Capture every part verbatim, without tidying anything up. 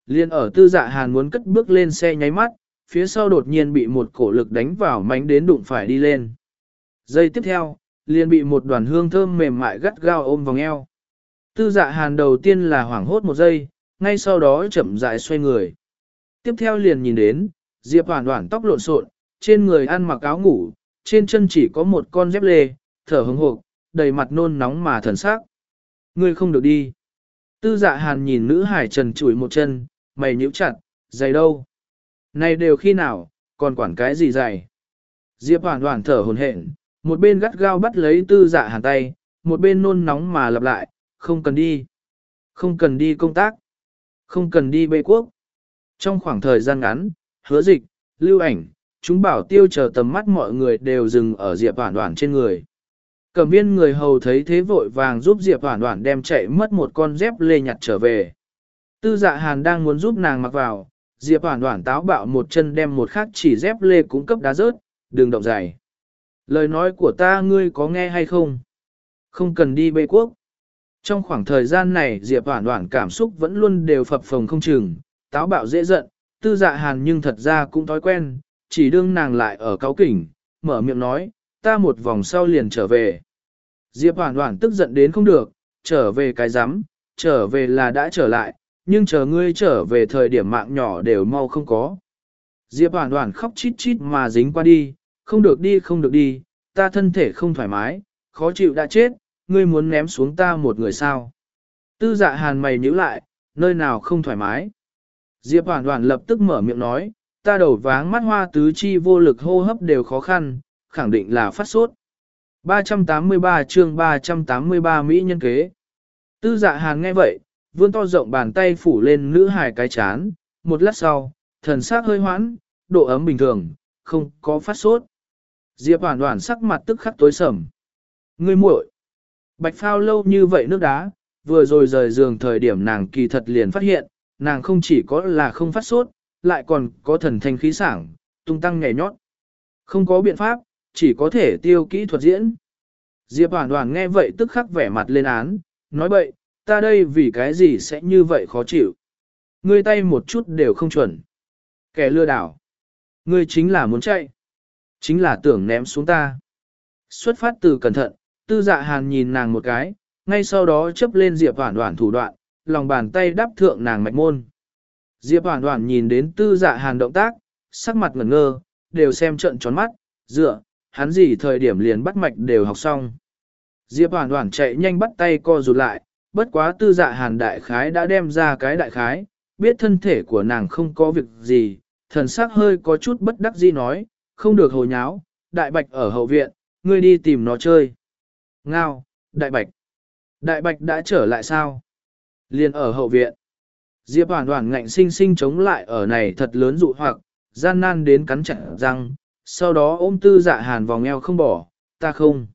Liên ở tư dạ hàn muốn cất bước lên xe nháy mắt, phía sau đột nhiên bị một cổ lực đánh vào mánh đến đụng phải đi lên. Giây tiếp theo, liền bị một đoàn hương thơm mềm mại gắt gao ôm vòng eo. Tư dạ hàn đầu tiên là hoảng hốt một giây, ngay sau đó chậm rãi xoay người. Tiếp theo liền nhìn đến, Diệp Hoản Hoản tóc lộn xộn, trên người ăn mặc áo ngủ, trên chân chỉ có một con dép lê, thở hững hộc, đầy mặt nôn nóng mà thần sắc. Ngươi không được đi. Tư dạ hàn nhìn nữ hải trần chủi một chân, mày nhíu chặt, giày đâu? Này đều khi nào, còn quản cái gì giày? Diệp Hoản Hoản thở hổn hển, một bên gắt gao bắt lấy tư dạ hàn tay, một bên nôn nóng mà lặp lại, không cần đi. Không cần đi công tác. Không cần đi bê quốc. Trong khoảng thời gian ngắn, Hứa Dịch, Lưu Ảnh, chúng bảo tiêu chờ tầm mắt mọi người đều dừng ở Diệp Hoản Hoản trên người. Cẩm viên người hầu thấy thế vội vàng giúp Diệp Hoản Hoản đem chạy mất một con dép lê nhặt trở về. Tư Dạ Hàn đang muốn giúp nàng mặc vào, Diệp Hoản Hoản táo bạo một chân đem một khác chỉ dép lê cũng cấp đá rớt, đừng động giày. Lời nói của ta ngươi có nghe hay không? Không cần đi bê quốc. Trong khoảng thời gian này Diệp Hoản Hoản cảm xúc vẫn luôn đều phập phồng không chừng, táo bạo dễ giận, Tư Dạ Hàn nhưng thật ra cũng thói quen, chỉ đương nàng lại ở cáu kỉnh, mở miệng nói, ta một vòng sau liền trở về. Diệp Hoản Hoản tức giận đến không được, trở về cái rắm, trở về là đã trở lại, nhưng chờ ngươi trở về thời điểm mạng nhỏ đều mau không có. Diệp Hoản Hoản khóc chít chít mà dính qua đi, không được đi không được đi, ta thân thể không thoải mái, khó chịu đã chết, ngươi muốn ném xuống ta một người sao. Tư Dạ Hàn mày nhíu lại, nơi nào không thoải mái. Diệp Hoản Hoản lập tức mở miệng nói, ta đầu váng mắt hoa tứ chi vô lực hô hấp đều khó khăn, khẳng định là phát sốt. ba trăm tám mươi ba chương ba trăm tám mươi ba Mỹ nhân kế. Tư Dạ Hàn nghe vậy, vươn to rộng bàn tay phủ lên nữ hài cái chán, một lát sau, thần sắc hơi hoãn, độ ấm bình thường, không có phát sốt. Diệp Hoản Hoản sắc mặt tức khắc tối sầm. Ngươi muội, bạch phao lâu như vậy nước đá, vừa rồi rời giường thời điểm nàng kỳ thật liền phát hiện, nàng không chỉ có là không phát sốt, lại còn có thần thanh khí sảng, tung tăng nhảy nhót. Không có biện pháp, chỉ có thể tiêu kỹ thuật diễn. Diệp Hoản Hoản nghe vậy tức khắc vẻ mặt lên án, nói bậy, ta đây vì cái gì sẽ như vậy khó chịu. Ngươi tay một chút đều không chuẩn. Kẻ lừa đảo. Ngươi chính là muốn chạy. Chính là tưởng ném xuống ta. Xuất phát từ cẩn thận, Tư Dạ Hàn nhìn nàng một cái, ngay sau đó chấp lên Diệp Hoản Hoản thủ đoạn, lòng bàn tay đắp thượng nàng mạch môn. Diệp Hoản Hoản nhìn đến Tư Dạ Hàn động tác, sắc mặt ngẩn ngơ, đều xem trợn tròn mắt, dựa, hắn gì thời điểm liền bắt mạch đều học xong. Diệp Hoản Hoản chạy nhanh bắt tay co rụt lại, bất quá Tư Dạ Hàn đại khái đã đem ra cái đại khái, biết thân thể của nàng không có việc gì, thần sắc hơi có chút bất đắc dĩ nói, không được hồ nháo, đại bạch ở hậu viện, ngươi đi tìm nó chơi. Ngao, đại bạch. Đại bạch đã trở lại sao? Liền ở hậu viện. Diệp Hoản Hoản ngạnh sinh sinh chống lại ở này thật lớn dụ hoặc, gian nan đến cắn chặt răng, sau đó ôm Tư Dạ Hàn vòng eo không bỏ, ta không.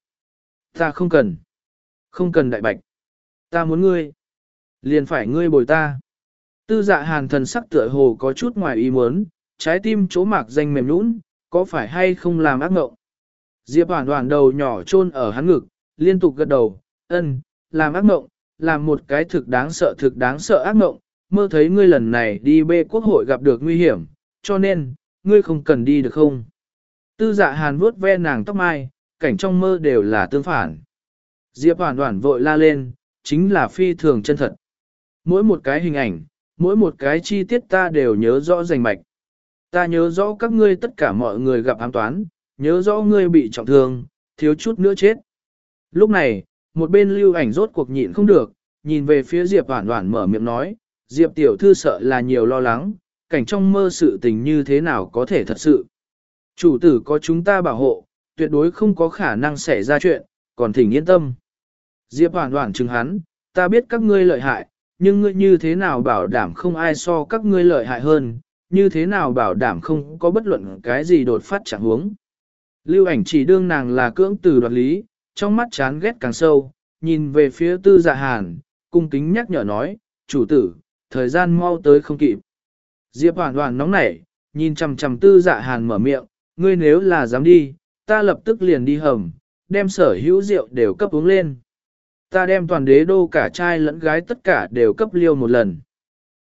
Ta không cần. Không cần đại bạch. Ta muốn ngươi. Liền phải ngươi bồi ta. Tư Dạ Hàn thần sắc tựa hồ có chút ngoài ý muốn, trái tim chỗ mạc danh mềm nhũn, có phải hay không làm ác ngộng. Diệp Hoản Hoản đầu nhỏ chôn ở hắn ngực, liên tục gật đầu, ân, làm ác ngộng, làm một cái thực đáng sợ thực đáng sợ ác ngộng, mơ thấy ngươi lần này đi bê quốc hội gặp được nguy hiểm, cho nên, ngươi không cần đi được không? Tư Dạ Hàn vuốt ve nàng tóc mai, cảnh trong mơ đều là tương phản. Diệp Hoản Hoản vội la lên, chính là phi thường chân thật. Mỗi một cái hình ảnh, mỗi một cái chi tiết ta đều nhớ rõ rành mạch. Ta nhớ rõ các ngươi tất cả mọi người gặp ám toán, nhớ rõ ngươi bị trọng thương, thiếu chút nữa chết. Lúc này, một bên Lưu Ảnh rốt cuộc nhịn không được, nhìn về phía Diệp Hoản Hoản mở miệng nói, Diệp tiểu thư sợ là nhiều lo lắng, cảnh trong mơ sự tình như thế nào có thể thật sự. Chủ tử có chúng ta bảo hộ, tuyệt đối không có khả năng xảy ra chuyện, còn thỉnh yên tâm. Diệp Hoản Hoản chừng hắn, ta biết các ngươi lợi hại, nhưng ngươi như thế nào bảo đảm không ai so các ngươi lợi hại hơn, như thế nào bảo đảm không có bất luận cái gì đột phát chẳng huống. Lưu Ảnh chỉ đương nàng là cưỡng từ đoạt lý, trong mắt chán ghét càng sâu, nhìn về phía Tư Dạ Hàn, cung kính nhắc nhở nói, chủ tử, thời gian mau tới không kịp. Diệp Hoản Hoản nóng nảy, nhìn chằm chằm Tư Dạ Hàn mở miệng, ngươi nếu là dám đi, ta lập tức liền đi hầm, đem sở hữu rượu đều cấp uống lên. Ta đem toàn đế đô cả trai lẫn gái tất cả đều cấp liêu một lần.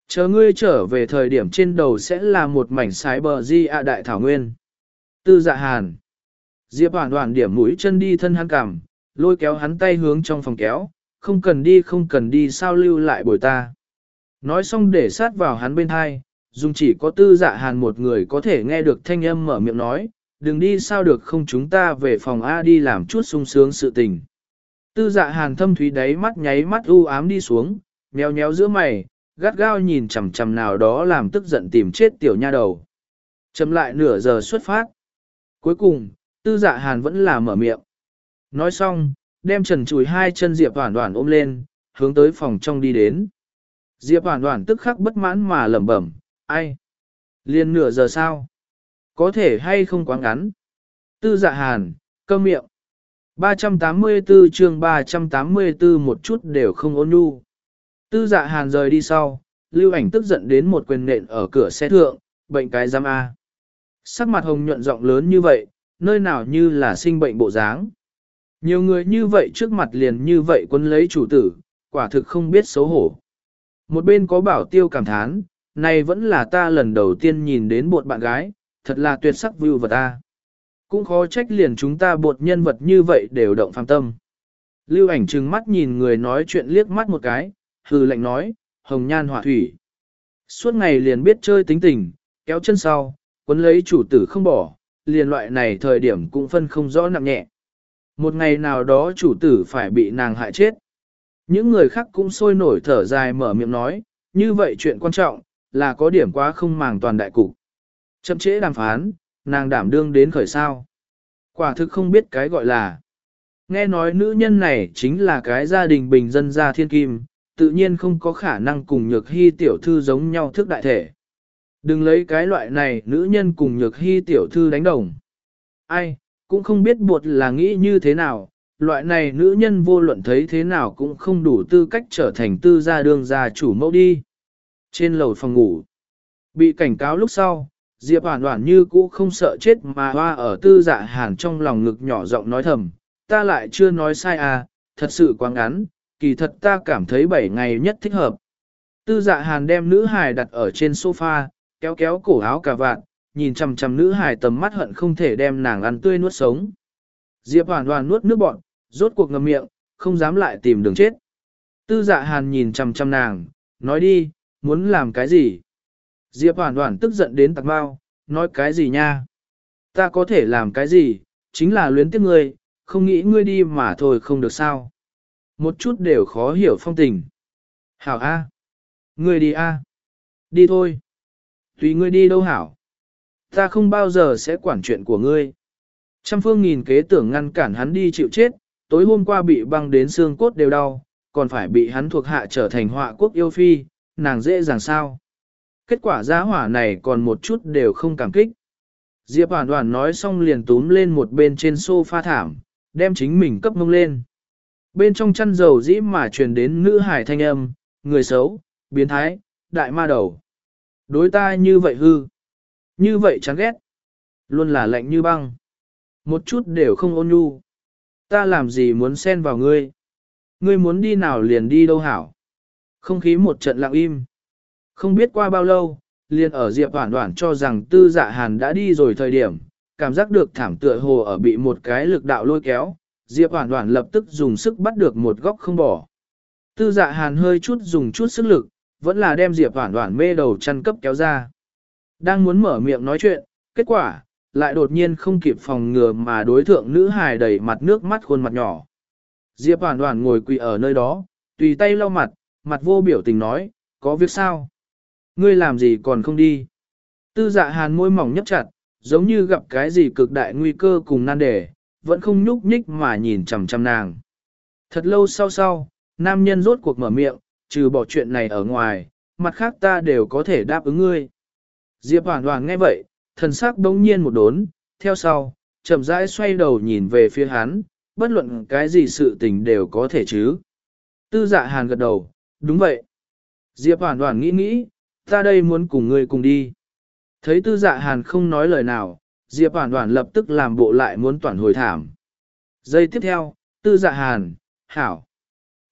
Chờ ngươi trở về thời điểm trên đầu sẽ là một mảnh sái bờ di ạ đại thảo nguyên. Tư Dạ Hàn. Diệp Hoản Hoản điểm mũi chân đi thân hắn cằm, lôi kéo hắn tay hướng trong phòng kéo, không cần đi không cần đi sao lưu lại bồi ta. Nói xong để sát vào hắn bên hai, dùng chỉ có Tư Dạ Hàn một người có thể nghe được thanh âm mở miệng nói, đừng đi sao được không chúng ta về phòng A đi làm chút sung sướng sự tình. Tư Dạ Hàn thâm thúy đáy mắt nháy mắt u ám đi xuống, nhéo nhéo giữa mày, gắt gao nhìn chằm chằm nào đó làm tức giận tìm chết tiểu nha đầu. Chậm lại nửa giờ xuất phát. Cuối cùng, Tư Dạ Hàn vẫn là mở miệng. Nói xong, đem trần chùi hai chân Diệp Hoản Hoản ôm lên, hướng tới phòng trong đi đến. Diệp Hoản Hoản tức khắc bất mãn mà lẩm bẩm, ai? Liên nửa giờ sao? Có thể hay không quá ngắn? Tư Dạ Hàn, câm miệng. ba trăm tám mươi tư chương ba trăm tám mươi tư một chút đều không ôn nhu. Tư Dạ Hàn rời đi sau, Lưu Ảnh tức giận đến một quyền nện ở cửa xe thượng, bệnh cái giám A. Sắc mặt hồng nhuận giọng lớn như vậy, nơi nào như là sinh bệnh bộ dáng. Nhiều người như vậy trước mặt liền như vậy quấn lấy chủ tử, quả thực không biết xấu hổ. Một bên có bảo tiêu cảm thán, này vẫn là ta lần đầu tiên nhìn đến một bạn gái, thật là tuyệt sắc view vật ta. Cũng khó trách liền chúng ta bột nhân vật như vậy đều động phàm tâm. Lưu Ảnh trừng mắt nhìn người nói chuyện liếc mắt một cái, hừ lạnh nói, hồng nhan họa thủy. Suốt ngày liền biết chơi tính tình, kéo chân sau, quấn lấy chủ tử không bỏ, liền loại này thời điểm cũng phân không rõ nặng nhẹ. Một ngày nào đó chủ tử phải bị nàng hại chết. Những người khác cũng sôi nổi thở dài mở miệng nói, như vậy chuyện quan trọng, là có điểm quá không màng toàn đại cục. Chậm trễ đàm phán, nàng đảm đương đến khởi sao. Quả thực không biết cái gọi là. Nghe nói nữ nhân này chính là cái gia đình bình dân gia thiên kim, tự nhiên không có khả năng cùng nhược hy tiểu thư giống nhau thức đại thể. Đừng lấy cái loại này nữ nhân cùng nhược hy tiểu thư đánh đồng. Ai, cũng không biết buộc là nghĩ như thế nào, loại này nữ nhân vô luận thấy thế nào cũng không đủ tư cách trở thành tư gia đương gia chủ mẫu đi. Trên lầu phòng ngủ, bị cảnh cáo lúc sau, Diệp Hoản Hoản như cũ không sợ chết mà hoa ở Tư Dạ Hàn trong lòng ngực nhỏ giọng nói thầm, ta lại chưa nói sai à, thật sự quá ngắn, kỳ thật ta cảm thấy bảy ngày nhất thích hợp. Tư Dạ Hàn đem nữ hài đặt ở trên sofa, kéo kéo cổ áo cà vạt, nhìn chằm chằm nữ hài tầm mắt hận không thể đem nàng ăn tươi nuốt sống. Diệp Hoản Hoản nuốt nước bọt, rốt cuộc ngậm miệng, không dám lại tìm đường chết. Tư Dạ Hàn nhìn chằm chằm nàng, nói đi, muốn làm cái gì? Diệp Hoản Hoản tức giận đến tạc bao, nói cái gì nha? Ta có thể làm cái gì, chính là luyến tiếc ngươi, không nghĩ ngươi đi mà thôi không được sao. Một chút đều khó hiểu phong tình. Hảo A. Ngươi đi A. Đi thôi. Tùy ngươi đi đâu hảo. Ta không bao giờ sẽ quản chuyện của ngươi. Trăm phương nghìn kế tưởng ngăn cản hắn đi chịu chết, tối hôm qua bị băng đến xương cốt đều đau, còn phải bị hắn thuộc hạ trở thành họa quốc yêu phi, nàng dễ dàng sao. Kết quả giá hỏa này còn một chút đều không cảm kích. Diệp Hoản Hoản nói xong liền túm lên một bên trên sofa thảm, đem chính mình cấp mông lên. Bên trong chăn dầu dĩ mà truyền đến nữ hải thanh âm, người xấu, biến thái, đại ma đầu. Đối ta như vậy hư, như vậy chán ghét, luôn là lạnh như băng. Một chút đều không ôn nhu. Ta làm gì muốn xen vào ngươi? Ngươi muốn đi nào liền đi đâu hảo? Không khí một trận lặng im. Không biết qua bao lâu, liền ở Diệp Hoản Hoản cho rằng Tư Dạ Hàn đã đi rồi thời điểm, cảm giác được thảm tựa hồ ở bị một cái lực đạo lôi kéo, Diệp Hoản Hoản lập tức dùng sức bắt được một góc không bỏ. Tư Dạ Hàn hơi chút dùng chút sức lực, vẫn là đem Diệp Hoản Hoản mê đầu chăn cấp kéo ra. Đang muốn mở miệng nói chuyện, kết quả, lại đột nhiên không kịp phòng ngừa mà đối thượng nữ hài đầy mặt nước mắt khuôn mặt nhỏ. Diệp Hoản Hoản ngồi quỳ ở nơi đó, tùy tay lau mặt, mặt vô biểu tình nói, có việc sao? Ngươi làm gì còn không đi? Tư Dạ Hàn môi mỏng nhấp chặt, giống như gặp cái gì cực đại nguy cơ cùng nan đề, vẫn không nhúc nhích mà nhìn chằm chằm nàng. Thật lâu sau sau, nam nhân rốt cuộc mở miệng, trừ bỏ chuyện này ở ngoài, mặt khác ta đều có thể đáp ứng ngươi. Diệp Hoản Hoản nghe vậy, thần sắc bỗng nhiên một đốn, theo sau, chậm rãi xoay đầu nhìn về phía hắn, bất luận cái gì sự tình đều có thể chứ. Tư Dạ Hàn gật đầu, đúng vậy. Diệp Hoản Hoản nghĩ nghĩ, ta đây muốn cùng ngươi cùng đi. Thấy Tư Dạ Hàn không nói lời nào, Diệp Hoản Hoản lập tức làm bộ lại muốn toàn hồi thảm. Giây tiếp theo, Tư Dạ Hàn, hảo.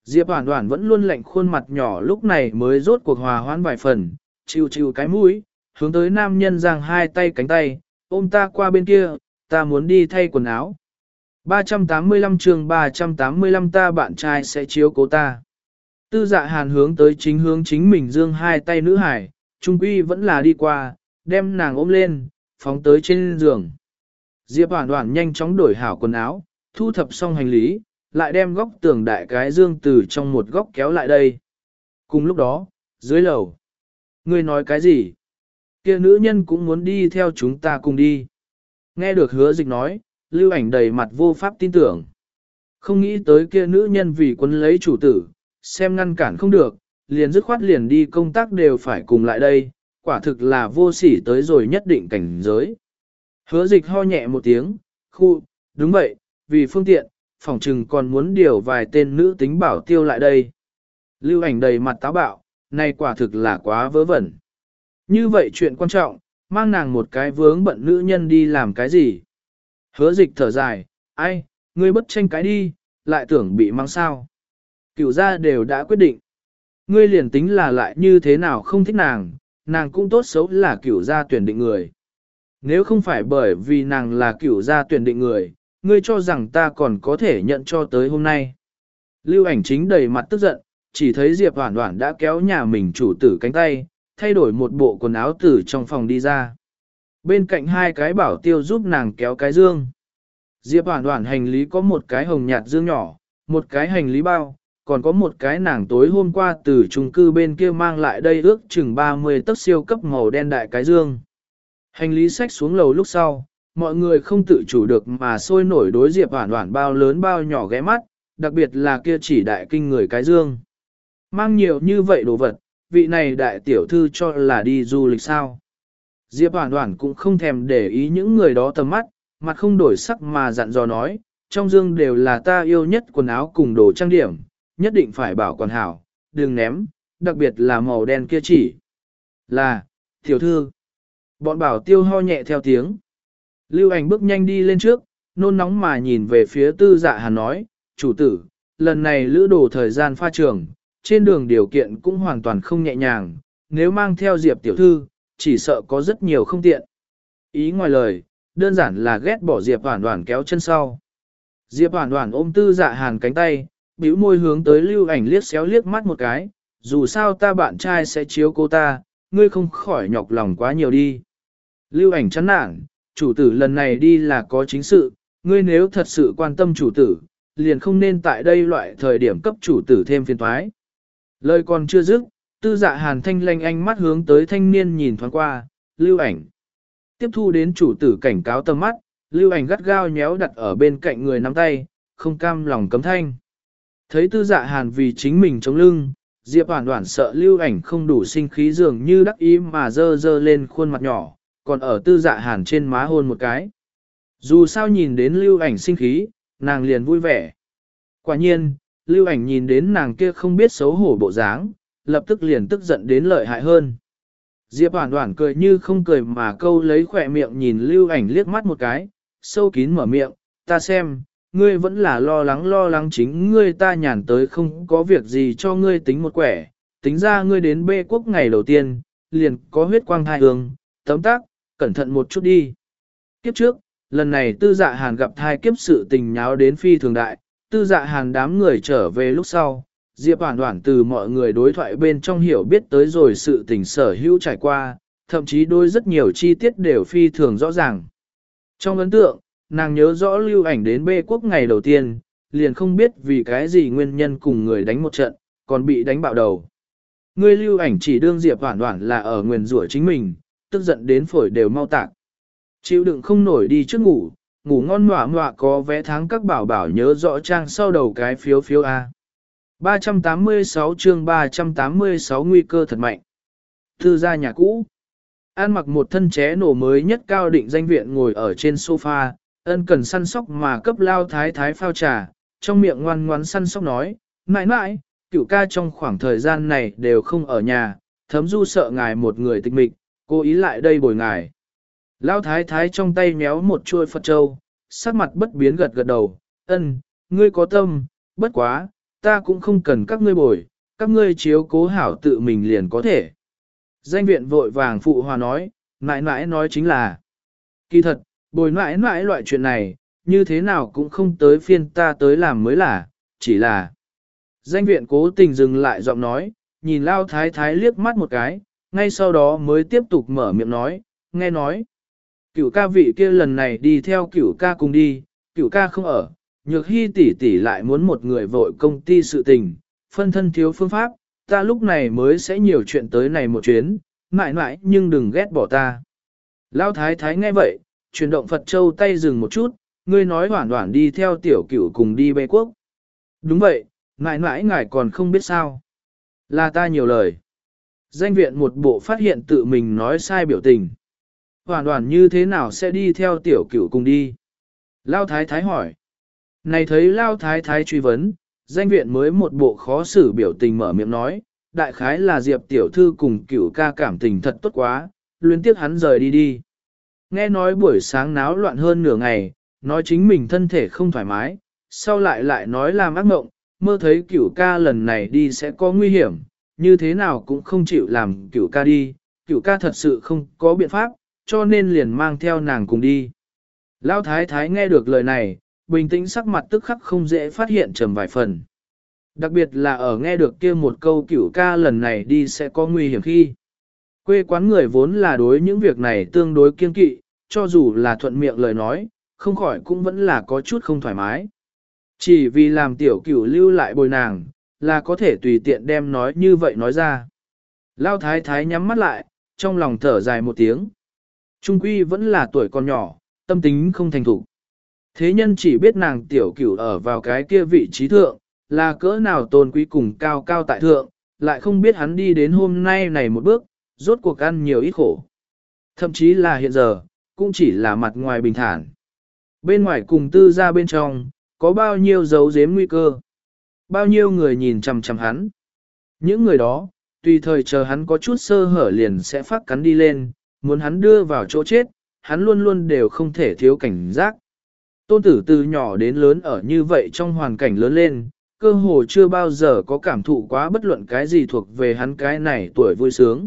Diệp Hoản Hoản vẫn luôn lạnh khuôn mặt nhỏ lúc này mới rốt cuộc hòa hoãn vài phần, chịu chịu cái mũi, hướng tới nam nhân giang hai tay cánh tay, ôm ta qua bên kia, ta muốn đi thay quần áo. ba trăm tám mươi lăm chương ba trăm tám mươi lăm ta bạn trai sẽ chiếu cố ta. Tư Dạ Hàn hướng tới chính hướng chính mình dương hai tay nữ hải, trung quy vẫn là đi qua, đem nàng ôm lên, phóng tới trên giường. Diệp Hoản Hoản nhanh chóng đổi hảo quần áo, thu thập xong hành lý, lại đem góc tường đại cái dương từ trong một góc kéo lại đây. Cùng lúc đó, dưới lầu. Ngươi nói cái gì? Kia nữ nhân cũng muốn đi theo chúng ta cùng đi. Nghe được Hứa Dịch nói, Lưu Ảnh đầy mặt vô pháp tin tưởng. Không nghĩ tới kia nữ nhân vì quấn lấy chủ tử, xem ngăn cản không được, liền dứt khoát liền đi công tác đều phải cùng lại đây, quả thực là vô sỉ tới rồi nhất định cảnh giới. Hứa Dịch ho nhẹ một tiếng, khu, đúng vậy, vì phương tiện, phỏng chừng còn muốn điều vài tên nữ tính bảo tiêu lại đây. Lưu Ảnh đầy mặt táo bạo, này quả thực là quá vớ vẩn. Như vậy chuyện quan trọng, mang nàng một cái vướng bận nữ nhân đi làm cái gì? Hứa Dịch thở dài, ai, ngươi bất tranh cái đi, lại tưởng bị mang sao. Cửu gia đều đã quyết định. Ngươi liền tính là lại như thế nào không thích nàng, nàng cũng tốt xấu là cửu gia tuyển định người. Nếu không phải bởi vì nàng là cửu gia tuyển định người, ngươi cho rằng ta còn có thể nhận cho tới hôm nay. Lưu Ảnh chính đầy mặt tức giận, chỉ thấy Diệp Hoản Hoản đã kéo nhà mình chủ tử cánh tay, thay đổi một bộ quần áo từ trong phòng đi ra. Bên cạnh hai cái bảo tiêu giúp nàng kéo cái dương. Diệp Hoản Hoản hành lý có một cái hồng nhạt dương nhỏ, một cái hành lý bao, còn có một cái nàng tối hôm qua từ chung cư bên kia mang lại đây ước chừng ba mươi tấc siêu cấp màu đen đại cái dương. Hành lý xách xuống lầu lúc sau, mọi người không tự chủ được mà sôi nổi đối Diệp Hoản Hoản bao lớn bao nhỏ ghé mắt, đặc biệt là kia chỉ đại kinh người cái dương. Mang nhiều như vậy đồ vật, vị này đại tiểu thư cho là đi du lịch sao. Diệp Hoản Hoản cũng không thèm để ý những người đó tầm mắt, mặt không đổi sắc mà dặn dò nói, trong dương đều là ta yêu nhất quần áo cùng đồ trang điểm, nhất định phải bảo quản hảo, đừng ném, đặc biệt là màu đen kia chỉ. Là, tiểu thư. Bọn bảo tiêu ho nhẹ theo tiếng. Lưu Ảnh bước nhanh đi lên trước, nôn nóng mà nhìn về phía Tư Dạ Hàn nói, chủ tử, lần này lữ đồ thời gian pha trường, trên đường điều kiện cũng hoàn toàn không nhẹ nhàng, nếu mang theo Diệp tiểu thư, chỉ sợ có rất nhiều không tiện. Ý ngoài lời, đơn giản là ghét bỏ Diệp Hoản Hoản kéo chân sau. Diệp Hoản Hoản ôm Tư Dạ Hàn cánh tay, bĩu môi hướng tới Lưu Ảnh liếc xéo liếc mắt một cái, dù sao ta bạn trai sẽ chiếu cô ta, ngươi không khỏi nhọc lòng quá nhiều đi. Lưu Ảnh chán nản, chủ tử lần này đi là có chính sự, ngươi nếu thật sự quan tâm chủ tử, liền không nên tại đây loại thời điểm cấp chủ tử thêm phiền toái. Lời còn chưa dứt, Tư Dạ Hàn thanh lanh ánh mắt hướng tới thanh niên nhìn thoáng qua, Lưu Ảnh. Tiếp thu đến chủ tử cảnh cáo tầm mắt, Lưu Ảnh gắt gao nhéo đặt ở bên cạnh người nắm tay, không cam lòng cấm thanh. Thấy Tư Dạ Hàn vì chính mình chống lưng, Diệp Hoản Hoản sợ Lưu Ảnh không đủ sinh khí dường như đắc ý mà dơ dơ lên khuôn mặt nhỏ, còn ở Tư Dạ Hàn trên má hôn một cái. Dù sao nhìn đến Lưu Ảnh sinh khí, nàng liền vui vẻ. Quả nhiên, Lưu Ảnh nhìn đến nàng kia không biết xấu hổ bộ dáng, lập tức liền tức giận đến lợi hại hơn. Diệp Hoản Hoản cười như không cười mà câu lấy khỏe miệng nhìn Lưu Ảnh liếc mắt một cái, sâu kín mở miệng, ta xem, ngươi vẫn là lo lắng lo lắng chính ngươi ta nhàn tới không có việc gì cho ngươi tính một quẻ, tính ra ngươi đến bê quốc ngày đầu tiên, liền có huyết quang thai hương, tấm tác, cẩn thận một chút đi. Kiếp trước, lần này Tư Dạ Hàn gặp thai kiếp sự tình nháo đến phi thường đại, Tư Dạ Hàn đám người trở về lúc sau, Diệp Hoản Hoản từ mọi người đối thoại bên trong hiểu biết tới rồi sự tình sở hữu trải qua, thậm chí đôi rất nhiều chi tiết đều phi thường rõ ràng. Trong ấn tượng, nàng nhớ rõ Lưu Ảnh đến bê quốc ngày đầu tiên, liền không biết vì cái gì nguyên nhân cùng người đánh một trận, còn bị đánh bạo đầu. Người Lưu Ảnh chỉ đương Diệp Hoản Hoản là ở nguyền rủa chính mình, tức giận đến phổi đều mau tạc. Chịu đựng không nổi đi trước ngủ, ngủ ngon ngoạ ngoạ có vé tháng các bảo bảo nhớ rõ trang sau đầu cái phiếu phiếu A. ba trăm tám mươi sáu chương ba trăm tám mươi sáu nguy cơ thật mạnh. Tư gia nhà cũ. An mặc một thân ché nổ mới nhất cao định danh viện ngồi ở trên sofa, ân cần săn sóc mà cấp lao thái thái phao trà, trong miệng ngoan ngoãn săn sóc nói, mãi mãi, cửu ca trong khoảng thời gian này đều không ở nhà, thấm du sợ ngài một người tịch mịch, cô ý lại đây bồi ngài. Lao thái thái trong tay méo một chuôi Phật châu, sắc mặt bất biến gật gật đầu, ân, ngươi có tâm, bất quá, ta cũng không cần các ngươi bồi, các ngươi chiếu cố hảo tự mình liền có thể. Danh viện vội vàng phụ hòa nói, mãi mãi nói chính là, kỳ thật, bồi mãi mãi loại chuyện này, như thế nào cũng không tới phiên ta tới làm mới là, chỉ là. Danh viện cố tình dừng lại giọng nói, nhìn lao thái thái liếc mắt một cái, ngay sau đó mới tiếp tục mở miệng nói, nghe nói. Cửu ca vị kia lần này đi theo cửu ca cùng đi, cửu ca không ở, nhược hy tỷ tỷ lại muốn một người vội công ty sự tình, phân thân thiếu phương pháp, ta lúc này mới sẽ nhiều chuyện tới này một chuyến, mãi mãi nhưng đừng ghét bỏ ta. Lão thái thái nghe vậy, chuyển động Phật Châu tay dừng một chút, ngươi nói hoảng hoảng đi theo tiểu cửu cùng đi bê quốc. Đúng vậy, mãi mãi ngài còn không biết sao. Là ta nhiều lời. Danh viện một bộ phát hiện tự mình nói sai biểu tình. Hoàn toàn như thế nào sẽ đi theo tiểu cửu cùng đi? Lao thái thái hỏi. Này thấy Lao thái thái truy vấn, danh viện mới một bộ khó xử biểu tình mở miệng nói, đại khái là Diệp tiểu thư cùng cửu ca cảm tình thật tốt quá, luyến tiếc hắn rời đi đi. Nghe nói buổi sáng náo loạn hơn nửa ngày, nói chính mình thân thể không thoải mái, sau lại lại nói làm ác mộng, mơ thấy cửu ca lần này đi sẽ có nguy hiểm, như thế nào cũng không chịu làm cửu ca đi, cửu ca thật sự không có biện pháp, cho nên liền mang theo nàng cùng đi. Lão thái thái nghe được lời này, bình tĩnh sắc mặt tức khắc không dễ phát hiện trầm vài phần. Đặc biệt là ở nghe được kia một câu cửu ca lần này đi sẽ có nguy hiểm khi. Quê quán người vốn là đối những việc này tương đối kiên kỵ, cho dù là thuận miệng lời nói, không khỏi cũng vẫn là có chút không thoải mái. Chỉ vì làm tiểu cửu lưu lại bồi nàng, là có thể tùy tiện đem nói như vậy nói ra. Lão thái thái nhắm mắt lại, trong lòng thở dài một tiếng. Trung quy vẫn là tuổi còn nhỏ, tâm tính không thành thục. Thế nhân chỉ biết nàng tiểu cửu ở vào cái kia vị trí thượng, là cỡ nào tôn quý cùng cao cao tại thượng, lại không biết hắn đi đến hôm nay này một bước, rốt cuộc ăn nhiều ít khổ. Thậm chí là hiện giờ, cũng chỉ là mặt ngoài bình thản. Bên ngoài cùng tư ra bên trong, có bao nhiêu dấu giếm nguy cơ. Bao nhiêu người nhìn chằm chằm hắn. Những người đó, tùy thời chờ hắn có chút sơ hở liền sẽ phát cắn đi lên, muốn hắn đưa vào chỗ chết, hắn luôn luôn đều không thể thiếu cảnh giác. Tôn tử từ nhỏ đến lớn ở như vậy trong hoàn cảnh lớn lên, cơ hồ chưa bao giờ có cảm thụ quá bất luận cái gì thuộc về hắn cái này tuổi vui sướng.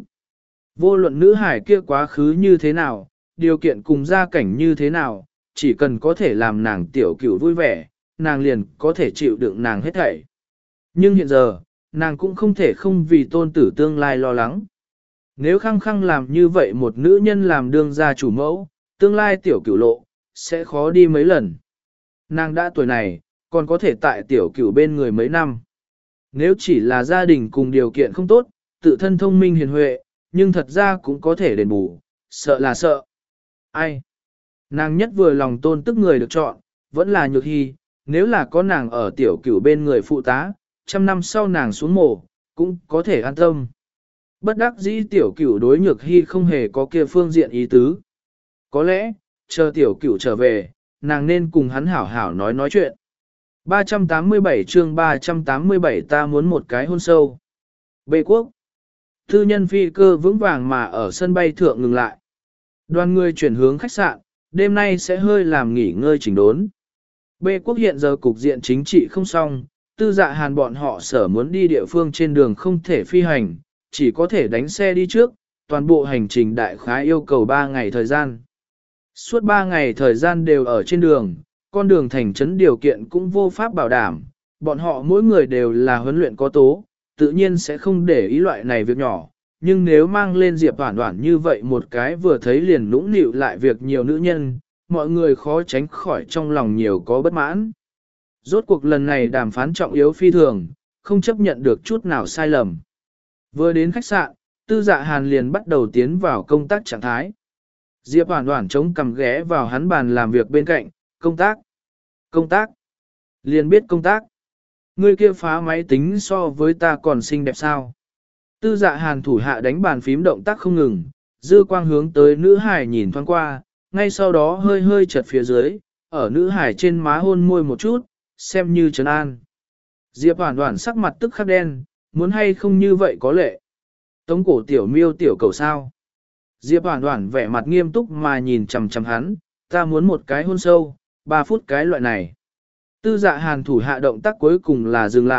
Vô luận nữ hải kia quá khứ như thế nào, điều kiện cùng gia cảnh như thế nào, chỉ cần có thể làm nàng tiểu cửu vui vẻ, nàng liền có thể chịu đựng nàng hết thảy. Nhưng hiện giờ, nàng cũng không thể không vì tôn tử tương lai lo lắng. Nếu khăng khăng làm như vậy một nữ nhân làm đương gia chủ mẫu, tương lai tiểu cửu lộ, sẽ khó đi mấy lần. Nàng đã tuổi này, còn có thể tại tiểu cửu bên người mấy năm. Nếu chỉ là gia đình cùng điều kiện không tốt, tự thân thông minh hiền huệ, nhưng thật ra cũng có thể đền bù, sợ là sợ. Ai? Nàng nhất vừa lòng tôn tức người được chọn, vẫn là Nhược Hy, nếu là có nàng ở tiểu cửu bên người phụ tá, trăm năm sau nàng xuống mổ, cũng có thể an tâm. Bất đắc dĩ tiểu cửu đối Nhược Hy không hề có kia phương diện ý tứ. Có lẽ, chờ tiểu cửu trở về, nàng nên cùng hắn hảo hảo nói nói chuyện. ba trăm tám mươi bảy chương ba trăm tám mươi bảy ta muốn một cái hôn sâu. Bê quốc. Thư nhân phi cơ vững vàng mà ở sân bay thượng ngừng lại. Đoàn người chuyển hướng khách sạn, đêm nay sẽ hơi làm nghỉ ngơi chỉnh đốn. Bê quốc hiện giờ cục diện chính trị không xong, tư dạ hàn bọn họ sở muốn đi địa phương trên đường không thể phi hành, chỉ có thể đánh xe đi trước, toàn bộ hành trình đại khái yêu cầu ba ngày thời gian. Suốt ba ngày thời gian đều ở trên đường, con đường thành trấn điều kiện cũng vô pháp bảo đảm, bọn họ mỗi người đều là huấn luyện có tố, tự nhiên sẽ không để ý loại này việc nhỏ, nhưng nếu mang lên Diệp Hoản Hoản như vậy một cái vừa thấy liền nũng nịu lại việc nhiều nữ nhân, mọi người khó tránh khỏi trong lòng nhiều có bất mãn. Rốt cuộc lần này đàm phán trọng yếu phi thường, không chấp nhận được chút nào sai lầm. Vừa đến khách sạn, Tư Dạ Hàn liền bắt đầu tiến vào công tác trạng thái. Diệp Hoản Hoản chống cằm ghé vào hắn bàn làm việc bên cạnh, công tác, công tác, liền biết công tác. Ngươi kia phá máy tính so với ta còn xinh đẹp sao. Tư Dạ Hàn thủ hạ đánh bàn phím động tác không ngừng, dư quang hướng tới nữ hải nhìn thoáng qua, ngay sau đó hơi hơi chật phía dưới, ở nữ hải trên má hôn môi một chút, xem như trấn an. Diệp Hoản Hoản sắc mặt tức khắc đen, muốn hay không như vậy có lệ. Tống cổ tiểu miêu tiểu cầu sao. Diệp Hoản Hoản vẻ mặt nghiêm túc mà nhìn chằm chằm hắn, ta muốn một cái hôn sâu, ba phút cái loại này. Tư Dạ Hàn thủ hạ động tác cuối cùng là dừng lại,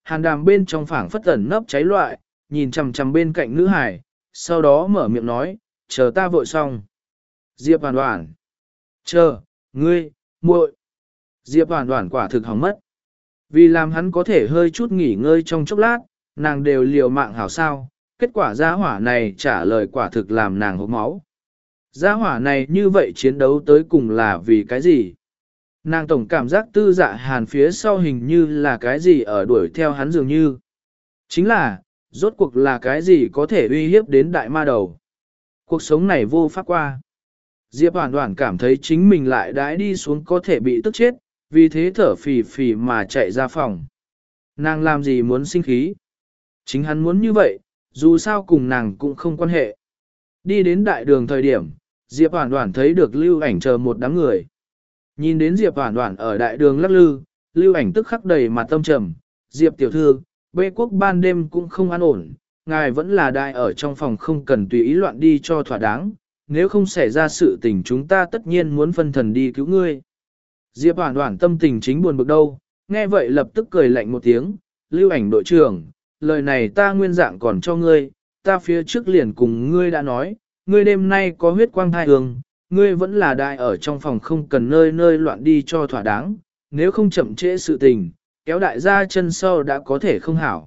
hàn đàm bên trong phảng phất ẩn nấp cháy loại, nhìn chằm chằm bên cạnh nữ hải, sau đó mở miệng nói, chờ ta vội xong. Diệp Hoàn Hoàn. Chờ, ngươi, muội. Diệp Hoàn Hoàn quả thực hỏng mất. Vì làm hắn có thể hơi chút nghỉ ngơi trong chốc lát, nàng đều liều mạng hảo sao, kết quả gia hỏa này trả lời quả thực làm nàng hốc máu. Gia hỏa này như vậy chiến đấu tới cùng là vì cái gì? Nàng tổng cảm giác tư dạ hàn phía sau hình như là cái gì ở đuổi theo hắn dường như. Chính là, rốt cuộc là cái gì có thể uy hiếp đến đại ma đầu. Cuộc sống này vô pháp qua. Diệp Hoàn Hoàn cảm thấy chính mình lại đãi đi xuống có thể bị tức chết, vì thế thở phì phì mà chạy ra phòng. Nàng làm gì muốn sinh khí? Chính hắn muốn như vậy, dù sao cùng nàng cũng không quan hệ. Đi đến đại đường thời điểm, Diệp Hoàn Hoàn thấy được Lưu Ảnh chờ một đám người. Nhìn đến Diệp Hoàn Hoàn ở đại đường lắc lư, Lưu Ảnh tức khắc đầy mặt tâm trầm. Diệp tiểu thư, bê quốc ban đêm cũng không an ổn, ngài vẫn là đại ở trong phòng không cần tùy ý loạn đi cho thỏa đáng, nếu không xảy ra sự tình chúng ta tất nhiên muốn phân thần đi cứu ngươi. Diệp Hoàn Hoàn tâm tình chính buồn bực đâu, nghe vậy lập tức cười lạnh một tiếng, Lưu Ảnh đội trưởng, lời này ta nguyên dạng còn cho ngươi, ta phía trước liền cùng ngươi đã nói, ngươi đêm nay có huyết quang thai hương, ngươi vẫn là đại ở trong phòng không cần nơi nơi loạn đi cho thỏa đáng, nếu không chậm trễ sự tình, kéo đại gia chân sau đã có thể không hảo.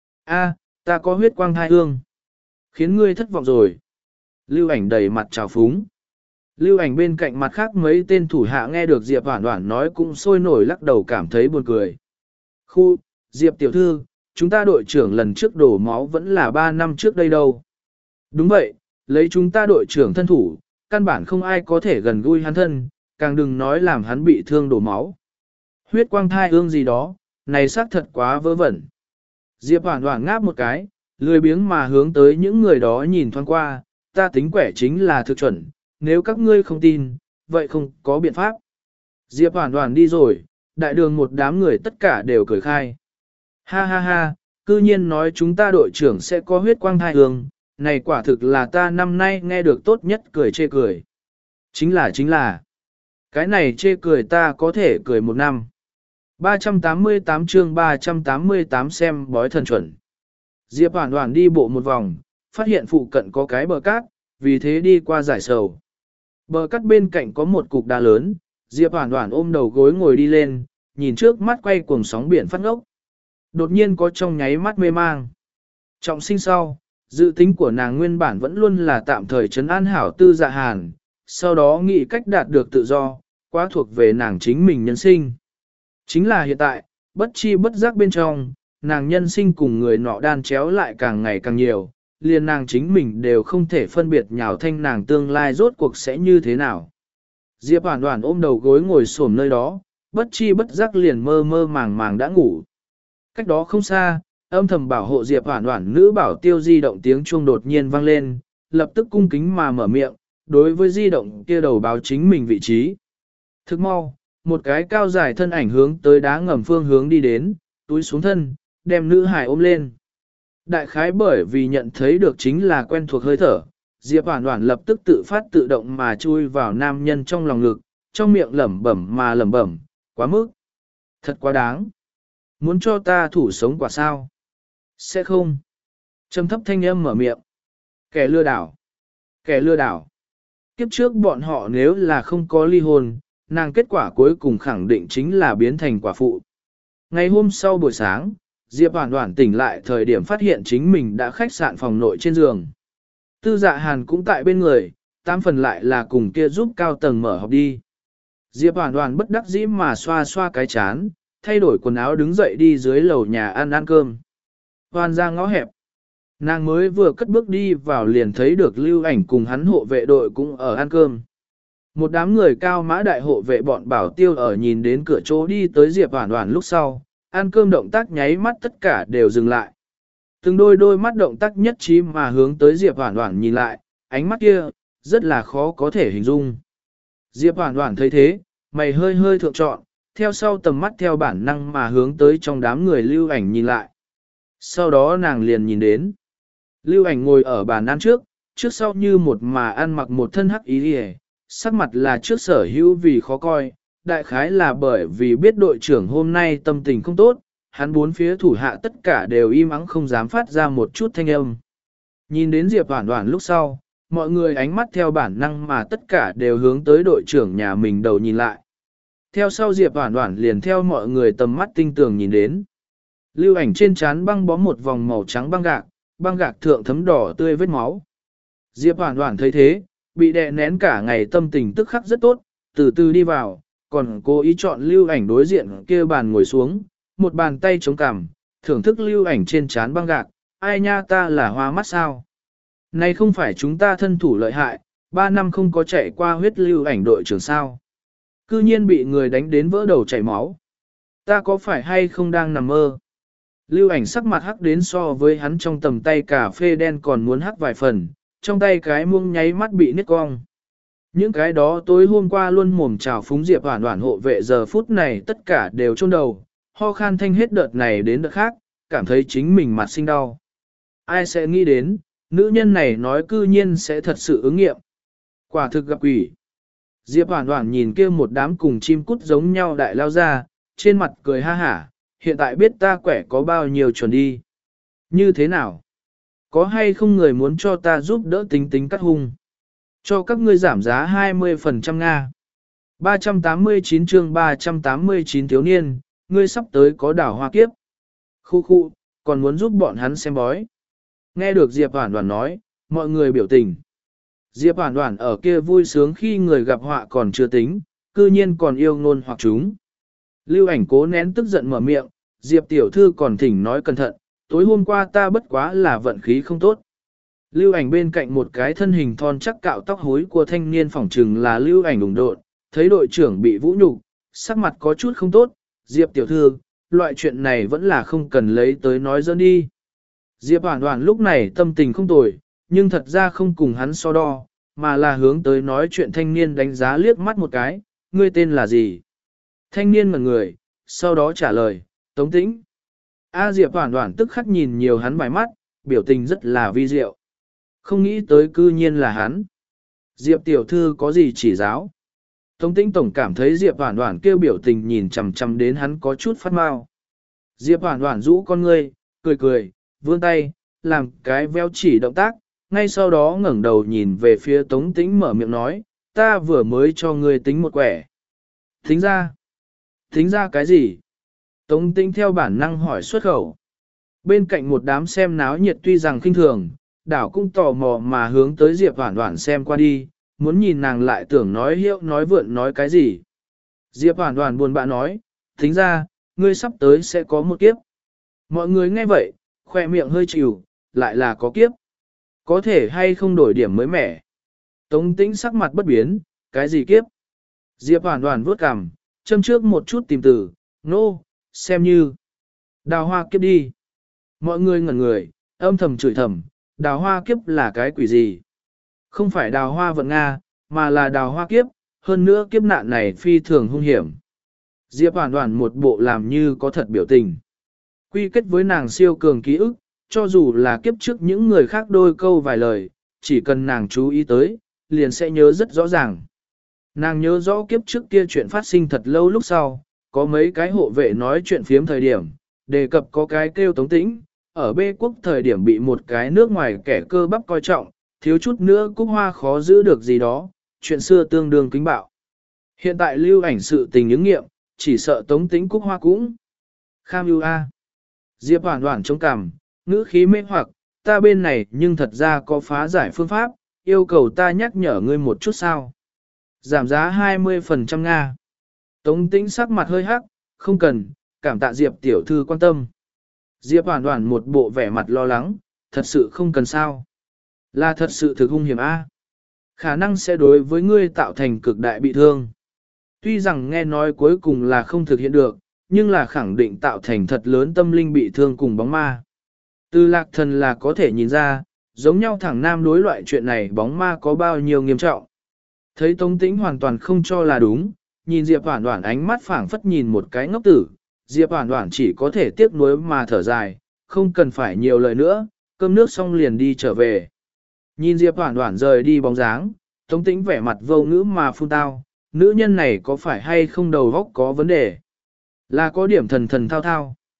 A, ta có huyết quang thai hương, khiến ngươi thất vọng rồi. Lưu Ảnh đầy mặt trào phúng. Lưu Ảnh bên cạnh mặt khác mấy tên thủ hạ nghe được Diệp Hoàn Hoàn nói cũng sôi nổi lắc đầu cảm thấy buồn cười. Khu, Diệp tiểu thư, chúng ta đội trưởng lần trước đổ máu vẫn là ba năm trước đây đâu. Đúng vậy, lấy chúng ta đội trưởng thân thủ, căn bản không ai có thể gần gũi hắn thân, càng đừng nói làm hắn bị thương đổ máu. Huyết quang thai ương gì đó, này xác thật quá vớ vẩn. Diệp Hoàn Hoàn ngáp một cái, lười biếng mà hướng tới những người đó nhìn thoáng qua, ta tính quẻ chính là thực chuẩn, nếu các ngươi không tin, vậy không có biện pháp. Diệp Hoàn Hoàn đi rồi, đại đường một đám người tất cả đều cười khai. Ha ha ha, cư nhiên nói chúng ta đội trưởng sẽ có huyết quang thai hương, này quả thực là ta năm nay nghe được tốt nhất cười chê cười. Chính là chính là, cái này chê cười ta có thể cười một năm. ba trăm tám mươi tám chương ba trăm tám mươi tám xem bói thần chuẩn. Diệp Hoàn Hoàn đi bộ một vòng, phát hiện phụ cận có cái bờ cát, vì thế đi qua giải sầu. Bờ cát bên cạnh có một cục đá lớn, Diệp Hoàn Hoàn ôm đầu gối ngồi đi lên, nhìn trước mắt quay cuồng sóng biển phát ngốc. Đột nhiên có trong nháy mắt mê mang. Trọng sinh sau, dự tính của nàng nguyên bản vẫn luôn là tạm thời trấn an hảo tư dạ hàn, sau đó nghĩ cách đạt được tự do, quá thuộc về nàng chính mình nhân sinh. Chính là hiện tại, bất chi bất giác bên trong, nàng nhân sinh cùng người nọ đan chéo lại càng ngày càng nhiều, liền nàng chính mình đều không thể phân biệt nhào thanh nàng tương lai rốt cuộc sẽ như thế nào. Diệp Hoàn Hoàn ôm đầu gối ngồi xổm nơi đó, bất chi bất giác liền mơ mơ màng màng đã ngủ. Cách đó không xa, âm thầm bảo hộ Diệp Hoàn Hoàn nữ bảo tiêu di động tiếng chuông đột nhiên vang lên, lập tức cung kính mà mở miệng, đối với di động kia đầu báo chính mình vị trí. Thức mau, một cái cao dài thân ảnh hướng tới đá ngầm phương hướng đi đến, túi xuống thân, đem nữ hải ôm lên. Đại khái bởi vì nhận thấy được chính là quen thuộc hơi thở, Diệp Hoàn Hoàn lập tức tự phát tự động mà chui vào nam nhân trong lòng ngực, trong miệng lẩm bẩm mà lẩm bẩm, quá mức, thật quá đáng. Muốn cho ta thủ sống quả sao? Sẽ không. Trầm thấp thanh âm mở miệng. Kẻ lừa đảo. Kẻ lừa đảo. Kiếp trước bọn họ nếu là không có ly hôn, nàng kết quả cuối cùng khẳng định chính là biến thành quả phụ. Ngày hôm sau buổi sáng, Diệp Hoàn Hoàn tỉnh lại thời điểm phát hiện chính mình đã khách sạn phòng nội trên giường. Tư Dạ Hàn cũng tại bên người, tam phần lại là cùng kia giúp cao tầng mở họp đi. Diệp Hoàn Hoàn bất đắc dĩ mà xoa xoa cái chán, thay đổi quần áo đứng dậy đi dưới lầu nhà ăn ăn cơm. Hoàn ra ngõ hẹp. Nàng mới vừa cất bước đi vào liền thấy được Lưu Ảnh cùng hắn hộ vệ đội cũng ở ăn cơm. Một đám người cao mã đại hộ vệ bọn bảo tiêu ở nhìn đến cửa chỗ đi tới Diệp Hoàn Hoàn lúc sau, ăn cơm động tác nháy mắt tất cả đều dừng lại. Từng đôi đôi mắt động tác nhất trí mà hướng tới Diệp Hoàn Hoàn nhìn lại, ánh mắt kia, rất là khó có thể hình dung. Diệp Hoàn Hoàn thấy thế, mày hơi hơi thượng trọn, theo sau tầm mắt theo bản năng mà hướng tới trong đám người Lưu Ảnh nhìn lại. Sau đó nàng liền nhìn đến. Lưu Ảnh ngồi ở bàn ăn trước, trước sau như một mà ăn mặc một thân hắc ý hề, sắc mặt là trước sở hữu vì khó coi, đại khái là bởi vì biết đội trưởng hôm nay tâm tình không tốt, hắn bốn phía thủ hạ tất cả đều im ắng không dám phát ra một chút thanh âm. Nhìn đến Diệp Hoản Hoản lúc sau, mọi người ánh mắt theo bản năng mà tất cả đều hướng tới đội trưởng nhà mình đầu nhìn lại. Theo sau Diệp Hoản Hoản liền theo mọi người tầm mắt tinh tường nhìn đến. Lưu Ảnh trên trán băng bó một vòng màu trắng băng gạc, băng gạc thượng thấm đỏ tươi vết máu. Diệp Hoản Hoản thấy thế, bị đè nén cả ngày tâm tình tức khắc rất tốt, từ từ đi vào, còn cố ý chọn Lưu Ảnh đối diện kia bàn ngồi xuống, một bàn tay chống cằm, thưởng thức Lưu Ảnh trên trán băng gạc, ai nha ta là hoa mắt sao? Này không phải chúng ta thân thủ lợi hại, ba năm không có chạy qua huyết Lưu Ảnh đội trưởng sao? Cư nhiên bị người đánh đến vỡ đầu chảy máu. Ta có phải hay không đang nằm mơ? Lưu Ảnh sắc mặt hắc đến so với hắn trong tầm tay cà phê đen còn muốn hắc vài phần, trong tay cái muông nháy mắt bị nứt cong. Những cái đó tối hôm qua luôn mồm chào phúng Diệp Hoản Hoản hộ vệ giờ phút này tất cả đều chôn đầu, ho khan thanh hết đợt này đến đợt khác, cảm thấy chính mình mặt sinh đau. Ai sẽ nghĩ đến, nữ nhân này nói cư nhiên sẽ thật sự ứng nghiệm. Quả thực gặp quỷ. Diệp Hoản Hoản nhìn kia một đám cùng chim cút giống nhau đại lao ra, trên mặt cười ha hả, hiện tại biết ta quẻ có bao nhiêu chuẩn đi. Như thế nào? Có hay không người muốn cho ta giúp đỡ tính tính cắt hung? Cho các ngươi giảm giá hai mươi phần trăm Nga. ba trăm tám mươi chín chương ba trăm tám mươi chín thiếu niên, ngươi sắp tới có đảo hoa kiếp. Khu khu, còn muốn giúp bọn hắn xem bói. Nghe được Diệp Hoản Hoản nói, mọi người biểu tình. Diệp Hoản Hoản ở kia vui sướng khi người gặp họa còn chưa tính, cư nhiên còn yêu ngôn hoặc chúng. Lưu Ảnh cố nén tức giận mở miệng, Diệp tiểu thư còn thỉnh nói cẩn thận, tối hôm qua ta bất quá là vận khí không tốt. Lưu Ảnh bên cạnh một cái thân hình thon chắc cạo tóc hối của thanh niên phỏng trừng là Lưu Ảnh đùng độn, thấy đội trưởng bị vũ nhục, sắc mặt có chút không tốt, Diệp tiểu thư, loại chuyện này vẫn là không cần lấy tới nói dỡn đi. Diệp Hoản Hoản lúc này tâm tình không tồi, nhưng thật ra không cùng hắn so đo, mà là hướng tới nói chuyện thanh niên đánh giá liếc mắt một cái, ngươi tên là gì? Thanh niên ngẩn người, sau đó trả lời, Tống Tĩnh. A Diệp Hoản Hoản tức khắc nhìn nhiều hắn vài mắt, biểu tình rất là vi diệu. Không nghĩ tới cư nhiên là hắn. Diệp tiểu thư có gì chỉ giáo? Tống Tĩnh tổng cảm thấy Diệp Hoản Hoản kêu biểu tình nhìn chằm chằm đến hắn có chút phát mau. Diệp Hoản Hoản rũ con ngươi, cười cười, vươn tay, làm cái veo chỉ động tác, ngay sau đó ngẩng đầu nhìn về phía Tống Tĩnh mở miệng nói, ta vừa mới cho ngươi tính một quẻ. Tính ra? Tính ra cái gì? Tống Tĩnh theo bản năng hỏi xuất khẩu. Bên cạnh một đám xem náo nhiệt tuy rằng khinh thường, đảo cũng tò mò mà hướng tới Diệp Hoản Hoản xem qua đi, muốn nhìn nàng lại tưởng nói hiệu nói vượn nói cái gì. Diệp Hoản Hoản buồn bã nói, tính ra, ngươi sắp tới sẽ có một kiếp. Mọi người nghe vậy, khoe miệng hơi chịu, lại là có kiếp. Có thể hay không đổi điểm mới mẻ. Tống Tĩnh sắc mặt bất biến, cái gì kiếp? Diệp Hoản Hoản vuốt cằm, châm trước một chút tìm từ, nô, no, xem như. Đào hoa kiếp đi. Mọi người ngẩn người, âm thầm chửi thầm, đào hoa kiếp là cái quỷ gì? Không phải đào hoa vận Nga, mà là đào hoa kiếp, hơn nữa kiếp nạn này phi thường hung hiểm. Diệp Hoản Hoản một bộ làm như có thật biểu tình. Quy kết với nàng siêu cường ký ức, cho dù là kiếp trước những người khác đôi câu vài lời, chỉ cần nàng chú ý tới, liền sẽ nhớ rất rõ ràng. Nàng nhớ rõ kiếp trước kia chuyện phát sinh thật lâu lúc sau, có mấy cái hộ vệ nói chuyện phiếm thời điểm, đề cập có cái kêu Tống Tĩnh, ở bê quốc thời điểm bị một cái nước ngoài kẻ cơ bắp coi trọng, thiếu chút nữa Cúc Hoa khó giữ được gì đó, chuyện xưa tương đương kính bạo. Hiện tại Lưu Ảnh sự tình ứng nghiệm, chỉ sợ Tống Tĩnh Cúc Hoa cũng kham ưu a. Diệp Hoản Hoản chống cằm, ngữ khí mê hoặc, ta bên này nhưng thật ra có phá giải phương pháp, yêu cầu ta nhắc nhở ngươi một chút sao. Giảm giá hai mươi phần trăm Nga. Tống Tĩnh sắc mặt hơi hắc, không cần, cảm tạ Diệp tiểu thư quan tâm. Diệp Hoản Hoản một bộ vẻ mặt lo lắng, thật sự không cần sao. Là thật sự thực hung hiểm a. Khả năng sẽ đối với ngươi tạo thành cực đại bị thương. Tuy rằng nghe nói cuối cùng là không thực hiện được, nhưng là khẳng định tạo thành thật lớn tâm linh bị thương cùng bóng ma. Từ Lạc Thần là có thể nhìn ra, giống nhau thẳng nam đối loại chuyện này bóng ma có bao nhiêu nghiêm trọng. Thấy Tống Tĩnh hoàn toàn không cho là đúng, nhìn Diệp Hoản Hoản ánh mắt phảng phất nhìn một cái ngốc tử, Diệp Hoản Hoản chỉ có thể tiếc nuối mà thở dài, không cần phải nhiều lời nữa, cơm nước xong liền đi trở về. Nhìn Diệp Hoản Hoản rời đi bóng dáng, Tống Tĩnh vẻ mặt vô ngữ mà phun tao, nữ nhân này có phải hay không đầu óc có vấn đề? Là có điểm thần thần thao thao.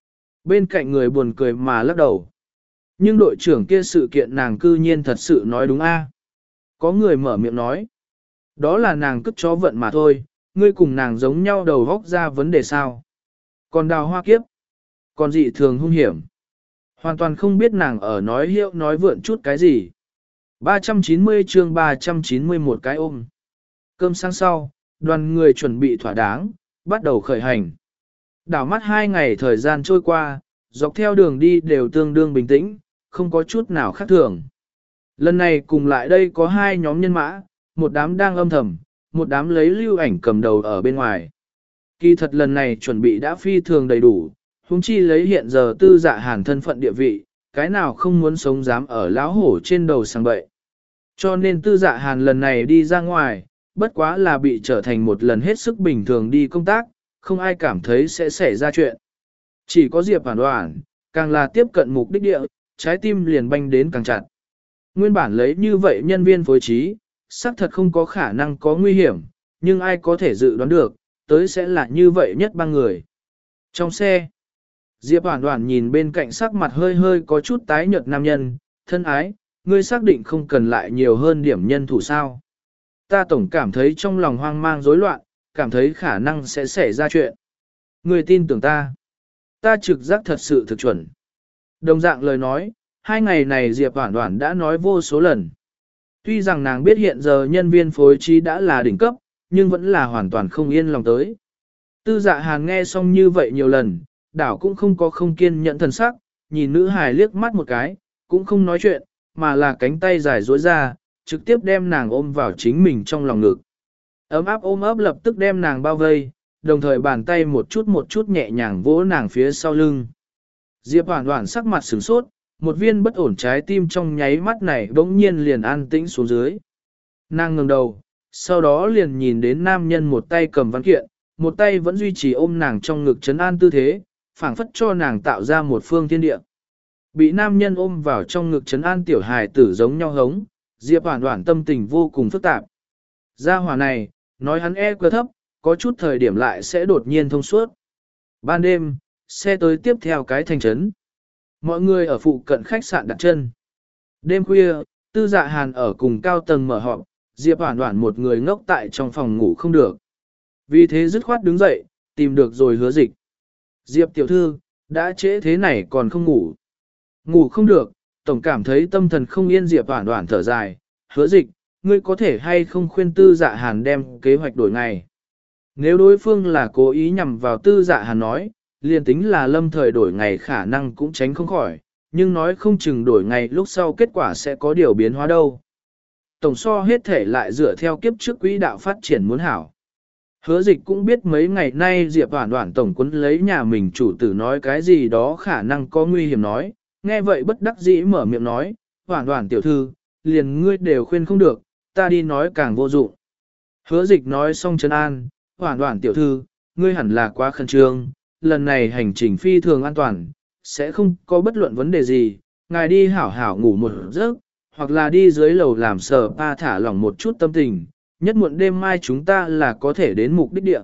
Bên cạnh người buồn cười mà lắc đầu. Nhưng đội trưởng kia sự kiện nàng cư nhiên thật sự nói đúng a. Có người mở miệng nói. Đó là nàng cất chó vận mà thôi, ngươi cùng nàng giống nhau đầu góc ra vấn đề sao. Còn đào hoa kiếp. Còn dị thường hung hiểm. Hoàn toàn không biết nàng ở nói hiệu nói vượn chút cái gì. ba trăm chín mươi chương ba trăm chín mươi một cái ôm. Cơm sáng sau, đoàn người chuẩn bị thỏa đáng, bắt đầu khởi hành. Đảo mắt hai ngày thời gian trôi qua, dọc theo đường đi đều tương đương bình tĩnh, không có chút nào khác thường. Lần này cùng lại đây có hai nhóm nhân mã, một đám đang âm thầm, một đám lấy Lưu Ảnh cầm đầu ở bên ngoài. Kỳ thật lần này chuẩn bị đã phi thường đầy đủ, huống chi lấy hiện giờ Tư Dạ Hàn thân phận địa vị, cái nào không muốn sống dám ở lão hổ trên đầu sang bậy. Cho nên Tư Dạ Hàn lần này đi ra ngoài, bất quá là bị trở thành một lần hết sức bình thường đi công tác, không ai cảm thấy sẽ xảy ra chuyện. Chỉ có Diệp Hoàn Hoàn, càng là tiếp cận mục đích địa, trái tim liền banh đến càng chặt. Nguyên bản lấy như vậy nhân viên phối trí, xác thật không có khả năng có nguy hiểm, nhưng ai có thể dự đoán được, tới sẽ là như vậy nhất ba người. Trong xe, Diệp Hoàn Hoàn nhìn bên cạnh sắc mặt hơi hơi có chút tái nhợt nam nhân, thân ái, ngươi xác định không cần lại nhiều hơn điểm nhân thủ sao. Ta tổng cảm thấy trong lòng hoang mang rối loạn, cảm thấy khả năng sẽ xảy ra chuyện. Ngươi tin tưởng ta. Ta trực giác thật sự thực chuẩn. Đồng dạng lời nói, hai ngày này Diệp Hoàn Hoàn đã nói vô số lần. Tuy rằng nàng biết hiện giờ nhân viên phối trí đã là đỉnh cấp, nhưng vẫn là hoàn toàn không yên lòng tới. Tư Dạ Hàn nghe xong như vậy nhiều lần, đảo cũng không có không kiên nhẫn thần sắc, nhìn nữ hài liếc mắt một cái, cũng không nói chuyện, mà là cánh tay dài duỗi ra, trực tiếp đem nàng ôm vào chính mình trong lòng ngực. Ấm áp ôm ấp lập tức đem nàng bao vây, đồng thời bàn tay một chút một chút nhẹ nhàng vỗ nàng phía sau lưng. Diệp Hoàn Hoàn sắc mặt sửng sốt, một viên bất ổn trái tim trong nháy mắt này bỗng nhiên liền an tĩnh xuống dưới. Nàng ngẩng đầu, sau đó liền nhìn đến nam nhân một tay cầm văn kiện, một tay vẫn duy trì ôm nàng trong ngực trấn an tư thế, phảng phất cho nàng tạo ra một phương thiên địa. Bị nam nhân ôm vào trong ngực trấn an tiểu hài tử giống nhau hống, Diệp Hoàn Hoàn tâm tình vô cùng phức tạp. Gia hỏa này, nói hắn e cơ thấp, có chút thời điểm lại sẽ đột nhiên thông suốt. Ban đêm, xe tới tiếp theo cái thành trấn. Mọi người ở phụ cận khách sạn đặt chân. Đêm khuya, Tư Dạ Hàn ở cùng cao tầng mở họp, Diệp Hoàn Hoàn một người ngốc tại trong phòng ngủ không được. Vì thế dứt khoát đứng dậy, tìm được rồi Hứa Dịch. Diệp tiểu thư, đã trễ thế này còn không ngủ. Ngủ không được, tổng cảm thấy tâm thần không yên. Diệp Hoàn Hoàn thở dài. Hứa Dịch, ngươi có thể hay không khuyên Tư Dạ Hàn đem kế hoạch đổi ngày. Nếu đối phương là cố ý nhằm vào Tư Dạ Hàn nói, liền tính là lâm thời đổi ngày khả năng cũng tránh không khỏi, nhưng nói không chừng đổi ngày lúc sau kết quả sẽ có điều biến hóa đâu. Tổng so hết thể lại dựa theo kiếp trước quỹ đạo phát triển muốn hảo. Hứa Dịch cũng biết mấy ngày nay Diệp Hoàn Hoàn tổng quấn lấy nhà mình chủ tử nói cái gì đó khả năng có nguy hiểm nói, nghe vậy bất đắc dĩ mở miệng nói, Hoàn Hoàn tiểu thư, liền ngươi đều khuyên không được, ta đi nói càng vô dụng. Hứa Dịch nói xong trấn an, Hoàn Hoàn tiểu thư, ngươi hẳn là quá khẩn trương, lần này hành trình phi thường an toàn, sẽ không có bất luận vấn đề gì, ngài đi hảo hảo ngủ một giấc, hoặc là đi dưới lầu làm sờ pa thả lỏng một chút tâm tình, nhất muộn đêm mai chúng ta là có thể đến mục đích địa.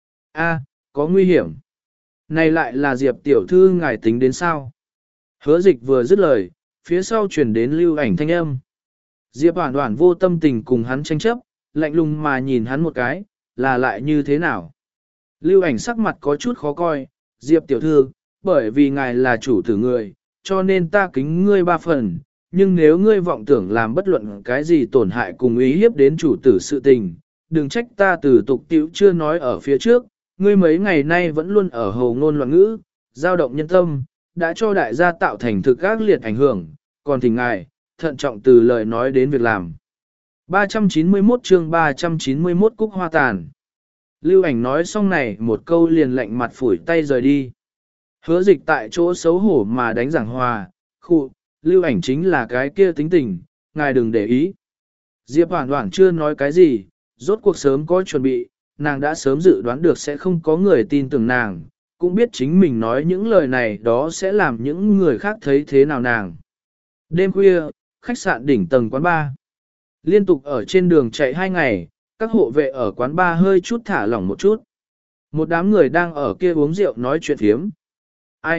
A, có nguy hiểm. Này lại là Diệp tiểu thư ngài tính đến sao? Hứa Dịch vừa dứt lời, phía sau truyền đến Lưu Ảnh thanh âm. Diệp Hoàn Hoàn vô tâm tình cùng hắn tranh chấp, lạnh lùng mà nhìn hắn một cái, là lại như thế nào? Lưu Ảnh sắc mặt có chút khó coi, Diệp tiểu thư, bởi vì ngài là chủ tử người, cho nên ta kính ngươi ba phần, nhưng nếu ngươi vọng tưởng làm bất luận cái gì tổn hại cùng ý hiếp đến chủ tử sự tình, đừng trách ta từ tục tiểu chưa nói ở phía trước, ngươi mấy ngày nay vẫn luôn ở hồ ngôn loạn ngữ, dao động nhân tâm, đã cho đại gia tạo thành thực ác liệt ảnh hưởng, còn thỉnh ngài, thận trọng từ lời nói đến việc làm. ba trăm chín mươi mốt chương ba trăm chín mươi mốt Cúc Hoa Tàn. Lưu Ảnh nói xong này một câu liền lạnh mặt phủi tay rời đi. Hứa Dịch tại chỗ xấu hổ mà đánh giảng hòa, khụ, Lưu Ảnh chính là cái kia tính tình, ngài đừng để ý. Diệp Hoàn Hoàn chưa nói cái gì, rốt cuộc sớm có chuẩn bị, nàng đã sớm dự đoán được sẽ không có người tin tưởng nàng, cũng biết chính mình nói những lời này đó sẽ làm những người khác thấy thế nào nàng. Đêm khuya, khách sạn đỉnh tầng quán bar. Liên tục ở trên đường chạy hai ngày, các hộ vệ ở quán bar hơi chút thả lỏng một chút. Một đám người đang ở kia uống rượu nói chuyện phiếm. Ai,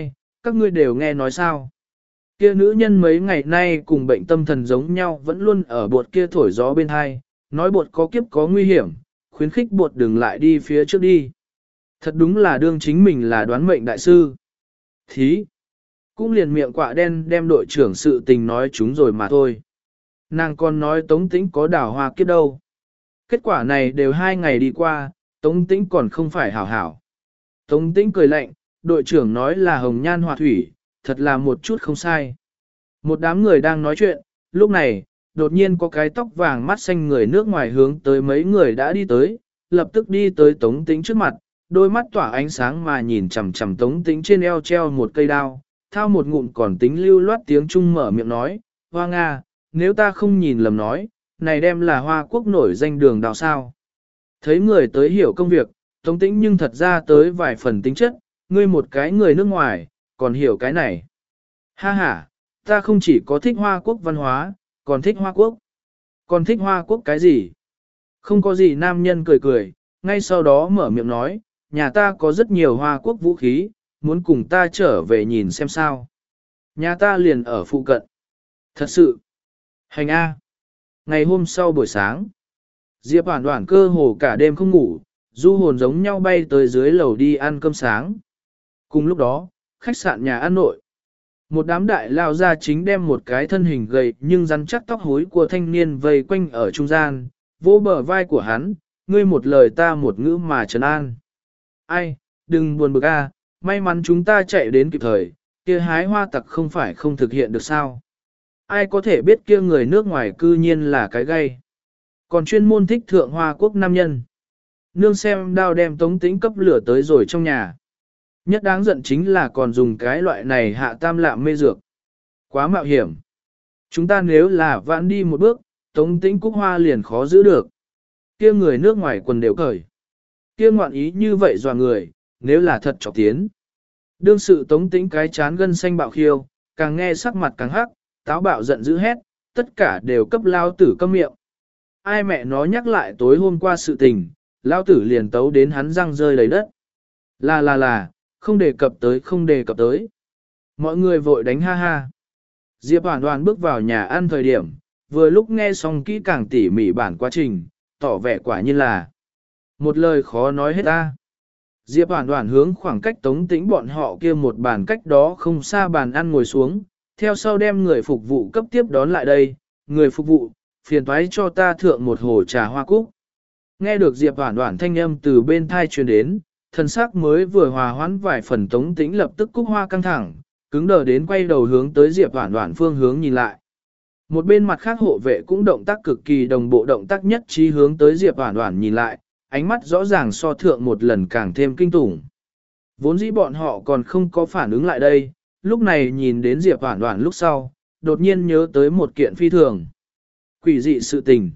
Các ngươi đều nghe nói sao? Kia nữ nhân mấy ngày nay cùng bệnh tâm thần giống nhau vẫn luôn ở bột kia thổi gió bên hai, nói bột có kiếp có nguy hiểm, khuyến khích bột đừng lại đi phía trước đi. Thật đúng là đương chính mình là đoán mệnh đại sư. Thí! Cũng liền miệng quạ đen đem đội trưởng sự tình nói chúng rồi mà thôi. Nàng còn nói Tống Tĩnh có đào hoa kiếp đâu. Kết quả này đều hai ngày đi qua, Tống Tĩnh còn không phải hảo hảo. Tống Tĩnh cười lạnh, đội trưởng nói là hồng nhan họa thủy, thật là một chút không sai. Một đám người đang nói chuyện, lúc này, đột nhiên có cái tóc vàng mắt xanh người nước ngoài hướng tới mấy người đã đi tới, lập tức đi tới Tống Tĩnh trước mặt, đôi mắt tỏa ánh sáng mà nhìn chằm chằm Tống Tĩnh trên eo treo một cây đao, thao một ngụm còn tính lưu loát tiếng Trung mở miệng nói, Hoa Nga, nếu ta không nhìn lầm nói, này đem là Hoa Quốc nổi danh đường đào sao. Thấy người tới hiểu công việc, Tống Tĩnh nhưng thật ra tới vài phần tính chất, ngươi một cái người nước ngoài, còn hiểu cái này. Ha ha, ta không chỉ có thích Hoa Quốc văn hóa, còn thích Hoa Quốc. Còn thích Hoa Quốc cái gì? Không có gì nam nhân cười cười, ngay sau đó mở miệng nói, nhà ta có rất nhiều Hoa Quốc vũ khí, muốn cùng ta trở về nhìn xem sao. Nhà ta liền ở phụ cận. Thật sự. Hành A. Ngày hôm sau buổi sáng, Diệp Hoản Hoản cơ hồ cả đêm không ngủ, du hồn giống nhau bay tới dưới lầu đi ăn cơm sáng. Cùng lúc đó, khách sạn nhà ăn nội. Một đám đại lao ra chính đem một cái thân hình gầy nhưng rắn chắc tóc hối của thanh niên vây quanh ở trung gian, vỗ bờ vai của hắn, ngươi một lời ta một ngữ mà trấn an. Ai, đừng buồn bực a, may mắn chúng ta chạy đến kịp thời, kia hái hoa tặc không phải không thực hiện được sao. Ai có thể biết kia người nước ngoài cư nhiên là cái gay. Còn chuyên môn thích thượng Hoa Quốc nam nhân. Nương xem đao đem Tống Tĩnh cấp lửa tới rồi trong nhà. Nhất đáng giận chính là còn dùng cái loại này hạ tam lạm mê dược. Quá mạo hiểm. Chúng ta nếu là vãn đi một bước, Tống Tĩnh Cúc Hoa liền khó giữ được. Kia người nước ngoài quần đều cởi. Kia ngoạn ý như vậy dò người, nếu là thật chọc tiến. Đương sự Tống Tĩnh cái chán gân xanh bạo khiêu, càng nghe sắc mặt càng hắc, táo bạo giận dữ hét, tất cả đều cấp lao tử câm miệng. Ai mẹ nó nhắc lại tối hôm qua sự tình, lao tử liền tấu đến hắn răng rơi đầy đất. Là là là, không đề cập tới không đề cập tới. Mọi người vội đánh ha ha. Diệp Hoản Hoản bước vào nhà ăn thời điểm, vừa lúc nghe xong kỹ càng tỉ mỉ bản quá trình, tỏ vẻ quả nhiên là một lời khó nói hết ta. Diệp Hoản Hoản hướng khoảng cách Tống Tĩnh bọn họ kia một bàn cách đó không xa bàn ăn ngồi xuống, theo sau đem người phục vụ cấp tiếp đón lại đây, người phục vụ, phiền toái cho ta thượng một hồ trà hoa cúc. Nghe được Diệp Hoản Hoản thanh âm từ bên thai truyền đến, thân xác mới vừa hòa hoãn vài phần Tống Tĩnh lập tức cúc hoa căng thẳng, cứng đờ đến quay đầu hướng tới Diệp Hoản Hoản phương hướng nhìn lại. Một bên mặt khác hộ vệ cũng động tác cực kỳ đồng bộ động tác nhất trí hướng tới Diệp Hoản Hoản nhìn lại, ánh mắt rõ ràng so thượng một lần càng thêm kinh tủng. Vốn dĩ bọn họ còn không có phản ứng lại đây, lúc này nhìn đến Diệp Hoản Hoản lúc sau, đột nhiên nhớ tới một kiện phi thường. Quỷ dị sự tình.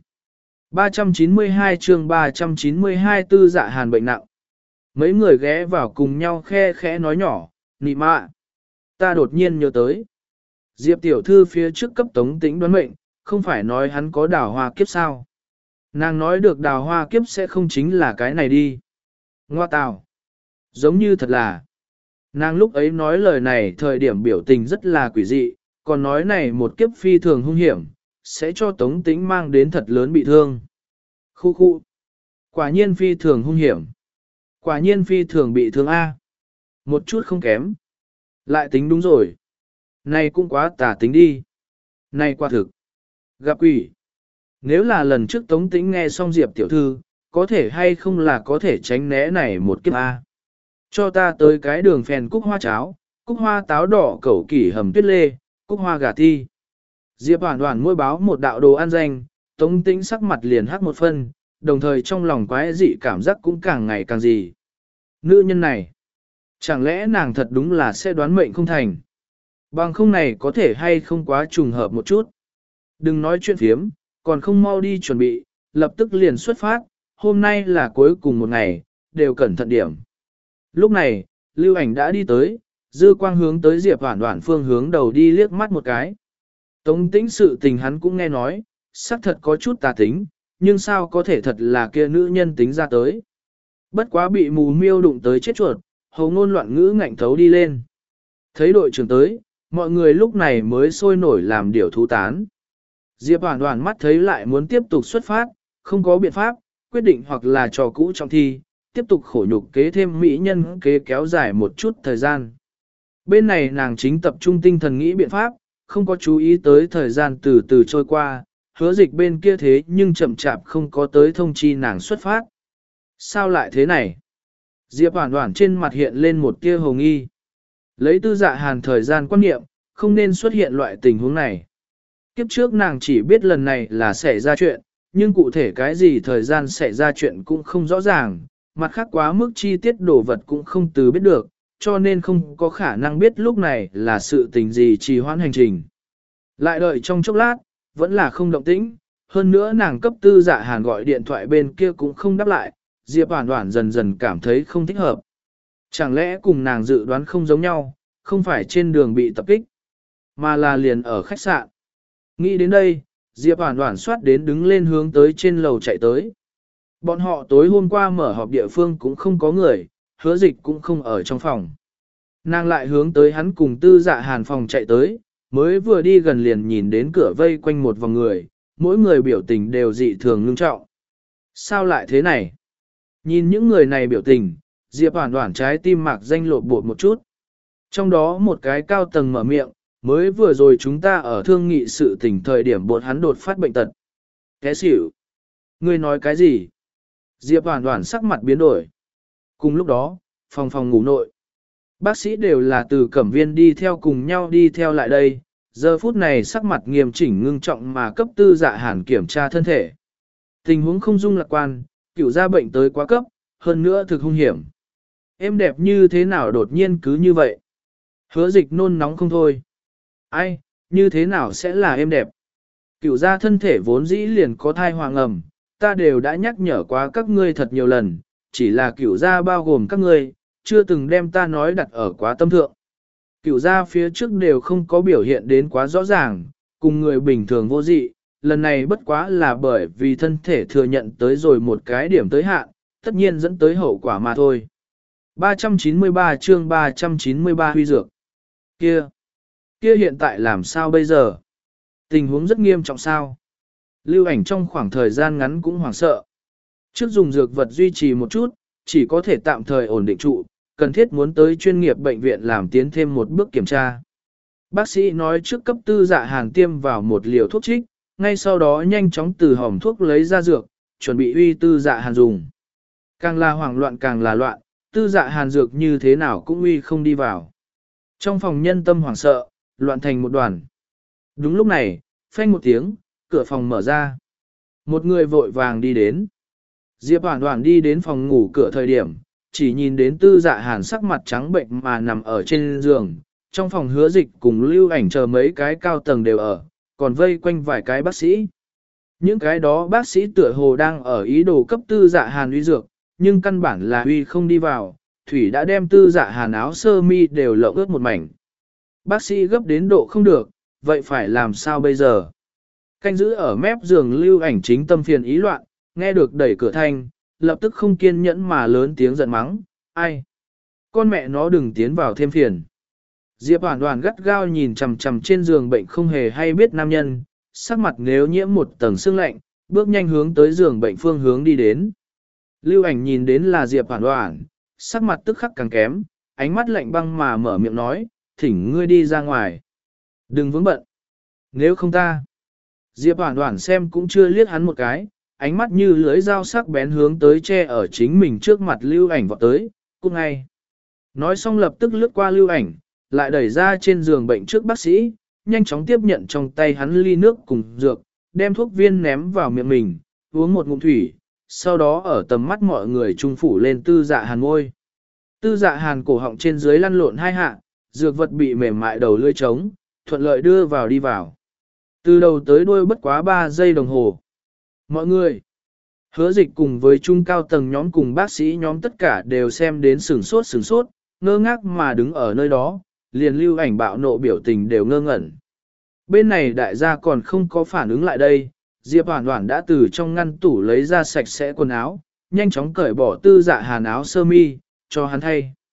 ba trăm chín mươi hai chương ba trăm chín mươi hai tư dạ hàn bệnh nặng. Mấy người ghé vào cùng nhau khe khẽ nói nhỏ, nị mạ. Ta đột nhiên nhớ tới. Diệp tiểu thư phía trước cấp Tống Tĩnh đoán mệnh, không phải nói hắn có đào hoa kiếp sao. Nàng nói được đào hoa kiếp sẽ không chính là cái này đi. Ngoa tào. Giống như thật là. Nàng lúc ấy nói lời này thời điểm biểu tình rất là quỷ dị, còn nói này một kiếp phi thường hung hiểm, sẽ cho Tống Tĩnh mang đến thật lớn bị thương. Khu khu. Quả nhiên phi thường hung hiểm. Quả nhiên phi thường bị thương A. Một chút không kém. Lại tính đúng rồi. Này cũng quá tà tính đi. Này quả thực. Gặp quỷ. Nếu là lần trước Tống Tĩnh nghe xong Diệp tiểu thư, có thể hay không là có thể tránh né này một kiếp A. Cho ta tới cái đường phèn cúc hoa cháo, cúc hoa táo đỏ cẩu kỷ hầm tuyết lê, cúc hoa gà ti. Diệp Hoản Hoản môi báo một đạo đồ ăn danh, Tống Tĩnh sắc mặt liền hắc một phân, đồng thời trong lòng quái dị cảm giác cũng càng ngày càng gì. Nữ nhân này, chẳng lẽ nàng thật đúng là sẽ đoán mệnh không thành? Bằng không này có thể hay không quá trùng hợp một chút. Đừng nói chuyện phiếm, còn không mau đi chuẩn bị, lập tức liền xuất phát, hôm nay là cuối cùng một ngày, đều cẩn thận điểm. Lúc này, Lưu Ảnh đã đi tới, dư quang hướng tới Diệp Hoản Hoản phương hướng đầu đi liếc mắt một cái. Tống Tĩnh sự tình hắn cũng nghe nói, xác thật có chút tà tính, nhưng sao có thể thật là kia nữ nhân tính ra tới. Bất quá bị mù miêu đụng tới chết chuột, hầu ngôn loạn ngữ ngạnh thấu đi lên. Thấy đội trưởng tới, mọi người lúc này mới sôi nổi làm điều thú tán. Diệp Hoàn Hoàn mắt thấy lại muốn tiếp tục xuất phát, không có biện pháp, quyết định hoặc là trò cũ trong thi, tiếp tục khổ nhục kế thêm mỹ nhân kế kéo dài một chút thời gian. Bên này nàng chính tập trung tinh thần nghĩ biện pháp, không có chú ý tới thời gian từ từ trôi qua, hứa dịch bên kia thế nhưng chậm chạp không có tới thông chi nàng xuất phát. Sao lại thế này? Diệp Hoàn Hoàn trên mặt hiện lên một tia hồ nghi. Lấy tư dạ hàn thời gian quan niệm, không nên xuất hiện loại tình huống này. Kiếp trước nàng chỉ biết lần này là xảy ra chuyện, nhưng cụ thể cái gì thời gian xảy ra chuyện cũng không rõ ràng, mặt khác quá mức chi tiết đồ vật cũng không từ biết được, cho nên không có khả năng biết lúc này là sự tình gì trì hoãn hành trình. Lại đợi trong chốc lát, vẫn là không động tĩnh, hơn nữa nàng cấp tư dạ hàn gọi điện thoại bên kia cũng không đáp lại, Diệp Hoàn Hoàn dần dần cảm thấy không thích hợp. Chẳng lẽ cùng nàng dự đoán không giống nhau, không phải trên đường bị tập kích, mà là liền ở khách sạn. Nghĩ đến đây, Diệp Hoàn Hoàn soát đến đứng lên hướng tới trên lầu chạy tới. Bọn họ tối hôm qua mở họp địa phương cũng không có người, hứa dịch cũng không ở trong phòng. Nàng lại hướng tới hắn cùng tư dạ hàn phòng chạy tới, mới vừa đi gần liền nhìn đến cửa vây quanh một vòng người, mỗi người biểu tình đều dị thường ngưng trọng. Sao lại thế này? Nhìn những người này biểu tình, Diệp Hoàn Hoàn trái tim mạc danh lột bột một chút. Trong đó một cái cao tầng mở miệng, mới vừa rồi chúng ta ở thương nghị sự tình thời điểm bột hắn đột phát bệnh tật. Té xỉu. Ngươi nói cái gì? Diệp Hoàn Hoàn sắc mặt biến đổi. Cùng lúc đó, phòng phòng ngủ nội. Bác sĩ đều là từ cẩm viên đi theo cùng nhau đi theo lại đây. Giờ phút này sắc mặt nghiêm chỉnh ngưng trọng mà cấp tư dạ hàn kiểm tra thân thể. Tình huống không dung lạc quan, cửu gia bệnh tới quá cấp, hơn nữa thực hung hiểm. Em đẹp như thế nào đột nhiên cứ như vậy? Hứa dịch nôn nóng không thôi. Ai, như thế nào sẽ là em đẹp? Cửu gia thân thể vốn dĩ liền có thai hoàng ẩm, ta đều đã nhắc nhở quá các ngươi thật nhiều lần, chỉ là cửu gia bao gồm các ngươi, chưa từng đem ta nói đặt ở quá tâm thượng. Cửu gia phía trước đều không có biểu hiện đến quá rõ ràng, cùng người bình thường vô dị, lần này bất quá là bởi vì thân thể thừa nhận tới rồi một cái điểm tới hạn, tất nhiên dẫn tới hậu quả mà thôi. ba trăm chín mươi ba chương ba trăm chín mươi ba huy dược. Kia, kia hiện tại làm sao bây giờ? Tình huống rất nghiêm trọng sao? Lưu ảnh trong khoảng thời gian ngắn cũng hoảng sợ. Trước dùng dược vật duy trì một chút, chỉ có thể tạm thời ổn định trụ, cần thiết muốn tới chuyên nghiệp bệnh viện làm tiến thêm một bước kiểm tra. Bác sĩ nói trước cấp tư dạ hàn tiêm vào một liều thuốc trích, ngay sau đó nhanh chóng từ hòm thuốc lấy ra dược, chuẩn bị uy tư dạ hàn dùng. Càng là hoảng loạn càng là loạn, tư dạ hàn dược như thế nào cũng uy không đi vào. Trong phòng nhân tâm hoảng sợ, loạn thành một đoàn. Đúng lúc này, phanh một tiếng, cửa phòng mở ra. Một người vội vàng đi đến. Diệp Hoàn Hoàn đi đến phòng ngủ cửa thời điểm, chỉ nhìn đến tư dạ hàn sắc mặt trắng bệnh mà nằm ở trên giường. Trong phòng hứa dịch cùng lưu ảnh chờ mấy cái cao tầng đều ở, còn vây quanh vài cái bác sĩ. Những cái đó bác sĩ tựa hồ đang ở ý đồ cấp tư dạ hàn uy dược, nhưng căn bản là uy không đi vào, Thủy đã đem tư dạ hàn áo sơ mi đều lộng ướt một mảnh. Bác sĩ gấp đến độ không được, vậy phải làm sao bây giờ? Canh giữ ở mép giường lưu ảnh chính tâm phiền ý loạn, nghe được đẩy cửa thanh, lập tức không kiên nhẫn mà lớn tiếng giận mắng, ai? Con mẹ nó đừng tiến vào thêm phiền. Diệp Hoàn Hoàn gắt gao nhìn chằm chằm trên giường bệnh không hề hay biết nam nhân, sắc mặt nếu nhiễm một tầng sương lạnh, bước nhanh hướng tới giường bệnh phương hướng đi đến. Lưu ảnh nhìn đến là Diệp Hoàn Hoàn, sắc mặt tức khắc càng kém, ánh mắt lạnh băng mà mở miệng nói, thỉnh ngươi đi ra ngoài. Đừng vướng bận. Nếu không ta. Diệp Hoàn Hoàn xem cũng chưa liếc hắn một cái, ánh mắt như lưới dao sắc bén hướng tới che ở chính mình trước mặt lưu ảnh vọt tới, cũng ngay. Nói xong lập tức lướt qua lưu ảnh, lại đẩy ra trên giường bệnh trước bác sĩ, nhanh chóng tiếp nhận trong tay hắn ly nước cùng dược, đem thuốc viên ném vào miệng mình, uống một ngụm thủy, sau đó ở tầm mắt mọi người trung phủ lên tư dạ hàn môi. Tư dạ hàn cổ họng trên dưới lăn lộn hai hạ, dược vật bị mềm mại đầu lưỡi trống, thuận lợi đưa vào đi vào. Từ đầu tới đuôi bất quá ba giây đồng hồ. Mọi người, hứa dịch cùng với trung cao tầng nhóm cùng bác sĩ nhóm tất cả đều xem đến sửng sốt sửng sốt, ngơ ngác mà đứng ở nơi đó, liền lưu ảnh bạo nộ biểu tình đều ngơ ngẩn. Bên này đại gia còn không có phản ứng lại đây, Diệp Hoàn Hoàn đã từ trong ngăn tủ lấy ra sạch sẽ quần áo, nhanh chóng cởi bỏ tư dạ hàn áo sơ mi, cho hắn thay.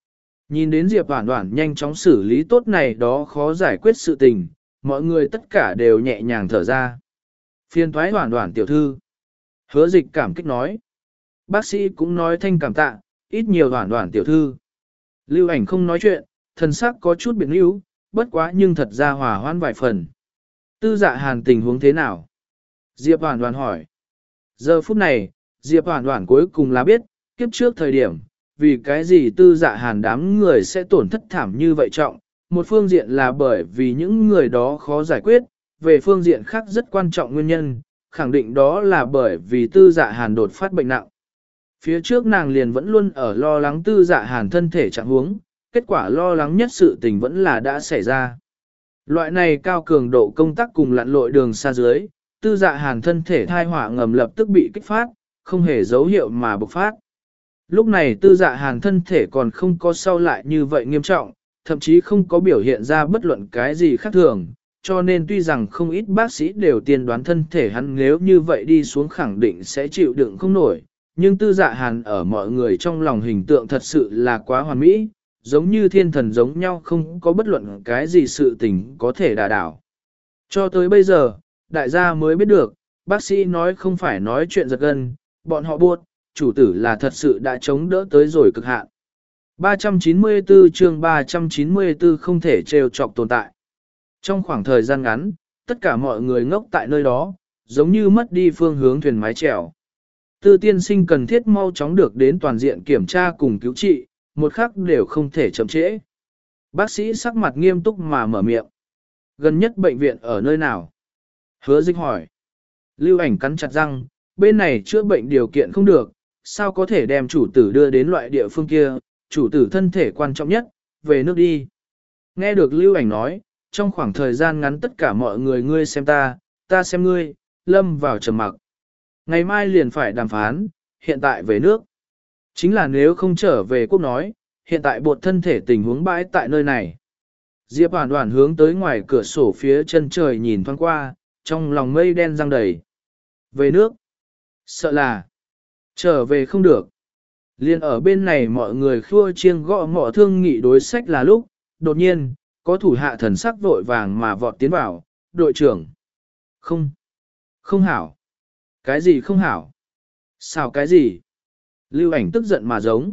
Nhìn đến Diệp Hoản Hoản nhanh chóng xử lý tốt này đó khó giải quyết sự tình, mọi người tất cả đều nhẹ nhàng thở ra. Phiên thoái Hoản Hoản tiểu thư. Hứa Dịch cảm kích nói. Bác sĩ cũng nói thanh cảm tạ, ít nhiều Hoản Hoản tiểu thư. Lưu Ảnh không nói chuyện, thần sắc có chút biến yếu, bất quá nhưng thật ra hòa hoãn vài phần. Tư Dạ Hàn tình huống thế nào? Diệp Hoản Hoản hỏi. Giờ phút này, Diệp Hoản Hoản cuối cùng là biết, kiếp trước thời điểm, vì cái gì Tư Dạ Hàn đám người sẽ tổn thất thảm như vậy trọng. Một phương diện là bởi vì những người đó khó giải quyết, về phương diện khác rất quan trọng nguyên nhân, khẳng định đó là bởi vì Tư Dạ Hàn đột phát bệnh nặng. Phía trước nàng liền vẫn luôn ở lo lắng Tư Dạ Hàn thân thể trạng huống, kết quả lo lắng nhất sự tình vẫn là đã xảy ra. Loại này cao cường độ công tác cùng lặn lội đường xa dưới, Tư Dạ Hàn thân thể thai hỏa ngầm lập tức bị kích phát, không hề dấu hiệu mà bộc phát. Lúc này Tư Dạ Hàn thân thể còn không có sau lại như vậy nghiêm trọng, thậm chí không có biểu hiện ra bất luận cái gì khác thường, cho nên tuy rằng không ít bác sĩ đều tiên đoán thân thể hắn nếu như vậy đi xuống khẳng định sẽ chịu đựng không nổi, nhưng Tư Dạ Hàn ở mọi người trong lòng hình tượng thật sự là quá hoàn mỹ, giống như thiên thần giống nhau không có bất luận cái gì sự tình có thể đả đảo. Cho tới bây giờ, đại gia mới biết được, bác sĩ nói không phải nói chuyện giật gân, bọn họ buộc, chủ tử là thật sự đã chống đỡ tới rồi cực hạn. ba trăm chín mươi tư chương ba trăm chín mươi tư không thể trêu chọc tồn tại. Trong khoảng thời gian ngắn, tất cả mọi người ngốc tại nơi đó, giống như mất đi phương hướng thuyền mái chèo. Tư tiên sinh cần thiết mau chóng được đến toàn diện kiểm tra cùng cứu trị, một khắc đều không thể chậm trễ. Bác sĩ sắc mặt nghiêm túc mà mở miệng. Gần nhất bệnh viện ở nơi nào? Hứa Dịch hỏi. Lưu Ảnh cắn chặt răng, bên này chữa bệnh điều kiện không được, sao có thể đem chủ tử đưa đến loại địa phương kia, chủ tử thân thể quan trọng nhất, về nước đi. Nghe được Lưu Ảnh nói, trong khoảng thời gian ngắn tất cả mọi người ngươi xem ta, ta xem ngươi, lâm vào trầm mặc. Ngày mai liền phải đàm phán, hiện tại về nước. Chính là nếu không trở về quốc nói, hiện tại bột thân thể tình huống bãi tại nơi này. Diệp Hoản Hoản hướng tới ngoài cửa sổ phía chân trời nhìn thoáng qua, trong lòng mây đen răng đầy. Về nước. Sợ là trở về không được. Liên ở bên này mọi người khua chiêng gõ mỏ thương nghị đối sách là lúc, đột nhiên, có thủ hạ thần sắc vội vàng mà vọt tiến vào, đội trưởng. Không. Không hảo. Cái gì không hảo? Sao cái gì? Lưu Ảnh tức giận mà giống.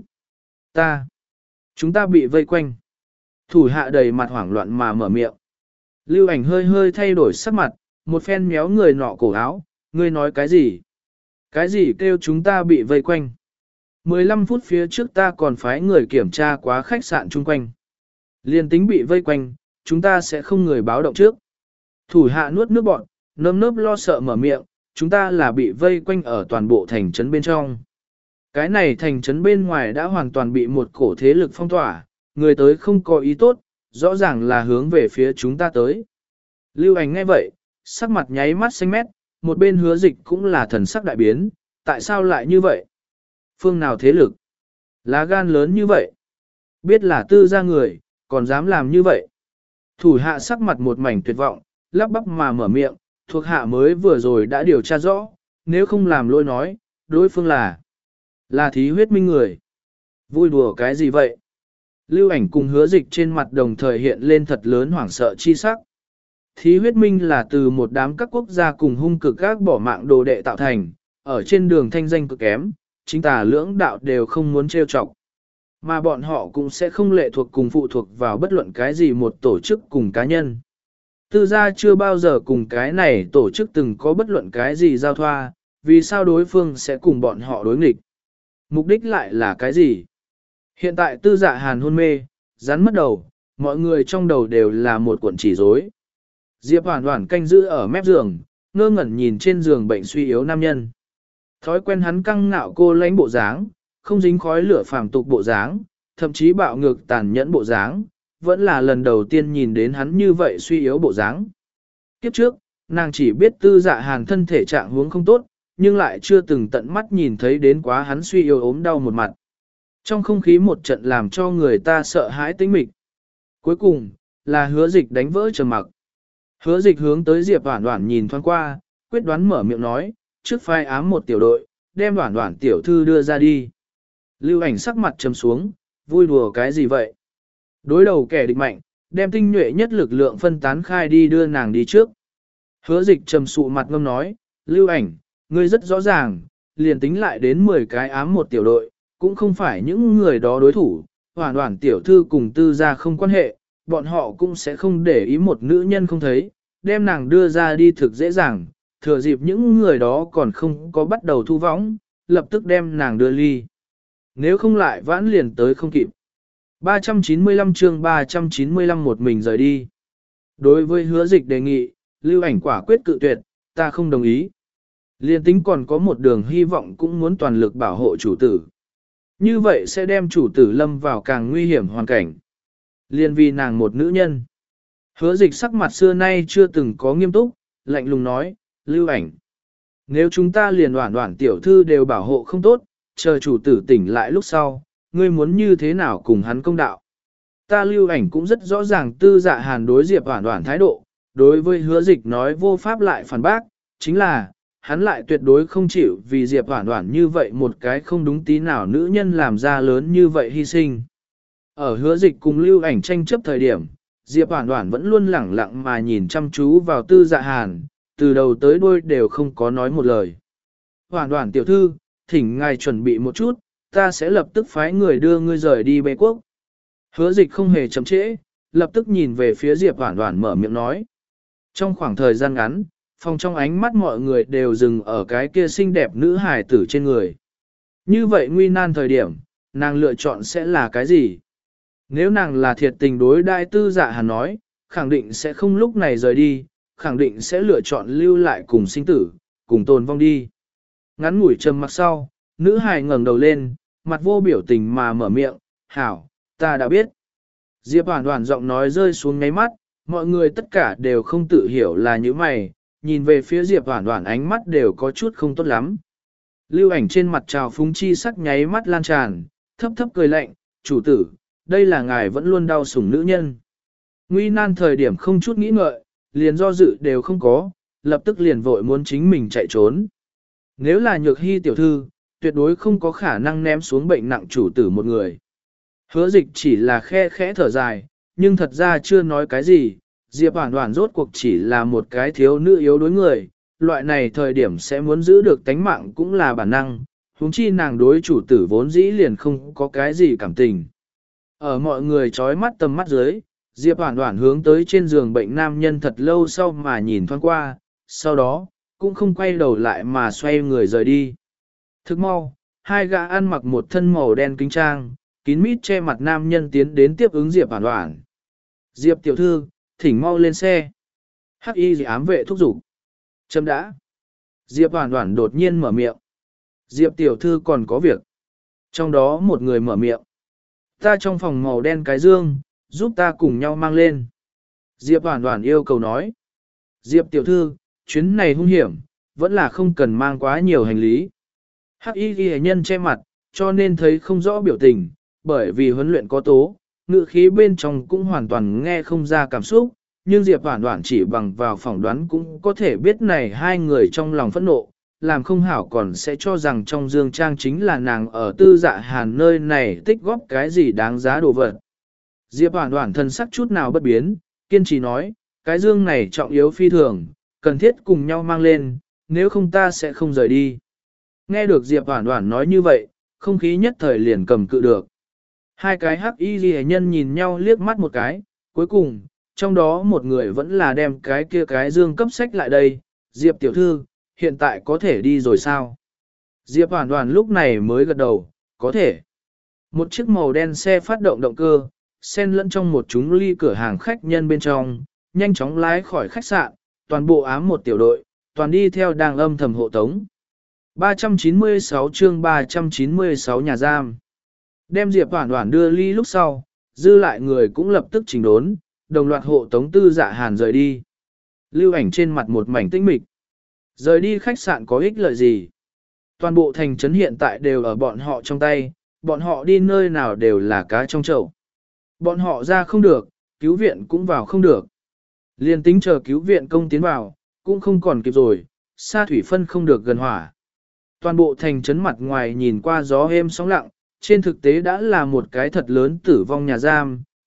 Ta. Chúng ta bị vây quanh. Thủ hạ đầy mặt hoảng loạn mà mở miệng. Lưu Ảnh hơi hơi thay đổi sắc mặt, một phen méo người nọ cổ áo. Ngươi nói cái gì? Cái gì kêu chúng ta bị vây quanh? mười lăm phút phía trước ta còn phái người kiểm tra quá khách sạn chung quanh. Liên tính bị vây quanh, chúng ta sẽ không người báo động trước. Thủ hạ nuốt nước bọn, nơm nớp lo sợ mở miệng, chúng ta là bị vây quanh ở toàn bộ thành trấn bên trong. Cái này thành trấn bên ngoài đã hoàn toàn bị một cổ thế lực phong tỏa, người tới không có ý tốt, rõ ràng là hướng về phía chúng ta tới. Lưu Ảnh nghe vậy, sắc mặt nháy mắt xanh mét, một bên Hứa Dịch cũng là thần sắc đại biến, tại sao lại như vậy? Phương nào thế lực? Lá gan lớn như vậy? Biết là Tư gia người, còn dám làm như vậy? Thủ hạ sắc mặt một mảnh tuyệt vọng, lắp bắp mà mở miệng, thuộc hạ mới vừa rồi đã điều tra rõ, nếu không làm lôi nói, đối phương là là thí huyết minh người. Vui đùa cái gì vậy? Lưu Ảnh cùng Hứa Dịch trên mặt đồng thời hiện lên thật lớn hoảng sợ chi sắc. Thí huyết minh là từ một đám các quốc gia cùng hung cực các bỏ mạng đồ đệ tạo thành, ở trên đường thanh danh cực kém, chính tà lưỡng đạo đều không muốn trêu chọc. Mà bọn họ cũng sẽ không lệ thuộc cùng phụ thuộc vào bất luận cái gì một tổ chức cùng cá nhân. Tư gia chưa bao giờ cùng cái này tổ chức từng có bất luận cái gì giao thoa, vì sao đối phương sẽ cùng bọn họ đối nghịch. Mục đích lại là cái gì? Hiện tại Tư Dạ Hàn hôn mê, rắn mất đầu, mọi người trong đầu đều là một cuộn chỉ rối. Diệp Hoản Hoản canh giữ ở mép giường, ngơ ngẩn nhìn trên giường bệnh suy yếu nam nhân. Thói quen hắn căng ngạo cô lãnh bộ dáng, không dính khói lửa phàm tục bộ dáng, thậm chí bạo ngược tàn nhẫn bộ dáng, vẫn là lần đầu tiên nhìn đến hắn như vậy suy yếu bộ dáng. Kiếp trước, nàng chỉ biết Tư Dạ Hàn thân thể trạng huống không tốt, nhưng lại chưa từng tận mắt nhìn thấy đến quá hắn suy yếu ốm đau một mặt. Trong không khí một trận làm cho người ta sợ hãi tĩnh mịch. Cuối cùng, là Hứa Dịch đánh vỡ trầm mặc. Hứa Dịch hướng tới Diệp Hoản Hoản nhìn thoáng qua, quyết đoán mở miệng nói, trước phái ám một tiểu đội, đem Hoản Hoản tiểu thư đưa ra đi. Lưu Ảnh sắc mặt trầm xuống, vui đùa cái gì vậy? Đối đầu kẻ địch mạnh, đem tinh nhuệ nhất lực lượng phân tán khai đi đưa nàng đi trước. Hứa dịch trầm sụ mặt ngâm nói, Lưu Ảnh, ngươi rất rõ ràng, liền tính lại đến mười cái ám một tiểu đội, cũng không phải những người đó đối thủ, hoàn hoàn tiểu thư cùng tư gia không quan hệ, bọn họ cũng sẽ không để ý một nữ nhân không thấy, đem nàng đưa ra đi thực dễ dàng, thừa dịp những người đó còn không có bắt đầu thu võng, lập tức đem nàng đưa ly. Nếu không lại vãn liền tới không kịp. ba trăm chín mươi lăm chương ba trăm chín mươi lăm một mình rời đi. Đối với hứa dịch đề nghị, Lưu Ảnh quả quyết cự tuyệt, ta không đồng ý. Liên tính còn có một đường hy vọng cũng muốn toàn lực bảo hộ chủ tử. Như vậy sẽ đem chủ tử lâm vào càng nguy hiểm hoàn cảnh. Liên vì nàng một nữ nhân. Hứa dịch sắc mặt xưa nay chưa từng có nghiêm túc, lạnh lùng nói, Lưu Ảnh. Nếu chúng ta liền đoạn đoạn tiểu thư đều bảo hộ không tốt, chờ chủ tử tỉnh lại lúc sau, ngươi muốn như thế nào cùng hắn công đạo. Ta Lưu Ảnh cũng rất rõ ràng tư dạ hàn đối Diệp Hoản Hoản thái độ, đối với hứa dịch nói vô pháp lại phản bác, chính là, hắn lại tuyệt đối không chịu vì Diệp Hoản Hoản như vậy một cái không đúng tí nào nữ nhân làm ra lớn như vậy hy sinh. Ở hứa dịch cùng Lưu Ảnh tranh chấp thời điểm, Diệp Hoản Hoản vẫn luôn lẳng lặng mà nhìn chăm chú vào tư dạ hàn, từ đầu tới đuôi đều không có nói một lời. Hoản Hoản tiểu thư, thỉnh ngài chuẩn bị một chút, ta sẽ lập tức phái người đưa ngươi rời đi bệ quốc. Hứa dịch không hề chậm trễ, lập tức nhìn về phía Diệp Hoản Hoản mở miệng nói. Trong khoảng thời gian ngắn, phòng trong ánh mắt mọi người đều dừng ở cái kia xinh đẹp nữ hài tử trên người. Như vậy nguy nan thời điểm, nàng lựa chọn sẽ là cái gì? Nếu nàng là thiệt tình đối đại tư dạ hàn nói, khẳng định sẽ không lúc này rời đi, khẳng định sẽ lựa chọn lưu lại cùng sinh tử, cùng tồn vong đi. Ngắn ngủi trầm mặc sau, nữ hài ngẩng đầu lên, mặt vô biểu tình mà mở miệng, hảo, ta đã biết. Diệp Hoản Hoản giọng nói rơi xuống ngáy mắt, mọi người tất cả đều không tự hiểu là như mày, nhìn về phía Diệp Hoản Hoản ánh mắt đều có chút không tốt lắm. Lưu Ảnh trên mặt trào phúng chi sắc nháy mắt lan tràn, thấp thấp cười lạnh, chủ tử, đây là ngài vẫn luôn đau sủng nữ nhân. Nguy nan thời điểm không chút nghĩ ngợi, liền do dự đều không có, lập tức liền vội muốn chính mình chạy trốn. Nếu là Nhược Hy tiểu thư, tuyệt đối không có khả năng ném xuống bệnh nặng chủ tử một người. Hứa dịch chỉ là khe khẽ thở dài, nhưng thật ra chưa nói cái gì, Diệp Hoản Hoản rốt cuộc chỉ là một cái thiếu nữ yếu đối người, loại này thời điểm sẽ muốn giữ được tánh mạng cũng là bản năng, huống chi nàng đối chủ tử vốn dĩ liền không có cái gì cảm tình. Ở mọi người trói mắt tầm mắt dưới, Diệp Hoản Hoản hướng tới trên giường bệnh nam nhân thật lâu sau mà nhìn thoáng qua, sau đó, cũng không quay đầu lại mà xoay người rời đi. Thức mau, hai gã ăn mặc một thân màu đen kính trang, kín mít che mặt nam nhân tiến đến tiếp ứng Diệp Hoản Hoản. Diệp tiểu thư, thỉnh mau lên xe. Hắc y dị ám vệ thúc giục. Chấm đã. Diệp Hoản Hoản đột nhiên mở miệng. Diệp tiểu thư còn có việc. Trong đó một người mở miệng. Ta trong phòng màu đen cái dương, giúp ta cùng nhau mang lên. Diệp Hoản Hoản yêu cầu nói. Diệp tiểu thư, chuyến này hung hiểm, vẫn là không cần mang quá nhiều hành lý. Hắc y ghi nhân che mặt, cho nên thấy không rõ biểu tình, bởi vì huấn luyện có tố, ngữ khí bên trong cũng hoàn toàn nghe không ra cảm xúc, nhưng Diệp Hoản Hoản chỉ bằng vào phỏng đoán cũng có thể biết này hai người trong lòng phẫn nộ, làm không hảo còn sẽ cho rằng trong dương trang chính là nàng ở tư dạ hàn nơi này tích góp cái gì đáng giá đồ vật. Diệp Hoản Hoản thân sắc chút nào bất biến, kiên trì nói, cái dương này trọng yếu phi thường, cần thiết cùng nhau mang lên, nếu không ta sẽ không rời đi. Nghe được Diệp Hoản Hoản nói như vậy, không khí nhất thời liền cầm cự được. Hai cái hắc y ghi nhân nhìn nhau liếc mắt một cái, cuối cùng, trong đó một người vẫn là đem cái kia cái dương cấp sách lại đây, Diệp tiểu thư, hiện tại có thể đi rồi sao? Diệp Hoản Hoản lúc này mới gật đầu, có thể. Một chiếc màu đen xe phát động động cơ, xen lẫn trong một chúng ly cửa hàng khách nhân bên trong, nhanh chóng lái khỏi khách sạn, toàn bộ ám một tiểu đội, toàn đi theo đang âm thầm hộ tống. ba trăm chín mươi sáu chương ba trăm chín mươi sáu nhà giam. Đem Diệp Hoản Hoản đưa ly lúc sau, dư lại người cũng lập tức chỉnh đốn, đồng loạt hộ tống tư dạ hàn rời đi. Lưu Ảnh trên mặt một mảnh tĩnh mịch. Rời đi khách sạn có ích lợi gì? Toàn bộ thành trấn hiện tại đều ở bọn họ trong tay, bọn họ đi nơi nào đều là cá trong chậu. Bọn họ ra không được, cứu viện cũng vào không được. Liên tính chờ cứu viện công tiến vào, cũng không còn kịp rồi, xa thủy phân không được gần hỏa. Toàn bộ thành trấn mặt ngoài nhìn qua gió êm sóng lặng, trên thực tế đã là một cái thật lớn tử vong nhà giam,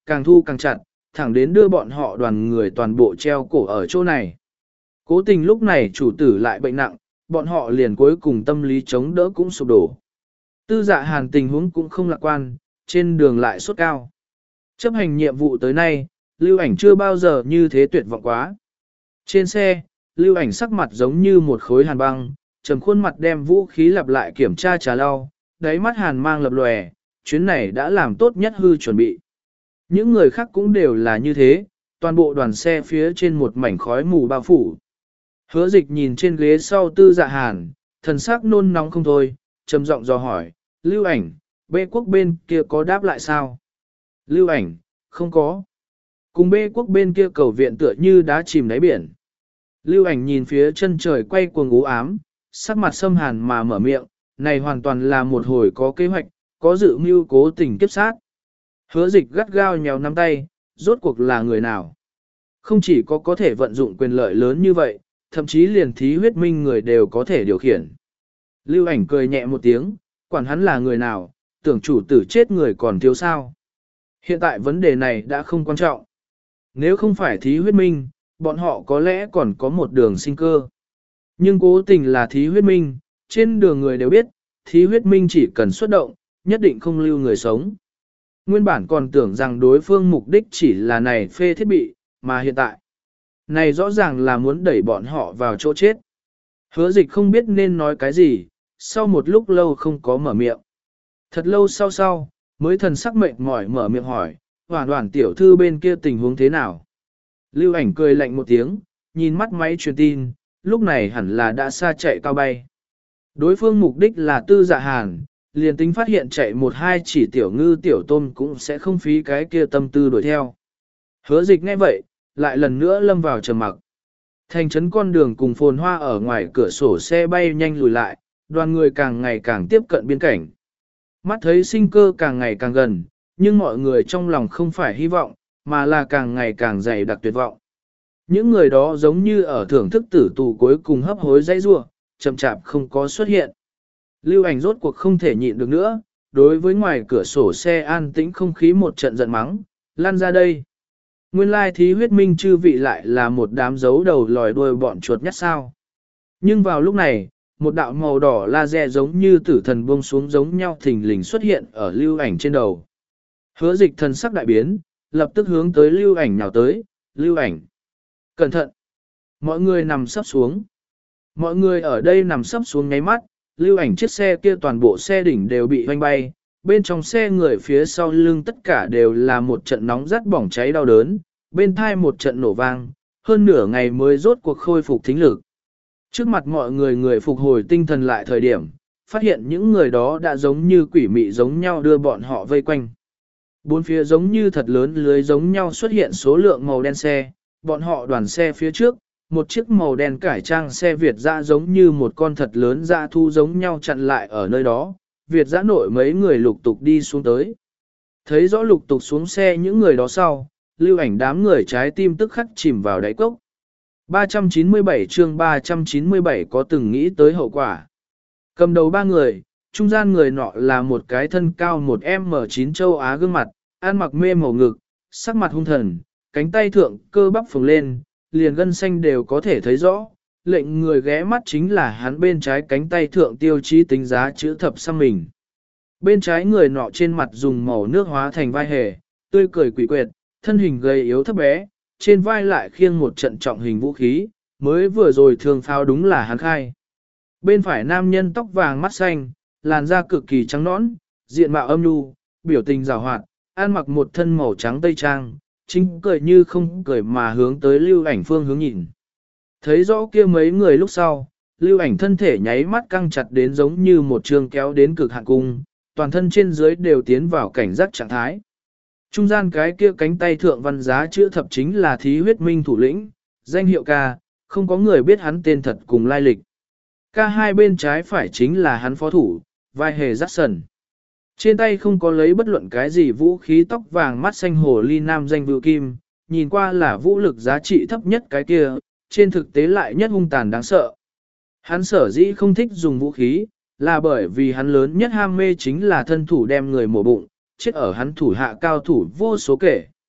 càng thu càng chặt, thẳng đến đưa bọn họ đoàn người toàn bộ treo cổ ở chỗ này. Cố tình lúc này chủ tử lại bệnh nặng, bọn họ liền cuối cùng tâm lý chống đỡ cũng sụp đổ. Tư Dạ Hàn tình huống cũng không lạc quan, trên đường lại sốt cao. Chấp hành nhiệm vụ tới nay, Lưu Ảnh chưa bao giờ như thế tuyệt vọng quá. Trên xe, Lưu Ảnh sắc mặt giống như một khối hàn băng, trầm khuôn mặt đem vũ khí lặp lại kiểm tra trà lau, đáy mắt hàn mang lập lòe, chuyến này đã làm tốt nhất hư chuẩn bị. Những người khác cũng đều là như thế, toàn bộ đoàn xe phía trên một mảnh khói mù bao phủ. Hứa Dịch nhìn trên ghế sau Tư Dạ Hàn, thần sắc nôn nóng không thôi, trầm giọng dò hỏi, Lưu Ảnh, bê quốc bên kia có đáp lại sao? Lưu Ảnh, không có. Cùng bê quốc bên kia cầu viện tựa như đá chìm đáy biển. Lưu Ảnh nhìn phía chân trời quay cuồng u ám, sắc mặt xâm hàn mà mở miệng, này hoàn toàn là một hồi có kế hoạch, có dự mưu cố tình kiếp sát. Hứa Dịch gắt gao nhéo nắm tay, rốt cuộc là người nào? Không chỉ có có thể vận dụng quyền lợi lớn như vậy, thậm chí liền thí huyết minh người đều có thể điều khiển. Lưu Ảnh cười nhẹ một tiếng, quản hắn là người nào, tưởng chủ tử chết người còn thiếu sao. Hiện tại vấn đề này đã không quan trọng. Nếu không phải thí huyết minh, bọn họ có lẽ còn có một đường sinh cơ. Nhưng cố tình là thí huyết minh, trên đường người đều biết, thí huyết minh chỉ cần xuất động, nhất định không lưu người sống. Nguyên bản còn tưởng rằng đối phương mục đích chỉ là này phê thiết bị, mà hiện tại, này rõ ràng là muốn đẩy bọn họ vào chỗ chết. Hứa Dịch không biết nên nói cái gì, sau một lúc lâu không có mở miệng. Thật lâu sau sau, mới thần sắc mệt mỏi mở miệng hỏi, Hoản Hoản tiểu thư bên kia tình huống thế nào? Lưu Ảnh cười lạnh một tiếng, nhìn mắt máy truyền tin, lúc này hẳn là đã xa chạy cao bay. Đối phương mục đích là Tư Dạ Hàn, liền tính phát hiện chạy một hai chỉ tiểu ngư tiểu tôm cũng sẽ không phí cái kia tâm tư đuổi theo. Hứa Dịch nghe vậy, lại lần nữa lâm vào trầm mặc. Thành trấn con đường cùng phồn hoa ở ngoài cửa sổ xe bay nhanh lùi lại, đoàn người càng ngày càng tiếp cận biên cảnh. Mắt thấy sinh cơ càng ngày càng gần, nhưng mọi người trong lòng không phải hy vọng, mà là càng ngày càng dày đặc tuyệt vọng. Những người đó giống như ở thưởng thức tử tù cuối cùng hấp hối dãy rua, chậm chạp không có xuất hiện. Lưu Ảnh rốt cuộc không thể nhịn được nữa, đối với ngoài cửa sổ xe an tĩnh không khí một trận giận mắng, lan ra đây. Nguyên lai thí huyết minh chư vị lại là một đám giấu đầu lòi đuôi bọn chuột nhắt sao. Nhưng vào lúc này, một đạo màu đỏ laser giống như tử thần buông xuống giống nhau thình lình xuất hiện ở Lưu Ảnh trên đầu. Hứa Dịch thần sắc đại biến, lập tức hướng tới Lưu Ảnh nhào tới, Lưu Ảnh. Cẩn thận! Mọi người nằm sấp xuống. Mọi người ở đây nằm sấp xuống nháy mắt, Lưu Ảnh chiếc xe kia toàn bộ xe đỉnh đều bị hoanh bay, bên trong xe người phía sau lưng tất cả đều là một trận nóng rát bỏng cháy đau đớn, bên thai một trận nổ vang, hơn nửa ngày mới rốt cuộc khôi phục thính lực. Trước mặt mọi người người phục hồi tinh thần lại thời điểm, phát hiện những người đó đã giống như quỷ mị giống nhau đưa bọn họ vây quanh. Bốn phía giống như thật lớn lưới giống nhau xuất hiện số lượng màu đen xe, bọn họ đoàn xe phía trước, một chiếc màu đen cải trang xe Việt dã giống như một con thật lớn dã thu giống nhau chặn lại ở nơi đó, Việt dã nội mấy người lục tục đi xuống tới. Thấy rõ lục tục xuống xe những người đó sau, Lưu Ảnh đám người trái tim tức khắc chìm vào đáy cốc. ba trăm chín mươi bảy chương ba trăm chín mươi bảy có từng nghĩ tới hậu quả. Cầm đầu ba người, trung gian người nọ là một cái thân cao một em chín châu Á gương mặt, ăn mặc mê màu ngực, sắc mặt hung thần, cánh tay thượng cơ bắp phồng lên, liền gân xanh đều có thể thấy rõ. Lệnh người ghé mắt chính là hắn bên trái cánh tay thượng tiêu chí tính giá chữ thập xăm mình. Bên trái người nọ trên mặt dùng màu nước hóa thành vai hề, tươi cười quỷ quyệt, thân hình gầy yếu thấp bé, trên vai lại khiêng một trận trọng hình vũ khí, mới vừa rồi thường pháo đúng là hắn khai. Bên phải nam nhân tóc vàng mắt xanh, làn da cực kỳ trắng nõn, diện mạo âm nhu, biểu tình rào hoạt, ăn mặc một thân màu trắng tây trang, chính cười như không cười mà hướng tới Lưu Ảnh phương hướng nhìn. Thấy rõ kia mấy người lúc sau, Lưu Ảnh thân thể nháy mắt căng chặt đến giống như một trường kéo đến cực hạn cung, toàn thân trên dưới đều tiến vào cảnh giác trạng thái. Trung gian cái kia cánh tay thượng văn giá chữ thập chính là thí huyết minh thủ lĩnh, danh hiệu ca, không có người biết hắn tên thật cùng lai lịch. Ca hai bên trái phải chính là hắn phó thủ, vai hề dắt sần. Trên tay không có lấy bất luận cái gì vũ khí tóc vàng mắt xanh hồ ly nam danh vựu kim, nhìn qua là vũ lực giá trị thấp nhất cái kia, trên thực tế lại nhất hung tàn đáng sợ. Hắn sở dĩ không thích dùng vũ khí, là bởi vì hắn lớn nhất ham mê chính là thân thủ đem người mổ bụng, chết ở hắn thủ hạ cao thủ vô số kể.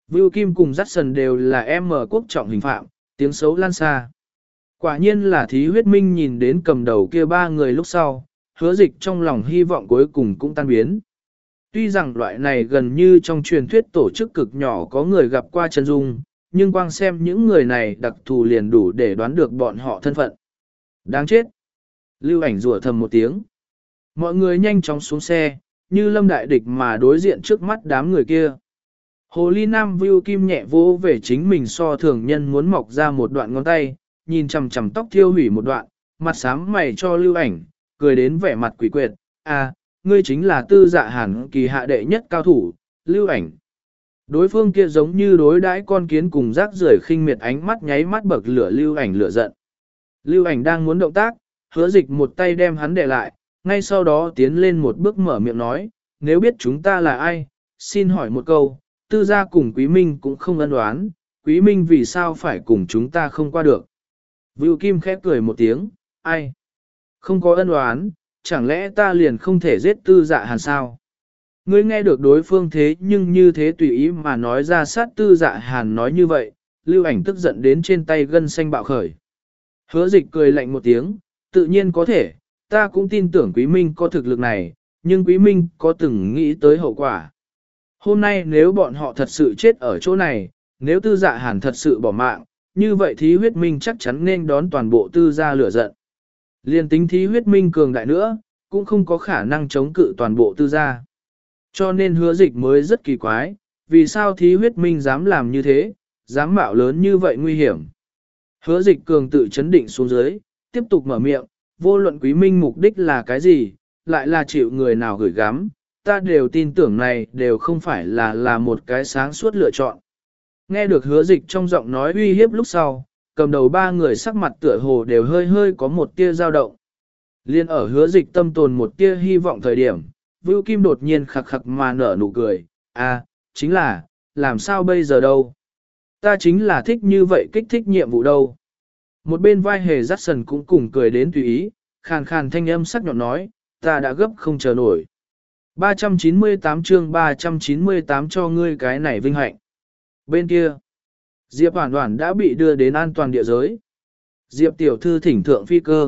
Vưu Kim cùng Jackson đều là em mở quốc trọng hình phạm, tiếng xấu lan xa. Quả nhiên là thí huyết minh nhìn đến cầm đầu kia ba người lúc sau, hứa dịch trong lòng hy vọng cuối cùng cũng tan biến. Tuy rằng loại này gần như trong truyền thuyết tổ chức cực nhỏ có người gặp qua chân dung, nhưng quang xem những người này đặc thù liền đủ để đoán được bọn họ thân phận. Đáng chết! Lưu ảnh rủa thầm một tiếng. Mọi người nhanh chóng xuống xe, như lâm đại địch mà đối diện trước mắt đám người kia. Hồ ly nam Vưu Kim nhẹ vỗ về chính mình so thường nhân muốn mọc ra một đoạn ngón tay, nhìn chằm chằm tóc thiêu hủy một đoạn, mặt xám mày cho lưu ảnh, cười đến vẻ mặt quỷ quyệt. À, ngươi chính là tư dạ hàn kỳ hạ đệ nhất cao thủ, lưu ảnh. Đối phương kia giống như đối đãi con kiến cùng rác rưởi khinh miệt, ánh mắt nháy mắt bậc lửa lưu ảnh lửa giận. Lưu ảnh đang muốn động tác, hứa dịch một tay đem hắn để lại, ngay sau đó tiến lên một bước mở miệng nói, nếu biết chúng ta là ai, xin hỏi một câu, tư gia cùng Quý Minh cũng không ân đoán, Quý Minh vì sao phải cùng chúng ta không qua được. Vưu Kim khép cười một tiếng, ai? Không có ân đoán, chẳng lẽ ta liền không thể giết tư dạ hàn sao? Ngươi nghe được đối phương thế nhưng như thế tùy ý mà nói ra sát tư dạ hàn nói như vậy, lưu ảnh tức giận đến trên tay gân xanh bạo khởi. Hứa dịch cười lạnh một tiếng, tự nhiên có thể, ta cũng tin tưởng Quý Minh có thực lực này, nhưng Quý Minh có từng nghĩ tới hậu quả. Hôm nay nếu bọn họ thật sự chết ở chỗ này, nếu tư dạ hàn thật sự bỏ mạng, như vậy thí huyết minh chắc chắn nên đón toàn bộ tư gia lửa giận. Liên tính thí huyết minh cường đại nữa, cũng không có khả năng chống cự toàn bộ tư gia. Cho nên hứa dịch mới rất kỳ quái, vì sao thí huyết minh dám làm như thế, dám mạo lớn như vậy nguy hiểm. Hứa dịch cường tự chấn định xuống dưới, tiếp tục mở miệng, vô luận Quý Minh mục đích là cái gì, lại là chịu người nào gửi gắm, ta đều tin tưởng này đều không phải là là một cái sáng suốt lựa chọn. Nghe được hứa dịch trong giọng nói uy hiếp lúc sau, cầm đầu ba người sắc mặt tựa hồ đều hơi hơi có một tia dao động. Liên ở hứa dịch tâm tồn một tia hy vọng thời điểm, Vưu Kim đột nhiên khặc khặc mà nở nụ cười, à, chính là, làm sao bây giờ đâu? Ta chính là thích như vậy kích thích nhiệm vụ đâu. Một bên vai hề Jackson cũng cùng cười đến tùy ý, khàn khàn thanh âm sắc nhọn nói, ta đã gấp không chờ nổi. ba trăm chín mươi tám chương ba trăm chín mươi tám cho ngươi cái này vinh hạnh. Bên kia, Diệp Hoản Hoản đã bị đưa đến an toàn địa giới. Diệp tiểu thư thỉnh thượng phi cơ.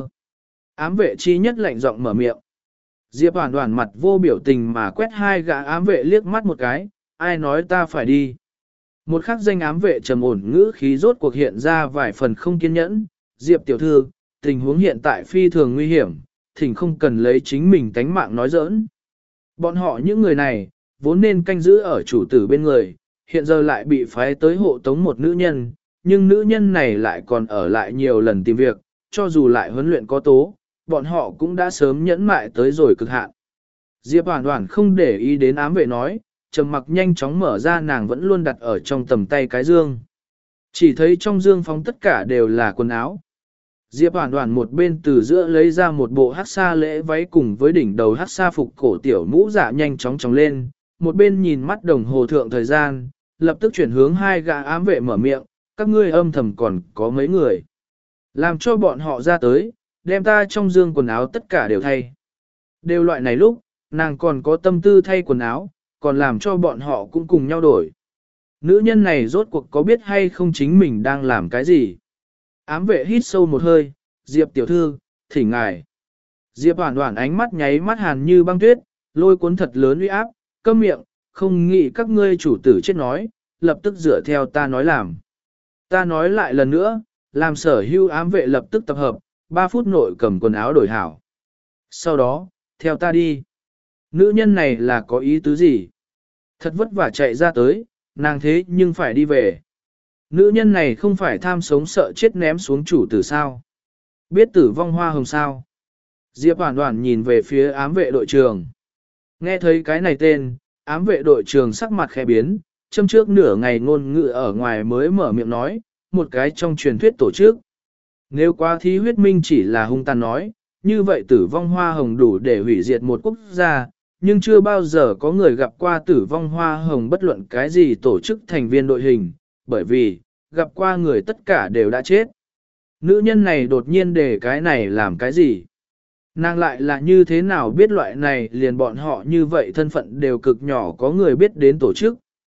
Ám vệ chi nhất lạnh giọng mở miệng. Diệp Hoản Hoản mặt vô biểu tình mà quét hai gã ám vệ liếc mắt một cái, ai nói ta phải đi. Một khắc danh ám vệ trầm ổn ngữ khí rốt cuộc hiện ra vài phần không kiên nhẫn. Diệp tiểu thư, tình huống hiện tại phi thường nguy hiểm, thỉnh không cần lấy chính mình tánh mạng nói giỡn. Bọn họ những người này, vốn nên canh giữ ở chủ tử bên người, hiện giờ lại bị phái tới hộ tống một nữ nhân, nhưng nữ nhân này lại còn ở lại nhiều lần tìm việc, cho dù lại huấn luyện có tố, bọn họ cũng đã sớm nhẫn mại tới rồi cực hạn. Diệp Hoản Hoản không để ý đến ám vệ nói, trầm mặc nhanh chóng mở ra nàng vẫn luôn đặt ở trong tầm tay cái dương. Chỉ thấy trong dương phóng tất cả đều là quần áo. Diệp Hoản Hoản một bên từ giữa lấy ra một bộ hắc sa lễ váy cùng với đỉnh đầu hắc sa phục cổ tiểu mũ dạ nhanh chóng chóng lên, một bên nhìn mắt đồng hồ thượng thời gian, lập tức chuyển hướng hai gã ám vệ mở miệng, các ngươi âm thầm còn có mấy người. Làm cho bọn họ ra tới, đem ta trong dương quần áo tất cả đều thay. Đều loại này lúc, nàng còn có tâm tư thay quần áo, còn làm cho bọn họ cũng cùng nhau đổi. Nữ nhân này rốt cuộc có biết hay không chính mình đang làm cái gì? Ám vệ hít sâu một hơi, Diệp tiểu thư, thỉnh ngài. Diệp Hoản Hoản ánh mắt nháy mắt hàn như băng tuyết, lôi cuốn thật lớn uy áp, câm miệng, không nghĩ các ngươi chủ tử chết nói, lập tức dựa theo ta nói làm. Ta nói lại lần nữa, làm sở hưu ám vệ lập tức tập hợp, ba phút nội cầm quần áo đổi hảo. Sau đó, theo ta đi. Nữ nhân này là có ý tứ gì? Thật vất vả chạy ra tới, nàng thế nhưng phải đi về. Nữ nhân này không phải tham sống sợ chết ném xuống chủ tử sao? Biết tử vong hoa hồng sao? Diệp Hoản Hoản nhìn về phía ám vệ đội trưởng. Nghe thấy cái này tên, ám vệ đội trưởng sắc mặt khẽ biến, châm trước nửa ngày ngôn ngữ ở ngoài mới mở miệng nói, một cái trong truyền thuyết tổ chức. Nếu quá thí huyết minh chỉ là hung tàn nói, như vậy tử vong hoa hồng đủ để hủy diệt một quốc gia, nhưng chưa bao giờ có người gặp qua tử vong hoa hồng bất luận cái gì tổ chức thành viên đội hình, bởi vì, gặp qua người tất cả đều đã chết. Nữ nhân này đột nhiên để cái này làm cái gì? Nàng lại là như thế nào biết loại này liền bọn họ như vậy thân phận đều cực nhỏ có người biết đến tổ chức.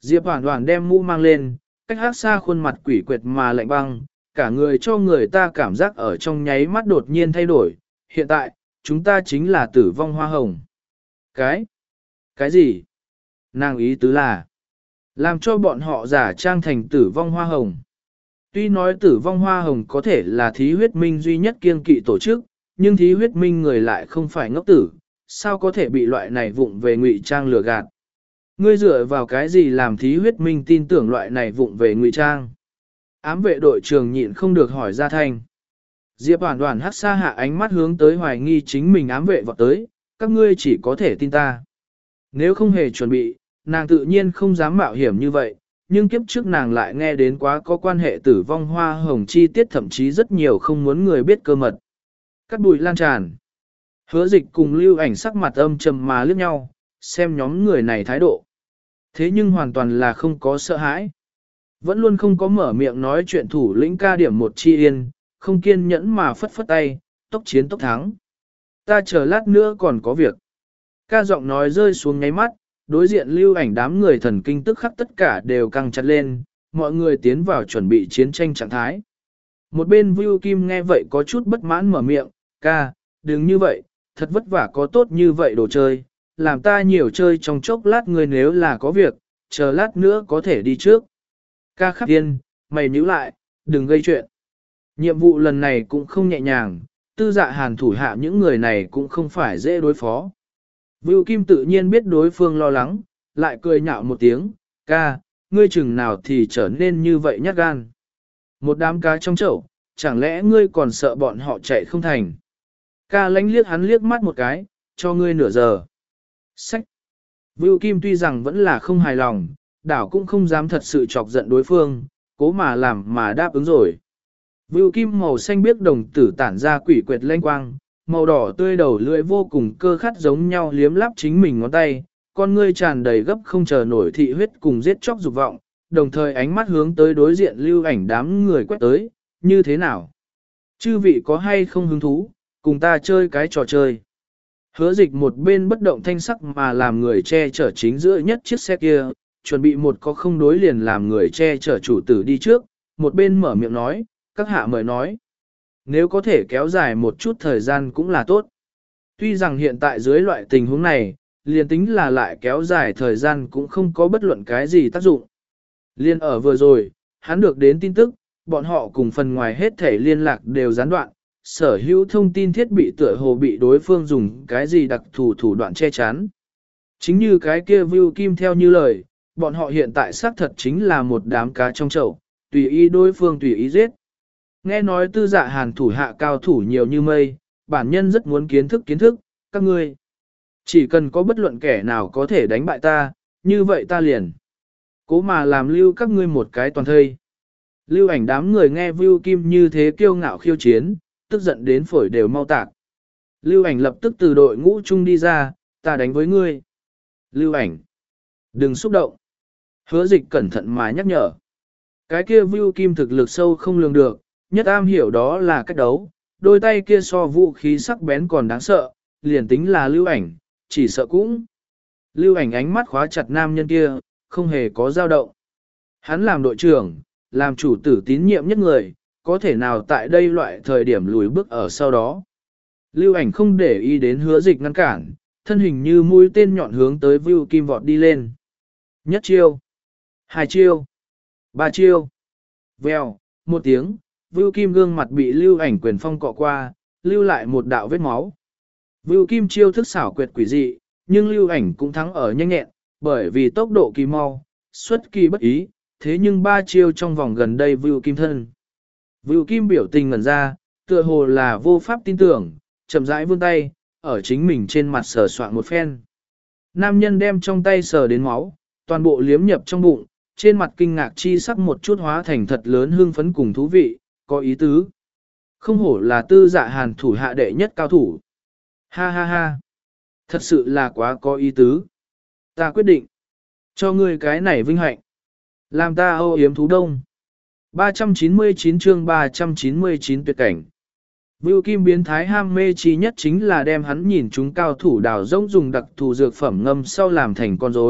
Diệp Hoản Hoản đem mũ mang lên, cách hát xa khuôn mặt quỷ quyệt mà lạnh băng, cả người cho người ta cảm giác ở trong nháy mắt đột nhiên thay đổi. Hiện tại, chúng ta chính là tử vong hoa hồng. Cái? Cái gì? Nàng ý tứ là làm cho bọn họ giả trang thành tử vong hoa hồng. Tuy nói tử vong hoa hồng có thể là thí huyết minh duy nhất kiêng kỵ tổ chức, nhưng thí huyết minh người lại không phải ngốc tử, sao có thể bị loại này vụng về ngụy trang lừa gạt. Ngươi dựa vào cái gì làm thí huyết minh tin tưởng loại này vụng về ngụy trang? Ám vệ đội trưởng nhịn không được hỏi ra thanh. Diệp Hoàn Hoàn hắt xa hạ ánh mắt hướng tới hoài nghi chính mình ám vệ vọt tới, các ngươi chỉ có thể tin ta. Nếu không hề chuẩn bị, nàng tự nhiên không dám mạo hiểm như vậy, nhưng kiếp trước nàng lại nghe đến quá có quan hệ tử vong hoa hồng chi tiết, thậm chí rất nhiều không muốn người biết cơ mật. Cắt bụi lan tràn. Hứa Dịch cùng Lưu Ảnh sắc mặt âm trầm mà liếc nhau, xem nhóm người này thái độ. Thế nhưng hoàn toàn là không có sợ hãi. Vẫn luôn không có mở miệng nói chuyện thủ lĩnh ca điểm một chi yên, không kiên nhẫn mà phất phất tay, tốc chiến tốc thắng. Ta chờ lát nữa còn có việc. Ca giọng nói rơi xuống nháy mắt, đối diện Lưu Ảnh đám người thần kinh tức khắc tất cả đều căng chặt lên, mọi người tiến vào chuẩn bị chiến tranh trạng thái. Một bên Vưu Kim nghe vậy có chút bất mãn mở miệng, ca, đừng như vậy, thật vất vả có tốt như vậy đồ chơi, làm ta nhiều chơi trong chốc lát, người nếu là có việc, chờ lát nữa có thể đi trước. Ca khắc tiên, mày nhíu lại, đừng gây chuyện. Nhiệm vụ lần này cũng không nhẹ nhàng, tư dạ hàn thủ hạ những người này cũng không phải dễ đối phó. Vưu Kim tự nhiên biết đối phương lo lắng, lại cười nhạo một tiếng, ca, ngươi chừng nào thì trở nên như vậy nhát gan. Một đám cá trong chậu, chẳng lẽ ngươi còn sợ bọn họ chạy không thành. Ca lánh liếc hắn liếc mắt một cái, cho ngươi nửa giờ. Sách. Vưu Kim tuy rằng vẫn là không hài lòng, đảo cũng không dám thật sự chọc giận đối phương, cố mà làm mà đáp ứng rồi. Vưu Kim màu xanh biếc đồng tử tản ra quỷ quyệt lanh quang, màu đỏ tươi đầu lưỡi vô cùng cơ khát giống nhau liếm lắp chính mình ngón tay, con ngươi tràn đầy gấp không chờ nổi thị huyết cùng giết chóc dục vọng, đồng thời ánh mắt hướng tới đối diện Lưu Ảnh đám người quét tới, như thế nào? Chư vị có hay không hứng thú, cùng ta chơi cái trò chơi? Hứa Dịch một bên bất động thanh sắc mà làm người che chở chính giữa nhất chiếc xe kia, chuẩn bị một có không đối liền làm người che chở chủ tử đi trước, một bên mở miệng nói, các hạ mời nói. Nếu có thể kéo dài một chút thời gian cũng là tốt. Tuy rằng hiện tại dưới loại tình huống này, liền tính là lại kéo dài thời gian cũng không có bất luận cái gì tác dụng. Liên ở vừa rồi, hắn được đến tin tức, bọn họ cùng phần ngoài hết thể liên lạc đều gián đoạn, sở hữu thông tin thiết bị tựa hồ bị đối phương dùng cái gì đặc thù thủ đoạn che chắn. Chính như cái kia Vưu Kim theo như lời, bọn họ hiện tại xác thật chính là một đám cá trong chậu, tùy ý đối phương tùy ý giết. Nghe nói tư dạ hàn thủ hạ cao thủ nhiều như mây, bản nhân rất muốn kiến thức kiến thức, các ngươi. Chỉ cần có bất luận kẻ nào có thể đánh bại ta, như vậy ta liền. Cố mà làm lưu các ngươi một cái toàn thây. Lưu Ảnh đám người nghe Vưu Kim như thế kiêu ngạo khiêu chiến, tức giận đến phổi đều mau tạc. Lưu Ảnh lập tức từ đội ngũ chung đi ra, ta đánh với ngươi. Lưu Ảnh, đừng xúc động. Hứa Dịch cẩn thận mà nhắc nhở. Cái kia Vưu Kim thực lực sâu không lường được, nhất am hiểu đó là cách đấu, đôi tay kia so vũ khí sắc bén còn đáng sợ, liền tính là Lưu Ảnh, chỉ sợ cũng. Lưu Ảnh ánh mắt khóa chặt nam nhân kia, không hề có dao động. Hắn làm đội trưởng, làm chủ tử tín nhiệm nhất người, có thể nào tại đây loại thời điểm lùi bước ở sau đó. Lưu Ảnh không để ý đến Hứa Dịch ngăn cản, thân hình như mũi tên nhọn hướng tới Vưu Kim vọt đi lên. Nhất chiêu, hai chiêu, ba chiêu, vèo, một tiếng, Vưu Kim gương mặt bị Lưu Ảnh quyền phong cọ qua, lưu lại một đạo vết máu. Vưu Kim chiêu thức xảo quyệt quỷ dị, nhưng Lưu Ảnh cũng thắng ở nhanh nhẹn, bởi vì tốc độ kỳ mau, xuất kỳ bất ý, thế nhưng ba chiêu trong vòng gần đây Vưu Kim thân. Vưu Kim biểu tình ngẩn ra, tựa hồ là vô pháp tin tưởng, chậm rãi vươn tay, ở chính mình trên mặt sờ soạn một phen. Nam nhân đem trong tay sờ đến máu, toàn bộ liếm nhập trong bụng, trên mặt kinh ngạc chi sắc một chút hóa thành thật lớn hương phấn cùng thú vị, có ý tứ. Không hổ là tư dạ hàn thủ hạ đệ nhất cao thủ. Ha ha ha. Thật sự là quá có ý tứ. Ta quyết định. Cho ngươi cái này vinh hạnh. Làm ta âu yếm thú đông. ba trăm chín mươi chín chương ba trăm chín mươi chín tuyệt cảnh. Vưu Kim biến thái ham mê chi nhất chính là đem hắn nhìn chúng cao thủ đào rỗng dùng đặc thù dược phẩm ngâm sau làm thành con rối,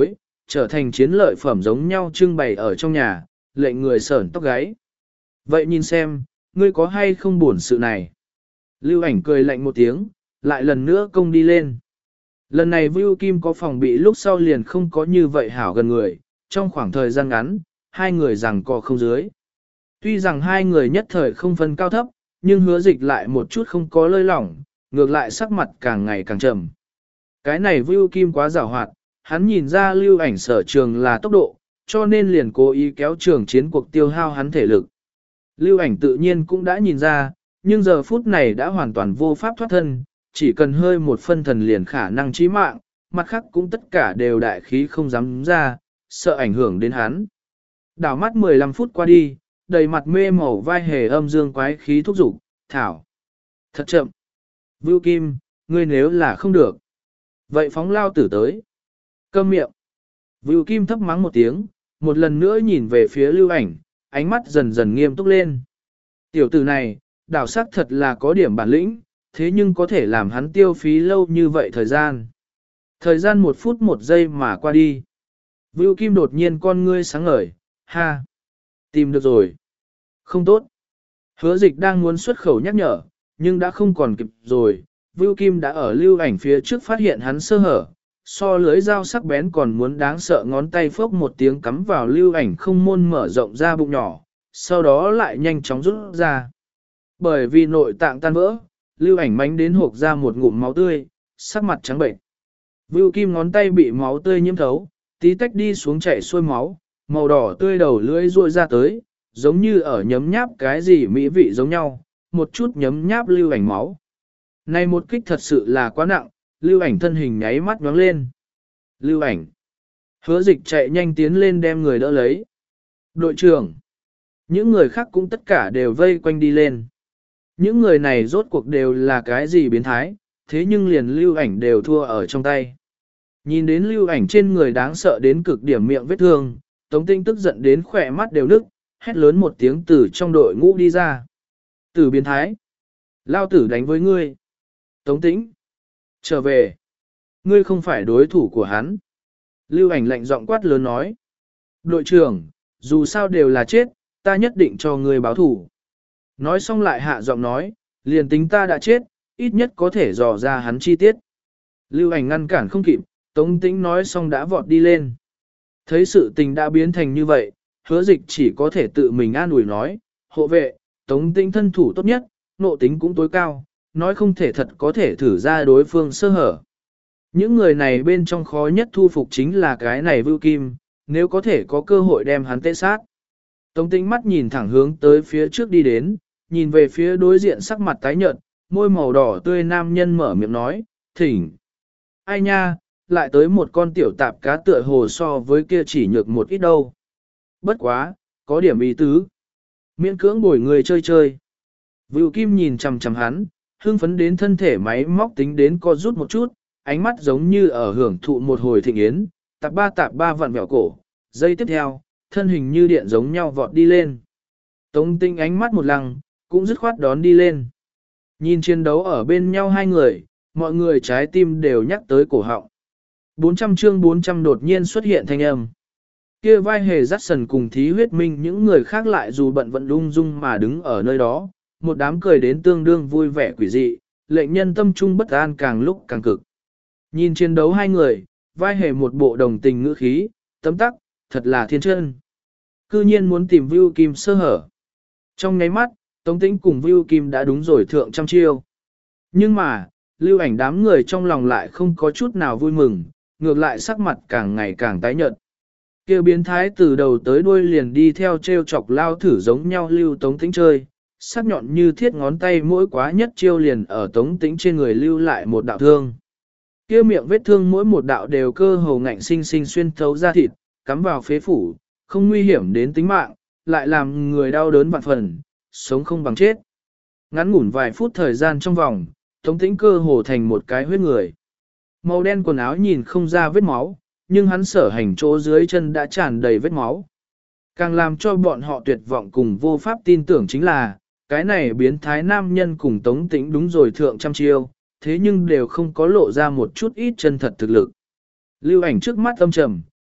trở thành chiến lợi phẩm giống nhau trưng bày ở trong nhà, lệnh người sởn tóc gáy. Vậy nhìn xem, ngươi có hay không buồn sự này? Lưu ảnh cười lạnh một tiếng, lại lần nữa công đi lên. Lần này Vưu Kim có phòng bị lúc sau liền không có như vậy hảo gần người, trong khoảng thời gian ngắn, hai người rằng co không dưới. Tuy rằng hai người nhất thời không phân cao thấp, nhưng hứa dịch lại một chút không có lơi lỏng, ngược lại sắc mặt càng ngày càng trầm. Cái này Vưu Kim quá giàu hoạt, hắn nhìn ra lưu ảnh sở trường là tốc độ, cho nên liền cố ý kéo trường chiến cuộc tiêu hao hắn thể lực. Lưu ảnh tự nhiên cũng đã nhìn ra, nhưng giờ phút này đã hoàn toàn vô pháp thoát thân, chỉ cần hơi một phân thần liền khả năng chí mạng, mặt khác cũng tất cả đều đại khí không dám ra, sợ ảnh hưởng đến hắn. Đảo mắt mười lăm phút qua đi, đầy mặt mê màu vai hề âm dương quái khí thúc giục, thảo. Thật chậm. Vưu Kim, ngươi nếu là không được. Vậy phóng lao tử tới. Câm miệng. Vưu Kim thấp mắng một tiếng, một lần nữa nhìn về phía lưu ảnh, ánh mắt dần dần nghiêm túc lên. Tiểu tử này, đảo sắc thật là có điểm bản lĩnh, thế nhưng có thể làm hắn tiêu phí lâu như vậy thời gian. Thời gian một phút một giây mà qua đi. Vưu Kim đột nhiên con ngươi sáng ngời, ha. Tìm được rồi. Không tốt. Hứa dịch đang muốn xuất khẩu nhắc nhở, nhưng đã không còn kịp rồi. Vưu Kim đã ở lưu ảnh phía trước phát hiện hắn sơ hở, so lưới dao sắc bén còn muốn đáng sợ ngón tay phốc một tiếng cắm vào lưu ảnh không môn mở rộng ra bụng nhỏ, sau đó lại nhanh chóng rút ra. Bởi vì nội tạng tan vỡ, lưu ảnh mánh đến hộp ra một ngụm máu tươi, sắc mặt trắng bệnh. Vưu Kim ngón tay bị máu tươi nhiễm thấu, tí tách đi xuống chảy xuôi máu, màu đỏ tươi đầu lưỡi ruội ra tới, giống như ở nhấm nháp cái gì mỹ vị giống nhau, một chút nhấm nháp lưu ảnh máu. Này một kích thật sự là quá nặng, lưu ảnh thân hình nháy mắt nhoáng lên. Lưu ảnh. Hứa dịch chạy nhanh tiến lên đem người đỡ lấy. Đội trưởng. Những người khác cũng tất cả đều vây quanh đi lên. Những người này rốt cuộc đều là cái gì biến thái, thế nhưng liền lưu ảnh đều thua ở trong tay. Nhìn đến lưu ảnh trên người đáng sợ đến cực điểm miệng vết thương, Tống Tinh tức giận đến khỏe mắt đều nức, hét lớn một tiếng từ trong đội ngũ đi ra. Tử biến thái. Lao tử đánh với ngươi. Tống Tĩnh. Trở về. Ngươi không phải đối thủ của hắn. Lưu ảnh lạnh giọng quát lớn nói. Đội trưởng, dù sao đều là chết, ta nhất định cho ngươi báo thủ. Nói xong lại hạ giọng nói, liền tính ta đã chết, ít nhất có thể dò ra hắn chi tiết. Lưu ảnh ngăn cản không kịp, Tống Tĩnh nói xong đã vọt đi lên. Thấy sự tình đã biến thành như vậy, hứa dịch chỉ có thể tự mình an ủi nói, hộ vệ, Tống Tĩnh thân thủ tốt nhất, nộ tính cũng tối cao, nói không thể thật có thể thử ra đối phương sơ hở. Những người này bên trong khó nhất thu phục chính là cái này Vưu Kim, nếu có thể có cơ hội đem hắn tế sát. Tống Tĩnh mắt nhìn thẳng hướng tới phía trước đi đến, nhìn về phía đối diện sắc mặt tái nhợt, môi màu đỏ tươi nam nhân mở miệng nói, thỉnh. Ai nha, lại tới một con tiểu tạp cá tựa hồ so với kia chỉ nhược một ít đâu. Bất quá, có điểm ý tứ. Miễn cưỡng bồi người chơi chơi. Vưu Kim nhìn chằm chằm hắn, hưng phấn đến thân thể máy móc tính đến co rút một chút, ánh mắt giống như ở hưởng thụ một hồi thịnh yến, tạp ba tạp ba vặn vẹo cổ. Giây tiếp theo, thân hình như điện giống nhau vọt đi lên. Tống Tinh ánh mắt một lăng, cũng dứt khoát đón đi lên. Nhìn chiến đấu ở bên nhau hai người, mọi người trái tim đều nhắc tới cổ họng. bốn trăm chương bốn trăm đột nhiên xuất hiện thanh âm. Kia vai hề dắt sần cùng thí huyết minh những người khác lại dù bận vận lung dung mà đứng ở nơi đó, một đám cười đến tương đương vui vẻ quỷ dị, lệnh nhân tâm trung bất an càng lúc càng cực. Nhìn chiến đấu hai người, vai hề một bộ đồng tình ngữ khí, tấm tắc, thật là thiên chân. Cư nhiên muốn tìm Vưu Kim sơ hở. Trong nháy mắt, Tống Tĩnh cùng Vưu Kim đã đúng rồi thượng trăm chiêu. Nhưng mà, lưu ảnh đám người trong lòng lại không có chút nào vui mừng, ngược lại sắc mặt càng ngày càng tái nhợt. Kêu biến thái từ đầu tới đuôi liền đi theo treo chọc lao thử giống nhau lưu Tống Tĩnh chơi, sắc nhọn như thiết ngón tay mỗi quá nhất chiêu liền ở Tống Tĩnh trên người lưu lại một đạo thương. Kia miệng vết thương mỗi một đạo đều cơ hồ ngạnh sinh sinh xuyên thấu ra thịt, cắm vào phế phủ, không nguy hiểm đến tính mạng, lại làm người đau đớn vạn phần, sống không bằng chết. Ngắn ngủn vài phút thời gian trong vòng, Tống Tĩnh cơ hồ thành một cái huyết người. Màu đen quần áo nhìn không ra vết máu, nhưng hắn sở hành chỗ dưới chân đã tràn đầy vết máu. Càng làm cho bọn họ tuyệt vọng cùng vô pháp tin tưởng chính là, cái này biến thái nam nhân cùng Tống Tĩnh đúng rồi thượng trăm chiêu, thế nhưng đều không có lộ ra một chút ít chân thật thực lực. Lưu ảnh trước mắt âm trầm,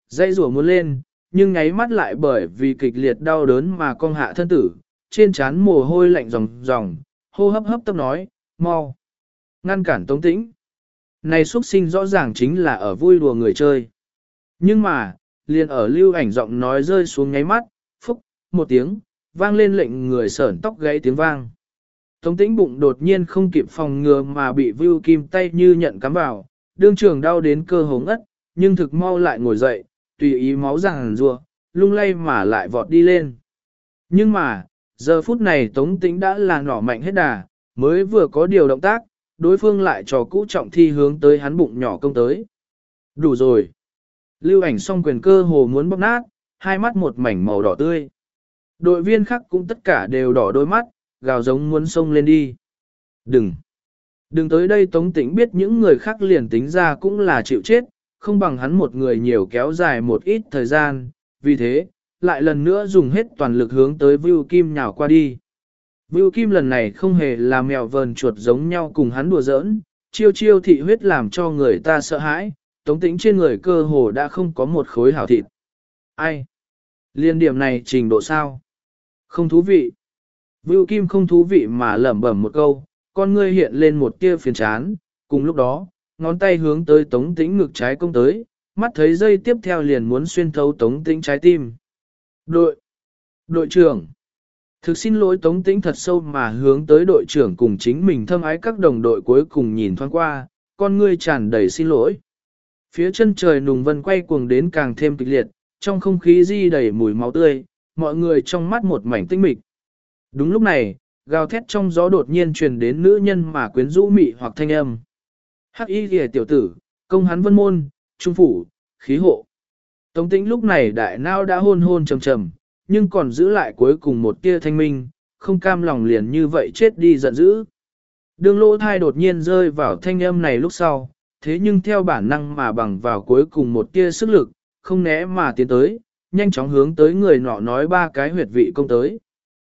dây rủa muốn lên, nhưng nháy mắt lại bởi vì kịch liệt đau đớn mà cong hạ thân tử, trên trán mồ hôi lạnh ròng ròng, hô hấp hấp tấp nói, mau, ngăn cản Tống Tĩnh. Này xuất sinh rõ ràng chính là ở vui đùa người chơi. Nhưng mà, liền ở lưu ảnh giọng nói rơi xuống nháy mắt, phúc, một tiếng, vang lên lệnh người sởn tóc gáy tiếng vang. Tống Tĩnh bụng đột nhiên không kịp phòng ngừa mà bị Vưu Kim tay như nhận cắm vào, đương trường đau đến cơ hồ ngất, nhưng thực mau lại ngồi dậy, tùy ý máu ràng rùa, lung lay mà lại vọt đi lên. Nhưng mà, giờ phút này Tống Tĩnh đã là nỏ mạnh hết đà, mới vừa có điều động tác, đối phương lại trò cũ trọng thi hướng tới hắn bụng nhỏ công tới. Đủ rồi. Lưu ảnh song quyền cơ hồ muốn bóp nát, hai mắt một mảnh màu đỏ tươi. Đội viên khác cũng tất cả đều đỏ đôi mắt, gào giống muốn xông lên đi. Đừng! Đừng tới đây. Tống Tĩnh biết những người khác liền tính ra cũng là chịu chết, không bằng hắn một người nhiều kéo dài một ít thời gian, vì thế, lại lần nữa dùng hết toàn lực hướng tới Vưu Kim nhào qua đi. Vưu Kim lần này không hề là mèo vờn chuột giống nhau cùng hắn đùa giỡn, chiêu chiêu thị huyết làm cho người ta sợ hãi, Tống Tĩnh trên người cơ hồ đã không có một khối hảo thịt. Ai? Liên điểm này trình độ sao? Không thú vị. Vưu Kim không thú vị mà lẩm bẩm một câu, con ngươi hiện lên một tia phiền chán, cùng lúc đó, ngón tay hướng tới Tống Tĩnh ngực trái công tới, mắt thấy dây tiếp theo liền muốn xuyên thấu Tống Tĩnh trái tim. Đội! Đội trưởng! Thực xin lỗi. Tống Tĩnh thật sâu mà hướng tới đội trưởng cùng chính mình thâm ái các đồng đội cuối cùng nhìn thoáng qua, con ngươi tràn đầy xin lỗi. Phía chân trời nùng vân quay cuồng đến càng thêm kịch liệt, trong không khí di đầy mùi máu tươi, mọi người trong mắt một mảnh tinh mịch. Đúng lúc này, gào thét trong gió đột nhiên truyền đến nữ nhân mà quyến rũ mị hoặc thanh âm. Hắc y kìa tiểu tử, công hắn vân môn, trung phủ, khí hộ. Tống Tĩnh lúc này đại nao đã hôn hôn trầm trầm, nhưng còn giữ lại cuối cùng một tia thanh minh, không cam lòng liền như vậy chết đi giận dữ. Đường lỗ thai đột nhiên rơi vào thanh âm này lúc sau, thế nhưng theo bản năng mà bằng vào cuối cùng một tia sức lực, không né mà tiến tới, nhanh chóng hướng tới người nọ nói ba cái huyệt vị công tới.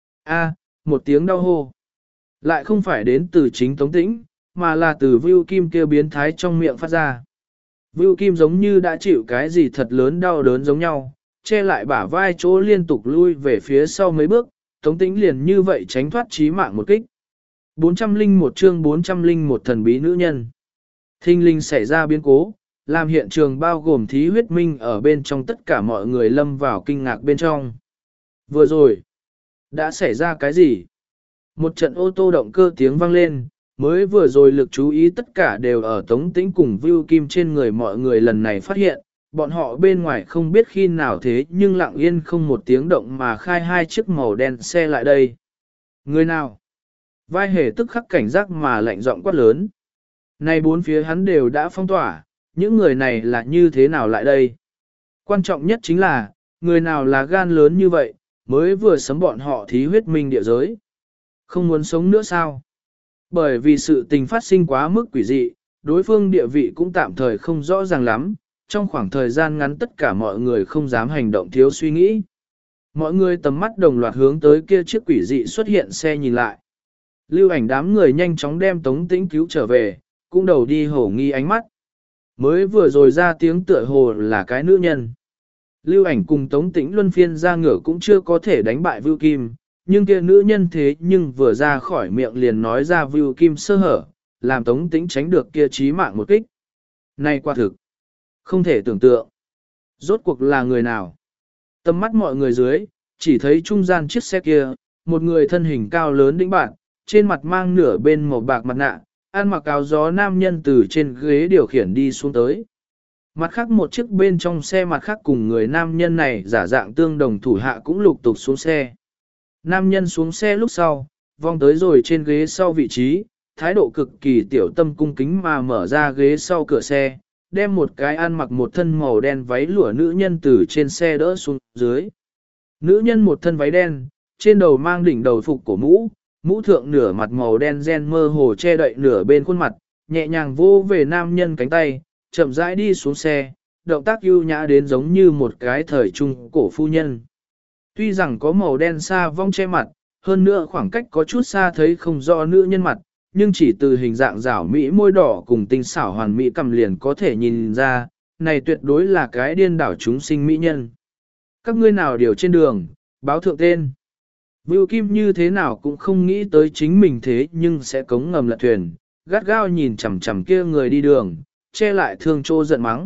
A, một tiếng đau hô. Lại không phải đến từ chính Tống Tĩnh, mà là từ Vưu Kim kia biến thái trong miệng phát ra. Vưu Kim giống như đã chịu cái gì thật lớn đau đớn giống nhau, che lại bả vai chỗ liên tục lui về phía sau mấy bước, Tống Tĩnh liền như vậy tránh thoát chí mạng một kích. bốn trăm lẻ một chương bốn trăm lẻ một thần bí nữ nhân. Thinh linh xảy ra biến cố, làm hiện trường bao gồm thí huyết minh ở bên trong tất cả mọi người lâm vào kinh ngạc bên trong. Vừa rồi, đã xảy ra cái gì? Một trận ô tô động cơ tiếng vang lên, mới vừa rồi lực chú ý tất cả đều ở Tống Tĩnh cùng Vưu Kim trên người mọi người lần này phát hiện, bọn họ bên ngoài không biết khi nào thế nhưng lặng yên không một tiếng động mà khai hai chiếc màu đen xe lại đây. Người nào? Vai hề tức khắc cảnh giác mà lạnh giọng quát lớn. Này bốn phía hắn đều đã phong tỏa, những người này là như thế nào lại đây? Quan trọng nhất chính là, người nào là gan lớn như vậy, mới vừa sấm bọn họ thí huyết minh địa giới. Không muốn sống nữa sao? Bởi vì sự tình phát sinh quá mức quỷ dị, đối phương địa vị cũng tạm thời không rõ ràng lắm, trong khoảng thời gian ngắn tất cả mọi người không dám hành động thiếu suy nghĩ. Mọi người tầm mắt đồng loạt hướng tới kia chiếc quỷ dị xuất hiện xe nhìn lại. Lưu ảnh đám người nhanh chóng đem Tống Tĩnh cứu trở về, cũng đầu đi hổ nghi ánh mắt. Mới vừa rồi ra tiếng tựa hồ là cái nữ nhân. Lưu ảnh cùng Tống Tĩnh luân phiên ra ngửa cũng chưa có thể đánh bại Vưu Kim, nhưng kia nữ nhân thế nhưng vừa ra khỏi miệng liền nói ra Vưu Kim sơ hở, làm Tống Tĩnh tránh được kia chí mạng một kích. Này quả thực, không thể tưởng tượng. Rốt cuộc là người nào? Tầm mắt mọi người dưới, chỉ thấy trung gian chiếc xe kia, một người thân hình cao lớn đĩnh bạn, trên mặt mang nửa bên màu bạc mặt nạ, ăn mặc áo gió nam nhân từ trên ghế điều khiển đi xuống tới. Mặt khác một chiếc bên trong xe mặt khác cùng người nam nhân này giả dạng tương đồng thủ hạ cũng lục tục xuống xe. Nam nhân xuống xe lúc sau, vòng tới rồi trên ghế sau vị trí, thái độ cực kỳ tiểu tâm cung kính mà mở ra ghế sau cửa xe, đem một cái ăn mặc một thân màu đen váy lụa nữ nhân từ trên xe đỡ xuống dưới. Nữ nhân một thân váy đen, trên đầu mang đỉnh đầu phục cổ mũ, mũ thượng nửa mặt màu đen gen mơ hồ che đậy nửa bên khuôn mặt, nhẹ nhàng vô về nam nhân cánh tay, chậm rãi đi xuống xe, động tác ưu nhã đến giống như một cái thời trung cổ phu nhân. Tuy rằng có màu đen xa vong che mặt, hơn nữa khoảng cách có chút xa thấy không rõ nữ nhân mặt, nhưng chỉ từ hình dạng rảo mỹ môi đỏ cùng tinh xảo hoàn mỹ cầm liền có thể nhìn ra, này tuyệt đối là cái điên đảo chúng sinh mỹ nhân. Các ngươi nào điều trên đường, báo thượng tên. Vưu Kim như thế nào cũng không nghĩ tới chính mình thế nhưng sẽ cống ngầm lật thuyền, gắt gao nhìn chằm chằm kia người đi đường, che lại thương trô giận mắng.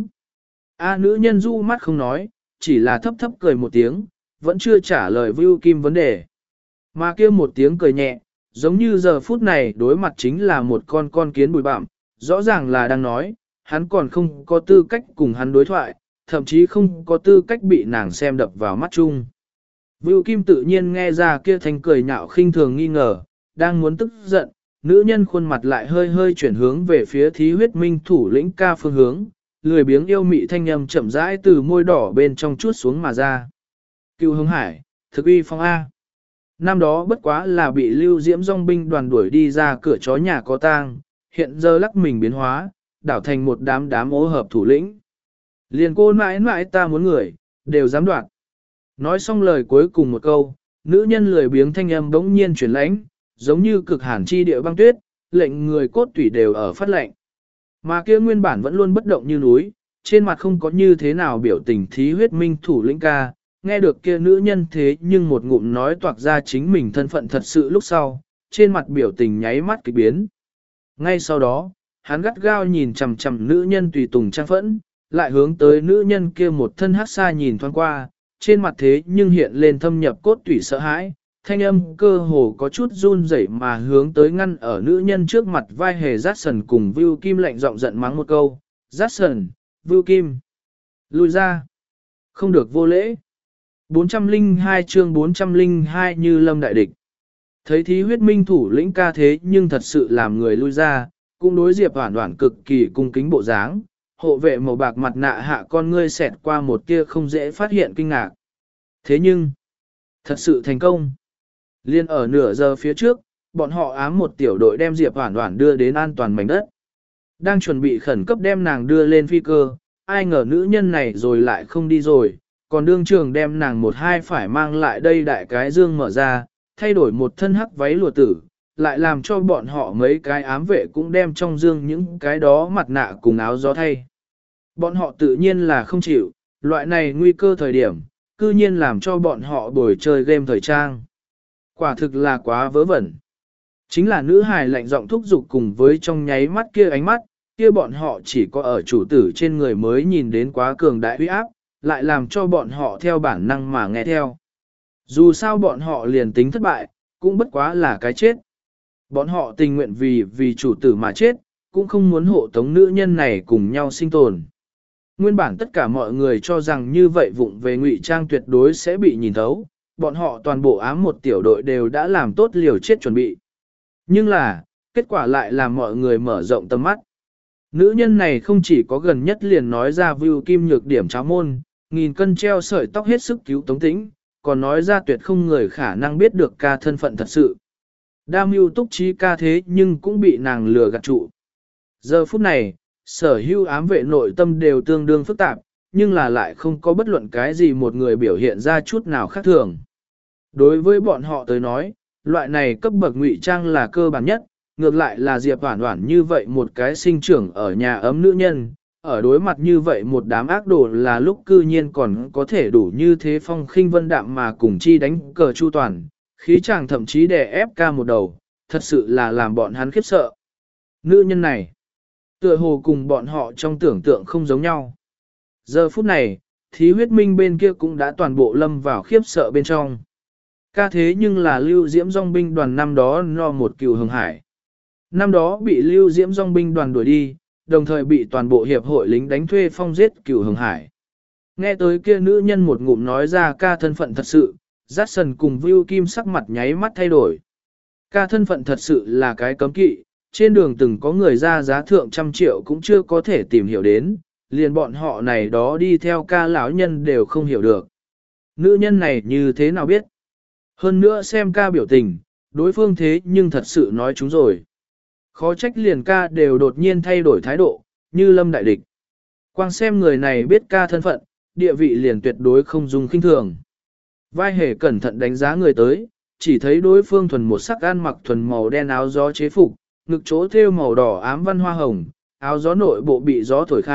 A nữ nhân du mắt không nói, chỉ là thấp thấp cười một tiếng, vẫn chưa trả lời Vưu Kim vấn đề. Mà kia một tiếng cười nhẹ, giống như giờ phút này đối mặt chính là một con con kiến bụi bặm, rõ ràng là đang nói, hắn còn không có tư cách cùng hắn đối thoại, thậm chí không có tư cách bị nàng xem đập vào mắt chung. Vưu Kim tự nhiên nghe ra kia thanh cười nhạo khinh thường nghi ngờ, đang muốn tức giận, nữ nhân khuôn mặt lại hơi hơi chuyển hướng về phía thí huyết minh thủ lĩnh ca phương hướng, lười biếng yêu mị thanh âm chậm rãi từ môi đỏ bên trong chuốt xuống mà ra. Cựu Hưng Hải, thực uy phong A. Năm đó bất quá là bị lưu diễm dòng binh đoàn đuổi đi ra cửa chó nhà có tang, hiện giờ lắc mình biến hóa, đảo thành một đám đám ố hợp thủ lĩnh. Liền cô mãi mãi ta muốn người, đều dám đoạt. Nói xong lời cuối cùng một câu, nữ nhân lười biếng thanh âm bỗng nhiên chuyển lãnh, giống như cực hàn chi địa băng tuyết, lệnh người cốt tủy đều ở phát lệnh. Mà kia nguyên bản vẫn luôn bất động như núi, trên mặt không có như thế nào biểu tình thí huyết minh thủ lĩnh ca, nghe được kia nữ nhân thế nhưng một ngụm nói toạc ra chính mình thân phận thật sự lúc sau, trên mặt biểu tình nháy mắt kỳ biến. Ngay sau đó, hắn gắt gao nhìn chằm chằm nữ nhân tùy tùng trang phẫn, lại hướng tới nữ nhân kia một thân hát xa nhìn thoáng qua, trên mặt thế nhưng hiện lên thâm nhập cốt tủy sợ hãi, thanh âm cơ hồ có chút run rẩy mà hướng tới ngăn ở nữ nhân trước mặt vai hề Dát Sần cùng Vưu Kim lạnh giọng giận mắng một câu, Dát Sần, Vưu Kim, lui ra, không được vô lễ. bốn trăm lẻ hai chương bốn trăm lẻ hai như lâm đại địch. Thấy thí huyết minh thủ lĩnh ca thế nhưng thật sự làm người lui ra, cũng đối Diệp Hoản Hoản cực kỳ cung kính bộ dáng, hộ vệ màu bạc mặt nạ hạ con ngươi xẹt qua một tia không dễ phát hiện kinh ngạc. Thế nhưng, thật sự thành công. Liên ở nửa giờ phía trước, bọn họ ám một tiểu đội đem Diệp Hoản Hoản đưa đến an toàn mảnh đất. Đang chuẩn bị khẩn cấp đem nàng đưa lên phi cơ, ai ngờ nữ nhân này rồi lại không đi rồi, còn đương trường đem nàng một hai phải mang lại đây đại cái dương mở ra, thay đổi một thân hắc váy lụa tử, lại làm cho bọn họ mấy cái ám vệ cũng đem trong dương những cái đó mặt nạ cùng áo gió thay. Bọn họ tự nhiên là không chịu, loại này nguy cơ thời điểm, cư nhiên làm cho bọn họ bồi chơi game thời trang. Quả thực là quá vớ vẩn. Chính là nữ hài lạnh giọng thúc giục cùng với trong nháy mắt kia ánh mắt, kia bọn họ chỉ có ở chủ tử trên người mới nhìn đến quá cường đại uy áp, lại làm cho bọn họ theo bản năng mà nghe theo. Dù sao bọn họ liền tính thất bại, cũng bất quá là cái chết. Bọn họ tình nguyện vì vì chủ tử mà chết, cũng không muốn hộ tống nữ nhân này cùng nhau sinh tồn. Nguyên bản tất cả mọi người cho rằng như vậy vụng về ngụy trang tuyệt đối sẽ bị nhìn thấu, bọn họ toàn bộ ám một tiểu đội đều đã làm tốt liều chết chuẩn bị. Nhưng là, kết quả lại làm mọi người mở rộng tầm mắt. Nữ nhân này không chỉ có gần nhất liền nói ra Vưu Kim nhược điểm cháo môn, nghìn cân treo sợi tóc hết sức cứu Tống Tĩnh, còn nói ra tuyệt không người khả năng biết được ca thân phận thật sự. Đam mưu túc trí ca thế nhưng cũng bị nàng lừa gạt trụ. Giờ phút này, sở hữu ám vệ nội tâm đều tương đương phức tạp, nhưng là lại không có bất luận cái gì một người biểu hiện ra chút nào khác thường. Đối với bọn họ tới nói, loại này cấp bậc ngụy trang là cơ bản nhất, ngược lại là Diệp Hoản Hoản như vậy một cái sinh trưởng ở nhà ấm nữ nhân, ở đối mặt như vậy một đám ác đồ là lúc cư nhiên còn có thể đủ như thế phong khinh vân đạm mà cùng chi đánh cờ chu toàn, khí chàng thậm chí đè ép ca một đầu, thật sự là làm bọn hắn khiếp sợ. Nữ nhân này, tựa hồ cùng bọn họ trong tưởng tượng không giống nhau. Giờ phút này, thí huyết minh bên kia cũng đã toàn bộ lâm vào khiếp sợ bên trong. Ca thế nhưng là lưu diễm dòng binh đoàn năm đó no một cựu hưng hải. Năm đó bị lưu diễm dòng binh đoàn đuổi đi, đồng thời bị toàn bộ hiệp hội lính đánh thuê phong giết cửu hưng hải. Nghe tới kia nữ nhân một ngụm nói ra ca thân phận thật sự, Dát Sần cùng Vưu Kim sắc mặt nháy mắt thay đổi. Ca thân phận thật sự là cái cấm kỵ, trên đường từng có người ra giá thượng trăm triệu cũng chưa có thể tìm hiểu đến, liền bọn họ này đó đi theo ca lão nhân đều không hiểu được. Nữ nhân này như thế nào biết? Hơn nữa xem ca biểu tình, đối phương thế nhưng thật sự nói chúng rồi. Khó trách liền ca đều đột nhiên thay đổi thái độ, như lâm đại địch. Quang xem người này biết ca thân phận, địa vị liền tuyệt đối không dùng khinh thường. Vai hề cẩn thận đánh giá người tới, chỉ thấy đối phương thuần một sắc ăn mặc thuần màu đen áo gió chế phục, ngực chỗ thêu màu đỏ ám văn hoa hồng, áo gió nội bộ bị gió thổi khai,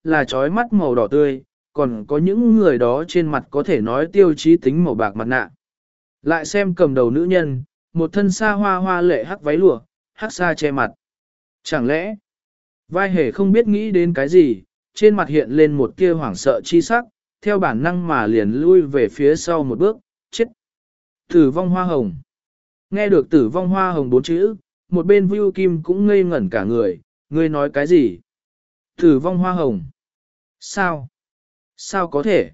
là trói mắt màu đỏ tươi, còn có những người đó trên mặt có thể nói tiêu chí tính màu bạc mặt nạ. Lại xem cầm đầu nữ nhân, một thân xa hoa hoa lệ hắc váy lụa, hắc xa che mặt. Chẳng lẽ, vai hề không biết nghĩ đến cái gì, trên mặt hiện lên một tia hoảng sợ chi sắc, theo bản năng mà liền lui về phía sau một bước, chết. Tử vong hoa hồng. Nghe được tử vong hoa hồng bốn chữ, một bên Vưu Kim cũng ngây ngẩn cả người, ngươi nói cái gì? Tử vong hoa hồng. Sao? Sao có thể?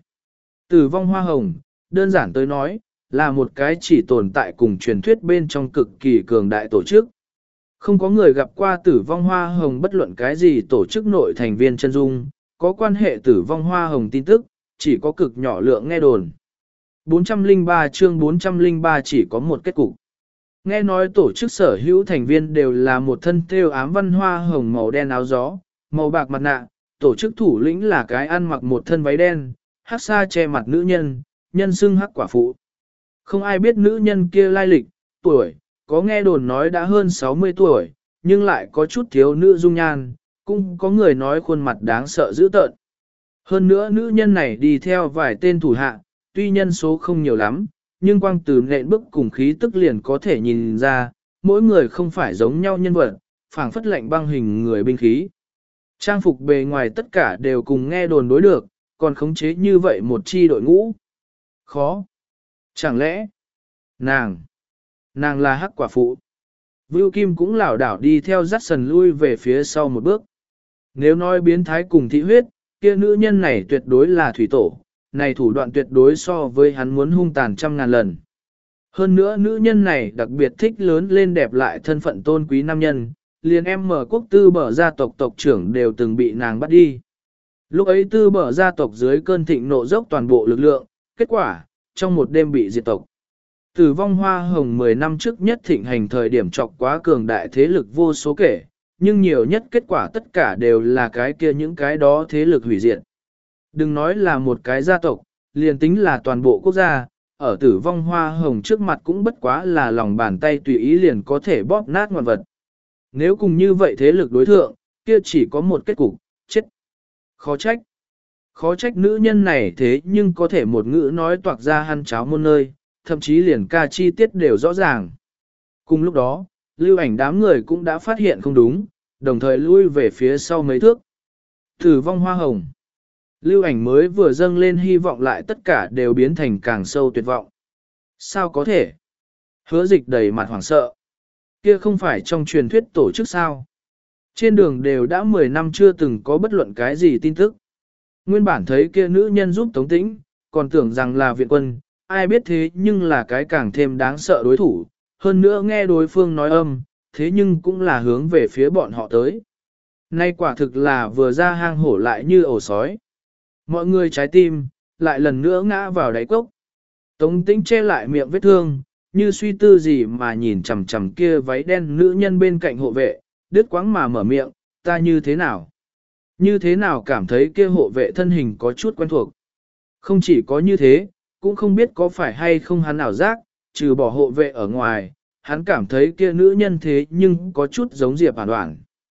Tử vong hoa hồng, đơn giản tới nói, là một cái chỉ tồn tại cùng truyền thuyết bên trong cực kỳ cường đại tổ chức. Không có người gặp qua tử vong hoa hồng bất luận cái gì tổ chức nội thành viên chân dung, có quan hệ tử vong hoa hồng tin tức, chỉ có cực nhỏ lượng nghe đồn. bốn trăm lẻ ba chương bốn trăm lẻ ba chỉ có một kết cục. Nghe nói tổ chức sở hữu thành viên đều là một thân thêu ám văn hoa hồng màu đen áo gió, màu bạc mặt nạ, tổ chức thủ lĩnh là cái ăn mặc một thân váy đen, hắc xa che mặt nữ nhân, nhân xưng hắc quả phụ. Không ai biết nữ nhân kia lai lịch, tuổi, có nghe đồn nói đã hơn sáu mươi tuổi, nhưng lại có chút thiếu nữ dung nhan, cũng có người nói khuôn mặt đáng sợ dữ tợn. Hơn nữa nữ nhân này đi theo vài tên thủ hạ, tuy nhân số không nhiều lắm, nhưng quang từ nện bức cùng khí tức liền có thể nhìn ra, mỗi người không phải giống nhau nhân vật, phảng phất lạnh băng hình người binh khí. Trang phục bề ngoài tất cả đều cùng nghe đồn đối được, còn khống chế như vậy một chi đội ngũ. Khó. Chẳng lẽ, nàng, nàng là hắc quả phụ. Vưu Kim cũng lảo đảo đi theo dắt sần lui về phía sau một bước. Nếu nói biến thái cùng thị huyết, kia nữ nhân này tuyệt đối là thủy tổ, này thủ đoạn tuyệt đối so với hắn muốn hung tàn trăm ngàn lần. Hơn nữa nữ nhân này đặc biệt thích lớn lên đẹp lại thân phận tôn quý nam nhân, liền em mở quốc tư bở gia tộc tộc trưởng đều từng bị nàng bắt đi. Lúc ấy tư bở gia tộc dưới cơn thịnh nộ dốc toàn bộ lực lượng, kết quả, trong một đêm bị diệt tộc. Tử vong hoa hồng mười năm trước nhất thịnh hành thời điểm trọc quá cường đại thế lực vô số kể, nhưng nhiều nhất kết quả tất cả đều là cái kia những cái đó thế lực hủy diệt. Đừng nói là một cái gia tộc, liền tính là toàn bộ quốc gia, ở tử vong hoa hồng trước mặt cũng bất quá là lòng bàn tay tùy ý liền có thể bóp nát ngoạn vật. Nếu cùng như vậy thế lực đối thượng, kia chỉ có một kết cục, chết. Khó trách. Khó trách nữ nhân này thế nhưng có thể một ngữ nói toạc ra hăn cháo môn nơi, thậm chí liền ca chi tiết đều rõ ràng. Cùng lúc đó, lưu ảnh đám người cũng đã phát hiện không đúng, đồng thời lui về phía sau mấy thước. Tử vong hoa hồng. Lưu ảnh mới vừa dâng lên hy vọng lại tất cả đều biến thành càng sâu tuyệt vọng. Sao có thể? Hứa dịch đầy mặt hoảng sợ. Kia không phải trong truyền thuyết tổ chức sao? Trên đường đều đã mười năm chưa từng có bất luận cái gì tin tức. Nguyên bản thấy kia nữ nhân giúp Tống Tĩnh, còn tưởng rằng là viện quân, ai biết thế nhưng là cái càng thêm đáng sợ đối thủ. Hơn nữa nghe đối phương nói âm, thế nhưng cũng là hướng về phía bọn họ tới. Nay quả thực là vừa ra hang hổ lại như ổ sói. Mọi người trái tim, lại lần nữa ngã vào đáy cốc. Tống Tĩnh che lại miệng vết thương, như suy tư gì mà nhìn chằm chằm kia váy đen nữ nhân bên cạnh hộ vệ, đứt quãng mà mở miệng, ta như thế nào? Như thế nào cảm thấy kia hộ vệ thân hình có chút quen thuộc? Không chỉ có như thế, cũng không biết có phải hay không hắn ảo giác, trừ bỏ hộ vệ ở ngoài, hắn cảm thấy kia nữ nhân thế nhưng có chút giống Diệp Hàn Đoản.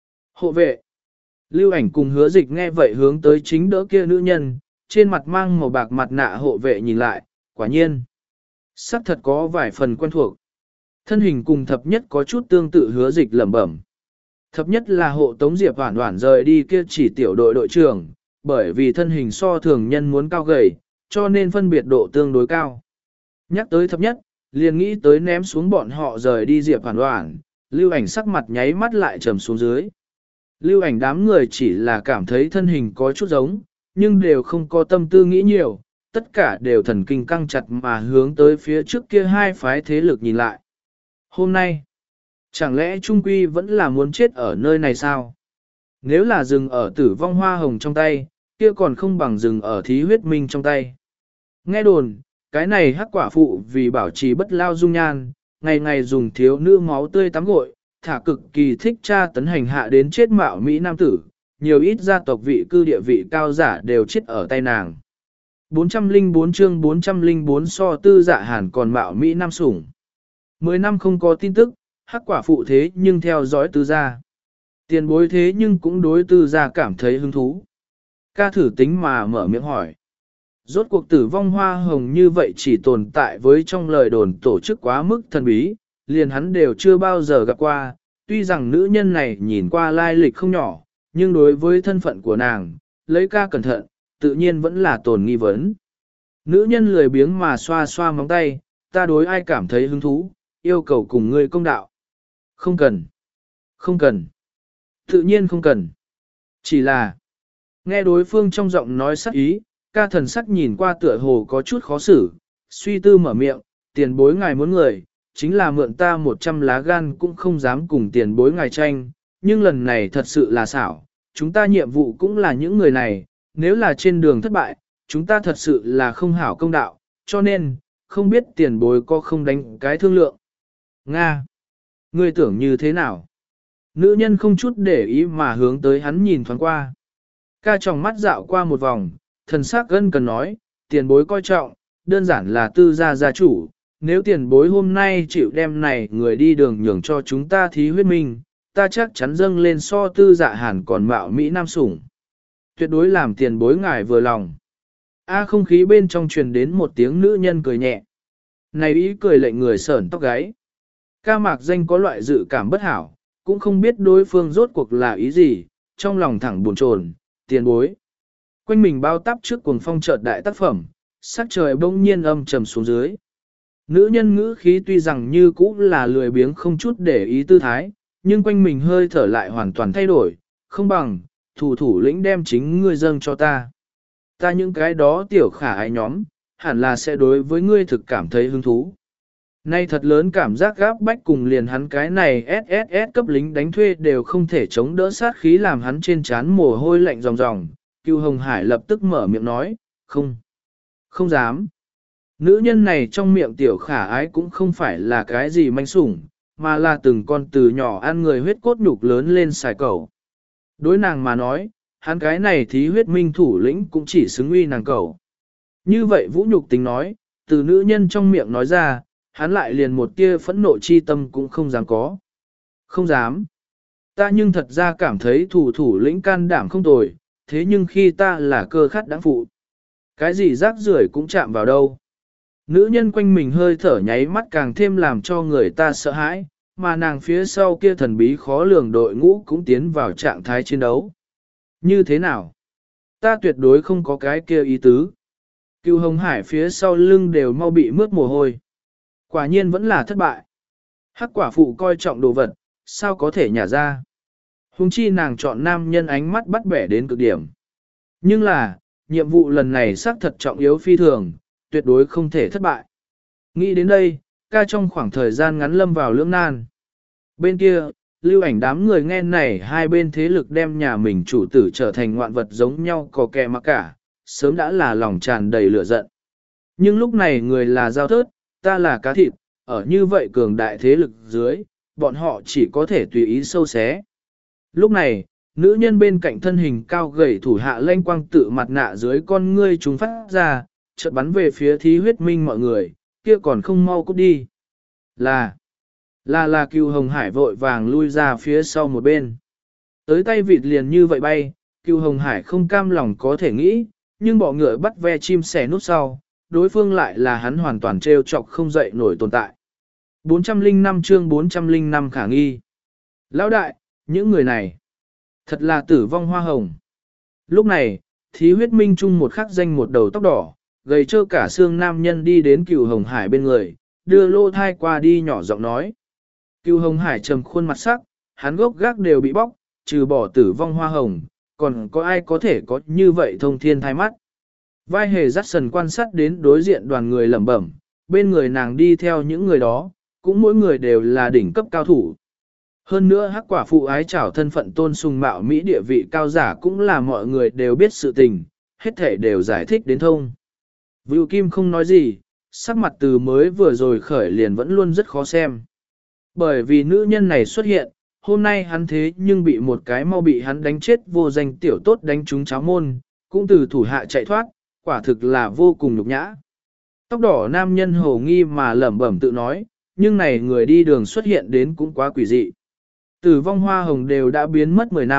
Hộ vệ. Lưu ảnh cùng hứa dịch nghe vậy hướng tới chính đỡ kia nữ nhân, trên mặt mang màu bạc mặt nạ hộ vệ nhìn lại, quả nhiên. Sắc thật có vài phần quen thuộc. Thân hình cùng thập nhất có chút tương tự hứa dịch lẩm bẩm. Thập nhất là hộ tống Diệp Hoản Hoản rời đi kia chỉ tiểu đội đội trưởng, bởi vì thân hình so thường nhân muốn cao gầy, cho nên phân biệt độ tương đối cao. Nhắc tới thập nhất, liền nghĩ tới ném xuống bọn họ rời đi Diệp Hoản Hoản, lưu ảnh sắc mặt nháy mắt lại trầm xuống dưới. Lưu ảnh đám người chỉ là cảm thấy thân hình có chút giống, nhưng đều không có tâm tư nghĩ nhiều, tất cả đều thần kinh căng chặt mà hướng tới phía trước kia hai phái thế lực nhìn lại. Hôm nay, chẳng lẽ Trung Quy vẫn là muốn chết ở nơi này sao? Nếu là dừng ở tử vong hoa hồng trong tay, kia còn không bằng dừng ở thí huyết minh trong tay. Nghe đồn, cái này hắc quả phụ vì bảo trì bất lao dung nhan, ngày ngày dùng thiếu nữ máu tươi tắm gội, thả cực kỳ thích tra tấn hành hạ đến chết mạo Mỹ Nam tử, nhiều ít gia tộc vị cư địa vị cao giả đều chết ở tay nàng. bốn trăm lẻ bốn chương bốn trăm lẻ bốn so tư dạ hàn còn mạo Mỹ Nam sủng. Mười năm không có tin tức, hắc quả phụ thế nhưng theo dõi tư gia. Tiền bối thế nhưng cũng đối tư gia cảm thấy hứng thú. Ca thử tính mà mở miệng hỏi. Rốt cuộc tử vong hoa hồng như vậy chỉ tồn tại với trong lời đồn tổ chức quá mức thần bí, liền hắn đều chưa bao giờ gặp qua, tuy rằng nữ nhân này nhìn qua lai lịch không nhỏ, nhưng đối với thân phận của nàng, lấy ca cẩn thận, tự nhiên vẫn là tồn nghi vấn. Nữ nhân lười biếng mà xoa xoa móng tay, ta đối ai cảm thấy hứng thú, yêu cầu cùng ngươi công đạo. Không cần. Không cần. Tự nhiên không cần. Chỉ là, nghe đối phương trong giọng nói sắc ý, ca thần sắc nhìn qua tựa hồ có chút khó xử, suy tư mở miệng, tiền bối ngài muốn người, chính là mượn ta một trăm lá gan cũng không dám cùng tiền bối ngài tranh, nhưng lần này thật sự là xảo, chúng ta nhiệm vụ cũng là những người này, nếu là trên đường thất bại, chúng ta thật sự là không hảo công đạo, cho nên, không biết tiền bối có không đánh cái thương lượng. Nga! Ngươi tưởng như thế nào? Nữ nhân không chút để ý mà hướng tới hắn nhìn thoáng qua. Ca tròng mắt dạo qua một vòng, thần sắc gân cần nói, tiền bối coi trọng, đơn giản là tư gia gia chủ, nếu tiền bối hôm nay chịu đem này người đi đường nhường cho chúng ta thí huyết minh, ta chắc chắn dâng lên so tư dạ hàn còn mạo Mỹ Nam sủng. Tuyệt đối làm tiền bối ngài vừa lòng. A không khí bên trong truyền đến một tiếng nữ nhân cười nhẹ. Này ý cười lệnh người sởn tóc gáy. Ca mạc danh có loại dự cảm bất hảo, cũng không biết đối phương rốt cuộc là ý gì, trong lòng thẳng buồn chồn, tiền bối. Quanh mình bao tắp trước cuồng phong chợt đại tác phẩm, sắc trời bỗng nhiên âm trầm xuống dưới. Nữ nhân ngữ khí tuy rằng như cũ là lười biếng không chút để ý tư thái, nhưng quanh mình hơi thở lại hoàn toàn thay đổi, không bằng, thủ thủ lĩnh đem chính ngươi dâng cho ta. Ta những cái đó tiểu khả ái nhóm, hẳn là sẽ đối với ngươi thực cảm thấy hứng thú. Nay thật lớn cảm giác gáp bách cùng liền hắn cái này ét ét ét cấp lính đánh thuê đều không thể chống đỡ sát khí làm hắn trên trán mồ hôi lạnh ròng ròng. Cưu Hồng Hải lập tức mở miệng nói, không, không dám. Nữ nhân này trong miệng tiểu khả ái cũng không phải là cái gì manh sủng, mà là từng con từ nhỏ ăn người huyết cốt nhục lớn lên xài cầu. Đối nàng mà nói, hắn cái này thí huyết minh thủ lĩnh cũng chỉ xứng uy nàng cầu. Như vậy vũ nhục tính nói, từ nữ nhân trong miệng nói ra, hắn lại liền một tia phẫn nộ chi tâm cũng không dám có. Không dám. Ta nhưng thật ra cảm thấy thủ thủ lĩnh can đảm không tồi, thế nhưng khi ta là cơ khát đáng phụ. Cái gì rác rưởi cũng chạm vào đâu. Nữ nhân quanh mình hơi thở nháy mắt càng thêm làm cho người ta sợ hãi, mà nàng phía sau kia thần bí khó lường đội ngũ cũng tiến vào trạng thái chiến đấu. Như thế nào? Ta tuyệt đối không có cái kia ý tứ. Cưu Hồng Hải phía sau lưng đều mau bị mướt mồ hôi. Quả nhiên vẫn là thất bại. Hắc quả phụ coi trọng đồ vật, sao có thể nhả ra. Hùng chi nàng chọn nam nhân ánh mắt bắt bẻ đến cực điểm. Nhưng là, nhiệm vụ lần này xác thật trọng yếu phi thường, tuyệt đối không thể thất bại. Nghĩ đến đây, ca trong khoảng thời gian ngắn lâm vào lưỡng nan. Bên kia, lưu ảnh đám người nghe này hai bên thế lực đem nhà mình chủ tử trở thành ngoạn vật giống nhau có kè mà cả, sớm đã là lòng tràn đầy lửa giận. Nhưng lúc này người là giao thớt, ta là cá thịt, ở như vậy cường đại thế lực dưới, bọn họ chỉ có thể tùy ý sâu xé. Lúc này, nữ nhân bên cạnh thân hình cao gầy thủ hạ lanh quang tự mặt nạ dưới con ngươi chúng phát ra, chợt bắn về phía thí huyết minh mọi người, kia còn không mau cút đi. Là, là là Cưu Hồng Hải vội vàng lui ra phía sau một bên. Tới tay vịt liền như vậy bay, Cưu Hồng Hải không cam lòng có thể nghĩ, nhưng bỏ ngựa bắt ve chim sẻ nút sau, đối phương lại là hắn hoàn toàn trêu chọc không dậy nổi tồn tại. bốn trăm lẻ năm chương bốn trăm lẻ năm khả nghi. Lão đại, những người này, thật là tử vong hoa hồng. Lúc này, thí huyết minh chung một khắc danh một đầu tóc đỏ, gầy trơ cả xương nam nhân đi đến Cửu Hồng Hải bên người, đưa lô thai qua đi nhỏ giọng nói. Cửu Hồng Hải trầm khuôn mặt sắc, hắn gốc gác đều bị bóc, trừ bỏ tử vong hoa hồng, còn có ai có thể có như vậy thông thiên thai mắt. Vai hề dắt sần quan sát đến đối diện đoàn người lẩm bẩm, bên người nàng đi theo những người đó, cũng mỗi người đều là đỉnh cấp cao thủ. Hơn nữa hắc quả phụ ái trảo thân phận tôn sùng mạo Mỹ địa vị cao giả cũng là mọi người đều biết sự tình, hết thể đều giải thích đến thông. Vưu Kim không nói gì, sắc mặt từ mới vừa rồi khởi liền vẫn luôn rất khó xem. Bởi vì nữ nhân này xuất hiện, hôm nay hắn thế nhưng bị một cái mau bị hắn đánh chết vô danh tiểu tốt đánh trúng cháo môn, cũng từ thủ hạ chạy thoát, quả thực là vô cùng nhục nhã. Tóc đỏ nam nhân hồ nghi mà lẩm bẩm tự nói, nhưng này người đi đường xuất hiện đến cũng quá quỷ dị. Tử vong hoa hồng đều đã biến mất mười năm,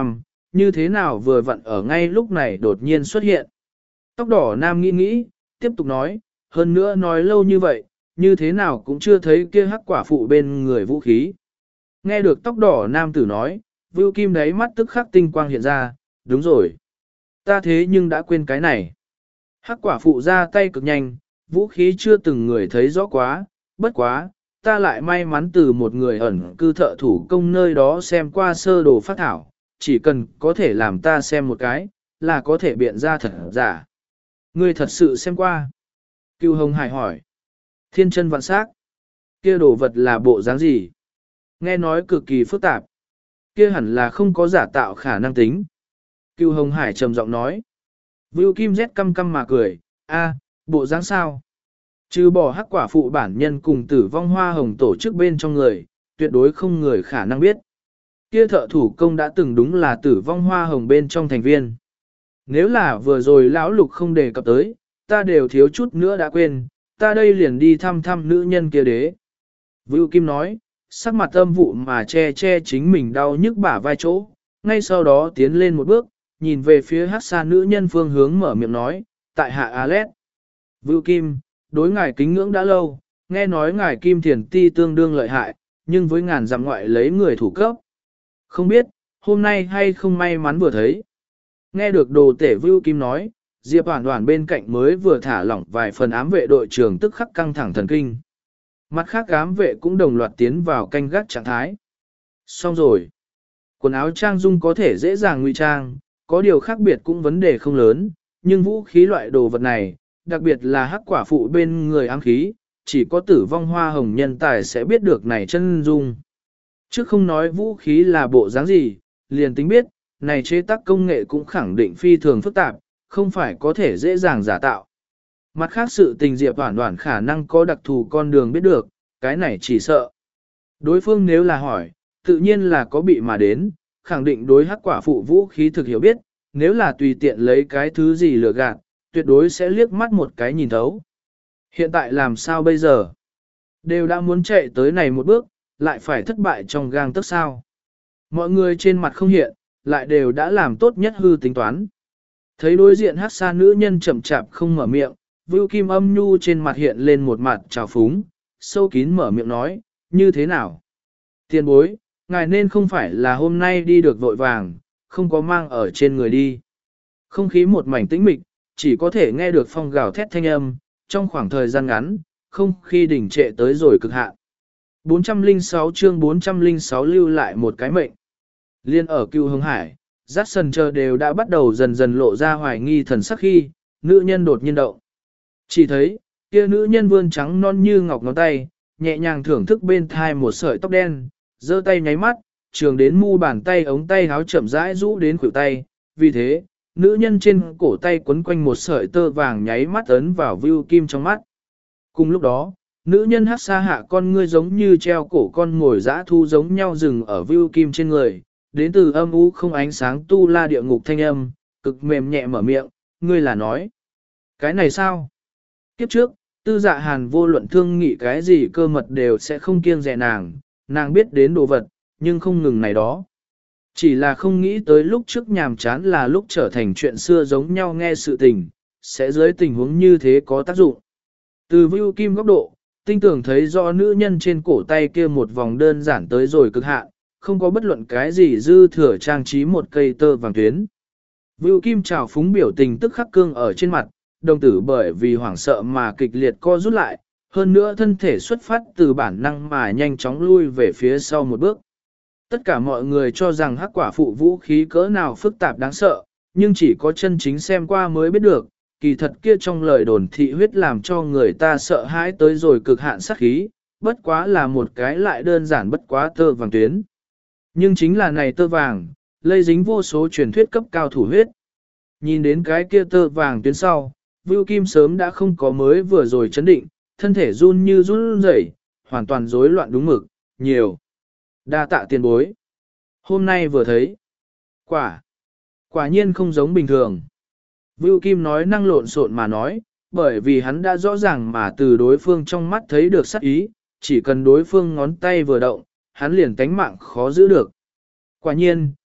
như thế nào vừa vặn ở ngay lúc này đột nhiên xuất hiện. Tóc đỏ nam nghĩ nghĩ, tiếp tục nói, hơn nữa nói lâu như vậy, như thế nào cũng chưa thấy kia hắc quả phụ bên người vũ khí. Nghe được tóc đỏ nam tử nói, Vưu Kim đáy mắt tức khắc tinh quang hiện ra, đúng rồi. Ta thế nhưng đã quên cái này. Hắc quả phụ ra tay cực nhanh, vũ khí chưa từng người thấy rõ quá, bất quá, ta lại may mắn từ một người ẩn cư thợ thủ công nơi đó xem qua sơ đồ phát thảo, chỉ cần có thể làm ta xem một cái, là có thể biện ra thật giả. Ngươi thật sự xem qua. Cưu Hồng Hải hỏi. Thiên chân vạn sắc. Kia đồ vật là bộ dáng gì? Nghe nói cực kỳ phức tạp. Kia hẳn là không có giả tạo khả năng tính. Cưu Hồng Hải trầm giọng nói. Vưu Kim rét căm căm mà cười. A, bộ dáng sao? Trừ bỏ hắc quả phụ bản nhân cùng tử vong hoa hồng tổ chức bên trong người, tuyệt đối không người khả năng biết. Kia thợ thủ công đã từng đúng là tử vong hoa hồng bên trong thành viên. Nếu là vừa rồi lão lục không đề cập tới, ta đều thiếu chút nữa đã quên, ta đây liền đi thăm thăm nữ nhân kia đế. Vưu Kim nói, sắc mặt âm vụ mà che che chính mình đau nhức bả vai chỗ, ngay sau đó tiến lên một bước, nhìn về phía hát xa nữ nhân phương hướng mở miệng nói, tại hạ Alet. Vưu Kim, đối ngài kính ngưỡng đã lâu, nghe nói ngài Kim Thiền Ti tương đương lợi hại, nhưng với ngàn dặm ngoại lấy người thủ cấp. Không biết, hôm nay hay không may mắn vừa thấy. Nghe được đồ tể Vưu Kim nói, Diệp Hoàn Hoàn bên cạnh mới vừa thả lỏng vài phần ám vệ đội trưởng tức khắc căng thẳng thần kinh. Mặt khác ám vệ cũng đồng loạt tiến vào canh gác trạng thái. Xong rồi. Quần áo trang dung có thể dễ dàng ngụy trang, có điều khác biệt cũng vấn đề không lớn, nhưng vũ khí loại đồ vật này, đặc biệt là hắc quả phụ bên người ám khí, chỉ có tử vong hoa hồng nhân tài sẽ biết được này chân dung. Chứ không nói vũ khí là bộ dáng gì, liền tính biết, này chế tác công nghệ cũng khẳng định phi thường phức tạp, không phải có thể dễ dàng giả tạo. Mặt khác sự tình Diệp Hoản Hoản khả năng có đặc thù con đường biết được, cái này chỉ sợ. Đối phương nếu là hỏi, tự nhiên là có bị mà đến, khẳng định đối hắc quả phụ vũ khí thực hiểu biết, nếu là tùy tiện lấy cái thứ gì lừa gạt, tuyệt đối sẽ liếc mắt một cái nhìn thấu. Hiện tại làm sao bây giờ? Đều đã muốn chạy tới này một bước, lại phải thất bại trong gang tấc sao. Mọi người trên mặt không hiện, lại đều đã làm tốt nhất hư tính toán. Thấy đối diện hát xa nữ nhân chậm chạp không mở miệng, Vưu Kim âm nhu trên mặt hiện lên một mặt trào phúng, sâu kín mở miệng nói, như thế nào? Tiền bối, ngài nên không phải là hôm nay đi được vội vàng, không có mang ở trên người đi. Không khí một mảnh tĩnh mịch, chỉ có thể nghe được phong gào thét thanh âm, trong khoảng thời gian ngắn, không khi đỉnh trệ tới rồi cực hạn. bốn trăm lẻ sáu chương bốn trăm lẻ sáu lưu lại một cái mệnh. Liên ở Cưu Hưng Hải, Dát Sần chờ đều đã bắt đầu dần dần lộ ra hoài nghi thần sắc khi, nữ nhân đột nhiên động. Chỉ thấy, kia nữ nhân vươn trắng non như ngọc ngón tay, nhẹ nhàng thưởng thức bên thai một sợi tóc đen, giơ tay nháy mắt, trường đến mu bàn tay ống tay háo chậm rãi rũ đến khuỷu tay, vì thế, nữ nhân trên cổ tay quấn quanh một sợi tơ vàng nháy mắt ấn vào Vưu Kim trong mắt. Cùng lúc đó, nữ nhân hát xa hạ con ngươi giống như treo cổ con ngồi dã thu giống nhau dừng ở Vưu Kim trên người, đến từ âm u không ánh sáng tu la địa ngục thanh âm, cực mềm nhẹ mở miệng, ngươi là nói. Cái này sao? Kiếp trước, tư dạ hàn vô luận thương nghị cái gì cơ mật đều sẽ không kiêng dè nàng, nàng biết đến đồ vật, nhưng không ngừng này đó. Chỉ là không nghĩ tới lúc trước nhàm chán là lúc trở thành chuyện xưa giống nhau nghe sự tình, sẽ dưới tình huống như thế có tác dụng. Từ Vưu Kim góc độ, tinh tưởng thấy rõ nữ nhân trên cổ tay kia một vòng đơn giản tới rồi cực hạn, không có bất luận cái gì dư thừa trang trí một cây tơ vàng tuyến. Vưu Kim trào phúng biểu tình tức khắc cương ở trên mặt, đồng tử bởi vì hoảng sợ mà kịch liệt co rút lại, hơn nữa thân thể xuất phát từ bản năng mà nhanh chóng lui về phía sau một bước. Tất cả mọi người cho rằng hắc quả phụ vũ khí cỡ nào phức tạp đáng sợ, nhưng chỉ có chân chính xem qua mới biết được, kỳ thật kia trong lời đồn thị huyết làm cho người ta sợ hãi tới rồi cực hạn sát khí, bất quá là một cái lại đơn giản bất quá tơ vàng tuyến. Nhưng chính là này tơ vàng, lây dính vô số truyền thuyết cấp cao thủ huyết. Nhìn đến cái kia tơ vàng tuyến sau, Vưu Kim sớm đã không có mới vừa rồi chấn định, thân thể run như run rẩy, hoàn toàn rối loạn đúng mực, nhiều. Đa tạ tiền bối. Hôm nay vừa thấy. Quả. Quả nhiên không giống bình thường. Vưu Kim nói năng lộn xộn mà nói, bởi vì hắn đã rõ ràng mà từ đối phương trong mắt thấy được sát ý, chỉ cần đối phương ngón tay vừa động, hắn liền tánh mạng khó giữ được. Quả nhiên,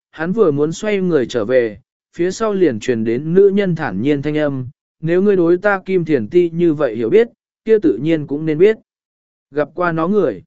hắn vừa muốn xoay người trở về, phía sau liền truyền đến nữ nhân thản nhiên thanh âm, nếu ngươi đối ta Kim Thiền Ti như vậy hiểu biết, kia tự nhiên cũng nên biết. Gặp qua nó người,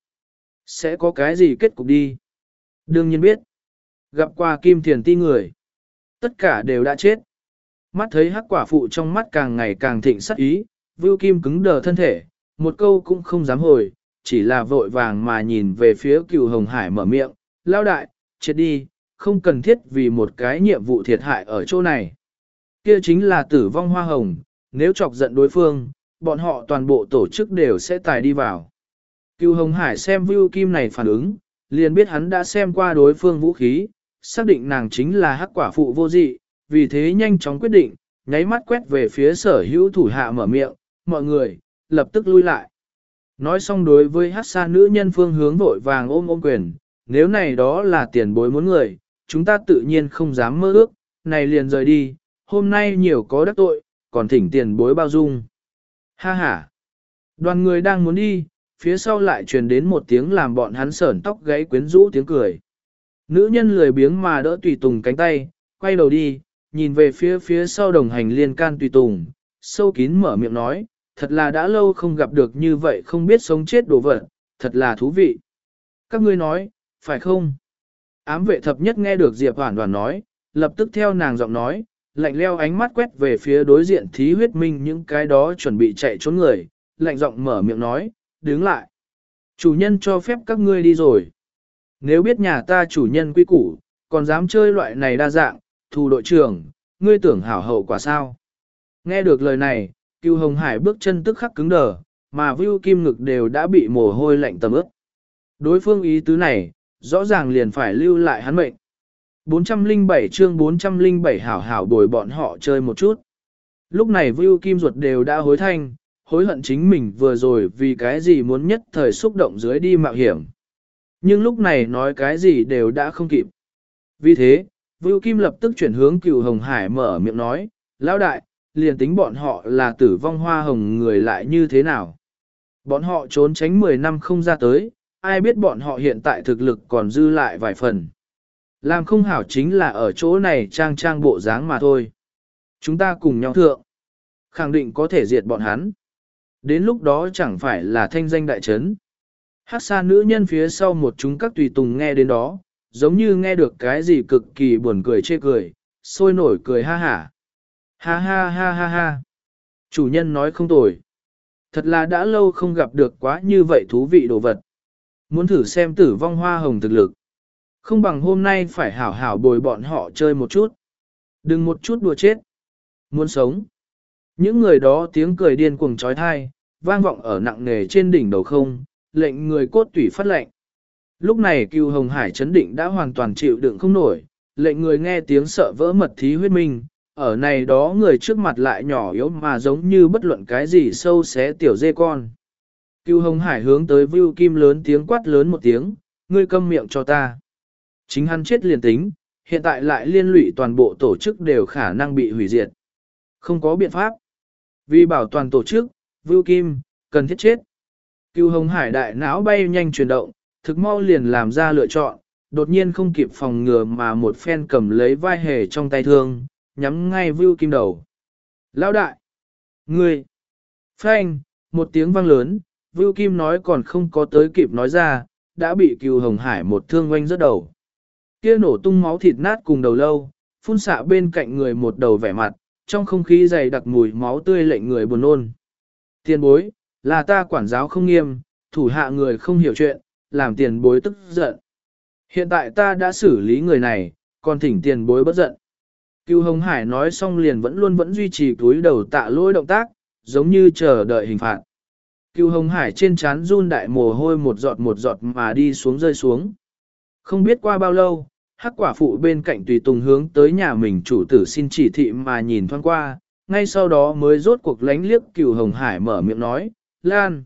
sẽ có cái gì kết cục đi? Đương nhiên biết. Gặp qua Kim Thiền Ti người, tất cả đều đã chết. Mắt thấy hắc quả phụ trong mắt càng ngày càng thịnh sắc ý, Vưu Kim cứng đờ thân thể, một câu cũng không dám hồi, chỉ là vội vàng mà nhìn về phía Cửu Hồng Hải mở miệng, lao đại, chết đi, không cần thiết vì một cái nhiệm vụ thiệt hại ở chỗ này. Kia chính là tử vong hoa hồng, nếu chọc giận đối phương, bọn họ toàn bộ tổ chức đều sẽ tài đi vào. Cửu Hồng Hải xem Vưu Kim này phản ứng, liền biết hắn đã xem qua đối phương vũ khí, xác định nàng chính là hắc quả phụ vô dị, vì thế nhanh chóng quyết định, nháy mắt quét về phía sở hữu thủ hạ mở miệng, mọi người, lập tức lui lại. Nói xong đối với hắc sa nữ nhân phương hướng vội vàng ôm ôm quyền, nếu này đó là tiền bối muốn người, chúng ta tự nhiên không dám mơ ước, này liền rời đi, hôm nay nhiều có đắc tội, còn thỉnh tiền bối bao dung. Ha ha! Đoàn người đang muốn đi, phía sau lại truyền đến một tiếng làm bọn hắn sởn tóc gáy quyến rũ tiếng cười. Nữ nhân lười biếng mà đỡ tùy tùng cánh tay, quay đầu đi, nhìn về phía phía sau đồng hành liên can tùy tùng, sâu kín mở miệng nói, thật là đã lâu không gặp được như vậy không biết sống chết đồ vật, thật là thú vị. Các ngươi nói, phải không? Ám vệ thập nhất nghe được Diệp Hoản Đoàn nói, lập tức theo nàng giọng nói, lạnh leo ánh mắt quét về phía đối diện thí huyết minh những cái đó chuẩn bị chạy trốn người, lạnh giọng mở miệng nói, đứng lại. Chủ nhân cho phép các ngươi đi rồi. Nếu biết nhà ta chủ nhân quy củ, còn dám chơi loại này đa dạng, thù đội trưởng, ngươi tưởng hảo hậu quả sao? Nghe được lời này, Cửu Hồng Hải bước chân tức khắc cứng đờ, mà Vưu Kim ngực đều đã bị mồ hôi lạnh tầm ướt. Đối phương ý tứ này, rõ ràng liền phải lưu lại hắn mệnh. bốn trăm lẻ bảy chương bốn trăm lẻ bảy hảo hảo bồi bọn họ chơi một chút. Lúc này Vưu Kim ruột đều đã hối thanh, hối hận chính mình vừa rồi vì cái gì muốn nhất thời xúc động dưới đi mạo hiểm. Nhưng lúc này nói cái gì đều đã không kịp. Vì thế, Vưu Kim lập tức chuyển hướng Cửu Hồng Hải mở miệng nói, lão đại, liền tính bọn họ là tử vong hoa hồng người lại như thế nào. Bọn họ trốn tránh mười năm không ra tới, ai biết bọn họ hiện tại thực lực còn dư lại vài phần. Làm không hảo chính là ở chỗ này trang trang bộ dáng mà thôi. Chúng ta cùng nhau thượng, khẳng định có thể diệt bọn hắn. Đến lúc đó chẳng phải là thanh danh đại trấn. Hắc sa nữ nhân phía sau một chúng các tùy tùng nghe đến đó, giống như nghe được cái gì cực kỳ buồn cười chê cười, sôi nổi cười ha hả. Ha ha ha ha ha. Chủ nhân nói không tồi. Thật là đã lâu không gặp được quá như vậy thú vị đồ vật. Muốn thử xem tử vong hoa hồng thực lực. Không bằng hôm nay phải hảo hảo bồi bọn họ chơi một chút. Đừng một chút đùa chết. Muốn sống. Những người đó tiếng cười điên cuồng trói thai, vang vọng ở nặng nề trên đỉnh đầu không, lệnh người cốt tủy phát lệnh. Lúc này Cửu Hồng Hải chấn định đã hoàn toàn chịu đựng không nổi, lệnh người nghe tiếng sợ vỡ mật thí huyết minh, ở này đó người trước mặt lại nhỏ yếu mà giống như bất luận cái gì sâu xé tiểu dê con. Cửu Hồng Hải hướng tới Vưu Kim lớn tiếng quát lớn một tiếng, ngươi câm miệng cho ta. Chính hắn chết liền tính, hiện tại lại liên lụy toàn bộ tổ chức đều khả năng bị hủy diệt. Không có biện pháp. Vì bảo toàn tổ chức, Vưu Kim, cần thiết chết. Cửu Hồng Hải đại não bay nhanh chuyển động, thực mau liền làm ra lựa chọn, đột nhiên không kịp phòng ngừa mà một phen cầm lấy vai hề trong tay thương, nhắm ngay Vưu Kim đầu. Lão đại! Ngươi! Phanh! Một tiếng vang lớn, Vưu Kim nói còn không có tới kịp nói ra, đã bị Cửu Hồng Hải một thương oanh rớt đầu. Kia nổ tung máu thịt nát cùng đầu lâu, phun xạ bên cạnh người một đầu vẻ mặt, trong không khí dày đặc mùi máu tươi lệnh người buồn nôn. Tiền bối, là ta quản giáo không nghiêm, thủ hạ người không hiểu chuyện, làm tiền bối tức giận. Hiện tại ta đã xử lý người này, còn thỉnh tiền bối bất giận. Cửu Hồng Hải nói xong liền vẫn luôn vẫn duy trì túi đầu tạ lỗi động tác, giống như chờ đợi hình phạt. Cửu Hồng Hải trên trán run đại mồ hôi một giọt một giọt mà đi xuống rơi xuống. Không biết qua bao lâu, hắc quả phụ bên cạnh tùy tùng hướng tới nhà mình chủ tử xin chỉ thị mà nhìn thoáng qua, ngay sau đó mới rốt cuộc lánh liếc Cửu Hồng Hải mở miệng nói, Lan,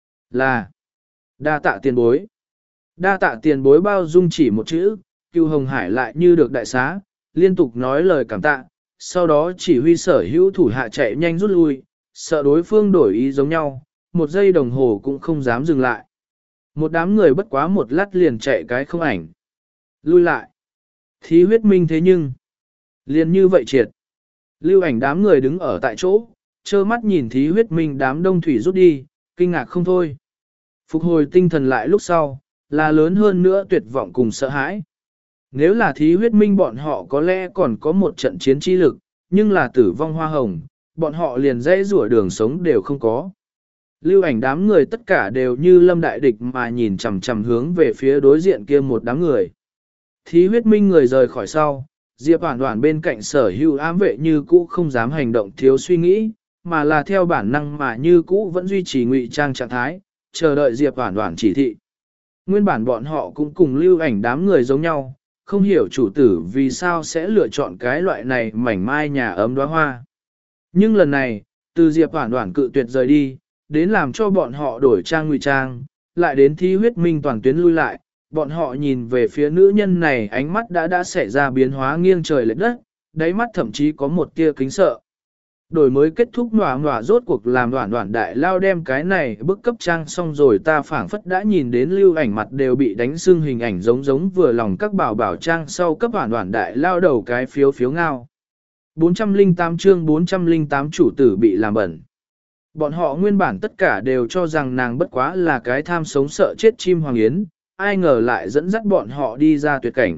là, đa tạ tiền bối. Đa tạ tiền bối bao dung chỉ một chữ, Cửu Hồng Hải lại như được đại xá, liên tục nói lời cảm tạ, sau đó chỉ huy sở hữu thủ hạ chạy nhanh rút lui, sợ đối phương đổi ý giống nhau, một giây đồng hồ cũng không dám dừng lại. Một đám người bất quá một lát liền chạy cái không ảnh. Lui lại. Thí huyết minh thế nhưng, liền như vậy triệt. Lưu ảnh đám người đứng ở tại chỗ, trơ mắt nhìn thí huyết minh đám đông thủy rút đi, kinh ngạc không thôi. Phục hồi tinh thần lại lúc sau, là lớn hơn nữa tuyệt vọng cùng sợ hãi. Nếu là thí huyết minh bọn họ có lẽ còn có một trận chiến chi lực, nhưng là tử vong hoa hồng, bọn họ liền dãy rủa đường sống đều không có. Lưu ảnh đám người tất cả đều như lâm đại địch mà nhìn chằm chằm hướng về phía đối diện kia một đám người. Thí huyết minh người rời khỏi sau, Diệp Hoản Hoản bên cạnh sở hữu ám vệ như cũ không dám hành động thiếu suy nghĩ, mà là theo bản năng mà như cũ vẫn duy trì ngụy trang trạng thái, chờ đợi Diệp Hoản Hoản chỉ thị. Nguyên bản bọn họ cũng cùng lưu ảnh đám người giống nhau, không hiểu chủ tử vì sao sẽ lựa chọn cái loại này mảnh mai nhà ấm đóa hoa. Nhưng lần này, từ Diệp Hoản Hoản cự tuyệt rời đi, đến làm cho bọn họ đổi trang ngụy trang, lại đến thi huyết minh toàn tuyến lui lại, bọn họ nhìn về phía nữ nhân này ánh mắt đã đã xảy ra biến hóa nghiêng trời lệch đất, đáy mắt thậm chí có một tia kính sợ. Đổi mới kết thúc nỏa nỏa rốt cuộc làm đoạn đoạn đại lao đem cái này bức cấp trang xong rồi ta phảng phất đã nhìn đến lưu ảnh mặt đều bị đánh sưng hình ảnh giống giống vừa lòng các bảo bảo trang sau cấp đoạn đoạn đại lao đầu cái phiếu phiếu ngao. bốn trăm lẻ tám chương bốn trăm lẻ tám chủ tử bị làm bẩn. Bọn họ nguyên bản tất cả đều cho rằng nàng bất quá là cái tham sống sợ chết chim hoàng yến, ai ngờ lại dẫn dắt bọn họ đi ra tuyệt cảnh.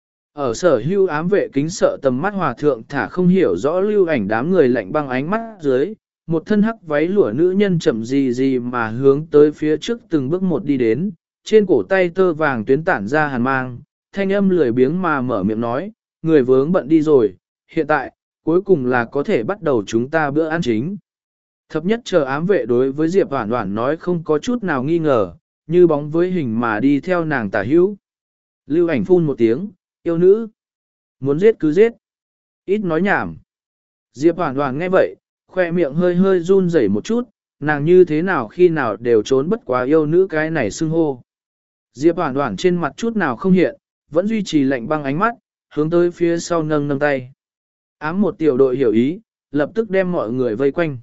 Ở sở hưu ám vệ kính sợ tầm mắt hòa thượng thả không hiểu rõ lưu ảnh đám người lạnh băng ánh mắt dưới, một thân hắc váy lụa nữ nhân chậm gì gì mà hướng tới phía trước từng bước một đi đến, trên cổ tay tơ vàng tuyến tản ra hàn mang, thanh âm lười biếng mà mở miệng nói, người vướng bận đi rồi, hiện tại, cuối cùng là có thể bắt đầu chúng ta bữa ăn chính. Thập nhất chờ ám vệ đối với Diệp Hoản Hoản nói không có chút nào nghi ngờ, như bóng với hình mà đi theo nàng tả hữu. Lưu ảnh phun một tiếng, yêu nữ. Muốn giết cứ giết. Ít nói nhảm. Diệp Hoản Hoản nghe vậy, khoe miệng hơi hơi run rẩy một chút, nàng như thế nào khi nào đều trốn bất quá yêu nữ cái này xưng hô. Diệp Hoản Hoản trên mặt chút nào không hiện, vẫn duy trì lạnh băng ánh mắt, hướng tới phía sau nâng nâng tay. Ám một tiểu đội hiểu ý, lập tức đem mọi người vây quanh.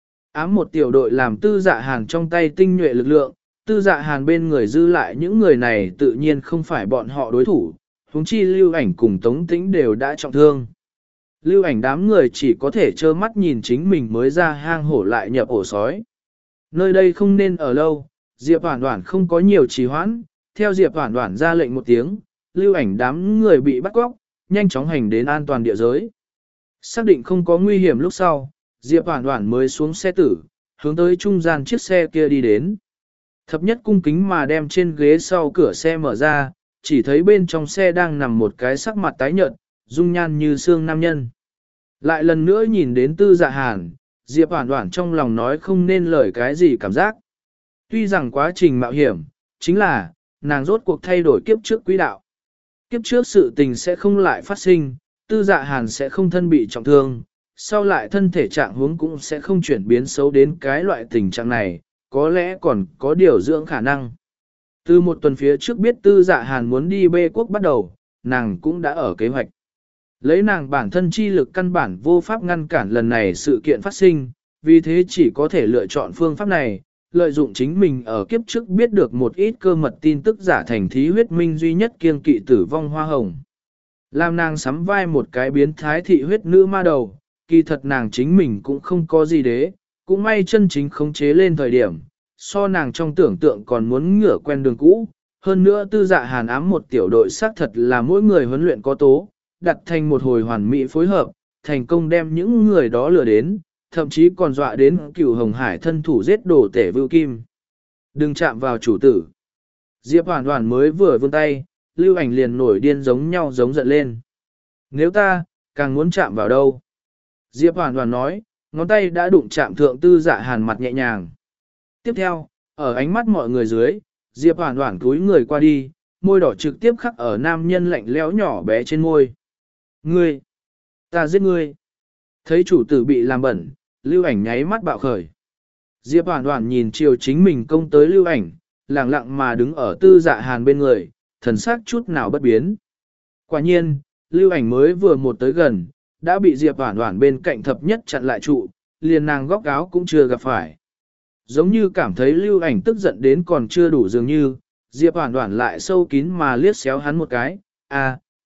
Ám một tiểu đội làm tư dạ hàn trong tay tinh nhuệ lực lượng, tư dạ hàn bên người dư lại những người này tự nhiên không phải bọn họ đối thủ, huống chi lưu ảnh cùng tống tĩnh đều đã trọng thương. Lưu ảnh đám người chỉ có thể trơ mắt nhìn chính mình mới ra hang hổ lại nhập ổ sói. Nơi đây không nên ở lâu, Diệp Hoản Hoản không có nhiều trì hoãn, theo Diệp Hoản Hoản ra lệnh một tiếng, lưu ảnh đám người bị bắt cóc, nhanh chóng hành đến an toàn địa giới. Xác định không có nguy hiểm lúc sau, Diệp Hoản Hoản mới xuống xe tử, hướng tới trung gian chiếc xe kia đi đến. Thập nhất cung kính mà đem trên ghế sau cửa xe mở ra, chỉ thấy bên trong xe đang nằm một cái sắc mặt tái nhợt, dung nhan như xương nam nhân. Lại lần nữa nhìn đến tư dạ hàn, Diệp Hoản Hoản trong lòng nói không nên lời cái gì cảm giác. Tuy rằng quá trình mạo hiểm, chính là, nàng rốt cuộc thay đổi kiếp trước quỹ đạo. Kiếp trước sự tình sẽ không lại phát sinh, tư dạ hàn sẽ không thân bị trọng thương, sau lại thân thể trạng huống cũng sẽ không chuyển biến xấu đến cái loại tình trạng này, có lẽ còn có điều dưỡng khả năng. Từ một tuần phía trước biết tư dạ hàn muốn đi bê quốc bắt đầu, nàng cũng đã ở kế hoạch. Lấy nàng bản thân chi lực căn bản vô pháp ngăn cản lần này sự kiện phát sinh, vì thế chỉ có thể lựa chọn phương pháp này, lợi dụng chính mình ở kiếp trước biết được một ít cơ mật tin tức giả thành thí huyết minh duy nhất kiêng kỵ tử vong hoa hồng. Làm nàng sắm vai một cái biến thái thị huyết nữ ma đầu, kỳ thật nàng chính mình cũng không có gì đế, cũng may chân chính khống chế lên thời điểm, so nàng trong tưởng tượng còn muốn ngửa quen đường cũ. Hơn nữa tư dạ hàn ám một tiểu đội xác thật là mỗi người huấn luyện có tố, đặt thành một hồi hoàn mỹ phối hợp, thành công đem những người đó lừa đến, thậm chí còn dọa đến cửu hồng hải thân thủ giết đổ tể vưu kim. Đừng chạm vào chủ tử. Diệp Hoản Hoản mới vừa vươn tay, lưu ảnh liền nổi điên giống nhau giống giận lên. Nếu ta, càng muốn chạm vào đâu? Diệp Hoản Hoản nói, ngón tay đã đụng chạm thượng tư dạ hàn mặt nhẹ nhàng. Tiếp theo, ở ánh mắt mọi người dưới, Diệp Hoản Hoản cúi người qua đi, môi đỏ trực tiếp khắc ở nam nhân lạnh lẽo nhỏ bé trên môi. Ngươi! Ta giết ngươi! Thấy chủ tử bị làm bẩn, lưu ảnh nháy mắt bạo khởi. Diệp Hoản Hoản nhìn chiều chính mình công tới lưu ảnh, lặng lặng mà đứng ở tư dạ hàn bên người, thần sắc chút nào bất biến. Quả nhiên, lưu ảnh mới vừa một tới gần, đã bị Diệp Hoản Hoản bên cạnh thập nhất chặn lại trụ, liền nàng góc áo cũng chưa gặp phải. Giống như cảm thấy lưu ảnh tức giận đến còn chưa đủ dường như, Diệp Hoản Hoản lại sâu kín mà liếc xéo hắn một cái, à,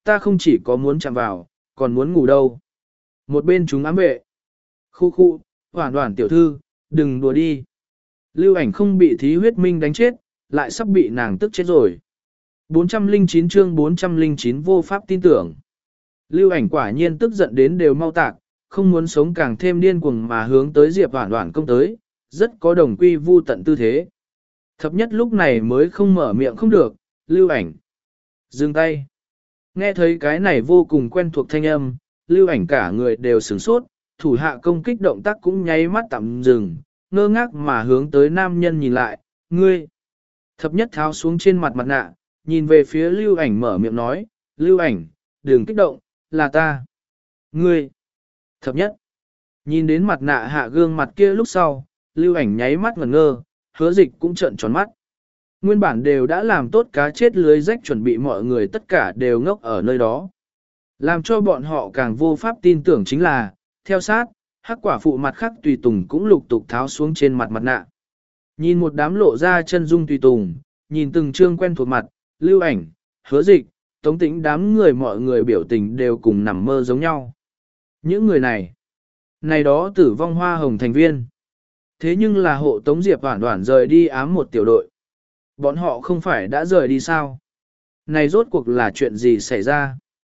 ta không chỉ có muốn chạm vào, còn muốn ngủ đâu. Một bên chúng ám vệ. Khu khu, Hoản Hoản tiểu thư, đừng đùa đi. Lưu Ảnh không bị thí huyết minh đánh chết, lại sắp bị nàng tức chết rồi. bốn trăm lẻ chín chương bốn trăm lẻ chín vô pháp tin tưởng. Lưu Ảnh quả nhiên tức giận đến đều mau tạc, không muốn sống càng thêm điên cuồng mà hướng tới Diệp Hoản Hoản công tới, rất có đồng quy vu tận tư thế. Thập nhất lúc này mới không mở miệng không được, Lưu Ảnh. Dừng tay. Nghe thấy cái này vô cùng quen thuộc thanh âm, Lưu Ảnh cả người đều sửng sốt, thủ hạ công kích động tác cũng nháy mắt tạm dừng, ngơ ngác mà hướng tới nam nhân nhìn lại, ngươi. Thập nhất tháo xuống trên mặt mặt nạ, nhìn về phía Lưu Ảnh mở miệng nói, Lưu Ảnh, đừng kích động, là ta. Ngươi. Thập nhất. Nhìn đến mặt nạ hạ gương mặt kia lúc sau, Lưu Ảnh nháy mắt ngẩn ngơ, Hứa Dịch cũng trợn tròn mắt. Nguyên bản đều đã làm tốt cá chết lưới rách chuẩn bị mọi người tất cả đều ngốc ở nơi đó. Làm cho bọn họ càng vô pháp tin tưởng chính là, theo sát, hắc quả phụ mặt khác tùy tùng cũng lục tục tháo xuống trên mặt mặt nạ. Nhìn một đám lộ ra chân dung tùy tùng, nhìn từng trương quen thuộc mặt, Lưu Ảnh, Hứa Dịch, Tống Tĩnh đám người mọi người biểu tình đều cùng nằm mơ giống nhau. Những người này, này đó tử vong hoa hồng thành viên. Thế nhưng là hộ Tống Diệp Hoản Hoản rời đi ám một tiểu đội. Bọn họ không phải đã rời đi sao? Này rốt cuộc là chuyện gì xảy ra?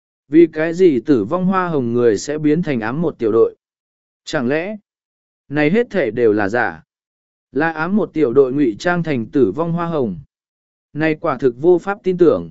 Vì cái gì tử vong hoa hồng người sẽ biến thành ám một tiểu đội? Chẳng lẽ, này hết thể đều là giả? Là ám một tiểu đội ngụy trang thành tử vong hoa hồng. Này quả thực vô pháp tin tưởng.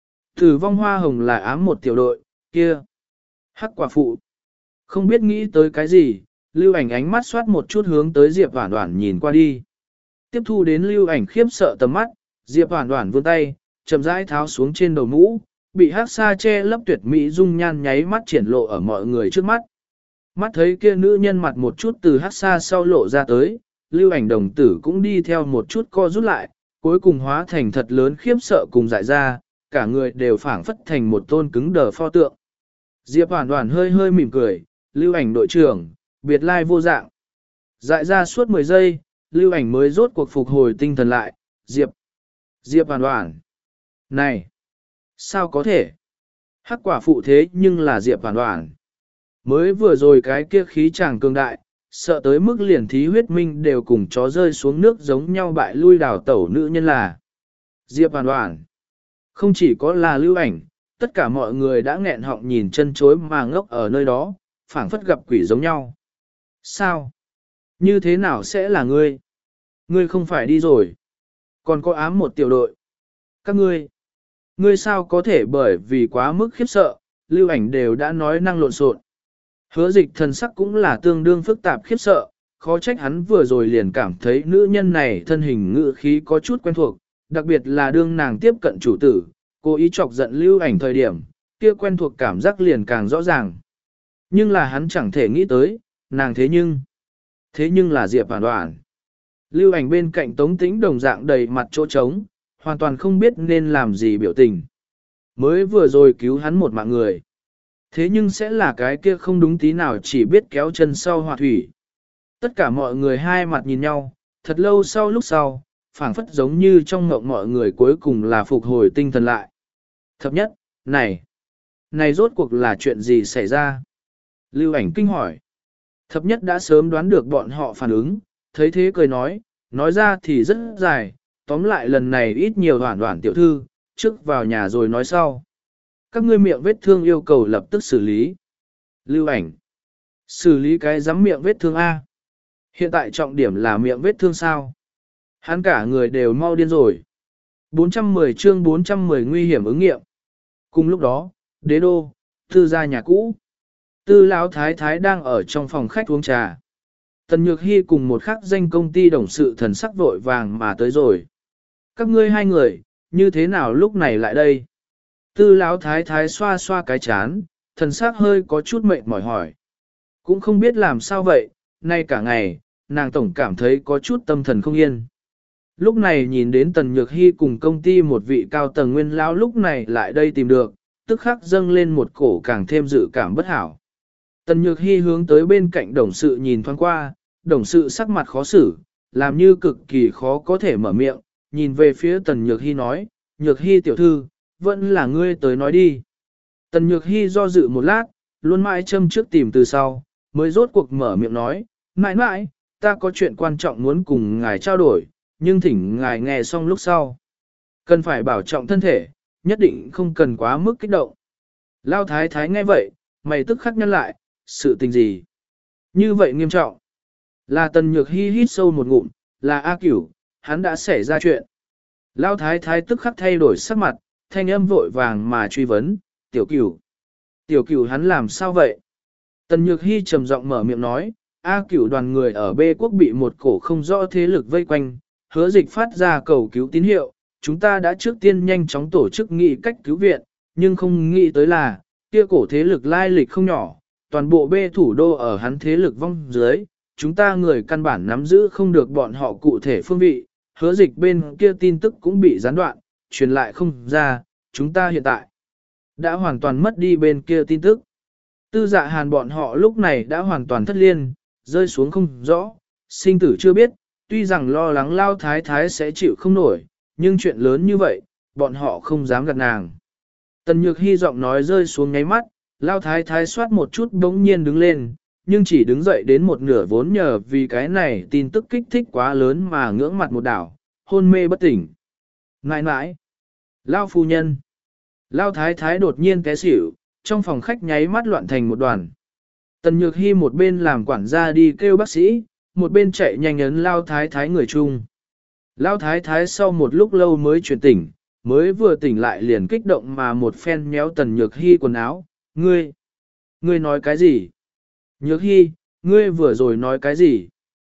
Tử vong hoa hồng là ám một tiểu đội, kia. Hắc quả phụ. Không biết nghĩ tới cái gì, Lưu Ảnh ánh mắt xoát một chút hướng tới Diệp Hoản Hoản nhìn qua đi. Tiếp thu đến Lưu Ảnh khiếp sợ tầm mắt, Diệp Hoản Hoản vươn tay, chậm rãi tháo xuống trên đầu mũ, bị hắc sa che lấp tuyệt mỹ dung nhan nháy mắt triển lộ ở mọi người trước mắt. Mắt thấy kia nữ nhân mặt một chút từ hắc sa sau lộ ra tới, Lưu Ảnh đồng tử cũng đi theo một chút co rút lại, cuối cùng hóa thành thật lớn khiếp sợ cùng dại ra, cả người đều phảng phất thành một tôn cứng đờ pho tượng. Diệp Hoản Hoản hơi hơi mỉm cười, Lưu Ảnh đội trưởng, biệt lai vô dạng. Dại ra suốt mười giây, Lưu Ảnh mới rốt cuộc phục hồi tinh thần lại, Diệp, Diệp Hoản Hoản. Này, sao có thể? Hắc quả phụ thế nhưng là Diệp Hoản Hoản. Mới vừa rồi cái kia khí chàng cường đại, sợ tới mức liền thí huyết minh đều cùng chó rơi xuống nước giống nhau bại lui đào tẩu nữ nhân là Diệp Hoản Hoản. Không chỉ có là Lưu Ảnh, tất cả mọi người đã nghẹn họng nhìn chân chối mà ngốc ở nơi đó, phảng phất gặp quỷ giống nhau. Sao? Như thế nào sẽ là ngươi? Ngươi không phải đi rồi. Còn có ám một tiểu đội. Các ngươi. Ngươi sao có thể bởi vì quá mức khiếp sợ, Lưu Ảnh đều đã nói năng lộn xộn. Hứa Dịch thần sắc cũng là tương đương phức tạp khiếp sợ, khó trách hắn vừa rồi liền cảm thấy nữ nhân này thân hình ngự khí có chút quen thuộc, đặc biệt là đương nàng tiếp cận chủ tử, cố ý chọc giận Lưu Ảnh thời điểm, kia quen thuộc cảm giác liền càng rõ ràng. Nhưng là hắn chẳng thể nghĩ tới, nàng thế nhưng, thế nhưng là Diệp Hoản Hoản. Lưu Ảnh bên cạnh Tống Tĩnh đồng dạng đầy mặt chỗ trống, hoàn toàn không biết nên làm gì biểu tình. Mới vừa rồi cứu hắn một mạng người. Thế nhưng sẽ là cái kia không đúng tí nào chỉ biết kéo chân sau hòa thủy. Tất cả mọi người hai mặt nhìn nhau, thật lâu sau lúc sau, phảng phất giống như trong ngộng mọi người cuối cùng là phục hồi tinh thần lại. Thập nhất, này, này rốt cuộc là chuyện gì xảy ra? Lưu Ảnh kinh hỏi. Thập nhất đã sớm đoán được bọn họ phản ứng, thấy thế cười nói, nói ra thì rất dài, tóm lại lần này ít nhiều Hoản Hoản tiểu thư, trước vào nhà rồi nói sau. Các ngươi miệng vết thương yêu cầu lập tức xử lý. Lưu Ảnh. Xử lý cái giám miệng vết thương A. Hiện tại trọng điểm là miệng vết thương sao. Hắn cả người đều mau điên rồi. bốn trăm mười chương bốn trăm mười nguy hiểm ứng nghiệm. Cùng lúc đó, đế đô, tư gia nhà cũ. Tư lão thái thái đang ở trong phòng khách uống trà. Tần Nhược Hy cùng một khắc danh công ty đồng sự thần sắc vội vàng mà tới rồi. Các ngươi hai người, như thế nào lúc này lại đây? Tư lão thái thái xoa xoa cái chán, thần sắc hơi có chút mệt mỏi hỏi. Cũng không biết làm sao vậy, nay cả ngày, nàng tổng cảm thấy có chút tâm thần không yên. Lúc này nhìn đến Tần Nhược Hy cùng công ty một vị cao tầng nguyên lão lúc này lại đây tìm được, tức khắc dâng lên một cổ càng thêm dự cảm bất hảo. Tần Nhược Hy hướng tới bên cạnh đồng sự nhìn thoáng qua, đồng sự sắc mặt khó xử, làm như cực kỳ khó có thể mở miệng, nhìn về phía Tần Nhược Hy nói, Nhược Hy tiểu thư, vẫn là ngươi tới nói đi. Tần Nhược Hy do dự một lát, luôn mãi châm trước tìm từ sau, mới rốt cuộc mở miệng nói, mãi mãi, ta có chuyện quan trọng muốn cùng ngài trao đổi, nhưng thỉnh ngài nghe xong lúc sau. Cần phải bảo trọng thân thể, nhất định không cần quá mức kích động. Lao thái thái nghe vậy, mày tức khắc nhăn lại, sự tình gì? Như vậy nghiêm trọng. Là Tần Nhược Hy hít sâu một ngụm, là A Cửu, hắn đã xảy ra chuyện. Lao thái thái tức khắc thay đổi sắc mặt, thanh âm vội vàng mà truy vấn, tiểu Cửu. Tiểu Cửu hắn làm sao vậy? Tần Nhược Hy trầm giọng mở miệng nói, A Cửu đoàn người ở B quốc bị một cổ không rõ thế lực vây quanh, hứa dịch phát ra cầu cứu tín hiệu, chúng ta đã trước tiên nhanh chóng tổ chức nghị cách cứu viện, nhưng không nghĩ tới là, kia cổ thế lực lai lịch không nhỏ, toàn bộ B thủ đô ở hắn thế lực vong dưới, chúng ta người căn bản nắm giữ không được bọn họ cụ thể phương vị, hứa dịch bên kia tin tức cũng bị gián đoạn, truyền lại không ra, chúng ta hiện tại đã hoàn toàn mất đi bên kia tin tức. Tư dạ hàn bọn họ lúc này đã hoàn toàn thất liên, rơi xuống không rõ, sinh tử chưa biết, tuy rằng lo lắng lao thái thái sẽ chịu không nổi, nhưng chuyện lớn như vậy, bọn họ không dám gạt nàng. Tần Nhược Hy giọng nói rơi xuống nháy mắt, lao thái thái soát một chút bỗng nhiên đứng lên, nhưng chỉ đứng dậy đến một nửa vốn nhờ vì cái này tin tức kích thích quá lớn mà ngưỡng mặt một đảo, hôn mê bất tỉnh. Ngại ngại, lao phu nhân, lao thái thái đột nhiên té xỉu, trong phòng khách nháy mắt loạn thành một đoàn. Tần Nhược Hy một bên làm quản gia đi kêu bác sĩ, một bên chạy nhanh ấn lao thái thái người chung. Lao thái thái sau một lúc lâu mới chuyển tỉnh, mới vừa tỉnh lại liền kích động mà một phen méo Tần Nhược Hy quần áo. Ngươi, ngươi nói cái gì? Nhược Hy, ngươi vừa rồi nói cái gì?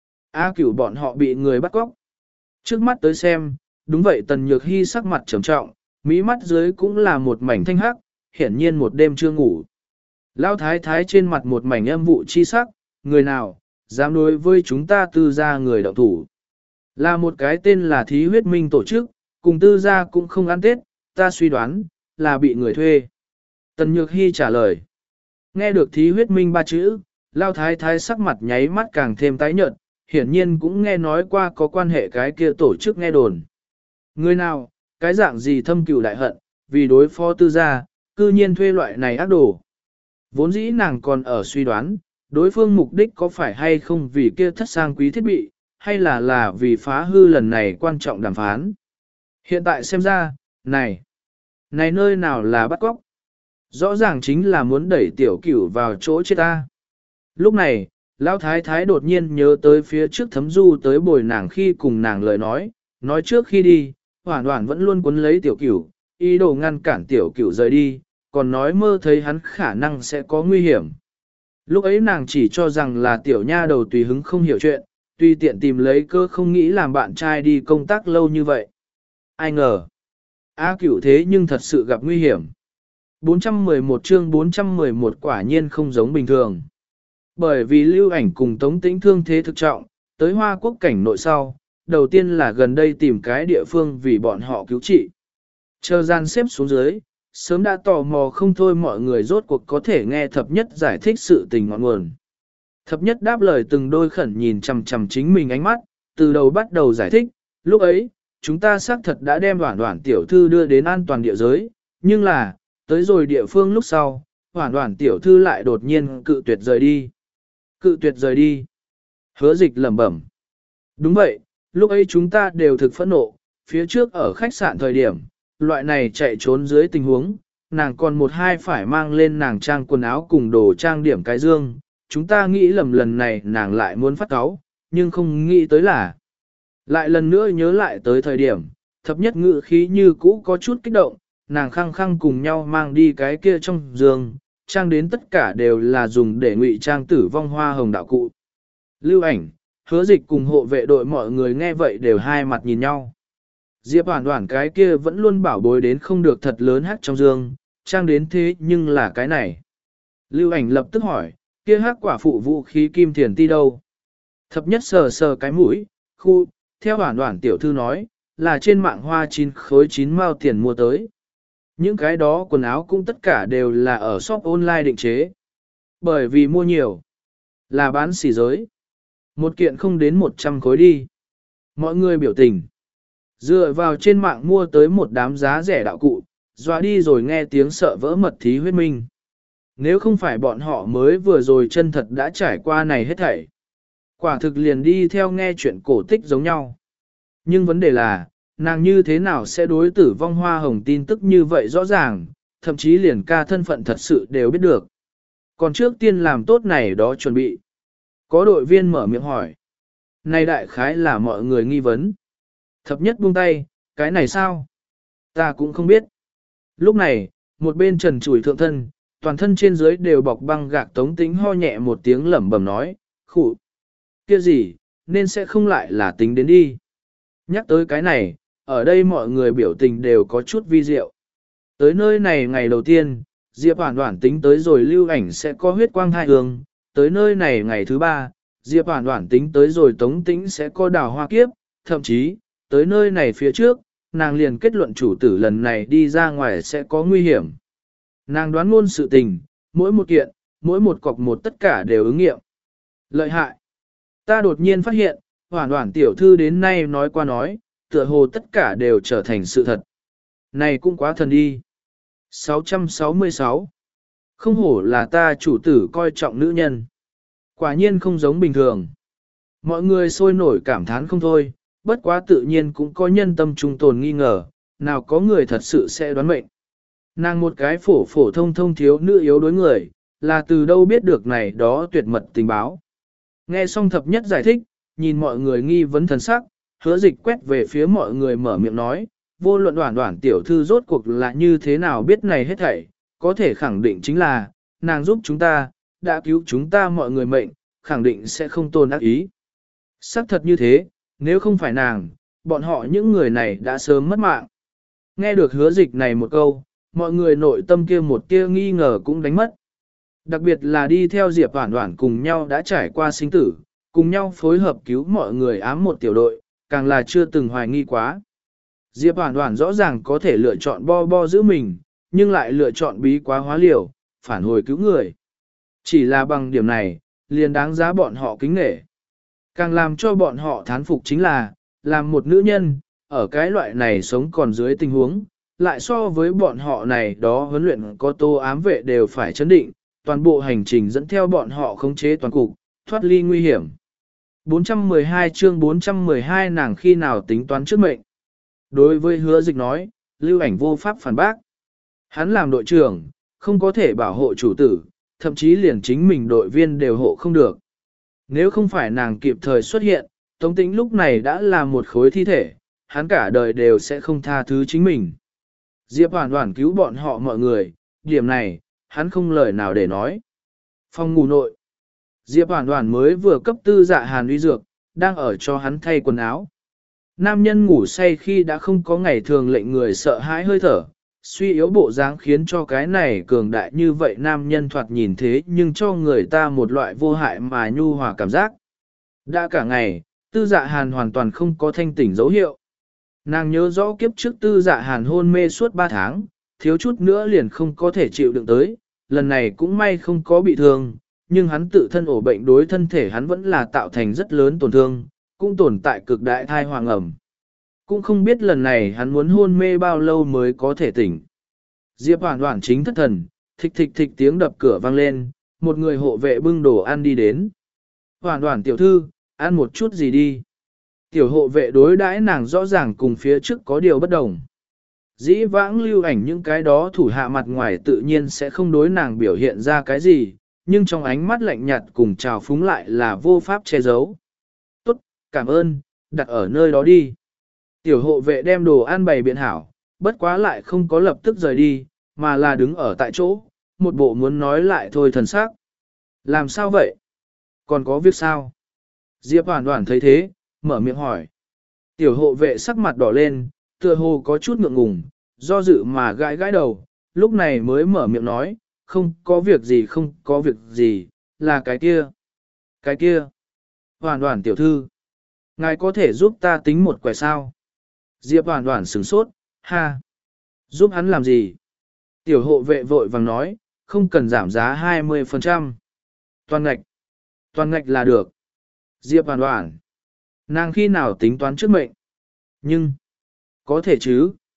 A Cửu bọn họ bị người bắt cóc. Trước mắt tới xem, đúng vậy Tần Nhược Hy sắc mặt trầm trọng, mí mắt dưới cũng là một mảnh thanh hắc, hiển nhiên một đêm chưa ngủ. Lao thái thái trên mặt một mảnh âm vụ chi sắc, người nào, dám đối với chúng ta tư gia người đạo thủ. Là một cái tên là Thí Huyết Minh tổ chức, cùng tư gia cũng không ăn tết, ta suy đoán, là bị người thuê. Tần Nhược Hy trả lời. Nghe được Thí Huyết Minh ba chữ, Lao thái thái sắc mặt nháy mắt càng thêm tái nhợt, hiển nhiên cũng nghe nói qua có quan hệ cái kia tổ chức nghe đồn. Người nào, cái dạng gì thâm cừu đại hận, vì đối phó tư gia, cư nhiên thuê loại này ác đồ. Vốn dĩ nàng còn ở suy đoán, đối phương mục đích có phải hay không vì kia thất sang quý thiết bị, hay là là vì phá hư lần này quan trọng đàm phán. Hiện tại xem ra, này, này nơi nào là bắt cóc? Rõ ràng chính là muốn đẩy tiểu cửu vào chỗ chết ta. Lúc này, Lão Thái Thái đột nhiên nhớ tới phía trước thấm du tới bồi nàng khi cùng nàng lời nói, nói trước khi đi, Hoản Hoản vẫn luôn quấn lấy tiểu cửu, ý đồ ngăn cản tiểu cửu rời đi, còn nói mơ thấy hắn khả năng sẽ có nguy hiểm. Lúc ấy nàng chỉ cho rằng là tiểu nha đầu tùy hứng không hiểu chuyện, tùy tiện tìm lấy cơ không nghĩ làm bạn trai đi công tác lâu như vậy. Ai ngờ, A Cửu thế nhưng thật sự gặp nguy hiểm. bốn trăm mười một chương bốn trăm mười một quả nhiên không giống bình thường. Bởi vì Lưu Ảnh cùng Tống Tĩnh thương thế thực trọng, tới Hoa Quốc cảnh nội sau, đầu tiên là gần đây tìm cái địa phương vì bọn họ cứu trị. Chờ gian xếp xuống dưới, sớm đã tò mò không thôi mọi người rốt cuộc có thể nghe thập nhất giải thích sự tình ngọn nguồn. Thập nhất đáp lời từng đôi khẩn nhìn chằm chằm chính mình ánh mắt, từ đầu bắt đầu giải thích, lúc ấy, chúng ta xác thật đã đem Hoản Hoản tiểu thư đưa đến an toàn địa giới, nhưng là, tới rồi địa phương lúc sau, Hoản Hoản tiểu thư lại đột nhiên cự tuyệt rời đi. Cự tuyệt rời đi. Hứa Dịch lẩm bẩm. Đúng vậy, lúc ấy chúng ta đều thực phẫn nộ, phía trước ở khách sạn thời điểm, loại này chạy trốn dưới tình huống, nàng còn một hai phải mang lên nàng trang quần áo cùng đồ trang điểm cái dương, chúng ta nghĩ lầm lần này nàng lại muốn phát cáu, nhưng không nghĩ tới là. Lại lần nữa nhớ lại tới thời điểm, thập nhất ngự khí như cũ có chút kích động, nàng khăng khăng cùng nhau mang đi cái kia trong giường, trang đến tất cả đều là dùng để ngụy trang tử vong hoa hồng đạo cụ. Lưu Ảnh, Hứa Dịch cùng hộ vệ đội mọi người nghe vậy đều hai mặt nhìn nhau. Diệp Hoản Hoản cái kia vẫn luôn bảo bối đến không được thật lớn hắc trong giường, trang đến thế nhưng là cái này. Lưu Ảnh lập tức hỏi, kia hắc quả phụ vũ khí kim thiền ti đâu? Thập nhất sờ sờ cái mũi, khu, theo Hoản Hoản tiểu thư nói, là trên mạng hoa chín khối chín mao tiền mua tới. Những cái đó quần áo cũng tất cả đều là ở shop online định chế. Bởi vì mua nhiều, là bán xỉ giới. Một kiện không đến một trăm khối đi. Mọi người biểu tình. Dựa vào trên mạng mua tới một đám giá rẻ đạo cụ, dọa đi rồi nghe tiếng sợ vỡ mật thí huyết minh. Nếu không phải bọn họ mới vừa rồi chân thật đã trải qua này hết thảy. Quả thực liền đi theo nghe chuyện cổ tích giống nhau. Nhưng vấn đề là, nàng như thế nào sẽ đối tử vong hoa hồng tin tức như vậy rõ ràng, thậm chí liền ca thân phận thật sự đều biết được. Còn trước tiên làm tốt này đó chuẩn bị. Có đội viên mở miệng hỏi. Này đại khái là mọi người nghi vấn. Thập nhất buông tay, cái này sao? Ta cũng không biết. Lúc này, một bên trần chủi thượng thân, toàn thân trên dưới đều bọc băng gạc Tống Tĩnh ho nhẹ một tiếng lẩm bẩm nói, khụ. Kia gì, nên sẽ không lại là tính đến đi. Nhắc tới cái này, ở đây mọi người biểu tình đều có chút vi diệu. Tới nơi này ngày đầu tiên, Diệp Hoản Hoản tính tới rồi lưu ảnh sẽ có huyết quang thai hương, tới nơi này ngày thứ ba, Diệp Hoản Hoản tính tới rồi Tống Tĩnh sẽ có đào hoa kiếp, thậm chí, tới nơi này phía trước, nàng liền kết luận chủ tử lần này đi ra ngoài sẽ có nguy hiểm. Nàng đoán luôn sự tình, mỗi một kiện, mỗi một cọc một tất cả đều ứng nghiệm. Lợi hại. Ta đột nhiên phát hiện, Hoản Hoản tiểu thư đến nay nói qua nói, tựa hồ tất cả đều trở thành sự thật. Này cũng quá thần đi. sáu trăm sáu mươi sáu. Không hổ là ta chủ tử coi trọng nữ nhân. Quả nhiên không giống bình thường. Mọi người sôi nổi cảm thán không thôi, bất quá tự nhiên cũng có nhân tâm trung tồn nghi ngờ, nào có người thật sự sẽ đoán mệnh. Nàng một cái phổ phổ thông thông thiếu nữ yếu đối người, là từ đâu biết được này đó tuyệt mật tình báo. Nghe xong thập nhất giải thích, nhìn mọi người nghi vấn thần sắc, hứa dịch quét về phía mọi người mở miệng nói, vô luận Đoản Đoản tiểu thư rốt cuộc là như thế nào biết này hết thảy, có thể khẳng định chính là, nàng giúp chúng ta, đã cứu chúng ta mọi người mệnh, khẳng định sẽ không tồn ác ý. Xác thật như thế, nếu không phải nàng, bọn họ những người này đã sớm mất mạng. Nghe được hứa dịch này một câu, mọi người nội tâm kia một tia nghi ngờ cũng đánh mất. Đặc biệt là đi theo Diệp Hoản Hoản cùng nhau đã trải qua sinh tử, cùng nhau phối hợp cứu mọi người ám một tiểu đội, càng là chưa từng hoài nghi quá. Diệp Hoản Hoản rõ ràng có thể lựa chọn bo bo giữ mình, nhưng lại lựa chọn bí quá hóa liều, phản hồi cứu người. Chỉ là bằng điểm này, liền đáng giá bọn họ kính nể. Càng làm cho bọn họ thán phục chính là, làm một nữ nhân, ở cái loại này sống còn dưới tình huống, lại so với bọn họ này đó huấn luyện có tô ám vệ đều phải chấn định, toàn bộ hành trình dẫn theo bọn họ khống chế toàn cục, thoát ly nguy hiểm. bốn trăm mười hai chương bốn trăm mười hai nàng khi nào tính toán trước mệnh. Đối với hứa dịch nói, lưu ảnh vô pháp phản bác. Hắn làm đội trưởng, không có thể bảo hộ chủ tử, thậm chí liền chính mình đội viên đều hộ không được. Nếu không phải nàng kịp thời xuất hiện, Tống Tĩnh lúc này đã là một khối thi thể, hắn cả đời đều sẽ không tha thứ chính mình. Diệp Hoản Hoản cứu bọn họ mọi người, điểm này, hắn không lời nào để nói. Phòng ngủ nội. Diệp Hoản Hoản mới vừa cấp tư dạ hàn uy dược, đang ở cho hắn thay quần áo. Nam nhân ngủ say khi đã không có ngày thường lệnh người sợ hãi hơi thở, suy yếu bộ dáng khiến cho cái này cường đại như vậy nam nhân thoạt nhìn thế nhưng cho người ta một loại vô hại mà nhu hòa cảm giác. Đã cả ngày, tư dạ hàn hoàn toàn không có thanh tỉnh dấu hiệu. Nàng nhớ rõ kiếp trước tư dạ hàn hôn mê suốt ba tháng, thiếu chút nữa liền không có thể chịu đựng tới, lần này cũng may không có bị thương, nhưng hắn tự thân ổ bệnh đối thân thể hắn vẫn là tạo thành rất lớn tổn thương, cũng tồn tại cực đại thai hoàng ẩm. Cũng không biết lần này hắn muốn hôn mê bao lâu mới có thể tỉnh. Diệp Hoản Hoản chính thất thần, thịch thịch thịch tiếng đập cửa vang lên, một người hộ vệ bưng đồ ăn đi đến. Hoản Hoản tiểu thư, ăn một chút gì đi. Tiểu hộ vệ đối đãi nàng rõ ràng cùng phía trước có điều bất đồng. Dĩ vãng lưu ảnh những cái đó thủ hạ mặt ngoài tự nhiên sẽ không đối nàng biểu hiện ra cái gì, nhưng trong ánh mắt lạnh nhạt cùng trào phúng lại là vô pháp che giấu. Tốt, cảm ơn, đặt ở nơi đó đi. Tiểu hộ vệ đem đồ ăn bày biện hảo, bất quá lại không có lập tức rời đi, mà là đứng ở tại chỗ, một bộ muốn nói lại thôi thần sắc. Làm sao vậy? Còn có việc sao? Diệp Hoản Hoản thấy thế, mở miệng hỏi. Tiểu hộ vệ sắc mặt đỏ lên, tựa hồ có chút ngượng ngùng, do dự mà gãi gãi đầu, lúc này mới mở miệng nói, không có việc gì không có việc gì, là cái kia. Cái kia. Hoản Hoản tiểu thư. Ngài có thể giúp ta tính một quẻ sao? Diệp Hoản Hoản sửng sốt, ha. Giúp hắn làm gì? Tiểu hộ vệ vội vàng nói, không cần giảm giá hai mươi phần trăm. Toàn ngạch. Toàn ngạch là được. Diệp Hoản Hoản. Nàng khi nào tính toán trước mệnh? Nhưng, có thể chứ.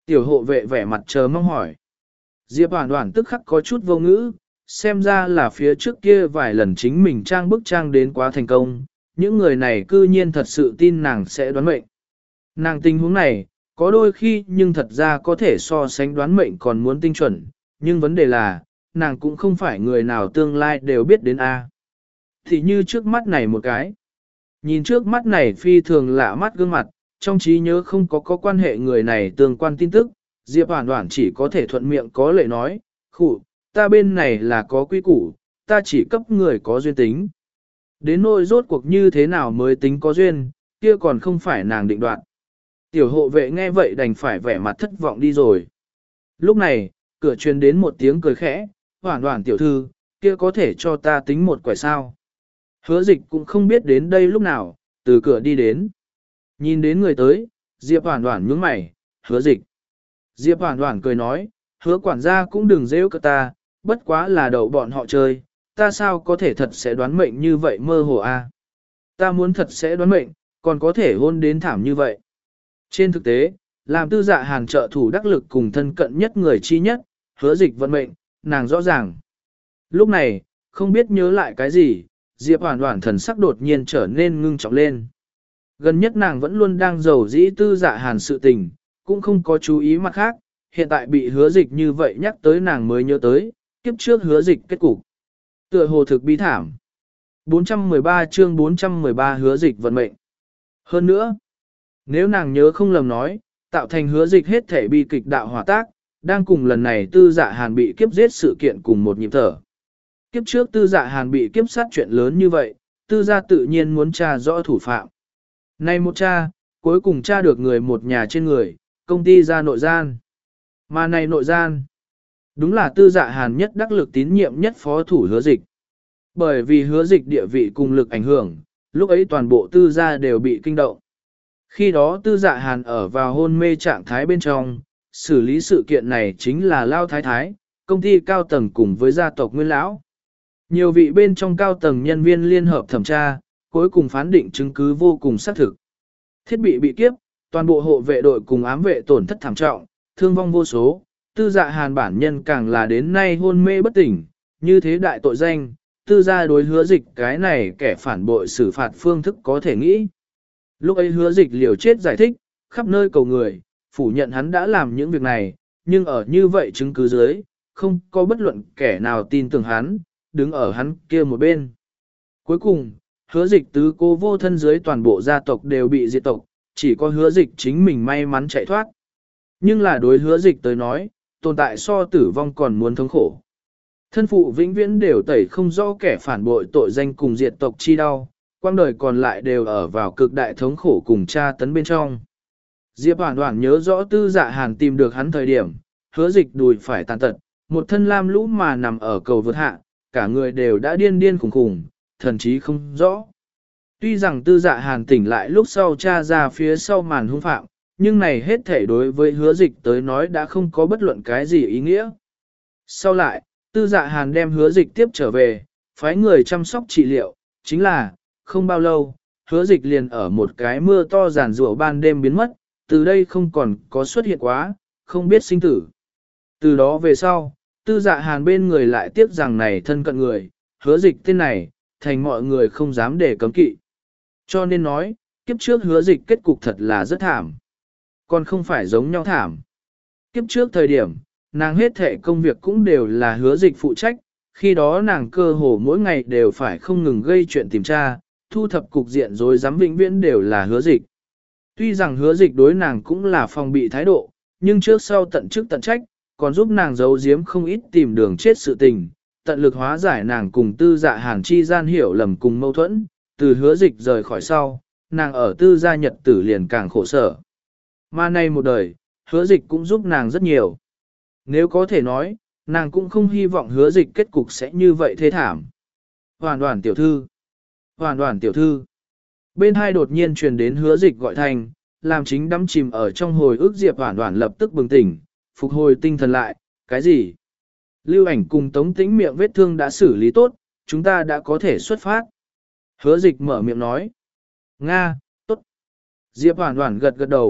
Tiểu hộ vệ vẻ mặt chờ mong hỏi. Diệp Hoản Hoản tức khắc có chút vô ngữ, xem ra là phía trước kia vài lần chính mình trang bức trang đến quá thành công, những người này cư nhiên thật sự tin nàng sẽ đoán mệnh. Nàng tình huống này, có đôi khi nhưng thật ra có thể so sánh đoán mệnh còn muốn tinh chuẩn, nhưng vấn đề là, nàng cũng không phải người nào tương lai đều biết đến A. Thì như trước mắt này một cái. Nhìn trước mắt này phi thường lạ mắt gương mặt, trong trí nhớ không có có quan hệ người này tương quan tin tức, Diệp Hoản Hoản chỉ có thể thuận miệng có lệ nói, khụ, ta bên này là có quy củ, ta chỉ cấp người có duyên tính. Đến nỗi rốt cuộc như thế nào mới tính có duyên, kia còn không phải nàng định đoạt. Tiểu hộ vệ nghe vậy đành phải vẻ mặt thất vọng đi rồi. Lúc này, cửa truyền đến một tiếng cười khẽ, Hoản Hoản tiểu thư, kia có thể cho ta tính một quẻ sao. Hứa dịch cũng không biết đến đây lúc nào, từ cửa đi đến. Nhìn đến người tới, Diệp Hoản Hoản nhướng mày, hứa dịch. Diệp Hoản Hoản cười nói, hứa quản gia cũng đừng rêu cơ ta, bất quá là đậu bọn họ chơi, ta sao có thể thật sẽ đoán mệnh như vậy mơ hồ a? Ta muốn thật sẽ đoán mệnh, còn có thể hôn đến thảm như vậy. Trên thực tế, làm tư dạ hàn trợ thủ đắc lực cùng thân cận nhất người chi nhất, hứa dịch vận mệnh, nàng rõ ràng. Lúc này, không biết nhớ lại cái gì, Diệp Hoản Hoản thần sắc đột nhiên trở nên ngưng trọng lên. Gần nhất nàng vẫn luôn đang giàu dĩ tư dạ hàn sự tình, cũng không có chú ý mặt khác, hiện tại bị hứa dịch như vậy nhắc tới nàng mới nhớ tới, kiếp trước hứa dịch kết cục. Tựa hồ thực bi thảm. bốn trăm mười ba chương bốn trăm mười ba hứa dịch vận mệnh. Hơn nữa, nếu nàng nhớ không lầm nói, tạo thành hứa dịch hết thể bi kịch đạo hỏa tác, đang cùng lần này tư dạ hàn bị kiếp giết sự kiện cùng một nhịp thở. Kiếp trước tư dạ hàn bị kiếp sát chuyện lớn như vậy, tư gia tự nhiên muốn tra rõ thủ phạm. Nay một cha, cuối cùng tra được người một nhà trên người, công ty ra nội gian. Mà này nội gian, đúng là tư dạ hàn nhất đắc lực tín nhiệm nhất phó thủ hứa dịch. Bởi vì hứa dịch địa vị cùng lực ảnh hưởng, lúc ấy toàn bộ tư gia đều bị kinh động. Khi đó tư dạ hàn ở vào hôn mê trạng thái bên trong, xử lý sự kiện này chính là Lao Thái Thái, công ty cao tầng cùng với gia tộc Nguyên Lão. Nhiều vị bên trong cao tầng nhân viên liên hợp thẩm tra, cuối cùng phán định chứng cứ vô cùng xác thực. Thiết bị bị kiếp, toàn bộ hộ vệ đội cùng ám vệ tổn thất thảm trọng, thương vong vô số, tư dạ hàn bản nhân càng là đến nay hôn mê bất tỉnh, như thế đại tội danh, tư gia đối hứa dịch cái này kẻ phản bội xử phạt phương thức có thể nghĩ. Lúc ấy hứa dịch liều chết giải thích, khắp nơi cầu người, phủ nhận hắn đã làm những việc này, nhưng ở như vậy chứng cứ dưới, không có bất luận kẻ nào tin tưởng hắn, đứng ở hắn kia một bên. Cuối cùng, hứa dịch tứ cô vô thân dưới toàn bộ gia tộc đều bị diệt tộc, chỉ có hứa dịch chính mình may mắn chạy thoát. Nhưng là đối hứa dịch tới nói, tồn tại so tử vong còn muốn thống khổ. Thân phụ vĩnh viễn đều tẩy không rõ kẻ phản bội tội danh cùng diệt tộc chi đau, quang đời còn lại đều ở vào cực đại thống khổ cùng tra tấn bên trong. Diệp Hoản Hoản nhớ rõ tư dạ hàn tìm được hắn thời điểm, hứa dịch đùi phải tàn tật, một thân lam lũ mà nằm ở cầu vượt hạ, cả người đều đã điên điên khủng khủng, thần chí không rõ. Tuy rằng tư dạ hàn tỉnh lại lúc sau tra ra phía sau màn hung phạm, nhưng này hết thể đối với hứa dịch tới nói đã không có bất luận cái gì ý nghĩa. Sau lại, tư dạ hàn đem hứa dịch tiếp trở về, phái người chăm sóc trị liệu, chính là, không bao lâu, hứa dịch liền ở một cái mưa to giàn rủa ban đêm biến mất, từ đây không còn có xuất hiện quá, không biết sinh tử. Từ đó về sau, tư dạ hàn bên người lại tiếc rằng này thân cận người, hứa dịch tên này, thành mọi người không dám để cấm kỵ. Cho nên nói, kiếp trước hứa dịch kết cục thật là rất thảm. Còn không phải giống nhau thảm. Kiếp trước thời điểm, nàng hết thệ công việc cũng đều là hứa dịch phụ trách, khi đó nàng cơ hồ mỗi ngày đều phải không ngừng gây chuyện tìm tra, thu thập cục diện rồi dám vĩnh viễn đều là hứa dịch. Tuy rằng hứa dịch đối nàng cũng là phòng bị thái độ, nhưng trước sau tận chức tận trách, còn giúp nàng giấu giếm không ít tìm đường chết sự tình, tận lực hóa giải nàng cùng tư dạ hàn chi gian hiểu lầm cùng mâu thuẫn, từ hứa dịch rời khỏi sau, nàng ở tư gia nhật tử liền càng khổ sở. Mà nay một đời, hứa dịch cũng giúp nàng rất nhiều. Nếu có thể nói, nàng cũng không hy vọng hứa dịch kết cục sẽ như vậy thê thảm. Hoàn Hoàn tiểu thư, Hoàn Hoàn tiểu thư. Bên hai đột nhiên truyền đến hứa dịch gọi thành, làm chính đắm chìm ở trong hồi ức Diệp Hoàn Hoàn lập tức bừng tỉnh, phục hồi tinh thần lại, cái gì? Lưu ảnh cùng Tống Tĩnh miệng vết thương đã xử lý tốt, chúng ta đã có thể xuất phát. Hứa dịch mở miệng nói. Nga, tốt. Diệp Hoàn Hoàn gật gật đầu,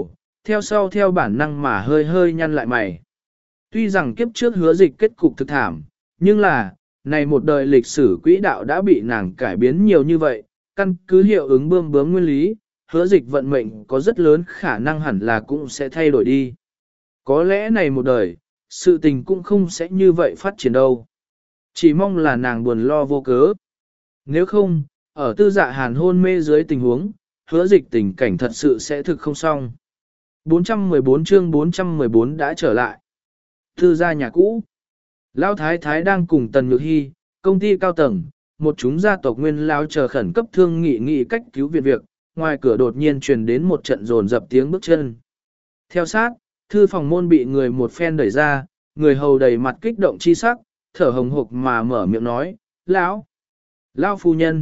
theo sau theo bản năng mà hơi hơi nhăn lại mày. Tuy rằng kiếp trước hứa dịch kết cục thực thảm, nhưng là, này một đời lịch sử quỹ đạo đã bị nàng cải biến nhiều như vậy, căn cứ hiệu ứng bươm bướm nguyên lý, hứa dịch vận mệnh có rất lớn khả năng hẳn là cũng sẽ thay đổi đi. Có lẽ này một đời, sự tình cũng không sẽ như vậy phát triển đâu. Chỉ mong là nàng buồn lo vô cớ. Nếu không, ở tư dạ hàn hôn mê dưới tình huống, hứa dịch tình cảnh thật sự sẽ thực không xong. bốn trăm mười bốn chương bốn trăm mười bốn đã trở lại. Tư gia nhà cũ. Lão Thái Thái đang cùng Tần Nhược Hy, công ty cao tầng, một chúng gia tộc nguyên lão chờ khẩn cấp thương nghị nghị cách cứu viện việc, ngoài cửa đột nhiên truyền đến một trận rồn dập tiếng bước chân. Theo sát, thư phòng môn bị người một phen đẩy ra, người hầu đầy mặt kích động chi sắc, thở hồng hộc mà mở miệng nói, lão, lão phu nhân,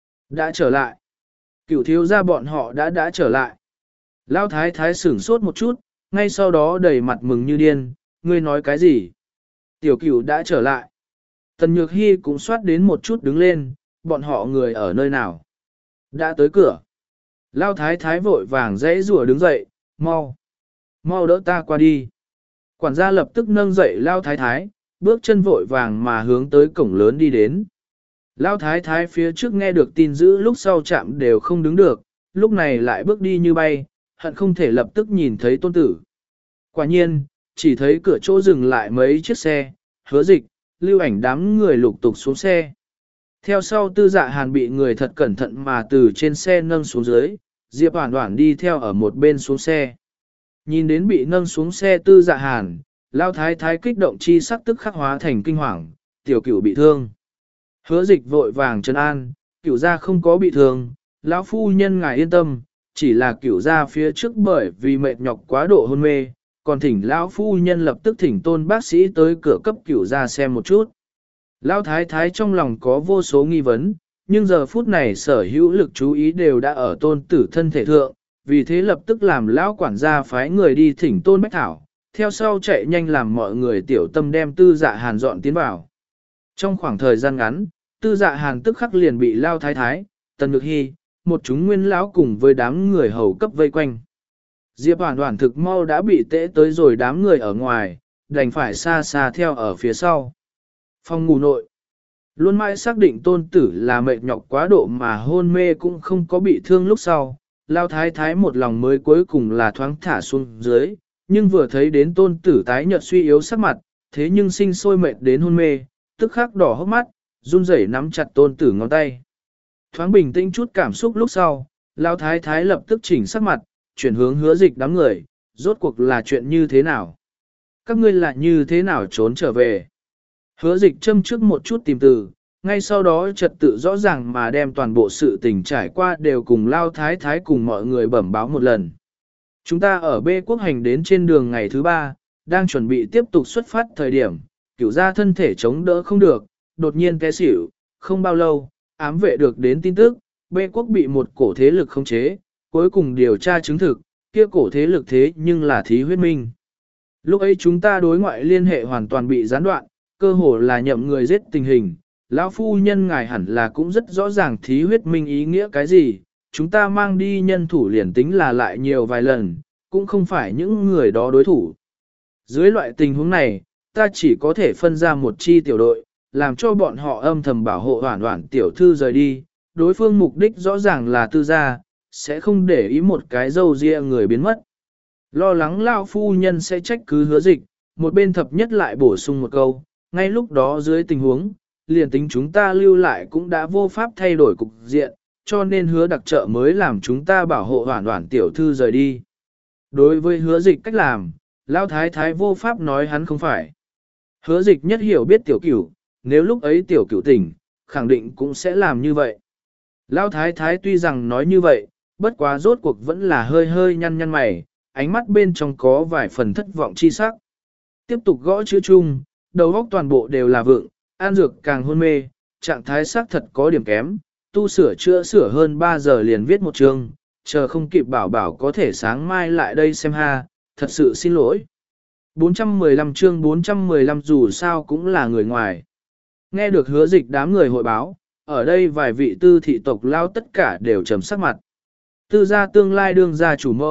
đã trở lại. Cửu thiếu gia bọn họ đã đã trở lại. Lão Thái Thái sửng sốt một chút, ngay sau đó đầy mặt mừng như điên, ngươi nói cái gì? Tiểu Cửu đã trở lại. Tần Nhược Hy cũng soát đến một chút đứng lên, bọn họ người ở nơi nào? Đã tới cửa. Lão Thái Thái vội vàng dãy rủa đứng dậy, mau, mau đỡ ta qua đi. Quản gia lập tức nâng dậy Lão Thái Thái, bước chân vội vàng mà hướng tới cổng lớn đi đến. Lão Thái Thái phía trước nghe được tin dữ lúc sau chạm đều không đứng được, lúc này lại bước đi như bay, hận không thể lập tức nhìn thấy tôn tử. Quả nhiên, chỉ thấy cửa chỗ dừng lại mấy chiếc xe, hứa dịch, lưu ảnh đám người lục tục xuống xe. Theo sau tư dạ hàn bị người thật cẩn thận mà từ trên xe nâng xuống dưới, Diệp Hoản Hoản đi theo ở một bên xuống xe. Nhìn đến bị nâng xuống xe tư dạ hàn, Lão Thái Thái kích động chi sắc tức khắc hóa thành kinh hoàng, tiểu Cửu bị thương. Hứa dịch vội vàng trấn an, Cửu gia không có bị thương, lão phu nhân ngài yên tâm, chỉ là Cửu gia phía trước bởi vì mệt nhọc quá độ hôn mê, còn thỉnh lão phu nhân lập tức thỉnh tôn bác sĩ tới cửa cấp Cửu gia xem một chút. Lão Thái Thái trong lòng có vô số nghi vấn, nhưng giờ phút này sở hữu lực chú ý đều đã ở tôn tử thân thể thượng, vì thế lập tức làm lão quản gia phái người đi thỉnh tôn bách thảo, theo sau chạy nhanh làm mọi người tiểu tâm đem tư dạ hàn dọn tiến vào. Trong khoảng thời gian ngắn, tư dạ hàn tức khắc liền bị Lão Thái Thái, Tần Nhược Hy, một chúng nguyên lão cùng với đám người hầu cấp vây quanh. Diệp Hoản Hoản thực mau đã bị tễ tới rồi đám người ở ngoài, đành phải xa xa theo ở phía sau. Phòng ngủ nội. Luôn mãi xác định tôn tử là mệt nhọc quá độ mà hôn mê cũng không có bị thương lúc sau. Lão Thái Thái một lòng mới cuối cùng là thoáng thả xuống dưới, nhưng vừa thấy đến tôn tử tái nhợt suy yếu sắc mặt, thế nhưng sinh sôi mệt đến hôn mê, tức khắc đỏ hốc mắt, run rẩy nắm chặt tôn tử ngón tay. Thoáng bình tĩnh chút cảm xúc lúc sau, Lão Thái Thái lập tức chỉnh sắc mặt, chuyển hướng hứa dịch đám người, rốt cuộc là chuyện như thế nào? Các ngươi là như thế nào trốn trở về? Hứa dịch châm trước một chút tìm từ, ngay sau đó trật tự rõ ràng mà đem toàn bộ sự tình trải qua đều cùng Lão Thái Thái cùng mọi người bẩm báo một lần. Chúng ta ở B quốc hành đến trên đường ngày thứ ba, đang chuẩn bị tiếp tục xuất phát thời điểm, Cửu gia thân thể chống đỡ không được, đột nhiên té xỉu, không bao lâu, ám vệ được đến tin tức, B quốc bị một cổ thế lực khống chế, cuối cùng điều tra chứng thực, kia cổ thế lực thế nhưng là Thí Huyết Minh. Lúc ấy chúng ta đối ngoại liên hệ hoàn toàn bị gián đoạn, cơ hồ là nhậm người giết tình hình, lão phu nhân ngài hẳn là cũng rất rõ ràng Thí Huyết Minh ý nghĩa cái gì, chúng ta mang đi nhân thủ liền tính là lại nhiều vài lần, cũng không phải những người đó đối thủ. Dưới loại tình huống này, ta chỉ có thể phân ra một chi tiểu đội, làm cho bọn họ âm thầm bảo hộ Hoản Hoản tiểu thư rời đi, đối phương mục đích rõ ràng là tư gia, sẽ không để ý một cái dâu ria người biến mất. Lo lắng lão phu nhân sẽ trách cứ hứa dịch, một bên thập nhất lại bổ sung một câu, ngay lúc đó dưới tình huống, liền tính chúng ta lưu lại cũng đã vô pháp thay đổi cục diện, cho nên hứa đặc trợ mới làm chúng ta bảo hộ Hoản Hoản tiểu thư rời đi. Đối với hứa dịch cách làm, Lão Thái Thái vô pháp nói hắn không phải. Hứa dịch nhất hiểu biết tiểu cửu, nếu lúc ấy tiểu cửu tỉnh, khẳng định cũng sẽ làm như vậy. Lão Thái Thái tuy rằng nói như vậy, bất quá rốt cuộc vẫn là hơi hơi nhăn nhăn mày, ánh mắt bên trong có vài phần thất vọng chi sắc. Tiếp tục gõ chữ chung, đầu óc toàn bộ đều là vượng, an dược càng hôn mê, trạng thái xác thật có điểm kém, tu sửa chữa sửa hơn ba giờ liền viết một chương, chờ không kịp bảo bảo có thể sáng mai lại đây xem ha, thật sự xin lỗi. bốn trăm mười lăm chương bốn trăm mười lăm dù sao cũng là người ngoài. Nghe được hứa dịch đám người hội báo, ở đây vài vị tư thị tộc lao tất cả đều trầm sắc mặt. Tư gia tương lai đương gia chủ mẫu,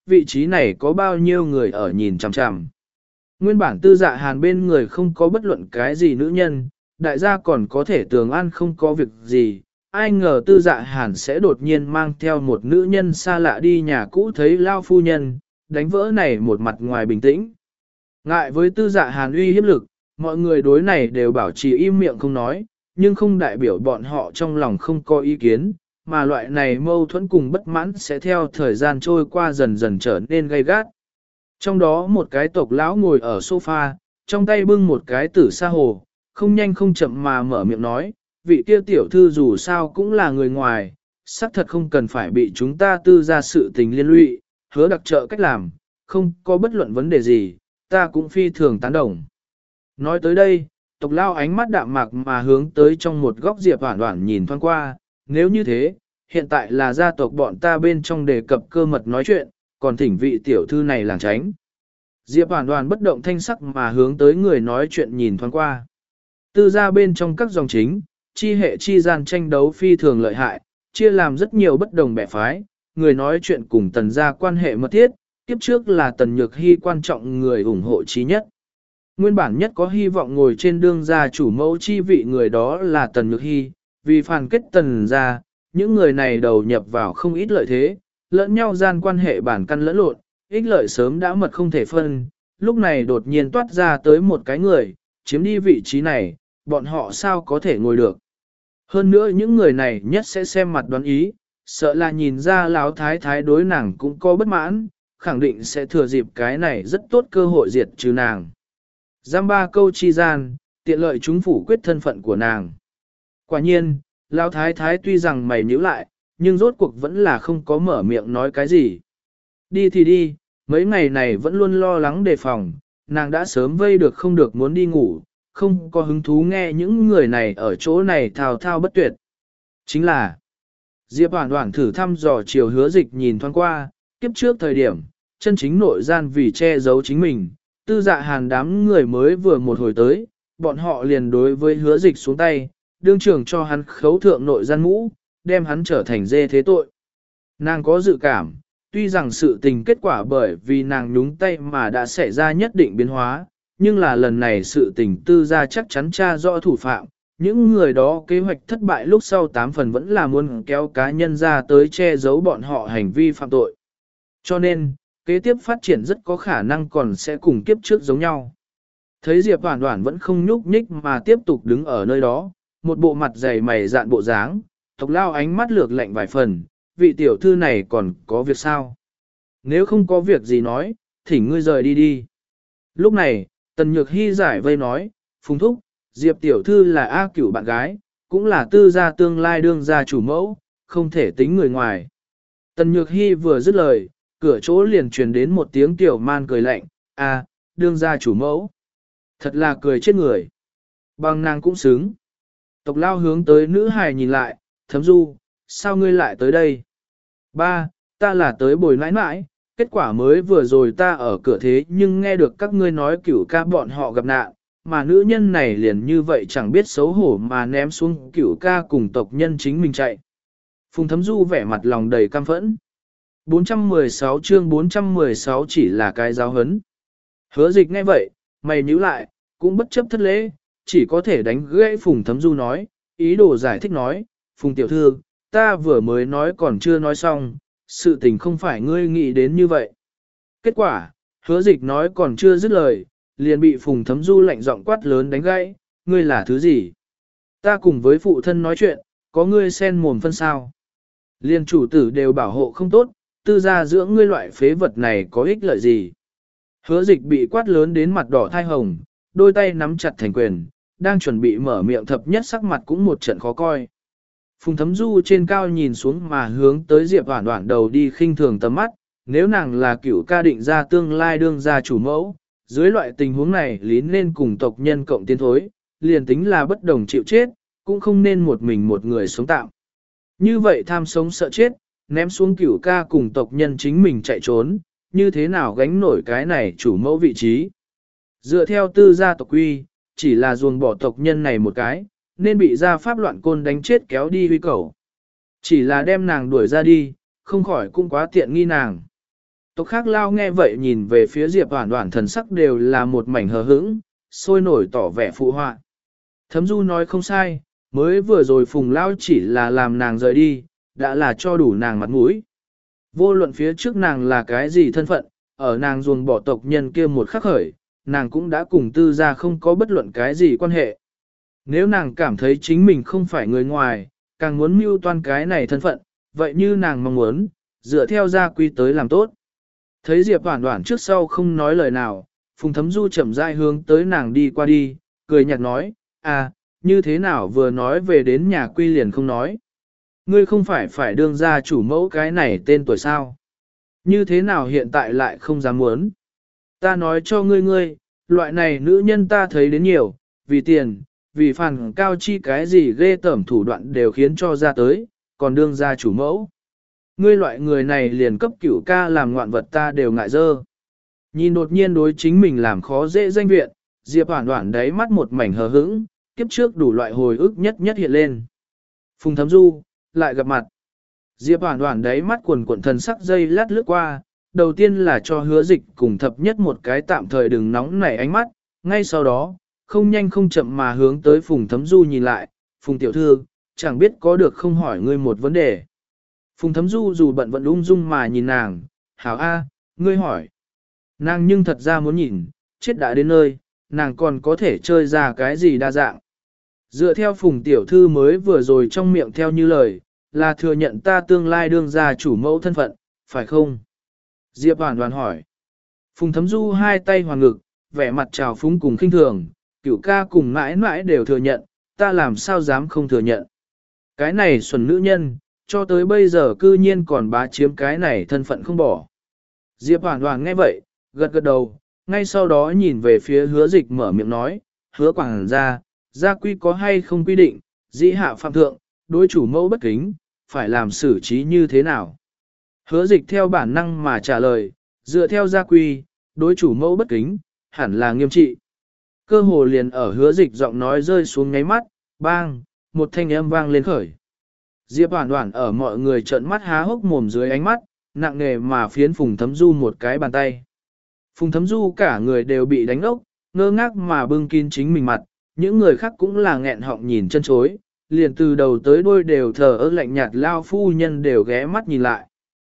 vị trí này có bao nhiêu người ở nhìn chằm chằm. Nguyên bản tư dạ hàn bên người không có bất luận cái gì nữ nhân, đại gia còn có thể tường an không có việc gì, ai ngờ tư dạ hàn sẽ đột nhiên mang theo một nữ nhân xa lạ đi nhà cũ thấy lao phu nhân, đánh vỡ này một mặt ngoài bình tĩnh. Ngại với tư dạ hàn uy hiếp lực, mọi người đối này đều bảo trì im miệng không nói, nhưng không đại biểu bọn họ trong lòng không có ý kiến, mà loại này mâu thuẫn cùng bất mãn sẽ theo thời gian trôi qua dần dần trở nên gay gắt. Trong đó một cái tộc lão ngồi ở sofa, trong tay bưng một cái tử sa hồ, không nhanh không chậm mà mở miệng nói, vị kia tiểu thư dù sao cũng là người ngoài, xác thật không cần phải bị chúng ta tư ra sự tình liên lụy, hứa đặc trợ cách làm, không có bất luận vấn đề gì, ta cũng phi thường tán đồng. Nói tới đây, tộc lao ánh mắt đạm mạc mà hướng tới trong một góc Diệp Hoản Hoản nhìn thoáng qua, nếu như thế, hiện tại là gia tộc bọn ta bên trong đề cập cơ mật nói chuyện, còn thỉnh vị tiểu thư này làng tránh. Diệp Hoản Hoản bất động thanh sắc mà hướng tới người nói chuyện nhìn thoáng qua. Tư gia bên trong các dòng chính, chi hệ chi gian tranh đấu phi thường lợi hại, chia làm rất nhiều bất đồng bè phái, người nói chuyện cùng tần gia quan hệ mật thiết, kiếp trước là tần nhược hy quan trọng người ủng hộ chí nhất. Nguyên bản nhất có hy vọng ngồi trên đương gia chủ mẫu chi vị người đó là tần nhược hy, vì phản kết tần gia, những người này đầu nhập vào không ít lợi thế, lẫn nhau gian quan hệ bản căn lẫn lộn, ích lợi sớm đã mật không thể phân, lúc này đột nhiên toát ra tới một cái người, chiếm đi vị trí này, bọn họ sao có thể ngồi được. Hơn nữa những người này nhất sẽ xem mặt đoán ý, sợ là nhìn ra lão thái thái đối nàng cũng có bất mãn, khẳng định sẽ thừa dịp cái này rất tốt cơ hội diệt trừ nàng. Giam ba câu chi gian, tiện lợi chúng phủ quyết thân phận của nàng. Quả nhiên, lão thái thái tuy rằng mày nhíu lại, nhưng rốt cuộc vẫn là không có mở miệng nói cái gì. Đi thì đi, mấy ngày này vẫn luôn lo lắng đề phòng, nàng đã sớm vây được không được muốn đi ngủ, không có hứng thú nghe những người này ở chỗ này thao thao bất tuyệt. Chính là, Diệp Hoản Hoản thử thăm dò chiều hứa dịch nhìn thoáng qua, kiếp trước thời điểm, chân chính nội gian vì che giấu chính mình, tư dạ hàn đám người mới vừa một hồi tới, bọn họ liền đối với hứa dịch xuống tay, đương trưởng cho hắn khấu thượng nội gian ngũ, đem hắn trở thành dê thế tội. Nàng có dự cảm, tuy rằng sự tình kết quả bởi vì nàng nhúng tay mà đã xảy ra nhất định biến hóa, nhưng là lần này sự tình tư ra chắc chắn tra rõ thủ phạm, những người đó kế hoạch thất bại lúc sau tám phần vẫn là muốn kéo cá nhân ra tới che giấu bọn họ hành vi phạm tội. Cho nên, kế tiếp phát triển rất có khả năng còn sẽ cùng kiếp trước giống nhau. Thấy Diệp Hoản Hoản vẫn không nhúc nhích mà tiếp tục đứng ở nơi đó, một bộ mặt dày mày dạn bộ dáng, tộc lao ánh mắt lược lạnh vài phần, vị tiểu thư này còn có việc sao? Nếu không có việc gì nói, thỉnh ngươi rời đi đi. Lúc này, Tần Nhược Hy giải vây nói, Phùng Thúc, Diệp tiểu thư là A Cửu bạn gái, cũng là tư gia tương lai đương gia chủ mẫu, không thể tính người ngoài. Tần Nhược Hy vừa dứt lời, cửa chỗ liền truyền đến một tiếng tiểu man cười lạnh, a, đương gia chủ mẫu. Thật là cười chết người. Bằng nàng cũng xứng. Tộc lao hướng tới nữ hài nhìn lại, Thấm Du, sao ngươi lại tới đây? Ba, ta là tới bồi nãi nãi, kết quả mới vừa rồi ta ở cửa thế nhưng nghe được các ngươi nói cửu ca bọn họ gặp nạn, mà nữ nhân này liền như vậy chẳng biết xấu hổ mà ném xuống cửu ca cùng tộc nhân chính mình chạy. Phùng Thấm Du vẻ mặt lòng đầy cam phẫn. bốn trăm mười sáu chương bốn trăm mười sáu chỉ là cái giáo hấn. Hứa dịch nghe vậy, mày nhíu lại, cũng bất chấp thất lễ, chỉ có thể đánh gãy Phùng Thấm Du nói, ý đồ giải thích nói, Phùng tiểu thư, ta vừa mới nói còn chưa nói xong, sự tình không phải ngươi nghĩ đến như vậy. Kết quả, hứa dịch nói còn chưa dứt lời, liền bị Phùng Thấm Du lạnh giọng quát lớn đánh gãy, ngươi là thứ gì? Ta cùng với phụ thân nói chuyện, có ngươi xen mồm phân sao? Liên chủ tử đều bảo hộ không tốt, tư gia dưỡng ngươi loại phế vật này có ích lợi gì? Hứa dịch bị quát lớn đến mặt đỏ thai hồng, đôi tay nắm chặt thành quyền, đang chuẩn bị mở miệng thập nhất sắc mặt cũng một trận khó coi. Phùng Thấm Du trên cao nhìn xuống mà hướng tới Diệp Hoản Hoản đầu đi khinh thường tầm mắt, nếu nàng là cửu ca định ra tương lai đương gia chủ mẫu, dưới loại tình huống này lý nên cùng tộc nhân cộng tiến thối, liền tính là bất đồng chịu chết, cũng không nên một mình một người sống tạm. Như vậy tham sống sợ chết, ném xuống cửu ca cùng tộc nhân chính mình chạy trốn, như thế nào gánh nổi cái này chủ mẫu vị trí. Dựa theo tư gia tộc quy, chỉ là ruồng bỏ tộc nhân này một cái, nên bị gia pháp loạn côn đánh chết kéo đi huy cầu. Chỉ là đem nàng đuổi ra đi, không khỏi cũng quá tiện nghi nàng. Tộc khác lao nghe vậy nhìn về phía Diệp Hoản Hoản thần sắc đều là một mảnh hờ hững, sôi nổi tỏ vẻ phụ họa. Thấm Du nói không sai, mới vừa rồi Phùng Lao chỉ là làm nàng rời đi, đã là cho đủ nàng mặt mũi. Vô luận phía trước nàng là cái gì thân phận, ở nàng ruồng bỏ tộc nhân kia một khắc khởi, nàng cũng đã cùng tư gia không có bất luận cái gì quan hệ. Nếu nàng cảm thấy chính mình không phải người ngoài, càng muốn mưu toan cái này thân phận, vậy như nàng mong muốn, dựa theo gia quy tới làm tốt. Thấy Diệp Hoản Hoản trước sau không nói lời nào, Phùng Thấm Du chậm rãi hướng tới nàng đi qua đi, cười nhạt nói, à, như thế nào vừa nói về đến nhà quy liền không nói. Ngươi không phải phải đương gia chủ mẫu cái này tên tuổi sao. Như thế nào hiện tại lại không dám muốn. Ta nói cho ngươi ngươi, loại này nữ nhân ta thấy đến nhiều, vì tiền, vì phản cao chi cái gì ghê tởm thủ đoạn đều khiến cho ra tới, còn đương gia chủ mẫu. Ngươi loại người này liền cấp cửu ca làm ngoạn vật ta đều ngại dơ. Nhìn đột nhiên đối chính mình làm khó dễ danh viện, Diệp Hoản Hoản đáy mắt một mảnh hờ hững, kiếp trước đủ loại hồi ức nhất nhất hiện lên. Phùng Thấm Du, lại gặp mặt. Diệp Hoản Hoản đáy mắt quần quần thần sắc dây lát lướt qua, đầu tiên là cho Hứa Dịch cùng thập nhất một cái tạm thời đừng nóng nảy ánh mắt, ngay sau đó, không nhanh không chậm mà hướng tới Phùng Thấm Du nhìn lại, Phùng tiểu thư, chẳng biết có được không hỏi ngươi một vấn đề. Phùng Thấm Du dù bận vẫn ung dung mà nhìn nàng, hảo a, ngươi hỏi. Nàng nhưng thật ra muốn nhìn, chết đã đến nơi, nàng còn có thể chơi ra cái gì đa dạng. Dựa theo Phùng tiểu thư mới vừa rồi trong miệng theo như lời, là thừa nhận ta tương lai đương gia chủ mẫu thân phận, phải không? Diệp Hoản Hoản hỏi. Phùng Thấm Du hai tay hoàn ngực, vẻ mặt trào phúng cùng khinh thường, cửu ca cùng mãi mãi đều thừa nhận, ta làm sao dám không thừa nhận. Cái này xuẩn nữ nhân, cho tới bây giờ cư nhiên còn bá chiếm cái này thân phận không bỏ. Diệp Hoản Hoản nghe vậy, gật gật đầu, ngay sau đó nhìn về phía Hứa Dịch mở miệng nói, Hứa quảng gia, gia quy có hay không quy định, dĩ hạ phạm thượng, đối chủ mẫu bất kính, phải làm xử trí như thế nào. Hứa Dịch theo bản năng mà trả lời, dựa theo gia quy, đối chủ mẫu bất kính, hẳn là nghiêm trị. Cơ hồ liền ở Hứa Dịch giọng nói rơi xuống ngáy mắt, bang, một thanh âm vang lên khởi. Diệp Hoản Hoản ở mọi người trợn mắt há hốc mồm dưới ánh mắt, nặng nề mà phiến Phùng Thấm Du một cái bàn tay. Phùng Thấm Du cả người đều bị đánh ốc, ngơ ngác mà bưng kín chính mình mặt, những người khác cũng là nghẹn họng nhìn chân chối, liền từ đầu tới đuôi đều thờ ơ lạnh nhạt lao phu nhân đều ghé mắt nhìn lại.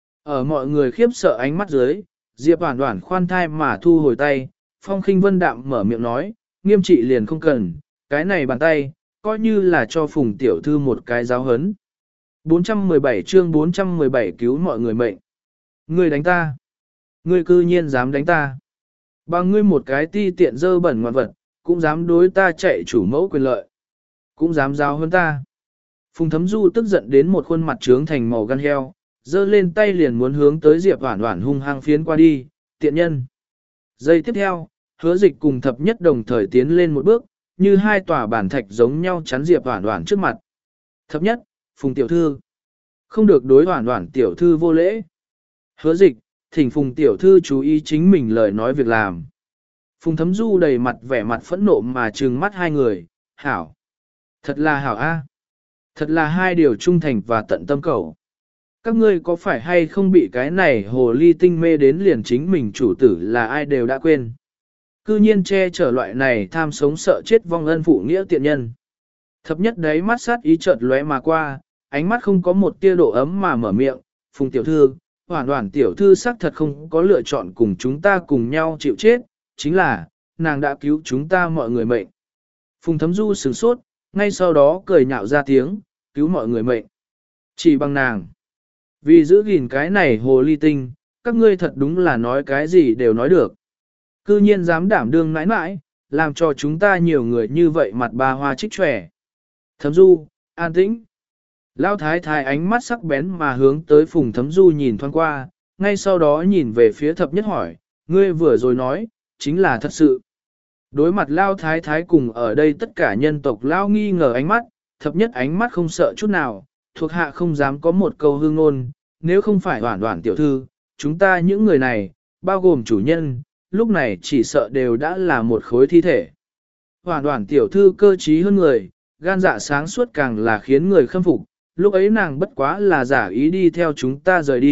Ở mọi người khiếp sợ ánh mắt dưới, Diệp Hoản Hoản khoan thai mà thu hồi tay, Phong Khinh Vân đạm mở miệng nói, nghiêm trị liền không cần, cái này bàn tay, coi như là cho Phùng tiểu thư một cái giáo hấn. bốn trăm mười bảy chương bốn trăm mười bảy cứu mọi người mệnh. Ngươi đánh ta. Ngươi cư nhiên dám đánh ta. Bằng ngươi một cái ti tiện dơ bẩn ngoạn vật, cũng dám đối ta chạy chủ mẫu quyền lợi. Cũng dám giao hơn ta. Phùng Thấm Du tức giận đến một khuôn mặt trướng thành màu gan heo, dơ lên tay liền muốn hướng tới Diệp Hoản Hoản hung hăng phiến qua đi, tiện nhân. Giây tiếp theo, Hứa Dịch cùng thập nhất đồng thời tiến lên một bước, như hai tòa bản thạch giống nhau chắn Diệp Hoản Hoản trước mặt. Thập nhất, Phùng tiểu thư. Không được đối Hoản Hoản tiểu thư vô lễ. Hứa Dịch, thỉnh Phùng tiểu thư chú ý chính mình lời nói việc làm. Phùng Thấm Du đầy mặt vẻ mặt phẫn nộ mà trừng mắt hai người, hảo. Thật là hảo a, thật là hai điều trung thành và tận tâm cầu. Các ngươi có phải hay không bị cái này hồ ly tinh mê đến liền chính mình chủ tử là ai đều đã quên. Cư nhiên che chở loại này tham sống sợ chết vong ân phụ nghĩa tiện nhân. Thập nhất đấy mắt sát ý chợt lóe mà qua, ánh mắt không có một tia độ ấm mà mở miệng, Phùng tiểu thư, Hoản Hoản tiểu thư xác thật không có lựa chọn cùng chúng ta cùng nhau chịu chết, chính là, nàng đã cứu chúng ta mọi người mệnh. Phùng Thấm Du sửng sốt, ngay sau đó cười nhạo ra tiếng, cứu mọi người mệnh. Chỉ bằng nàng. Vì giữ gìn cái này hồ ly tinh, các ngươi thật đúng là nói cái gì đều nói được. Cư nhiên dám đảm đương mãi mãi, làm cho chúng ta nhiều người như vậy mặt ba hoa trích trẻ. Thấm Du, an tĩnh. Lão thái thái ánh mắt sắc bén mà hướng tới Phùng Thấm Du nhìn thoáng qua, ngay sau đó nhìn về phía thập nhất hỏi, ngươi vừa rồi nói, chính là thật sự. Đối mặt Lão thái thái cùng ở đây tất cả nhân tộc Lão nghi ngờ ánh mắt, thập nhất ánh mắt không sợ chút nào, thuộc hạ không dám có một câu hư ngôn, nếu không phải Hoản Hoản tiểu thư, chúng ta những người này, bao gồm chủ nhân, lúc này chỉ sợ đều đã là một khối thi thể. Hoản Hoản tiểu thư cơ trí hơn người, gan dạ sáng suốt càng là khiến người khâm phục, lúc ấy nàng bất quá là giả ý đi theo chúng ta rời đi,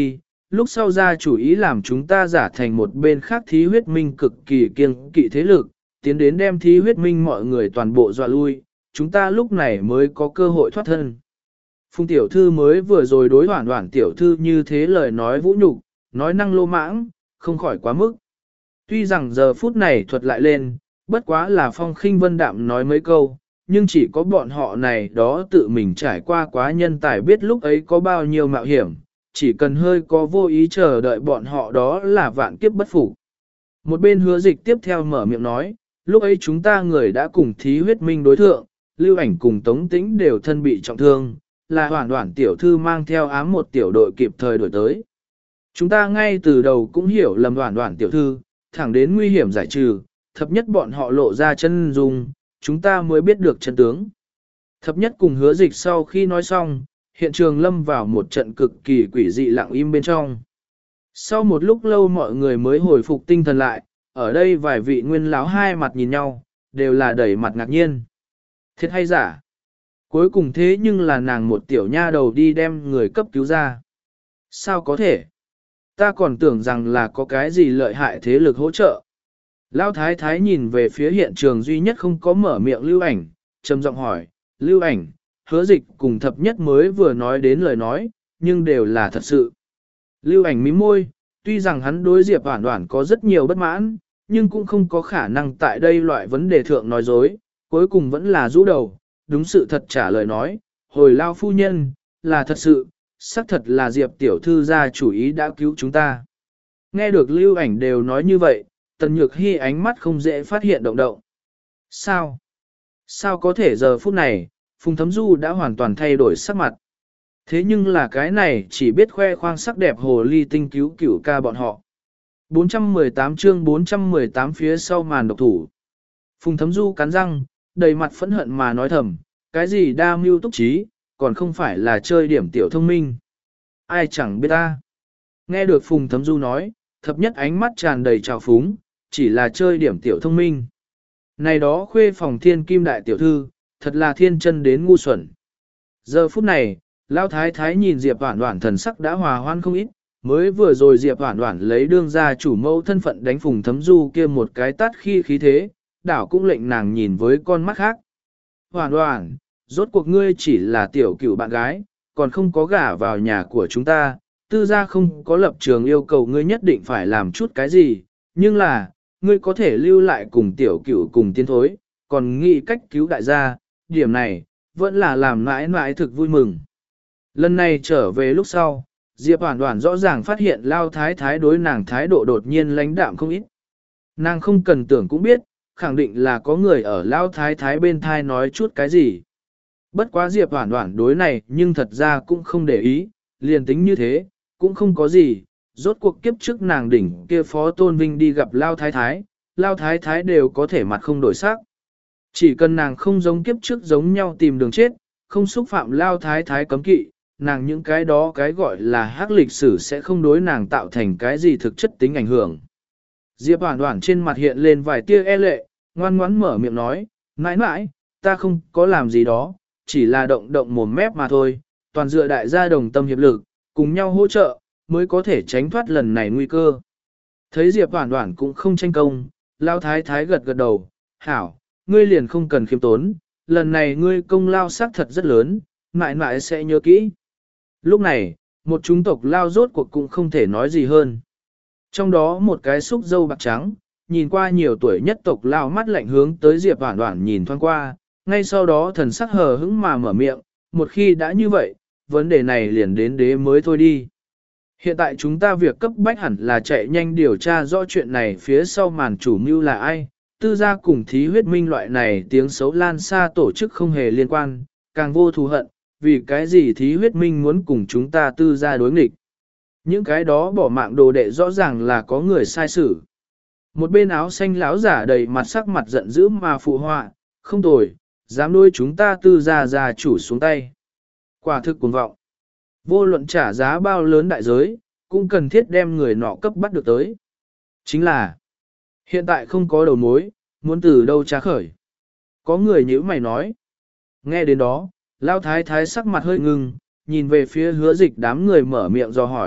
lúc sau ra chủ ý làm chúng ta giả thành một bên khác thí huyết minh cực kỳ kiêng kỵ thế lực, tiến đến đem thí huyết minh mọi người toàn bộ dọa lui, chúng ta lúc này mới có cơ hội thoát thân. Phùng tiểu thư mới vừa rồi đối hoảng hoảng tiểu thư như thế lời nói vũ nhục, nói năng lô mãng, không khỏi quá mức. Tuy rằng giờ phút này thuật lại lên, bất quá là Phong Khinh Vân Đạm nói mấy câu, nhưng chỉ có bọn họ này đó tự mình trải qua quá nhân tài biết lúc ấy có bao nhiêu mạo hiểm, chỉ cần hơi có vô ý chờ đợi bọn họ đó là vạn kiếp bất phục. Một bên Hứa Dịch tiếp theo mở miệng nói, lúc ấy chúng ta người đã cùng thí huyết minh đối thượng, Lưu Ảnh cùng Tống Tĩnh đều thân bị trọng thương, là Hoản Hoản tiểu thư mang theo ám một tiểu đội kịp thời đổi tới. Chúng ta ngay từ đầu cũng hiểu lầm Hoản Hoản tiểu thư, thẳng đến nguy hiểm giải trừ, thập nhất bọn họ lộ ra chân dung, chúng ta mới biết được chân tướng. Thập nhất cùng Hứa Dịch sau khi nói xong, hiện trường lâm vào một trận cực kỳ quỷ dị lặng im bên trong. Sau một lúc lâu mọi người mới hồi phục tinh thần lại, ở đây vài vị nguyên lão hai mặt nhìn nhau, đều là đầy mặt ngạc nhiên. Thiệt hay giả? Cuối cùng thế nhưng là nàng một tiểu nha đầu đi đem người cấp cứu ra. Sao có thể? Ta còn tưởng rằng là có cái gì lợi hại thế lực hỗ trợ. Lão thái thái nhìn về phía hiện trường duy nhất không có mở miệng Lưu Ảnh, trầm giọng hỏi, Lưu Ảnh, Hứa Dịch cùng thập nhất mới vừa nói đến lời nói, nhưng đều là thật sự. Lưu Ảnh mím môi, tuy rằng hắn đối Diệp Hoản Hoản có rất nhiều bất mãn, nhưng cũng không có khả năng tại đây loại vấn đề thượng nói dối, cuối cùng vẫn là rũ đầu, đúng sự thật trả lời nói, hồi lao phu nhân, là thật sự, xác thật là Diệp tiểu thư ra chủ ý đã cứu chúng ta. Nghe được Lưu Ảnh đều nói như vậy, Tần Nhược Hi ánh mắt không dễ phát hiện động động. Sao? Sao có thể giờ phút này, Phùng Thấm Du đã hoàn toàn thay đổi sắc mặt. Thế nhưng là cái này chỉ biết khoe khoang sắc đẹp hồ ly tinh cứu cửu ca bọn họ. bốn trăm mười tám chương bốn trăm mười tám phía sau màn độc thủ. Phùng Thấm Du cắn răng, đầy mặt phẫn hận mà nói thầm, cái gì đa mưu túc trí, còn không phải là chơi điểm tiểu thông minh. Ai chẳng biết ta. Nghe được Phùng Thấm Du nói, thập nhất ánh mắt tràn đầy trào phúng, chỉ là chơi điểm tiểu thông minh. Này đó khuê phòng thiên kim đại tiểu thư, thật là thiên chân đến ngu xuẩn. Giờ phút này, Lão thái thái nhìn Diệp Hoản Hoản thần sắc đã hòa hoan không ít, mới vừa rồi Diệp Hoản Hoản lấy đương gia chủ mẫu thân phận đánh Phùng Thấm Du kia một cái tát khi khí thế, đảo cũng lệnh nàng nhìn với con mắt khác. Hoản Hoản, rốt cuộc ngươi chỉ là tiểu cửu bạn gái, còn không có gả vào nhà của chúng ta, tư gia không có lập trường yêu cầu ngươi nhất định phải làm chút cái gì, nhưng là, ngươi có thể lưu lại cùng tiểu cửu cùng tiến thối, còn nghĩ cách cứu đại gia, điểm này, vẫn là làm mãi mãi thực vui mừng. Lần này trở về lúc sau, Diệp Hoản Hoản rõ ràng phát hiện Lao Thái Thái đối nàng thái độ đột nhiên lãnh đạm không ít. Nàng không cần tưởng cũng biết, khẳng định là có người ở Lao Thái Thái bên thai nói chút cái gì. Bất quá Diệp Hoản Hoản đối này nhưng thật ra cũng không để ý, liền tính như thế, cũng không có gì. Rốt cuộc kiếp trước nàng đỉnh kia Phó Tôn Vinh đi gặp Lao Thái Thái, Lao Thái Thái đều có thể mặt không đổi sắc. Chỉ cần nàng không giống kiếp trước giống nhau tìm đường chết, không xúc phạm Lao Thái Thái cấm kỵ, nàng những cái đó cái gọi là hắc lịch sử sẽ không đối nàng tạo thành cái gì thực chất tính ảnh hưởng. Diệp Hoản Hoản trên mặt hiện lên vài tia e lệ, ngoan ngoãn mở miệng nói, mãi mãi, ta không có làm gì đó, chỉ là động động mồm mép mà thôi, toàn dựa đại gia đồng tâm hiệp lực, cùng nhau hỗ trợ, mới có thể tránh thoát lần này nguy cơ. Thấy Diệp Hoản Hoản cũng không tranh công, Lao Thái Thái gật gật đầu, hảo, ngươi liền không cần khiêm tốn, lần này ngươi công lao sắc thật rất lớn, mãi mãi sẽ nhớ kỹ. Lúc này, một chúng tộc Lao rốt cuộc cũng không thể nói gì hơn. Trong đó một cái xúc dâu bạc trắng, nhìn qua nhiều tuổi nhất tộc Lao mắt lạnh hướng tới Diệp Hoản Hoản nhìn thoáng qua, ngay sau đó thần sắc hờ hững mà mở miệng, một khi đã như vậy, vấn đề này liền đến đế mới thôi đi. Hiện tại chúng ta việc cấp bách hẳn là chạy nhanh điều tra rõ chuyện này phía sau màn chủ mưu là ai, tư gia cùng thí huyết minh loại này tiếng xấu lan xa tổ chức không hề liên quan, càng vô thù hận, vì cái gì thí huyết minh muốn cùng chúng ta tư gia đối nghịch. Những cái đó bỏ mạng đồ đệ rõ ràng là có người sai xử. Một bên áo xanh láo giả đầy mặt sắc mặt giận dữ mà phụ họa, không tồi, dám nuôi chúng ta tư gia gia chủ xuống tay. Quả thực cuồng vọng. Vô luận trả giá bao lớn đại giới, cũng cần thiết đem người nọ cấp bắt được tới. Chính là, hiện tại không có đầu mối, muốn từ đâu tra khởi. Có người nhíu mày nói. Nghe đến đó, Lao Thái Thái sắc mặt hơi ngưng, nhìn về phía Hứa Dịch đám người mở miệng do hỏi,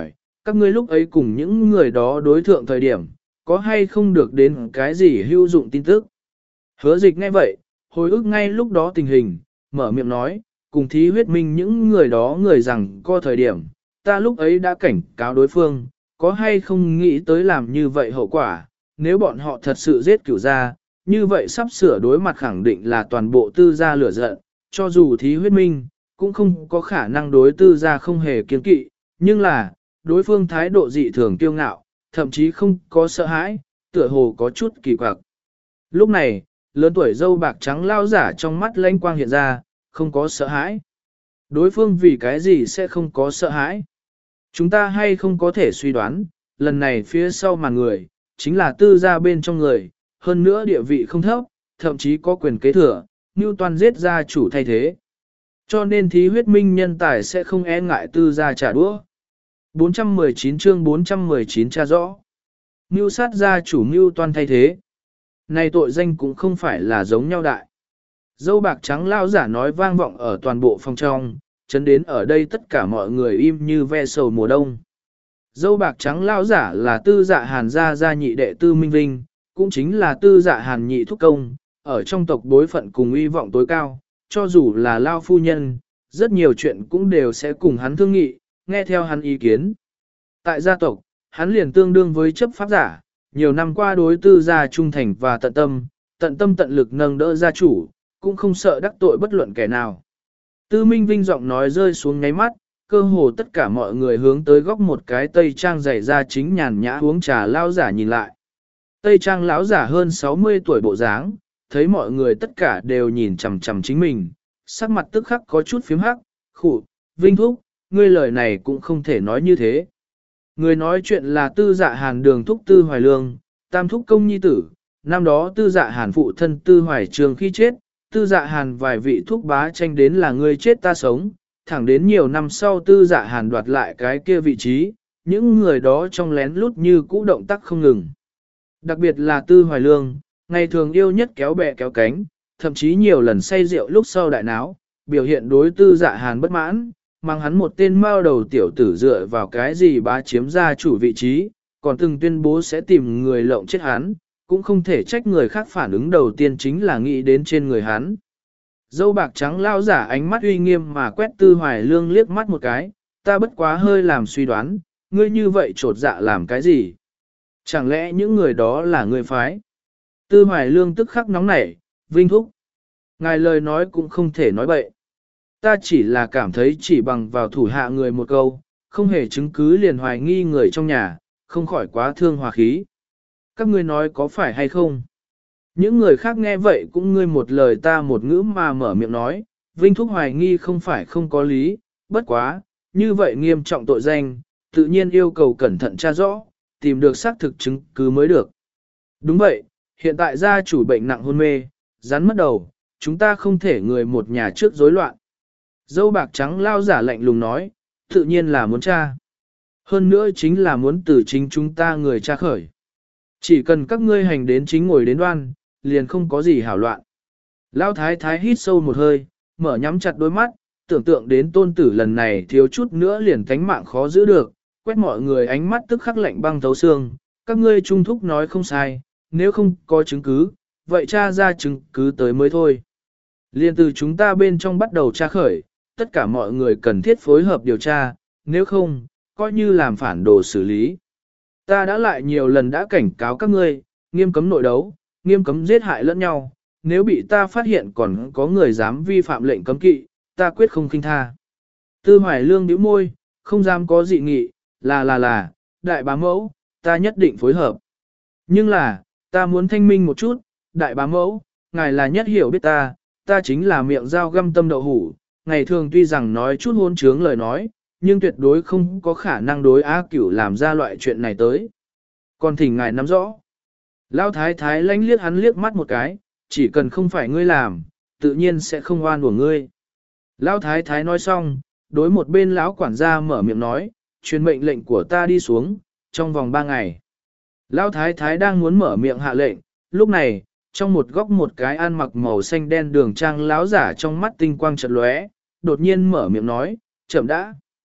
các ngươi lúc ấy cùng những người đó đối thượng thời điểm, có hay không được đến cái gì hữu dụng tin tức. Hứa dịch ngay vậy, hồi ức ngay lúc đó tình hình, mở miệng nói, cùng thí huyết minh những người đó người rằng có thời điểm, ta lúc ấy đã cảnh cáo đối phương, có hay không nghĩ tới làm như vậy hậu quả, nếu bọn họ thật sự giết cửu gia, như vậy sắp sửa đối mặt khẳng định là toàn bộ tư gia lửa giận, cho dù thí huyết minh, cũng không có khả năng đối tư gia không hề kiên kỵ, nhưng là, đối phương thái độ dị thường kiêu ngạo, thậm chí không có sợ hãi, tựa hồ có chút kỳ quặc. Lúc này, lớn tuổi dâu bạc trắng lao giả trong mắt lanh quang hiện ra, không có sợ hãi. Đối phương vì cái gì sẽ không có sợ hãi? Chúng ta hay không có thể suy đoán, lần này phía sau màn người, chính là tư gia bên trong người, hơn nữa địa vị không thấp, thậm chí có quyền kế thừa, như toàn giết gia chủ thay thế. Cho nên thí huyết minh nhân tài sẽ không e ngại tư gia trả đũa. bốn trăm mười chín chương bốn trăm mười chín tra rõ. Mưu sát gia chủ mưu toàn thay thế. Này tội danh cũng không phải là giống nhau đại. Dâu bạc trắng lao giả nói vang vọng ở toàn bộ phòng trong, chấn đến ở đây tất cả mọi người im như ve sầu mùa đông. Dâu bạc trắng lao giả là tư dạ hàn gia gia nhị đệ tư Minh Vinh, cũng chính là tư dạ hàn nhị thúc công, ở trong tộc bối phận cùng uy vọng tối cao, cho dù là lao phu nhân, rất nhiều chuyện cũng đều sẽ cùng hắn thương nghị, nghe theo hắn ý kiến. Tại gia tộc, hắn liền tương đương với chấp pháp giả, nhiều năm qua đối tư gia trung thành và tận tâm, tận tâm tận lực nâng đỡ gia chủ, cũng không sợ đắc tội bất luận kẻ nào. Tư Minh Vinh giọng nói rơi xuống ngáy mắt, cơ hồ tất cả mọi người hướng tới góc một cái tây trang dày ra chính nhàn nhã uống trà lao giả nhìn lại. Tây trang lão giả hơn sáu mươi tuổi bộ dáng, thấy mọi người tất cả đều nhìn chằm chằm chính mình, sắc mặt tức khắc có chút phím hắc, khụ, Vinh thúc, ngươi lời này cũng không thể nói như thế. Người nói chuyện là tư dạ hàn đường thúc tư hoài lương, tam thúc công nhi tử, năm đó tư dạ hàn phụ thân tư hoài trường khi chết, tư dạ hàn vài vị thúc bá tranh đến là ngươi chết ta sống, thẳng đến nhiều năm sau tư dạ hàn đoạt lại cái kia vị trí, những người đó trong lén lút như cũ động tác không ngừng. Đặc biệt là tư hoài lương, ngày thường yêu nhất kéo bè kéo cánh, thậm chí nhiều lần say rượu lúc sau đại náo, biểu hiện đối tư dạ hàn bất mãn, mang hắn một tên mao đầu tiểu tử dựa vào cái gì bá chiếm ra chủ vị trí, còn từng tuyên bố sẽ tìm người lộng chết hắn, cũng không thể trách người khác phản ứng đầu tiên chính là nghĩ đến trên người hắn. Dâu bạc trắng lao giả ánh mắt uy nghiêm mà quét tư hoài lương liếc mắt một cái, ta bất quá hơi làm suy đoán, ngươi như vậy trột dạ làm cái gì? Chẳng lẽ những người đó là người phái? Tư hoài lương tức khắc nóng nảy, Vinh thúc. Ngài lời nói cũng không thể nói bậy. Ta chỉ là cảm thấy chỉ bằng vào thủ hạ người một câu, không hề chứng cứ liền hoài nghi người trong nhà, không khỏi quá thương hòa khí. Các ngươi nói có phải hay không? Những người khác nghe vậy cũng ngươi một lời ta một ngữ mà mở miệng nói, Vinh thúc hoài nghi không phải không có lý, bất quá, như vậy nghiêm trọng tội danh, tự nhiên yêu cầu cẩn thận tra rõ, tìm được xác thực chứng cứ mới được. Đúng vậy, hiện tại gia chủ bệnh nặng hôn mê, rắn mất đầu, chúng ta không thể người một nhà trước rối loạn. Dâu bạc trắng lao giả lạnh lùng nói, tự nhiên là muốn tra. Hơn nữa chính là muốn từ chính chúng ta người tra khởi. Chỉ cần các ngươi hành đến chính ngồi đến đoan, liền không có gì hảo loạn. Lao thái thái hít sâu một hơi, mở nhắm chặt đôi mắt, tưởng tượng đến tôn tử lần này thiếu chút nữa liền cánh mạng khó giữ được, quét mọi người ánh mắt tức khắc lạnh băng thấu xương, các ngươi trung thúc nói không sai, nếu không có chứng cứ, vậy tra ra chứng cứ tới mới thôi. Liên từ chúng ta bên trong bắt đầu tra khởi, tất cả mọi người cần thiết phối hợp điều tra, nếu không, coi như làm phản đồ xử lý. Ta đã lại nhiều lần đã cảnh cáo các ngươi, nghiêm cấm nội đấu, nghiêm cấm giết hại lẫn nhau, nếu bị ta phát hiện còn có người dám vi phạm lệnh cấm kỵ, ta quyết không khinh tha. Tư Hoài Lương bĩu môi, không dám có dị nghị, là là là, đại bá mẫu, ta nhất định phối hợp. Nhưng là, ta muốn thanh minh một chút, đại bá mẫu, ngài là nhất hiểu biết ta, ta chính là miệng dao găm tâm đậu hủ, ngày thường tuy rằng nói chút hôn trướng lời nói, nhưng tuyệt đối không có khả năng đối Á Cửu làm ra loại chuyện này tới. Còn thỉnh ngài nắm rõ. Lão thái thái lánh liếc hắn liếc mắt một cái, chỉ cần không phải ngươi làm, tự nhiên sẽ không oan của ngươi. Lão thái thái nói xong, đối một bên lão quản gia mở miệng nói, truyền mệnh lệnh của ta đi xuống, trong vòng ba ngày. Lão thái thái đang muốn mở miệng hạ lệnh, lúc này, trong một góc một cái ăn mặc màu xanh đen đường trang lão giả trong mắt tinh quang chợt lóe, đột nhiên mở miệng nói, chậm đã.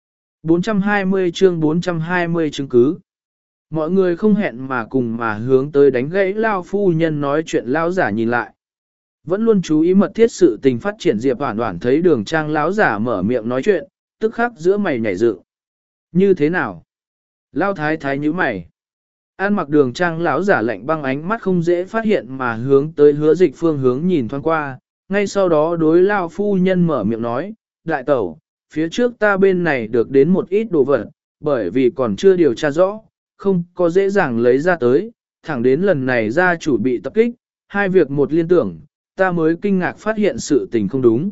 bốn trăm hai mươi chương bốn trăm hai mươi chứng cứ. Mọi người không hẹn mà cùng mà hướng tới đánh gãy lao phu nhân nói chuyện lao giả nhìn lại. Vẫn luôn chú ý mật thiết sự tình phát triển Diệp Hoản Hoản thấy đường trang lão giả mở miệng nói chuyện, tức khắc giữa mày nhảy dựng. Như thế nào? Lao thái thái nhíu mày. An mặc đường trang lão giả lạnh băng ánh mắt không dễ phát hiện mà hướng tới hứa dịch phương hướng nhìn thoáng qua, ngay sau đó đối lao phu nhân mở miệng nói, đại tẩu, phía trước ta bên này được đến một ít đồ vật, bởi vì còn chưa điều tra rõ, không có dễ dàng lấy ra tới, thẳng đến lần này gia chủ bị tập kích, hai việc một liên tưởng, ta mới kinh ngạc phát hiện sự tình không đúng.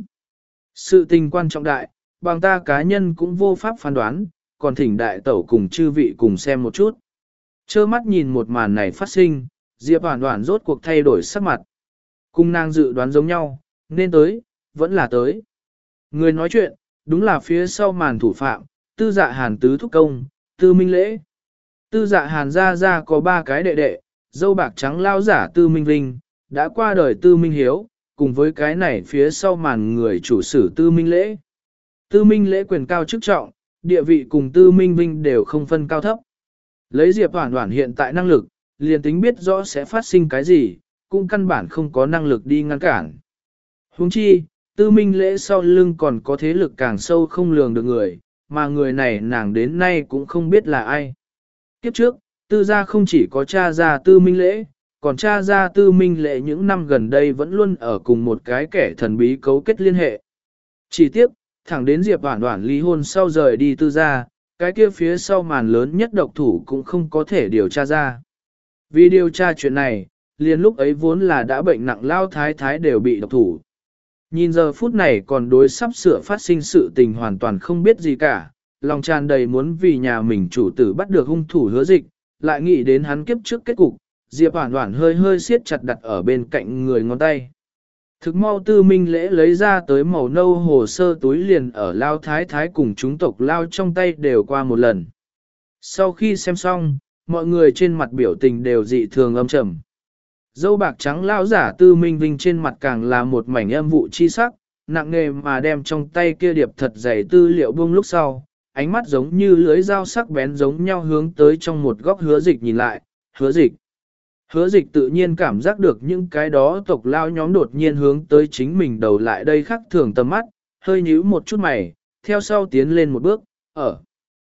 Sự tình quan trọng đại, bằng ta cá nhân cũng vô pháp phán đoán, còn thỉnh đại tẩu cùng chư vị cùng xem một chút. Chơ mắt nhìn một màn này phát sinh, Diệp Hoản Hoản rốt cuộc thay đổi sắc mặt. Cùng nàng dự đoán giống nhau, nên tới, vẫn là tới. Người nói chuyện, đúng là phía sau màn thủ phạm, tư dạ hàn tứ thúc công, tư minh lễ. Tư dạ hàn ra ra có ba cái đệ đệ, dâu bạc trắng lao giả tư minh linh, đã qua đời tư minh hiếu, cùng với cái này phía sau màn người chủ sử tư minh lễ. Tư minh lễ quyền cao chức trọng, địa vị cùng tư minh vinh đều không phân cao thấp. Lấy Diệp Hoản Hoản hiện tại năng lực, liền tính biết rõ sẽ phát sinh cái gì, cũng căn bản không có năng lực đi ngăn cản. Huống chi, tư minh lễ sau lưng còn có thế lực càng sâu không lường được người, mà người này nàng đến nay cũng không biết là ai. Kiếp trước, tư gia không chỉ có cha gia tư minh lễ, còn cha gia tư minh lễ những năm gần đây vẫn luôn ở cùng một cái kẻ thần bí cấu kết liên hệ. Chỉ tiếc, thẳng đến Diệp Hoản Hoản ly hôn sau rời đi tư gia, cái kia phía sau màn lớn nhất độc thủ cũng không có thể điều tra ra. Vì điều tra chuyện này, liền lúc ấy vốn là đã bệnh nặng lao thái thái đều bị độc thủ. Nhìn giờ phút này còn đối sắp sửa phát sinh sự tình hoàn toàn không biết gì cả, lòng tràn đầy muốn vì nhà mình chủ tử bắt được hung thủ hứa dịch, lại nghĩ đến hắn kiếp trước kết cục, Diệp Hoản Hoản hơi hơi siết chặt đặt ở bên cạnh người ngón tay. Thực mau tư minh lễ lấy ra tới màu nâu hồ sơ túi liền ở lao thái thái cùng chúng tộc lao trong tay đều qua một lần. Sau khi xem xong, mọi người trên mặt biểu tình đều dị thường âm trầm. Dâu bạc trắng lao giả tư minh vinh trên mặt càng là một mảnh âm vụ chi sắc, nặng nề mà đem trong tay kia điệp thật dày tư liệu buông lúc sau, ánh mắt giống như lưới dao sắc bén giống nhau hướng tới trong một góc hứa dịch nhìn lại, hứa dịch. Hứa dịch tự nhiên cảm giác được những cái đó tộc lao nhóm đột nhiên hướng tới chính mình đầu lại đây khắc thường tầm mắt, hơi nhíu một chút mày, theo sau tiến lên một bước, ở.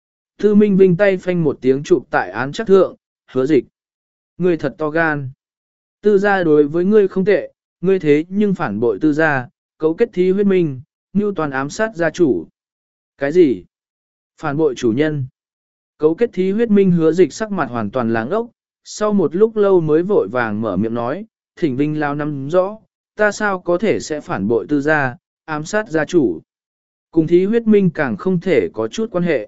Tư Minh Vinh tay phanh một tiếng chụp tại án chắc thượng, hứa dịch. Ngươi thật to gan. Tư gia đối với ngươi không tệ, ngươi thế nhưng phản bội tư gia, cấu kết thí huyết minh, mưu toàn ám sát gia chủ. Cái gì? Phản bội chủ nhân. Cấu kết thí huyết minh hứa dịch sắc mặt hoàn toàn láng ốc, sau một lúc lâu mới vội vàng mở miệng nói, thỉnh Vinh lao nắm rõ, ta sao có thể sẽ phản bội tư gia, ám sát gia chủ. Cùng thí huyết minh càng không thể có chút quan hệ.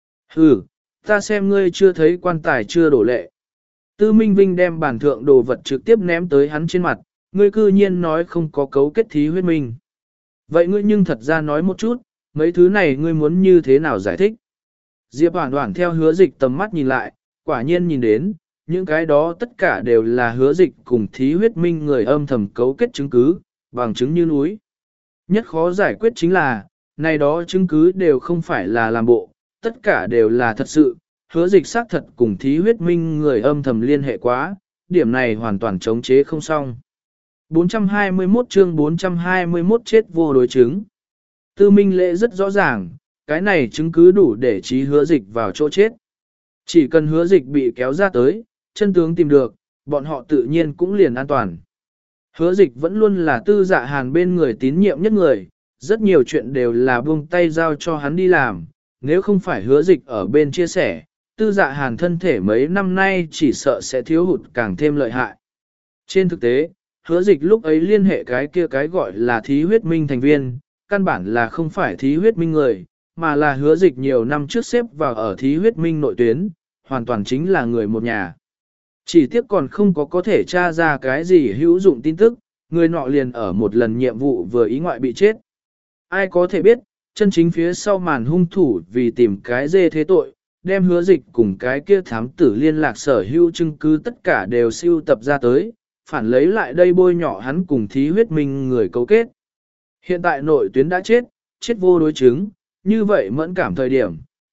Ừ, ta xem ngươi chưa thấy quan tài chưa đổ lệ. Tư Minh Vinh đem bản thượng đồ vật trực tiếp ném tới hắn trên mặt, ngươi cư nhiên nói không có cấu kết thí huyết minh. Vậy ngươi nhưng thật ra nói một chút, mấy thứ này ngươi muốn như thế nào giải thích? Diệp Hoản Hoản theo hứa dịch tầm mắt nhìn lại, quả nhiên nhìn đến, những cái đó tất cả đều là hứa dịch cùng thí huyết minh người âm thầm cấu kết chứng cứ, bằng chứng như núi. Nhất khó giải quyết chính là, này đó chứng cứ đều không phải là làm bộ, tất cả đều là thật sự, hứa dịch xác thật cùng thí huyết minh người âm thầm liên hệ quá, điểm này hoàn toàn chống chế không xong. bốn trăm hai mươi mốt chương bốn trăm hai mươi mốt chết vô đối chứng. Tư minh lễ rất rõ ràng, cái này chứng cứ đủ để trí hứa dịch vào chỗ chết. Chỉ cần hứa dịch bị kéo ra tới, chân tướng tìm được, bọn họ tự nhiên cũng liền an toàn. Hứa dịch vẫn luôn là tư dạ hàn bên người tín nhiệm nhất người, rất nhiều chuyện đều là buông tay giao cho hắn đi làm, nếu không phải hứa dịch ở bên chia sẻ, tư dạ hàn thân thể mấy năm nay chỉ sợ sẽ thiếu hụt càng thêm lợi hại. Trên thực tế, hứa dịch lúc ấy liên hệ cái kia cái gọi là thí huyết minh thành viên, căn bản là không phải thí huyết minh người, mà là hứa dịch nhiều năm trước xếp vào ở thí huyết minh nội tuyến, hoàn toàn chính là người một nhà. Chỉ tiếc còn không có có thể tra ra cái gì hữu dụng tin tức, người nọ liền ở một lần nhiệm vụ vừa ý ngoại bị chết. Ai có thể biết, chân chính phía sau màn hung thủ vì tìm cái dê thế tội, đem hứa dịch cùng cái kia thám tử liên lạc sở hữu chứng cứ tất cả đều siêu tập ra tới, phản lấy lại đây bôi nhỏ hắn cùng thí huyết minh người cấu kết. Hiện tại nội tuyến đã chết, chết vô đối chứng, như vậy mẫn cảm thời điểm,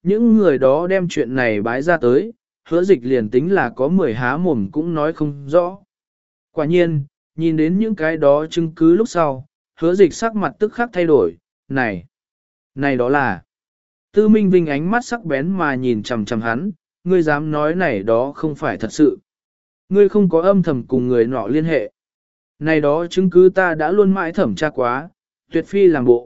những người đó đem chuyện này bái ra tới, hứa dịch liền tính là có mười há mồm cũng nói không rõ. Quả nhiên, nhìn đến những cái đó chứng cứ lúc sau, hứa dịch sắc mặt tức khắc thay đổi, này, này đó là... Tư Minh Vinh ánh mắt sắc bén mà nhìn chằm chằm hắn, ngươi dám nói này đó không phải thật sự. Ngươi không có âm thầm cùng người nọ liên hệ. Này đó chứng cứ ta đã luôn mãi thẩm tra quá, tuyệt phi làm bộ.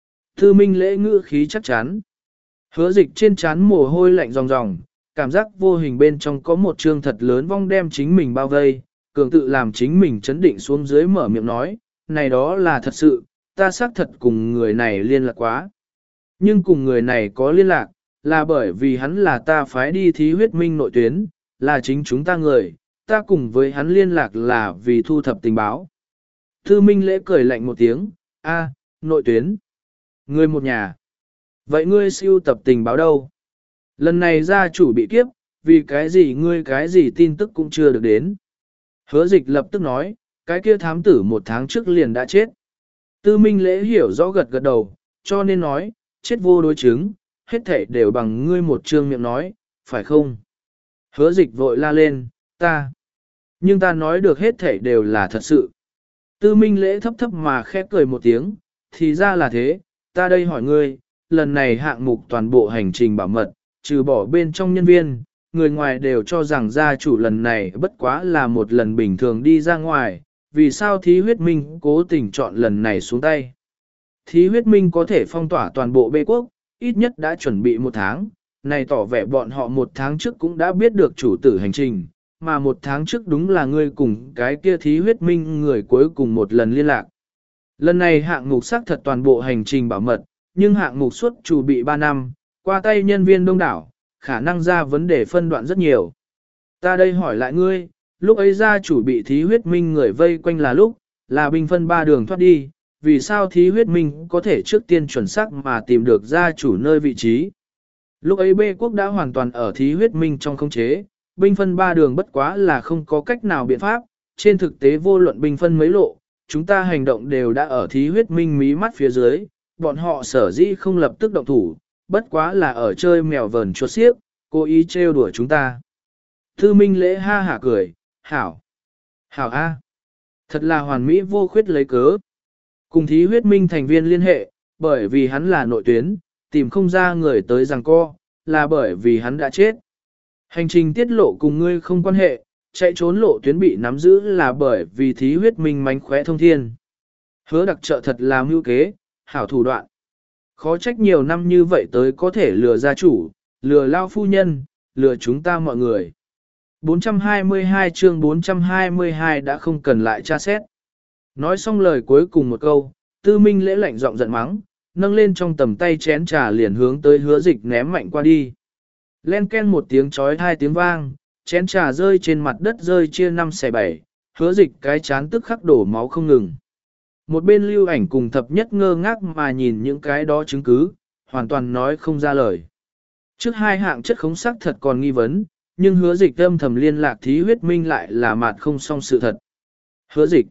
Tư Minh lễ ngữ khí chắc chắn. Hứa dịch trên trán mồ hôi lạnh ròng ròng, cảm giác vô hình bên trong có một trương thật lớn vong đem chính mình bao vây, cường tự làm chính mình chấn định xuống dưới mở miệng nói, này đó là thật sự, ta xác thật cùng người này liên lạc quá. Nhưng cùng người này có liên lạc, là bởi vì hắn là ta phái đi thí huyết minh nội tuyến, là chính chúng ta người, ta cùng với hắn liên lạc là vì thu thập tình báo. Thư Minh lễ cười lạnh một tiếng, a, nội tuyến, người một nhà. Vậy ngươi siêu tập tình báo đâu? Lần này gia chủ bị kiếp, vì cái gì ngươi cái gì tin tức cũng chưa được đến. Hứa dịch lập tức nói, cái kia thám tử một tháng trước liền đã chết. Tư Minh lễ hiểu rõ gật gật đầu, cho nên nói, chết vô đối chứng, hết thảy đều bằng ngươi một trương miệng nói, phải không? Hứa dịch vội la lên, ta. Nhưng ta nói được hết thảy đều là thật sự. Tư Minh lễ thấp thấp mà khẽ cười một tiếng, thì ra là thế, ta đây hỏi ngươi, lần này hạng mục toàn bộ hành trình bảo mật, trừ bỏ bên trong nhân viên, người ngoài đều cho rằng gia chủ lần này bất quá là một lần bình thường đi ra ngoài, vì sao thí huyết minh cố tình chọn lần này xuống tay. Thí huyết minh có thể phong tỏa toàn bộ bê quốc, ít nhất đã chuẩn bị một tháng, này tỏ vẻ bọn họ một tháng trước cũng đã biết được chủ tử hành trình, mà một tháng trước đúng là ngươi cùng cái kia thí huyết minh người cuối cùng một lần liên lạc. Lần này hạng mục xác thật toàn bộ hành trình bảo mật, nhưng hạng mục suốt chủ bị ba năm, qua tay nhân viên đông đảo, khả năng ra vấn đề phân đoạn rất nhiều. Ta đây hỏi lại ngươi, lúc ấy gia chủ bị thí huyết minh người vây quanh là lúc, là binh phân ba đường thoát đi, vì sao thí huyết minh có thể trước tiên chuẩn xác mà tìm được gia chủ nơi vị trí. Lúc ấy bê quốc đã hoàn toàn ở thí huyết minh trong khống chế, binh phân ba đường bất quá là không có cách nào biện pháp, trên thực tế vô luận binh phân mấy lộ, chúng ta hành động đều đã ở thí huyết minh mí mắt phía dưới, bọn họ sở dĩ không lập tức động thủ, bất quá là ở chơi mèo vờn chuột xiếc, cố ý trêu đùa chúng ta. Thư Minh lễ ha hả cười, hảo, hảo a, thật là hoàn mỹ vô khuyết lấy cớ. Cùng thí huyết minh thành viên liên hệ, bởi vì hắn là nội tuyến, tìm không ra người tới giằng co, là bởi vì hắn đã chết. Hành trình tiết lộ cùng ngươi không quan hệ, chạy trốn lộ tuyến bị nắm giữ là bởi vì thí huyết minh mánh khóe thông thiên. Hứa đặc trợ thật là mưu kế, hảo thủ đoạn. Khó trách nhiều năm như vậy tới có thể lừa gia chủ, lừa lao phu nhân, lừa chúng ta mọi người. bốn trăm hai mươi hai chương bốn trăm hai mươi hai đã không cần lại tra xét. Nói xong lời cuối cùng một câu, Tư Minh lễ lạnh giọng giận mắng, nâng lên trong tầm tay chén trà liền hướng tới hứa dịch ném mạnh qua đi. Len ken một tiếng chói hai tiếng vang, chén trà rơi trên mặt đất rơi chia năm xẻ bảy, hứa dịch cái chán tức khắc đổ máu không ngừng. Một bên lưu ảnh cùng thập nhất ngơ ngác mà nhìn những cái đó chứng cứ, hoàn toàn nói không ra lời. Trước hai hạng chất khống sắc thật còn nghi vấn, nhưng hứa dịch âm thầm liên lạc thí huyết minh lại là mạt không xong sự thật. Hứa dịch.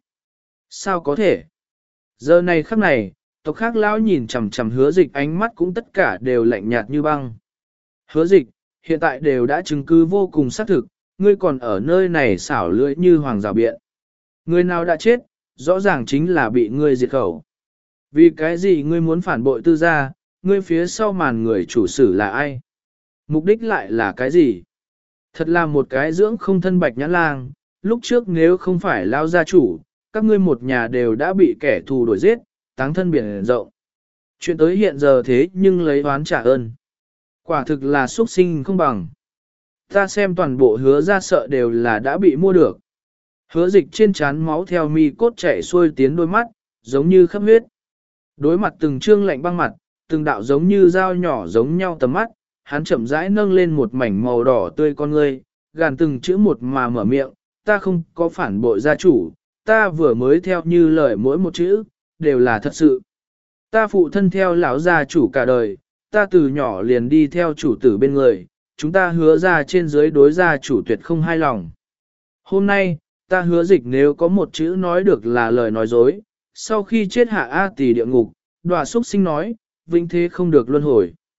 Sao có thể? Giờ này khắc này, tộc khác lão nhìn chằm chằm hứa dịch ánh mắt cũng tất cả đều lạnh nhạt như băng. Hứa dịch, hiện tại đều đã chứng cứ vô cùng xác thực, ngươi còn ở nơi này xảo lưỡi như hoàng rào biện. Người nào đã chết, rõ ràng chính là bị ngươi diệt khẩu. Vì cái gì ngươi muốn phản bội tư gia, ngươi phía sau màn người chủ sử là ai? Mục đích lại là cái gì? Thật là một cái dưỡng không thân bạch nhãn lang, lúc trước nếu không phải lao gia chủ, các ngươi một nhà đều đã bị kẻ thù đuổi giết, táng thân biển rộng. Chuyện tới hiện giờ thế nhưng lấy oán trả ơn. Quả thực là xuất sinh không bằng. Ta xem toàn bộ hứa ra sợ đều là đã bị mua được. Hứa dịch trên trán máu theo mi cốt chảy xuôi tiến đôi mắt, giống như khắp huyết. Đối mặt từng trương lạnh băng mặt, từng đạo giống như dao nhỏ giống nhau tầm mắt, hắn chậm rãi nâng lên một mảnh màu đỏ tươi con ngươi, gàn từng chữ một mà mở miệng, ta không có phản bội gia chủ, ta vừa mới theo như lời mỗi một chữ, đều là thật sự. Ta phụ thân theo lão gia chủ cả đời, ta từ nhỏ liền đi theo chủ tử bên người, chúng ta hứa ra trên dưới đối gia chủ tuyệt không hai lòng. Hôm nay, ta hứa dịch nếu có một chữ nói được là lời nói dối, sau khi chết hạ A tỳ địa ngục, đọa xuất sinh nói, vĩnh thế không được luân hồi.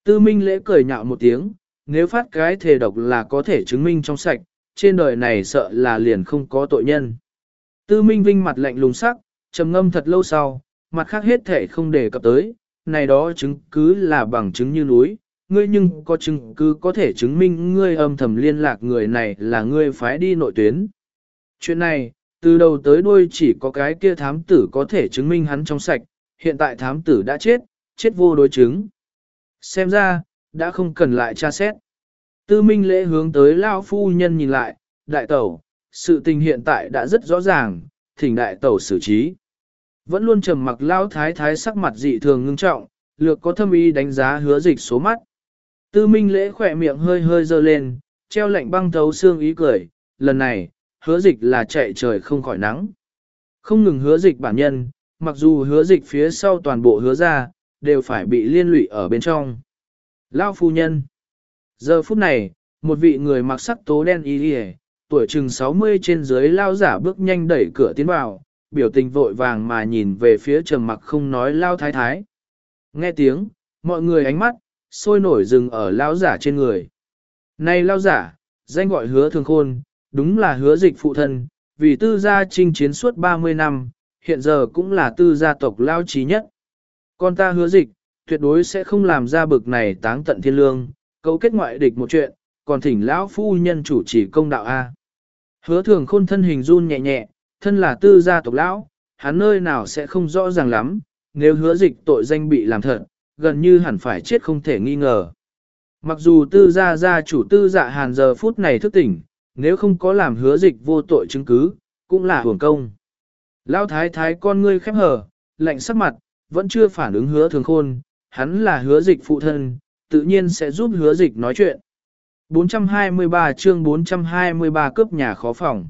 Tư Minh Lễ cười nhạo một tiếng, nếu phát cái thể độc là có thể chứng minh trong sạch, trên đời này sợ là liền không có tội nhân. Tư Minh Vinh mặt lạnh lùng sắc, trầm ngâm thật lâu sau, mặt khác hết thể không đề cập tới, này đó chứng cứ là bằng chứng như núi, ngươi nhưng có chứng cứ có thể chứng minh ngươi âm thầm liên lạc người này là ngươi phái đi nội tuyến. Chuyện này, từ đầu tới đuôi chỉ có cái kia thám tử có thể chứng minh hắn trong sạch, hiện tại thám tử đã chết, chết vô đối chứng. Xem ra, đã không cần lại tra xét. Tư Minh Lễ hướng tới Lao phu nhân nhìn lại, đại tẩu, sự tình hiện tại đã rất rõ ràng, thỉnh đại tẩu xử trí. Vẫn luôn trầm mặc Lao thái thái sắc mặt dị thường ngưng trọng, lược có thâm ý đánh giá Hứa Dịch số mắt. Tư Minh Lễ khỏe miệng hơi hơi dơ lên, treo lạnh băng thấu xương ý cười, lần này, Hứa Dịch là chạy trời không khỏi nắng. Không ngừng Hứa Dịch bản nhân, mặc dù Hứa Dịch phía sau toàn bộ Hứa ra, đều phải bị liên lụy ở bên trong. Lao phu nhân. Giờ phút này, một vị người mặc sắc tố đen y y, tuổi chừng sáu mươi trên dưới lao giả bước nhanh đẩy cửa tiến vào, biểu tình vội vàng mà nhìn về phía trầm mặc không nói lao thái thái. Nghe tiếng, mọi người ánh mắt, sôi nổi dừng ở lao giả trên người. Này lao giả, danh gọi Hứa Thường Khôn, đúng là Hứa Dịch phụ thân, vì tư gia chinh chiến suốt ba mươi năm, hiện giờ cũng là tư gia tộc lao trí nhất. Con ta Hứa Dịch, tuyệt đối sẽ không làm ra bực này táng tận thiên lương, cấu kết ngoại địch một chuyện, còn thỉnh lão phu nhân chủ trì công đạo A. Hứa Thường Khôn thân hình run nhẹ nhẹ, thân là tư gia tộc lão, hắn nơi nào sẽ không rõ ràng lắm, nếu Hứa Dịch tội danh bị làm thật, gần như hẳn phải chết không thể nghi ngờ. Mặc dù tư gia gia chủ tư dạ hàn giờ phút này thức tỉnh, nếu không có làm Hứa Dịch vô tội chứng cứ, cũng là hưởng công. Lão thái thái con ngươi khép hờ, lạnh sắc mặt, vẫn chưa phản ứng Hứa Thường Khôn, hắn là Hứa Dịch phụ thân, tự nhiên sẽ giúp Hứa Dịch nói chuyện. bốn trăm hai mươi ba chương bốn trăm hai mươi ba cướp nhà khó phòng.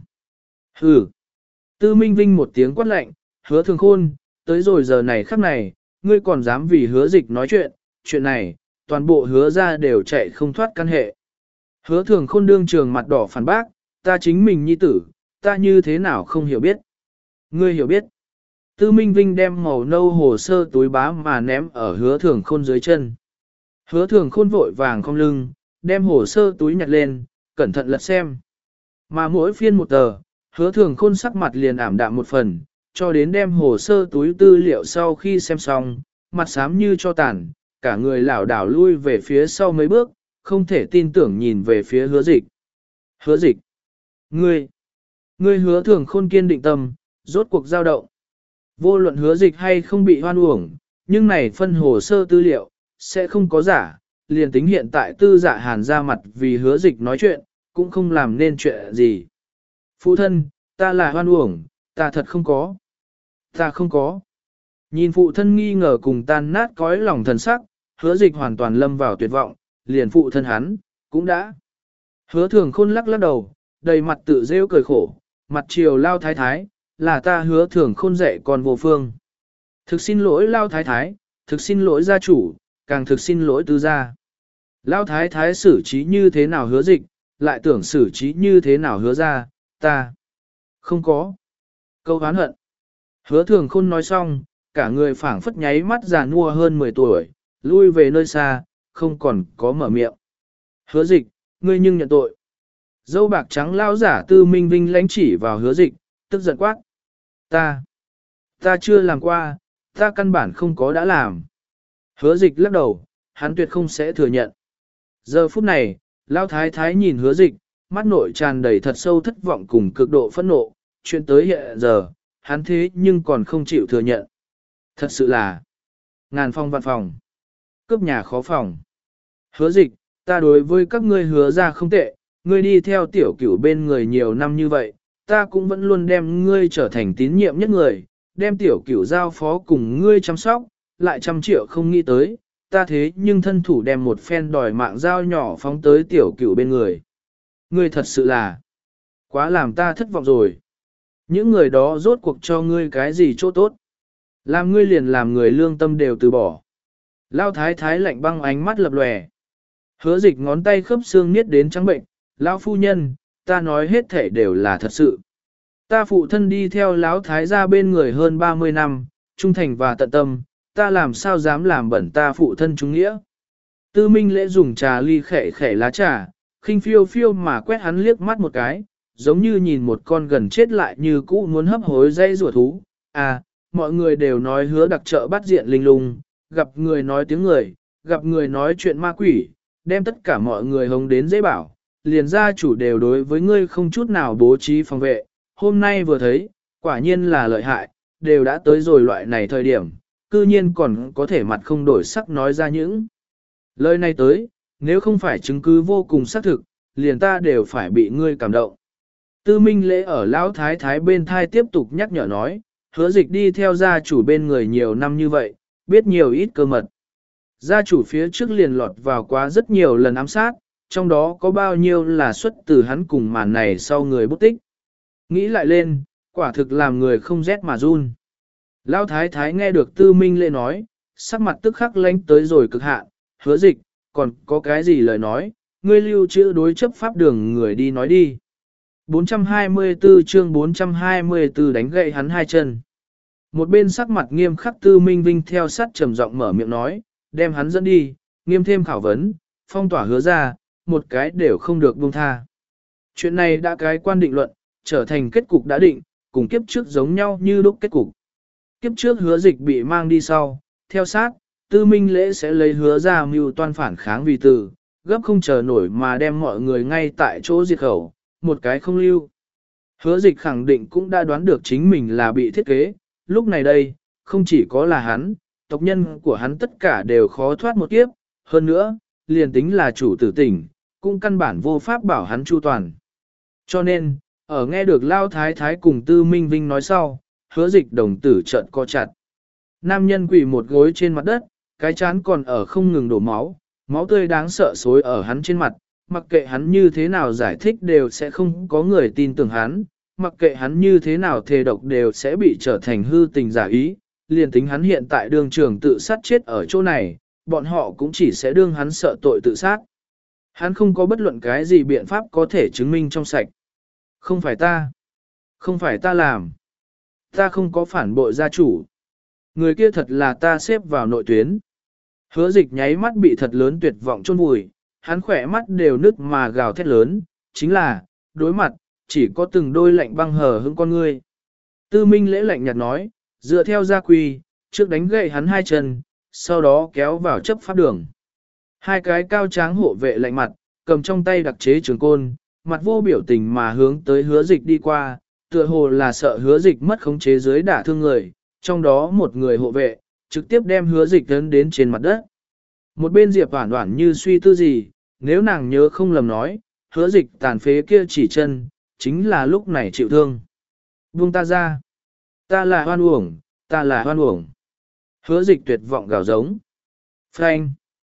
Hừ. Tư Minh Vinh một tiếng quát lạnh, Hứa Thường Khôn, tới rồi giờ này khắc này, ngươi còn dám vì Hứa Dịch nói chuyện, chuyện này, toàn bộ Hứa ra đều chạy không thoát căn hệ. Hứa Thường Khôn đương trường mặt đỏ phản bác, ta chính mình nhi tử, ta như thế nào không hiểu biết. Ngươi hiểu biết. Tư Minh Vinh đem màu nâu hồ sơ túi bá mà ném ở Hứa Thường Khôn dưới chân. Hứa Thường Khôn vội vàng cong lưng, đem hồ sơ túi nhặt lên, cẩn thận lật xem. Mà mỗi phiên một tờ, Hứa Thường Khôn sắc mặt liền ảm đạm một phần, cho đến đem hồ sơ túi tư liệu sau khi xem xong, mặt xám như cho tàn, cả người lảo đảo lui về phía sau mấy bước, không thể tin tưởng nhìn về phía Hứa Dịch. Hứa Dịch, ngươi, ngươi Hứa Thường Khôn kiên định tâm, rốt cuộc dao động. Vô luận Hứa Dịch hay không bị hoan uổng, nhưng này phân hồ sơ tư liệu, sẽ không có giả, liền tính hiện tại tư dạ hàn ra mặt vì Hứa Dịch nói chuyện, cũng không làm nên chuyện gì. Phụ thân, ta là hoan uổng, ta thật không có. Ta không có. Nhìn phụ thân nghi ngờ cùng tan nát cõi lòng thần sắc, Hứa Dịch hoàn toàn lâm vào tuyệt vọng, liền phụ thân hắn, cũng đã. Hứa Thường Khôn lắc lắc đầu, đầy mặt tự rêu cười khổ, mặt chiều lao thái thái, là ta Hứa Thường Khôn dạy con vô phương. Thực xin lỗi lao thái thái, thực xin lỗi gia chủ, càng thực xin lỗi tư gia. Lao thái thái xử trí như thế nào Hứa Dịch, lại tưởng xử trí như thế nào Hứa ra, ta không có. Câu oán hận. Hứa Thường Khôn nói xong, cả người phảng phất nháy mắt già nua hơn mười tuổi, lui về nơi xa, không còn có mở miệng. Hứa Dịch, ngươi nhưng nhận tội. Dâu bạc trắng lao giả Tư Minh Vinh lãnh chỉ vào Hứa Dịch, tức giận quát. Ta, ta chưa làm qua, ta căn bản không có đã làm. Hứa Dịch lắc đầu, hắn tuyệt không sẽ thừa nhận. Giờ phút này, lao thái thái nhìn Hứa Dịch, mắt nội tràn đầy thật sâu thất vọng cùng cực độ phẫn nộ, chuyện tới hiện giờ, hắn thế nhưng còn không chịu thừa nhận. Thật sự là ngàn phong vạn phòng, cướp nhà khó phòng. Hứa Dịch, ta đối với các ngươi Hứa ra không tệ, ngươi đi theo tiểu cửu bên người nhiều năm như vậy, ta cũng vẫn luôn đem ngươi trở thành tín nhiệm nhất người, đem tiểu cửu giao phó cùng ngươi chăm sóc, lại trăm triệu không nghĩ tới, ta thế nhưng thân thủ đem một phen đòi mạng dao nhỏ phóng tới tiểu cửu bên người. Ngươi thật sự là quá làm ta thất vọng rồi. Những người đó rốt cuộc cho ngươi cái gì chỗ tốt. Làm ngươi liền làm người lương tâm đều từ bỏ. Lao thái thái lạnh băng ánh mắt lập lòe. Hứa Dịch ngón tay khớp xương niết đến trắng bệnh. Lão phu nhân, ta nói hết thể đều là thật sự. Ta phụ thân đi theo lão thái gia bên người hơn ba mươi năm, trung thành và tận tâm, ta làm sao dám làm bẩn ta phụ thân chúng nghĩa. Tư Minh Lễ dùng trà ly khẽ khẽ lá trà, khinh phiêu phiêu mà quét hắn liếc mắt một cái, giống như nhìn một con gần chết lại như cũ muốn hấp hối dây rùa thú. À, mọi người đều nói hứa đặc trợ bắt diện linh lung, gặp người nói tiếng người, gặp người nói chuyện ma quỷ, đem tất cả mọi người hống đến dễ bảo, liền gia chủ đều đối với ngươi không chút nào bố trí phòng vệ, hôm nay vừa thấy, quả nhiên là lợi hại, đều đã tới rồi loại này thời điểm, cư nhiên còn có thể mặt không đổi sắc nói ra những lời này tới, nếu không phải chứng cứ vô cùng xác thực, liền ta đều phải bị ngươi cảm động. Tư Minh Lễ ở Lão Thái Thái bên thai tiếp tục nhắc nhở nói, hứa dịch đi theo gia chủ bên người nhiều năm như vậy, biết nhiều ít cơ mật. Gia chủ phía trước liền lọt vào quá rất nhiều lần ám sát, trong đó có bao nhiêu là xuất từ hắn cùng màn này sau người bút tích. Nghĩ lại lên, quả thực làm người không rét mà run. Lão Thái Thái nghe được Tư Minh Lễ nói, sắc mặt tức khắc lánh tới rồi cực hạn, hứa dịch, còn có cái gì lời nói, ngươi lưu trữ đối chấp pháp đường người đi nói đi. bốn trăm hai mươi tư chương bốn trăm hai mươi tư đánh gậy hắn hai chân. Một bên sắc mặt nghiêm khắc Tư Minh Vinh theo sát trầm giọng mở miệng nói, đem hắn dẫn đi, nghiêm thêm khảo vấn, phong tỏa hứa ra, một cái đều không được buông tha. Chuyện này đã cái quan định luận, trở thành kết cục đã định, cùng kiếp trước giống nhau như lúc kết cục. Kiếp trước hứa dịch bị mang đi sau, theo sát, Tư Minh Lễ sẽ lấy hứa ra mưu toan phản kháng vì từ, gấp không chờ nổi mà đem mọi người ngay tại chỗ diệt khẩu, một cái không lưu. Hứa dịch khẳng định cũng đã đoán được chính mình là bị thiết kế, lúc này đây, không chỉ có là hắn, tộc nhân của hắn tất cả đều khó thoát một kiếp, hơn nữa, liền tính là chủ tử tỉnh, cũng căn bản vô pháp bảo hắn chu toàn. Cho nên, ở nghe được Lao Thái Thái cùng Tư Minh Vinh nói sau, hứa dịch đồng tử trợn co chặt. Nam nhân quỳ một gối trên mặt đất, cái chán còn ở không ngừng đổ máu, máu tươi đáng sợ xối ở hắn trên mặt, mặc kệ hắn như thế nào giải thích đều sẽ không có người tin tưởng hắn, mặc kệ hắn như thế nào thề độc đều sẽ bị trở thành hư tình giả ý, liền tính hắn hiện tại đường trường tự sát chết ở chỗ này, bọn họ cũng chỉ sẽ đương hắn sợ tội tự sát. Hắn không có bất luận cái gì biện pháp có thể chứng minh trong sạch. Không phải ta. Không phải ta làm. Ta không có phản bội gia chủ. Người kia thật là ta xếp vào nội tuyến. Hứa dịch nháy mắt bị thật lớn tuyệt vọng chôn vùi, hắn khỏe mắt đều nứt mà gào thét lớn, chính là, đối mặt, chỉ có từng đôi lạnh băng hờ hững con ngươi. Tư Minh Lễ lạnh nhạt nói, dựa theo gia quy, trước đánh gậy hắn hai chân, sau đó kéo vào chấp pháp đường. Hai cái cao tráng hộ vệ lạnh mặt, cầm trong tay đặc chế trường côn, mặt vô biểu tình mà hướng tới hứa dịch đi qua, tựa hồ là sợ hứa dịch mất khống chế dưới đả thương người, trong đó một người hộ vệ, trực tiếp đem hứa dịch ấn đến trên mặt đất. Một bên Diệp Hoản Hoản như suy tư gì, nếu nàng nhớ không lầm nói, hứa dịch tàn phế kia chỉ chân, chính là lúc này chịu thương. Buông ta ra. Ta là hoan uổng, ta là hoan uổng. Hứa dịch tuyệt vọng gào giống. Frank.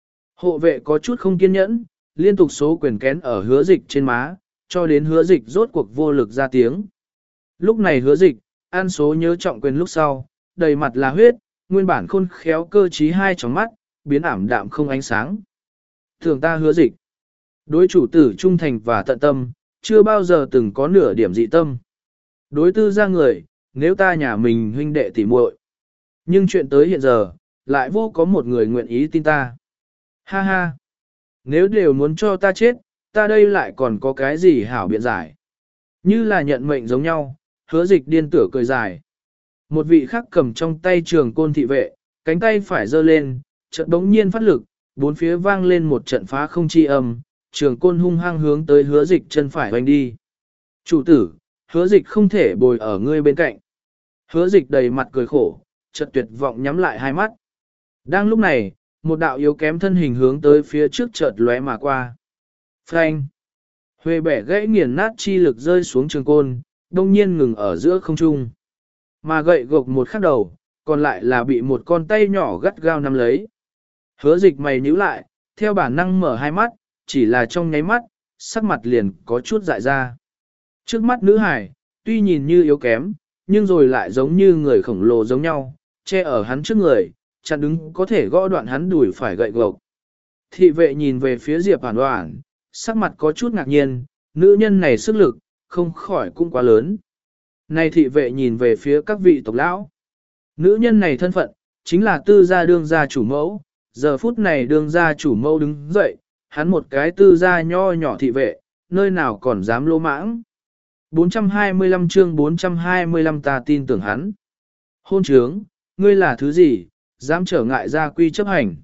Hộ vệ có chút không kiên nhẫn, liên tục số quyền kén ở hứa dịch trên má, cho đến hứa dịch rốt cuộc vô lực ra tiếng. Lúc này hứa dịch, ăn số nhớ trọng quyền lúc sau, đầy mặt là huyết, nguyên bản khôn khéo cơ trí hai tròng mắt, biến ảm đạm không ánh sáng. Thường ta hứa dịch. Đối chủ tử trung thành và tận tâm, chưa bao giờ từng có nửa điểm dị tâm. Đối tư ra người, nếu ta nhà mình huynh đệ tỉ muội, nhưng chuyện tới hiện giờ, lại vô có một người nguyện ý tin ta. Ha ha! Nếu đều muốn cho ta chết, ta đây lại còn có cái gì hảo biện giải. Như là nhận mệnh giống nhau, hứa dịch điên tửa cười dài. Một vị khác cầm trong tay trường côn thị vệ, cánh tay phải giơ lên, chợt đống nhiên phát lực, bốn phía vang lên một trận phá không chi âm, trường côn hung hăng hướng tới hứa dịch chân phải hoành đi. Chủ tử, hứa dịch không thể bồi ở ngươi bên cạnh. Hứa dịch đầy mặt cười khổ, chợt tuyệt vọng nhắm lại hai mắt. Đang lúc này, một đạo yếu kém thân hình hướng tới phía trước chợt lóe mà qua. Phanh! Huê bẻ gãy nghiền nát chi lực rơi xuống trường côn, đông nhiên ngừng ở giữa không trung. Mà gậy gộc một khắc đầu, còn lại là bị một con tay nhỏ gắt gao nắm lấy. Hứa dịch mày nhíu lại, theo bản năng mở hai mắt, chỉ là trong nháy mắt, sắc mặt liền có chút dại ra. Trước mắt nữ hải, tuy nhìn như yếu kém, nhưng rồi lại giống như người khổng lồ giống nhau, che ở hắn trước người, chặn đứng có thể gõ đoạn hắn đuổi phải gậy gộc. Thị vệ nhìn về phía Diệp Hoản Hoản, sắc mặt có chút ngạc nhiên, nữ nhân này sức lực, không khỏi cũng quá lớn. Này thị vệ nhìn về phía các vị tộc lão. Nữ nhân này thân phận, chính là tư gia đương gia chủ mẫu, Giờ phút này đương gia chủ mẫu đứng dậy, hắn một cái tư gia nho nhỏ thị vệ, nơi nào còn dám lỗ mãng. bốn trăm hai mươi lăm chương bốn trăm hai mươi lăm ta tin tưởng hắn. Hôn trướng, ngươi là thứ gì, dám trở ngại gia quy chấp hành.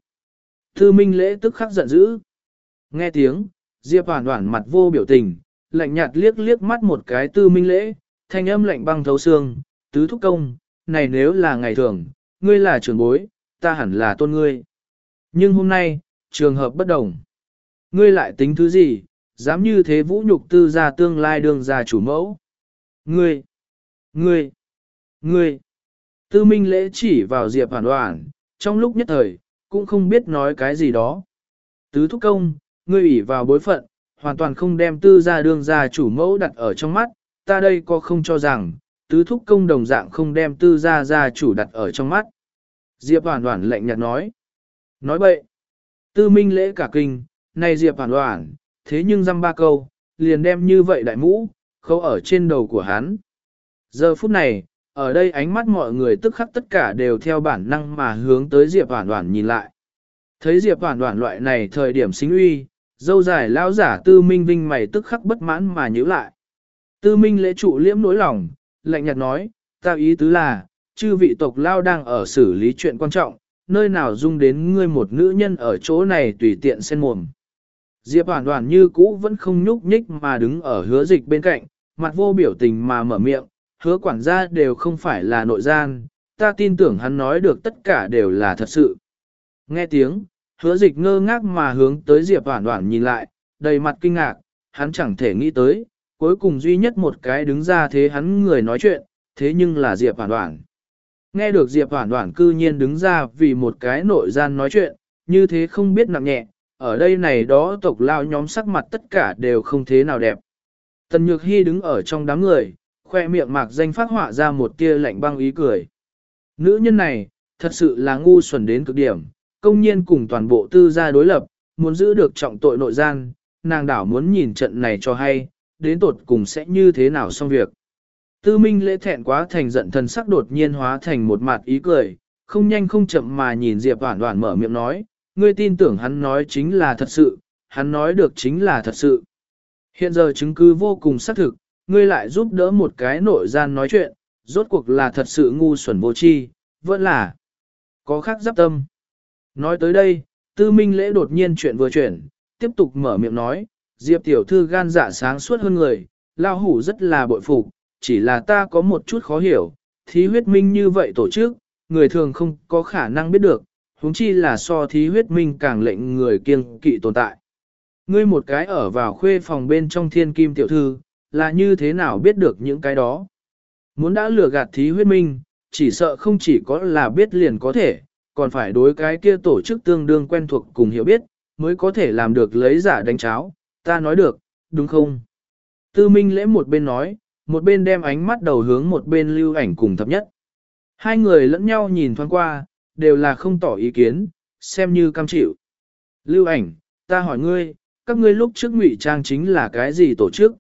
Tư Minh Lễ tức khắc giận dữ. Nghe tiếng, Diệp Hoản Hoản mặt vô biểu tình, lạnh nhạt liếc liếc mắt một cái Tư Minh Lễ, thanh âm lạnh băng thấu xương, tứ thúc công, này nếu là ngày thường, ngươi là trưởng bối, ta hẳn là tôn ngươi. Nhưng hôm nay, trường hợp bất đồng. Ngươi lại tính thứ gì, dám như thế vũ nhục tư gia tương lai đương gia chủ mẫu. Ngươi, ngươi, ngươi. Tư Minh Lễ chỉ vào Diệp Hoản Hoản, trong lúc nhất thời, cũng không biết nói cái gì đó. Tứ thúc công, ngươi ủy vào bối phận, hoàn toàn không đem tư gia đương gia chủ mẫu đặt ở trong mắt, ta đây có không cho rằng, tứ thúc công đồng dạng không đem tư gia gia chủ đặt ở trong mắt. Diệp Hoản Hoản lạnh nhạt nói. Nói bậy. Tư Minh Lễ cả kinh, này Diệp Hoản Hoản, thế nhưng dăm ba câu, liền đem như vậy đại mũ, khâu ở trên đầu của hắn. Giờ phút này, ở đây ánh mắt mọi người tức khắc tất cả đều theo bản năng mà hướng tới Diệp Hoản Hoản nhìn lại. Thấy Diệp Hoản Hoản loại này thời điểm xính uy, dâu dài lão giả Tư Minh Vinh mày tức khắc bất mãn mà nhíu lại. Tư Minh Lễ trụ liễm nỗi lòng, lạnh nhạt nói, ta ý tứ là, chư vị tộc lao đang ở xử lý chuyện quan trọng, nơi nào dung đến ngươi một nữ nhân ở chỗ này tùy tiện xen mồm. Diệp Hoản Hoản như cũ vẫn không nhúc nhích mà đứng ở Hứa Dịch bên cạnh, mặt vô biểu tình mà mở miệng, Hứa quản gia đều không phải là nội gian, ta tin tưởng hắn nói được tất cả đều là thật sự. Nghe tiếng, Hứa Dịch ngơ ngác mà hướng tới Diệp Hoản Hoản nhìn lại, đầy mặt kinh ngạc, hắn chẳng thể nghĩ tới, cuối cùng duy nhất một cái đứng ra thế hắn người nói chuyện, thế nhưng là Diệp Hoản Hoản. Nghe được Diệp Hoản Hoản cư nhiên đứng ra vì một cái nội gian nói chuyện, như thế không biết nặng nhẹ, ở đây này đó tộc lao nhóm sắc mặt tất cả đều không thế nào đẹp. Tần Nhược Hy đứng ở trong đám người, khoe miệng mạc danh phát họa ra một tia lạnh băng ý cười. Nữ nhân này, thật sự là ngu xuẩn đến cực điểm, công nhiên cùng toàn bộ tư gia đối lập, muốn giữ được trọng tội nội gian, nàng đảo muốn nhìn trận này cho hay, đến tột cùng sẽ như thế nào xong việc. Tư Minh Lễ thẹn quá thành giận, thần sắc đột nhiên hóa thành một mặt ý cười, không nhanh không chậm mà nhìn Diệp Hoản Hoản mở miệng nói, ngươi tin tưởng hắn nói chính là thật sự, hắn nói được chính là thật sự. Hiện giờ chứng cứ vô cùng xác thực, ngươi lại giúp đỡ một cái nội gian nói chuyện, rốt cuộc là thật sự ngu xuẩn vô tri, vẫn là có khác giáp tâm. Nói tới đây, Tư Minh Lễ đột nhiên chuyện vừa chuyển, tiếp tục mở miệng nói, Diệp tiểu thư gan dạ sáng suốt hơn người, lao hủ rất là bội phục, chỉ là ta có một chút khó hiểu, thí huyết minh như vậy tổ chức, người thường không có khả năng biết được, huống chi là so thí huyết minh càng lệnh người kiêng kỵ tồn tại. Ngươi một cái ở vào khuê phòng bên trong thiên kim tiểu thư, là như thế nào biết được những cái đó? Muốn đã lừa gạt thí huyết minh, chỉ sợ không chỉ có là biết liền có thể, còn phải đối cái kia tổ chức tương đương quen thuộc cùng hiểu biết, mới có thể làm được lấy giả đánh cháo, ta nói được, đúng không? Tư Minh Lễ một bên nói, một bên đem ánh mắt đầu hướng một bên Lưu Ảnh cùng Thập Nhất. Hai người lẫn nhau nhìn thoáng qua, đều là không tỏ ý kiến, xem như cam chịu. Lưu Ảnh, ta hỏi ngươi, các ngươi lúc trước ngụy trang chính là cái gì tổ chức?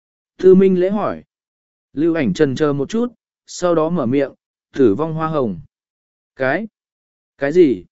Tư Minh Lễ hỏi. Lưu Ảnh chần chờ một chút, sau đó mở miệng, Tử vong hoa hồng. Cái? Cái gì?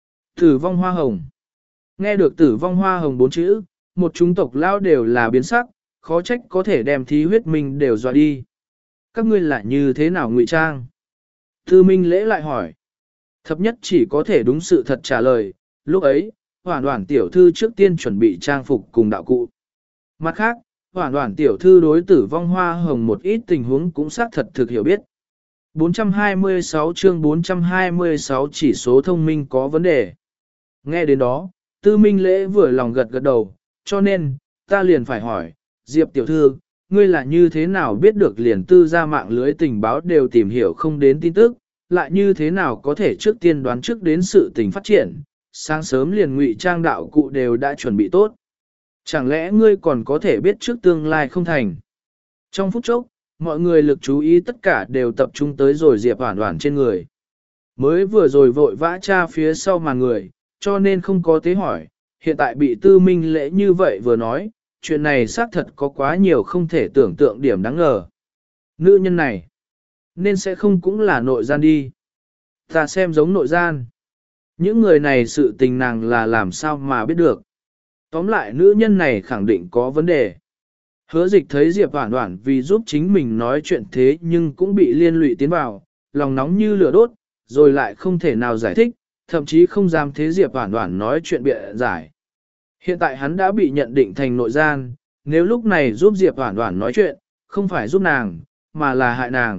Tử vong hoa hồng. Nghe được tử vong hoa hồng bốn chữ, một chúng tộc lao đều là biến sắc, khó trách có thể đem thí huyết minh đều dọa đi. Các ngươi là như thế nào ngụy trang? Tư Minh Lễ lại hỏi. Thập Nhất chỉ có thể đúng sự thật trả lời, lúc ấy, Hoản Hoản tiểu thư trước tiên chuẩn bị trang phục cùng đạo cụ. Mặt khác, Hoản Hoản tiểu thư đối tử vong hoa hồng một ít tình huống cũng xác thật thực hiểu biết. bốn trăm hai mươi sáu chương bốn trăm hai mươi sáu chỉ số thông minh có vấn đề. Nghe đến đó, Tư Minh Lễ vừa lòng gật gật đầu, cho nên, ta liền phải hỏi, Diệp tiểu thư, ngươi là như thế nào biết được liền tư gia mạng lưới tình báo đều tìm hiểu không đến tin tức, lại như thế nào có thể trước tiên đoán trước đến sự tình phát triển, sáng sớm liền ngụy trang đạo cụ đều đã chuẩn bị tốt. Chẳng lẽ ngươi còn có thể biết trước tương lai không thành? Trong phút chốc, mọi người lực chú ý tất cả đều tập trung tới rồi Diệp Hoản Hoản trên người. Mới vừa rồi vội vã tra phía sau mà người, cho nên không có tế hỏi, hiện tại bị Tư Minh Lễ như vậy vừa nói, chuyện này xác thật có quá nhiều không thể tưởng tượng điểm đáng ngờ. Nữ nhân này, nên sẽ không cũng là nội gian đi. Ta xem giống nội gian. Những người này sự tình nàng là làm sao mà biết được. Tóm lại nữ nhân này khẳng định có vấn đề. Hứa dịch thấy Diệp Hoản Hoản vì giúp chính mình nói chuyện thế nhưng cũng bị liên lụy tiến vào, lòng nóng như lửa đốt, rồi lại không thể nào giải thích, thậm chí không dám thế Diệp Hoản Hoản nói chuyện bịa giải. Hiện tại hắn đã bị nhận định thành nội gian, nếu lúc này giúp Diệp Hoản Hoản nói chuyện, không phải giúp nàng, mà là hại nàng.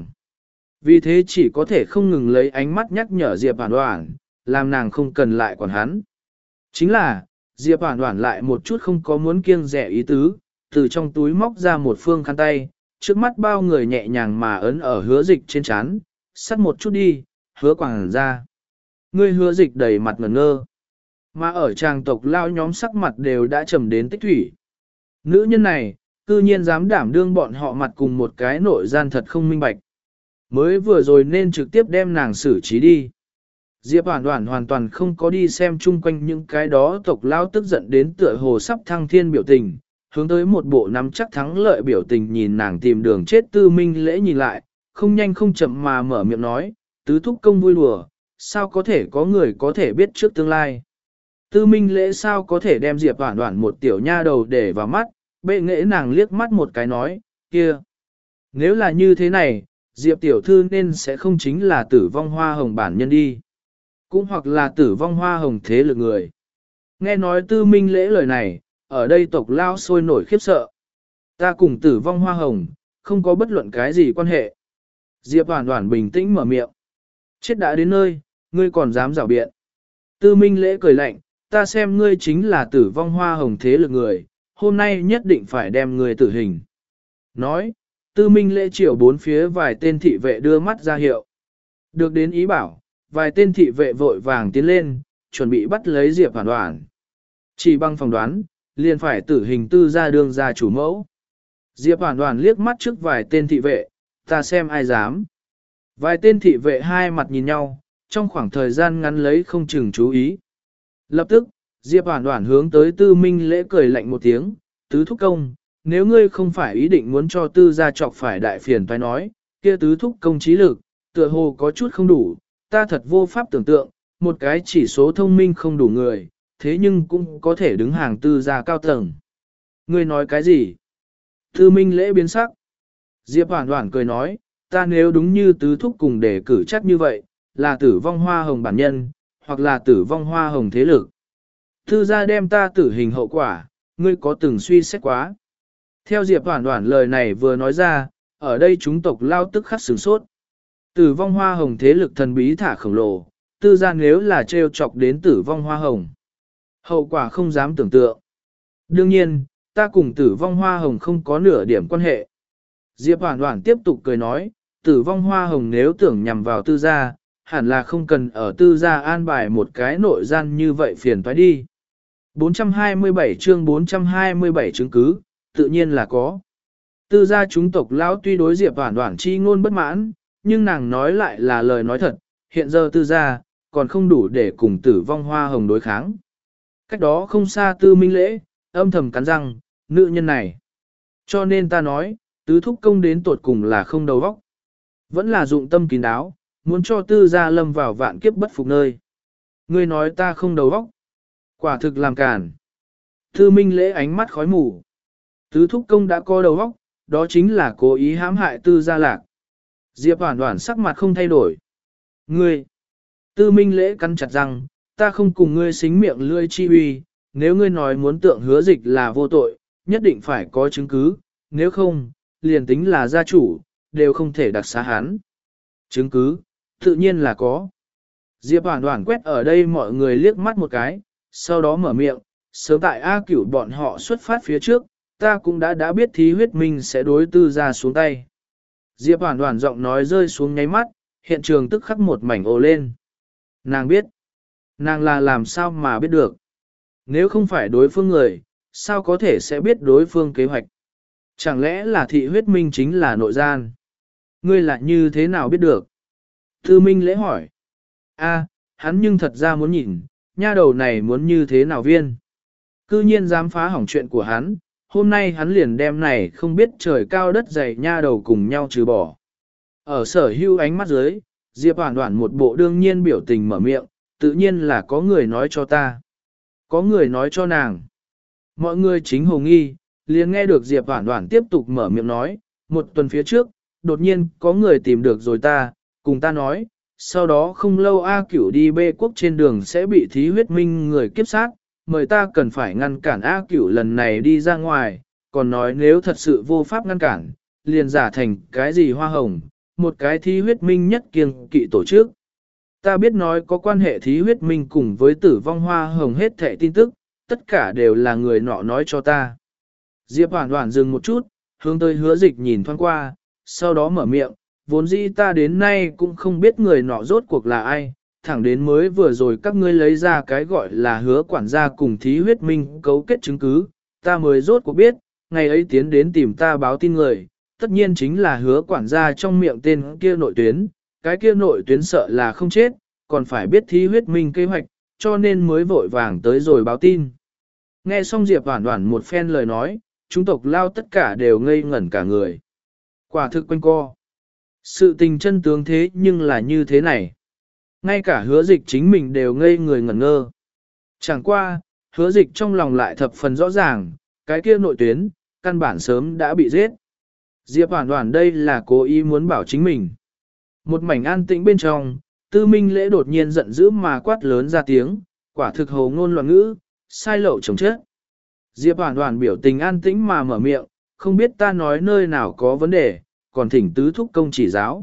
Vì thế chỉ có thể không ngừng lấy ánh mắt nhắc nhở Diệp Hoản Hoản, làm nàng không cần lại quản hắn. Chính là, Diệp Hoản Hoản lại một chút không có muốn kiêng dè ý tứ, từ trong túi móc ra một phương khăn tay, trước mắt bao người nhẹ nhàng mà ấn ở hứa dịch trên trán, sắt một chút đi, hứa quảng ra. Ngươi hứa dịch đầy mặt ngẩn ngơ, mà ở tràng tộc lao nhóm sắc mặt đều đã trầm đến tích thủy. Nữ nhân này, cư nhiên dám đảm đương bọn họ mặt cùng một cái nội gian thật không minh bạch. Mới vừa rồi nên trực tiếp đem nàng xử trí đi. Diệp Hoản Hoản hoàn toàn không có đi xem chung quanh những cái đó tộc lao tức giận đến tựa hồ sắp thăng thiên biểu tình, hướng tới một bộ nắm chắc thắng lợi biểu tình nhìn nàng tìm đường chết Tư Minh Lễ nhìn lại, không nhanh không chậm mà mở miệng nói, tứ thúc công vui đùa, sao có thể có người có thể biết trước tương lai. Tư Minh Lễ sao có thể đem Diệp Hoản Hoản một tiểu nha đầu để vào mắt, bệ nghệ nàng liếc mắt một cái nói, kia. Nếu là như thế này, Diệp tiểu thư nên sẽ không chính là tử vong hoa hồng bản nhân đi. Cũng hoặc là tử vong hoa hồng thế lực người. Nghe nói Tư Minh Lễ lời này, ở đây tộc lao sôi nổi khiếp sợ. Ta cùng tử vong hoa hồng, không có bất luận cái gì quan hệ. Diệp Hoản Hoản bình tĩnh mở miệng. Chết đã đến nơi, ngươi còn dám rảo biện. Tư Minh Lễ cười lạnh, ta xem ngươi chính là tử vong hoa hồng thế lực người, hôm nay nhất định phải đem ngươi tử hình. Nói, Tư Minh Lễ chiều bốn phía vài tên thị vệ đưa mắt ra hiệu. Được đến ý bảo, vài tên thị vệ vội vàng tiến lên, chuẩn bị bắt lấy Diệp Hoản Hoản. Chỉ bằng phỏng đoán, liền phải tử hình tư ra đương ra chủ mẫu. Diệp Hoản Hoản liếc mắt trước vài tên thị vệ, ta xem ai dám. Vài tên thị vệ hai mặt nhìn nhau, trong khoảng thời gian ngắn lấy không chừng chú ý. Lập tức, Diệp Hoản Hoản hướng tới Tư Minh Lễ cười lạnh một tiếng, tứ thúc công, nếu ngươi không phải ý định muốn cho tư gia chọc phải đại phiền phải nói, kia tứ thúc công trí lực, tựa hồ có chút không đủ, ta thật vô pháp tưởng tượng, một cái chỉ số thông minh không đủ người, thế nhưng cũng có thể đứng hàng tư gia cao tầng. Ngươi nói cái gì? Tư Minh Lễ biến sắc. Diệp Hoản Hoản cười nói, ta nếu đúng như tứ thúc cùng đề cử chắc như vậy, là tử vong hoa hồng bản nhân, hoặc là tử vong hoa hồng thế lực. Tư gia đem ta tử hình hậu quả, ngươi có từng suy xét quá. Theo Diệp Hoản Hoản lời này vừa nói ra, ở đây chúng tộc lao tức khắc sửng sốt. Tử vong hoa hồng thế lực thần bí thả khổng lồ, tư gia nếu là trêu chọc đến tử vong hoa hồng. Hậu quả không dám tưởng tượng. Đương nhiên, ta cùng tử vong hoa hồng không có nửa điểm quan hệ. Diệp Hoản Hoản tiếp tục cười nói, tử vong hoa hồng nếu tưởng nhằm vào tư gia, hẳn là không cần ở tư gia an bài một cái nội gian như vậy phiền toái đi. bốn trăm hai mươi bảy chương bốn trăm hai mươi bảy chứng cứ, tự nhiên là có. Tư gia chúng tộc lão tuy đối Diệp Hoản Hoản chi ngôn bất mãn, nhưng nàng nói lại là lời nói thật, hiện giờ tư gia, còn không đủ để cùng tử vong hoa hồng đối kháng. Cách đó không xa Tư Minh Lễ, âm thầm cắn răng, nữ nhân này. Cho nên ta nói, tứ thúc công đến tột cùng là không đầu óc. Vẫn là dụng tâm kín đáo, muốn cho tư gia lâm vào vạn kiếp bất phục nơi. Ngươi nói ta không đầu óc. Quả thực làm cản. Tư Minh Lễ ánh mắt khói mù. Tứ thúc công đã có đầu óc, đó chính là cố ý hãm hại tư gia lạc. Diệp Hoản Hoản sắc mặt không thay đổi. Ngươi. Tư Minh Lễ cắn chặt răng, ta không cùng ngươi xính miệng lưỡi chi uy, nếu ngươi nói muốn tượng hứa dịch là vô tội, nhất định phải có chứng cứ, nếu không, liền tính là gia chủ, đều không thể đặc xá hắn. Chứng cứ, tự nhiên là có. Diệp Hoản Hoản quét ở đây mọi người liếc mắt một cái, sau đó mở miệng, sớm tại A Cửu bọn họ xuất phát phía trước, ta cũng đã đã biết thí huyết minh sẽ đối tư ra xuống tay. Diệp Hoản Hoản giọng nói rơi xuống nháy mắt, hiện trường tức khắc một mảnh ồ lên. Nàng biết. Nàng là làm sao mà biết được. Nếu không phải đối phương người, sao có thể sẽ biết đối phương kế hoạch. Chẳng lẽ là thị huyết minh chính là nội gian? Ngươi lại như thế nào biết được? Tư Minh Lễ hỏi. A, hắn nhưng thật ra muốn nhìn, nha đầu này muốn như thế nào viên. Cư nhiên dám phá hỏng chuyện của hắn, hôm nay hắn liền đem này không biết trời cao đất dày nha đầu cùng nhau trừ bỏ. Ở sở hữu ánh mắt dưới, Diệp Hoản Hoản một bộ đương nhiên biểu tình mở miệng, tự nhiên là có người nói cho ta. Có người nói cho nàng. Mọi người chính hồ nghi, liền nghe được Diệp Hoản Hoản tiếp tục mở miệng nói, một tuần phía trước, đột nhiên có người tìm được rồi ta, cùng ta nói, sau đó không lâu A Cửu đi bê quốc trên đường sẽ bị thí huyết minh người kiếp sát, mời ta cần phải ngăn cản A Cửu lần này đi ra ngoài, còn nói nếu thật sự vô pháp ngăn cản, liền giả thành cái gì hoa hồng, một cái thí huyết minh nhất kiêng kỵ tổ chức. Ta biết nói có quan hệ thí huyết minh cùng với tử vong hoa hồng hết thệ tin tức, tất cả đều là người nọ nói cho ta. Diệp Hoản Hoản dừng một chút, hướng tới Hứa Dịch nhìn thoáng qua, sau đó mở miệng, vốn dĩ ta đến nay cũng không biết người nọ rốt cuộc là ai, thẳng đến mới vừa rồi các ngươi lấy ra cái gọi là Hứa quản gia cùng thí huyết minh cấu kết chứng cứ, ta mới rốt cuộc biết, ngày ấy tiến đến tìm ta báo tin người, tất nhiên chính là Hứa quản gia trong miệng tên kia nội tuyến, cái kia nội tuyến sợ là không chết, còn phải biết thí huyết minh kế hoạch, cho nên mới vội vàng tới rồi báo tin. Nghe xong Diệp Hoản Hoản một phen lời nói, chúng tộc Lao tất cả đều ngây ngẩn cả người. Quả thực quanh co. Sự tình chân tướng thế nhưng là như thế này. Ngay cả Hứa Dịch chính mình đều ngây người ngẩn ngơ. Chẳng qua, Hứa Dịch trong lòng lại thập phần rõ ràng, cái kia nội tuyến, căn bản sớm đã bị giết. Diệp Hoản Hoản đây là cố ý muốn bảo chính mình. Một mảnh an tĩnh bên trong, Tư Minh Lễ đột nhiên giận dữ mà quát lớn ra tiếng, quả thực hồ ngôn loạn ngữ, sai lậu chồng chết. Diệp Hoản Hoản biểu tình an tĩnh mà mở miệng, không biết ta nói nơi nào có vấn đề, còn thỉnh tứ thúc công chỉ giáo.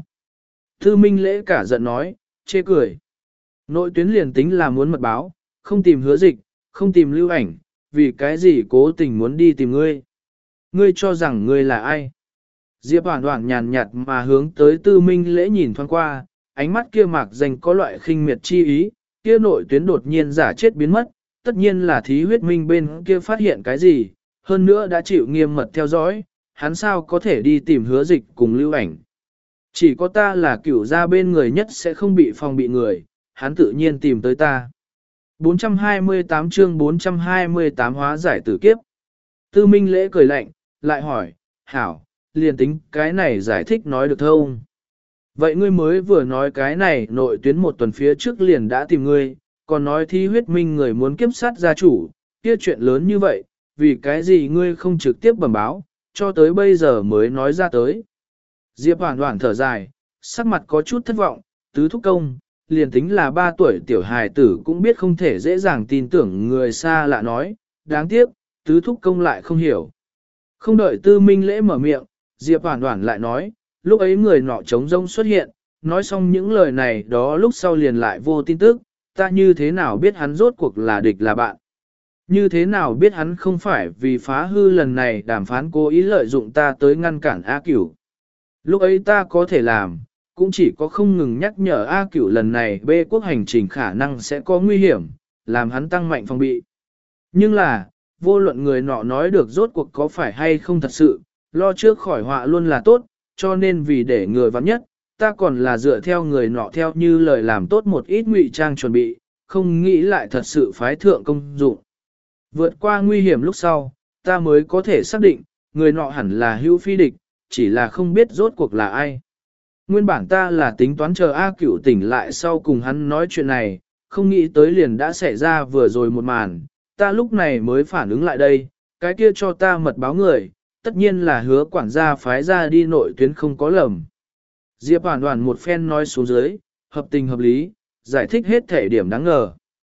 Tư Minh Lễ cả giận nói, chê cười. Nội tuyến liền tính là muốn mật báo, không tìm Hứa Dịch, không tìm Lưu Ảnh, vì cái gì cố tình muốn đi tìm ngươi. Ngươi cho rằng ngươi là ai? Diệp Hoản Hoản nhàn nhạt mà hướng tới Tư Minh Lễ nhìn thoáng qua, ánh mắt kia mạc danh có loại khinh miệt chi ý, kia nội tuyến đột nhiên giả chết biến mất, tất nhiên là thí huyết minh bên kia phát hiện cái gì, hơn nữa đã chịu nghiêm mật theo dõi, hắn sao có thể đi tìm Hứa Dịch cùng Lưu Ảnh. Chỉ có ta là cửu gia bên người nhất sẽ không bị phòng bị người, hắn tự nhiên tìm tới ta. bốn trăm hai mươi tám chương bốn trăm hai mươi tám hóa giải tử kiếp. Tư Minh Lễ cười lạnh, lại hỏi, hảo, liền tính cái này giải thích nói được không? Vậy ngươi mới vừa nói cái này nội tuyến một tuần phía trước liền đã tìm ngươi, còn nói thi huyết minh người muốn kiếp sát gia chủ, kia chuyện lớn như vậy, vì cái gì ngươi không trực tiếp bẩm báo, cho tới bây giờ mới nói ra tới. Diệp Hoản Hoản thở dài, sắc mặt có chút thất vọng, tứ thúc công, liền tính là ba tuổi tiểu hài tử cũng biết không thể dễ dàng tin tưởng người xa lạ nói, đáng tiếc, tứ thúc công lại không hiểu. Không đợi Tư Minh Lễ mở miệng, Diệp Hoản Hoản lại nói, lúc ấy người nọ trống rỗng xuất hiện, nói xong những lời này đó lúc sau liền lại vô tin tức, ta như thế nào biết hắn rốt cuộc là địch là bạn? Như thế nào biết hắn không phải vì phá hư lần này đàm phán cố ý lợi dụng ta tới ngăn cản A Cửu? Lúc ấy ta có thể làm, cũng chỉ có không ngừng nhắc nhở A Cửu lần này bê quốc hành trình khả năng sẽ có nguy hiểm, làm hắn tăng mạnh phòng bị. Nhưng là, vô luận người nọ nói được rốt cuộc có phải hay không thật sự, lo trước khỏi họa luôn là tốt, cho nên vì để người vắng nhất, ta còn là dựa theo người nọ theo như lời làm tốt một ít ngụy trang chuẩn bị, không nghĩ lại thật sự phái thượng công dụng. Vượt qua nguy hiểm lúc sau, ta mới có thể xác định, người nọ hẳn là hữu phi địch, chỉ là không biết rốt cuộc là ai. Nguyên bản ta là tính toán chờ A Cửu tỉnh lại sau cùng hắn nói chuyện này, không nghĩ tới liền đã xảy ra vừa rồi một màn, ta lúc này mới phản ứng lại đây, cái kia cho ta mật báo người, tất nhiên là Hứa quản gia phái ra đi nội tuyến không có lầm. Diệp Hoản Hoản một phen nói xuống dưới, hợp tình hợp lý, giải thích hết thể điểm đáng ngờ.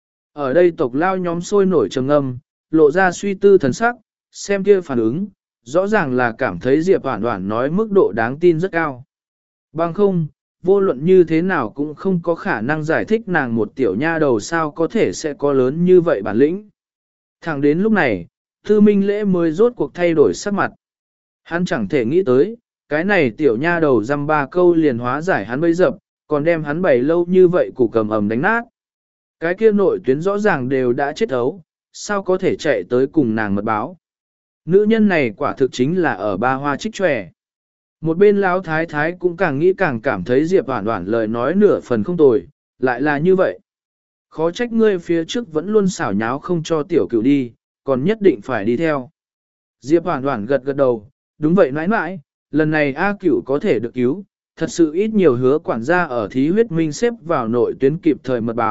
Ở đây tộc Lao nhóm sôi nổi trầm ngâm, lộ ra suy tư thần sắc, xem kia phản ứng, rõ ràng là cảm thấy Diệp Hoản Hoản nói mức độ đáng tin rất cao. Bằng không, vô luận như thế nào cũng không có khả năng giải thích nàng một tiểu nha đầu sao có thể sẽ có lớn như vậy bản lĩnh. Thẳng đến lúc này, Tư Minh Lễ mới rốt cuộc thay đổi sắc mặt. Hắn chẳng thể nghĩ tới, cái này tiểu nha đầu dăm ba câu liền hóa giải hắn bấy dập, còn đem hắn bày lâu như vậy củ cầm ầm đánh nát. Cái kia nội tuyến rõ ràng đều đã chết ấu, sao có thể chạy tới cùng nàng mật báo. Nữ nhân này quả thực chính là ở ba hoa trích tròe. Một bên lão thái thái cũng càng nghĩ càng cảm thấy Diệp Hoản Hoản lời nói nửa phần không tồi, lại là như vậy. Khó trách ngươi phía trước vẫn luôn xảo nháo không cho tiểu cửu đi, còn nhất định phải đi theo. Diệp Hoản Hoản gật gật đầu, đúng vậy nãi nãi, lần này A Cửu có thể được cứu, thật sự ít nhiều Hứa quản gia ở thí huyết minh xếp vào nội tuyến kịp thời mật báo,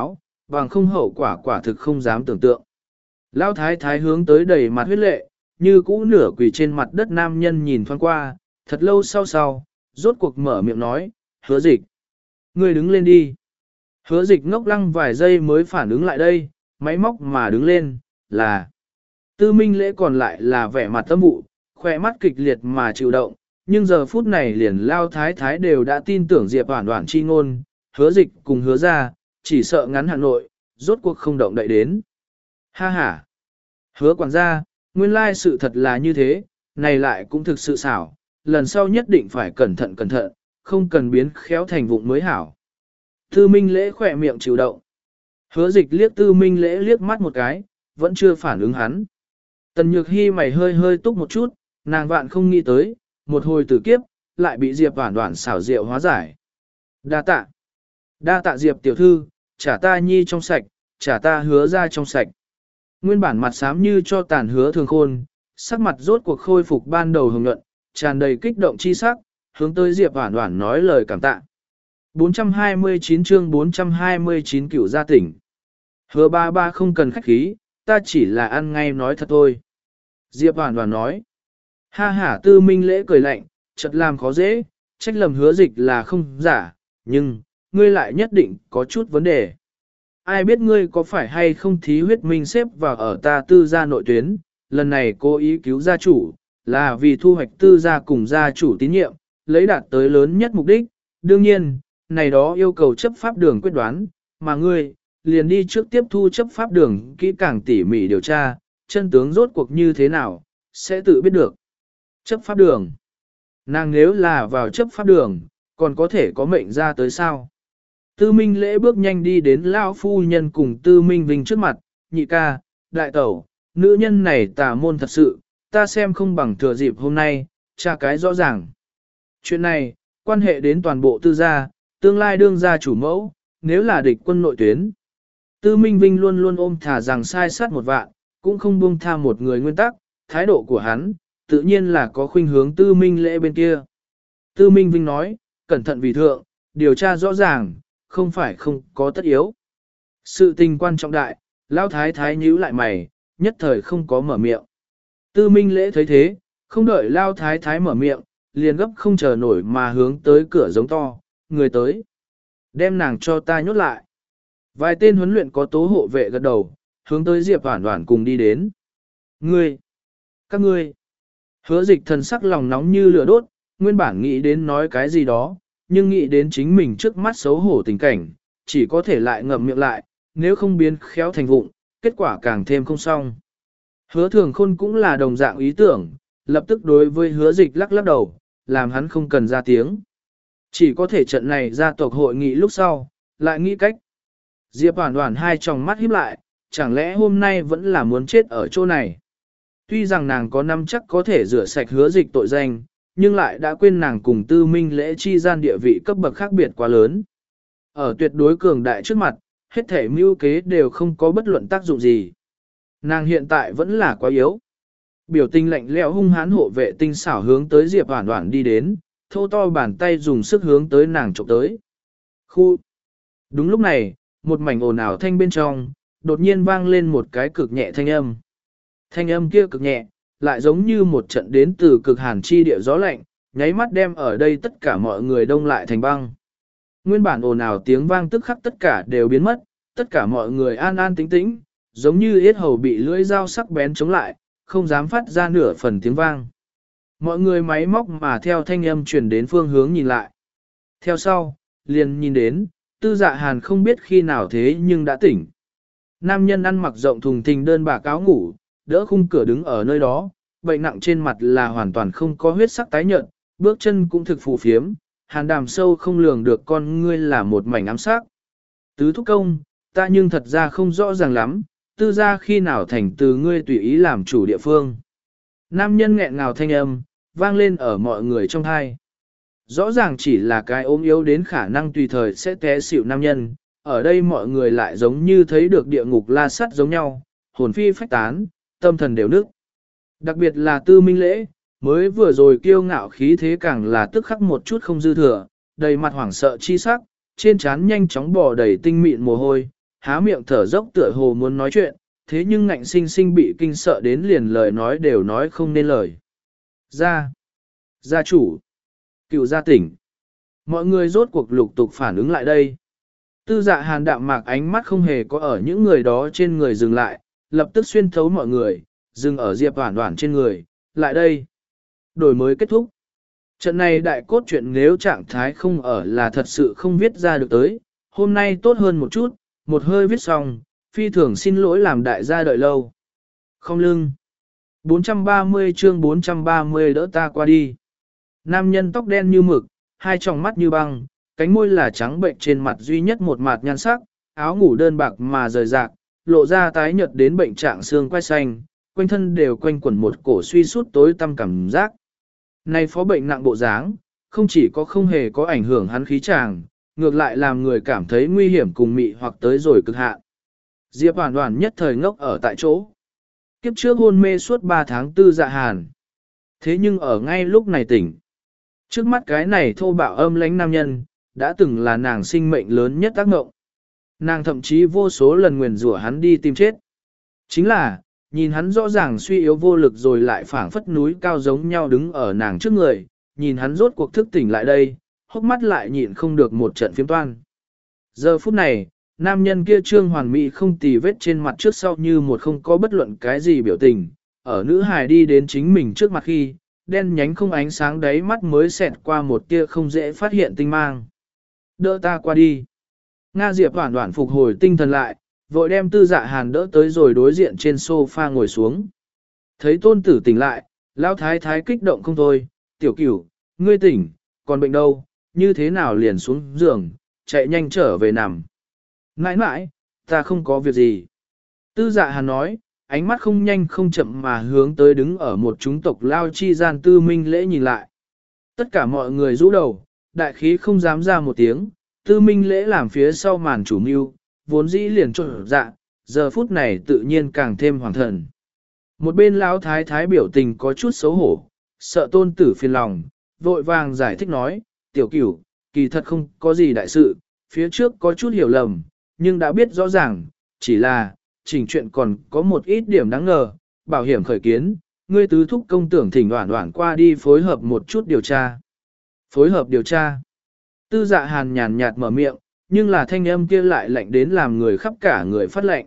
bằng không hậu quả quả thực không dám tưởng tượng. Lão thái thái hướng tới đầy mặt huyết lệ, như cũ nửa quỳ trên mặt đất nam nhân nhìn thoáng qua, thật lâu sau sau, rốt cuộc mở miệng nói, hứa dịch. Ngươi đứng lên đi. Hứa dịch ngốc lăng vài giây mới phản ứng lại đây, máy móc mà đứng lên, là. Tư minh lễ còn lại là vẻ mặt tâm vụ, khỏe mắt kịch liệt mà chịu động, nhưng giờ phút này liền lao thái thái đều đã tin tưởng Diệp Hoản Hoản chi ngôn, hứa dịch cùng hứa ra, chỉ sợ ngắn Hà Nội, rốt cuộc không động đậy đến. Ha ha! Hứa quản gia, nguyên lai sự thật là như thế, này lại cũng thực sự xảo, lần sau nhất định phải cẩn thận cẩn thận, không cần biến khéo thành vụng mới hảo. Tư minh lễ khỏe miệng chịu động. Hứa dịch liếc tư minh lễ liếc mắt một cái, vẫn chưa phản ứng hắn. Tần nhược hy mày hơi hơi túc một chút, nàng vạn không nghĩ tới, một hồi tử kiếp, lại bị Diệp Hoản Hoản xảo diệu hóa giải. Đa tạ. Đa tạ Diệp tiểu thư, trả ta nhi trong sạch, trả ta hứa ra trong sạch. Nguyên bản mặt xám như cho tàn hứa thường khôn, sắc mặt rốt cuộc khôi phục ban đầu hồng nhuận, tràn đầy kích động chi sắc, hướng tới Diệp Hoản Hoản nói lời cảm tạ. bốn trăm hai mươi chín chương bốn trăm hai mươi chín cửu gia tỉnh. Hứa ba ba không cần khách khí, ta chỉ là ăn ngay nói thật thôi. Diệp Hoản Hoản nói. Ha ha, tư minh lễ cười lạnh, chợt làm khó dễ, trách lầm hứa dịch là không giả, nhưng, ngươi lại nhất định có chút vấn đề. Ai biết ngươi có phải hay không thí huyết minh xếp vào ở ta tư gia nội tuyến, lần này cố ý cứu gia chủ, là vì thu hoạch tư gia cùng gia chủ tín nhiệm, lấy đạt tới lớn nhất mục đích, đương nhiên, này đó yêu cầu chấp pháp đường quyết đoán, mà ngươi, liền đi trước tiếp thu chấp pháp đường kỹ càng tỉ mỉ điều tra, chân tướng rốt cuộc như thế nào, sẽ tự biết được. Chấp pháp đường. Nàng nếu là vào chấp pháp đường, còn có thể có mệnh ra tới sao? Tư Minh Lễ bước nhanh đi đến Lão phu nhân cùng Tư Minh Vinh trước mặt, nhị ca, đại tẩu, nữ nhân này tà môn thật sự, ta xem không bằng thừa dịp hôm nay, tra cái rõ ràng. Chuyện này, quan hệ đến toàn bộ tư gia, tương lai đương gia chủ mẫu, nếu là địch quân nội tuyến. Tư Minh Vinh luôn luôn ôm thả rằng sai sát một vạn, cũng không buông tha một người nguyên tắc, thái độ của hắn, tự nhiên là có khuynh hướng Tư Minh Lễ bên kia. Tư Minh Vinh nói, cẩn thận vì thượng, điều tra rõ ràng, không phải không có tất yếu. Sự tình quan trọng đại, Lão thái thái nhíu lại mày, nhất thời không có mở miệng. Tư Minh Lễ thấy thế, không đợi Lão thái thái mở miệng, liền gấp không chờ nổi mà hướng tới cửa giống to, người tới. Đem nàng cho ta nhốt lại. Vài tên huấn luyện có tố hộ vệ gật đầu, hướng tới Diệp Hoản Hoản cùng đi đến. Ngươi! Các ngươi! Hứa dịch thần sắc lòng nóng như lửa đốt, nguyên bản nghĩ đến nói cái gì đó, nhưng nghĩ đến chính mình trước mắt xấu hổ tình cảnh, chỉ có thể lại ngậm miệng lại, nếu không biến khéo thành vụng, kết quả càng thêm không xong. Hứa thường khôn cũng là đồng dạng ý tưởng, lập tức đối với hứa dịch lắc lắc đầu, làm hắn không cần ra tiếng. Chỉ có thể trận này gia tộc hội nghị lúc sau, lại nghĩ cách. Diệp Hoản Hoản hai tròng mắt híp lại, chẳng lẽ hôm nay vẫn là muốn chết ở chỗ này. Tuy rằng nàng có năm chắc có thể rửa sạch hứa dịch tội danh, nhưng lại đã quên nàng cùng Tư Minh Lễ chi gian địa vị cấp bậc khác biệt quá lớn. Ở tuyệt đối cường đại trước mặt, hết thể mưu kế đều không có bất luận tác dụng gì. Nàng hiện tại vẫn là quá yếu. Biểu tình lạnh lẽo hung hãn hộ vệ tinh xảo hướng tới Diệp Hoản Hoản đi đến, thô to bàn tay dùng sức hướng tới nàng chụp tới. Khu! Đúng lúc này, một mảnh ồn ào thanh bên trong, đột nhiên vang lên một cái cực nhẹ thanh âm. Thanh âm kia cực nhẹ, lại giống như một trận đến từ cực hàn chi địa gió lạnh, nháy mắt đem ở đây tất cả mọi người đông lại thành băng. Nguyên bản ồn ào tiếng vang tức khắc tất cả đều biến mất, tất cả mọi người an an tĩnh tĩnh, giống như yết hầu bị lưỡi dao sắc bén chống lại, không dám phát ra nửa phần tiếng vang. Mọi người máy móc mà theo thanh âm truyền đến phương hướng nhìn lại. Theo sau, liền nhìn đến, Tư Dạ Hàn không biết khi nào thế nhưng đã tỉnh. Nam nhân ăn mặc rộng thùng thình đơn bạc áo ngủ, đỡ khung cửa đứng ở nơi đó, bệnh nặng trên mặt là hoàn toàn không có huyết sắc tái nhợt, bước chân cũng thực phù phiếm, hàn đàm sâu không lường được con ngươi là một mảnh ám sắc. Tứ thúc công, ta nhưng thật ra không rõ ràng lắm, tư gia khi nào thành từ ngươi tùy ý làm chủ địa phương. Nam nhân nghẹn ngào thanh âm, vang lên ở mọi người trong thai. Rõ ràng chỉ là cái ốm yếu đến khả năng tùy thời sẽ té xỉu nam nhân, ở đây mọi người lại giống như thấy được địa ngục la sắt giống nhau, hồn phi phách tán, tâm thần đều nức. Đặc biệt là Tư Minh Lễ, mới vừa rồi kiêu ngạo khí thế càng là tức khắc một chút không dư thừa, đầy mặt hoảng sợ chi sắc, trên trán nhanh chóng bò đầy tinh mịn mồ hôi, há miệng thở dốc tựa hồ muốn nói chuyện, thế nhưng ngạnh sinh sinh bị kinh sợ đến liền lời nói đều nói không nên lời. Gia, gia chủ, cựu gia tỉnh. Mọi người rốt cuộc lục tục phản ứng lại đây. Tư dạ hàn đạm mạc ánh mắt không hề có ở những người đó trên người dừng lại, lập tức xuyên thấu mọi người, dừng ở Diệp Hoản Hoản trên người, lại đây. Đổi mới kết thúc. Trận này đại cốt truyện nếu trạng thái không ở là thật sự không viết ra được tới, hôm nay tốt hơn một chút, một hơi viết xong, phi thường xin lỗi làm đại gia đợi lâu. Không lưng. bốn trăm ba mươi chương bốn trăm ba mươi đỡ ta qua đi. Nam nhân tóc đen như mực, hai tròng mắt như băng, cánh môi là trắng bệnh trên mặt duy nhất một mặt nhan sắc, áo ngủ đơn bạc mà rời rạc, lộ ra tái nhợt đến bệnh trạng xương quai xanh, quanh thân đều quanh quẩn một cổ suy sút tối tăm cảm giác. Này phó bệnh nặng bộ dáng, không chỉ có không hề có ảnh hưởng hắn khí chàng, ngược lại làm người cảm thấy nguy hiểm cùng mị hoặc tới rồi cực hạn. Diệp Hoản Hoản nhất thời ngốc ở tại chỗ. Kiếp trước hôn mê suốt ba tháng tư dạ hàn. Thế nhưng ở ngay lúc này tỉnh. Trước mắt cái này thô bạo âm lãnh nam nhân, đã từng là nàng sinh mệnh lớn nhất tác ngộng. Nàng thậm chí vô số lần nguyền rủa hắn đi tìm chết. Chính là, nhìn hắn rõ ràng suy yếu vô lực rồi lại phảng phất núi cao giống nhau đứng ở nàng trước người, nhìn hắn rốt cuộc thức tỉnh lại đây, hốc mắt lại nhịn không được một trận phiếm toan. Giờ phút này, nam nhân kia trương hoàn mỹ không tì vết trên mặt trước sau như một không có bất luận cái gì biểu tình, ở nữ hài đi đến chính mình trước mặt khi, đen nhánh không ánh sáng đáy mắt mới xẹt qua một tia không dễ phát hiện tinh mang. Đỡ ta qua đi. Nga Diệp Hoản Hoản phục hồi tinh thần lại, vội đem tư dạ hàn đỡ tới rồi đối diện trên sofa ngồi xuống. Thấy tôn tử tỉnh lại, lão thái thái kích động không thôi, tiểu cửu, ngươi tỉnh, còn bệnh đâu, như thế nào liền xuống giường, chạy nhanh trở về nằm. Nãi nãi, ta không có việc gì. Tư dạ hàn nói, ánh mắt không nhanh không chậm mà hướng tới đứng ở một chúng tộc lao chi gian tư minh lễ nhìn lại. Tất cả mọi người rũ đầu, đại khí không dám ra một tiếng, tư minh lễ làm phía sau màn chủ mưu, vốn dĩ liền trộn dạ, giờ phút này tự nhiên càng thêm hoàng thần. Một bên lão thái thái biểu tình có chút xấu hổ, sợ tôn tử phiền lòng, vội vàng giải thích nói, tiểu cửu, kỳ thật không có gì đại sự, phía trước có chút hiểu lầm, nhưng đã biết rõ ràng, chỉ là, chỉnh chuyện còn có một ít điểm đáng ngờ, bảo hiểm khởi kiến, ngươi tứ thúc công tưởng thỉnh Hoản Hoản qua đi phối hợp một chút điều tra. Phối hợp điều tra. Tư dạ hàn nhàn nhạt mở miệng, nhưng là thanh âm kia lại lạnh đến làm người khắp cả người phát lệnh.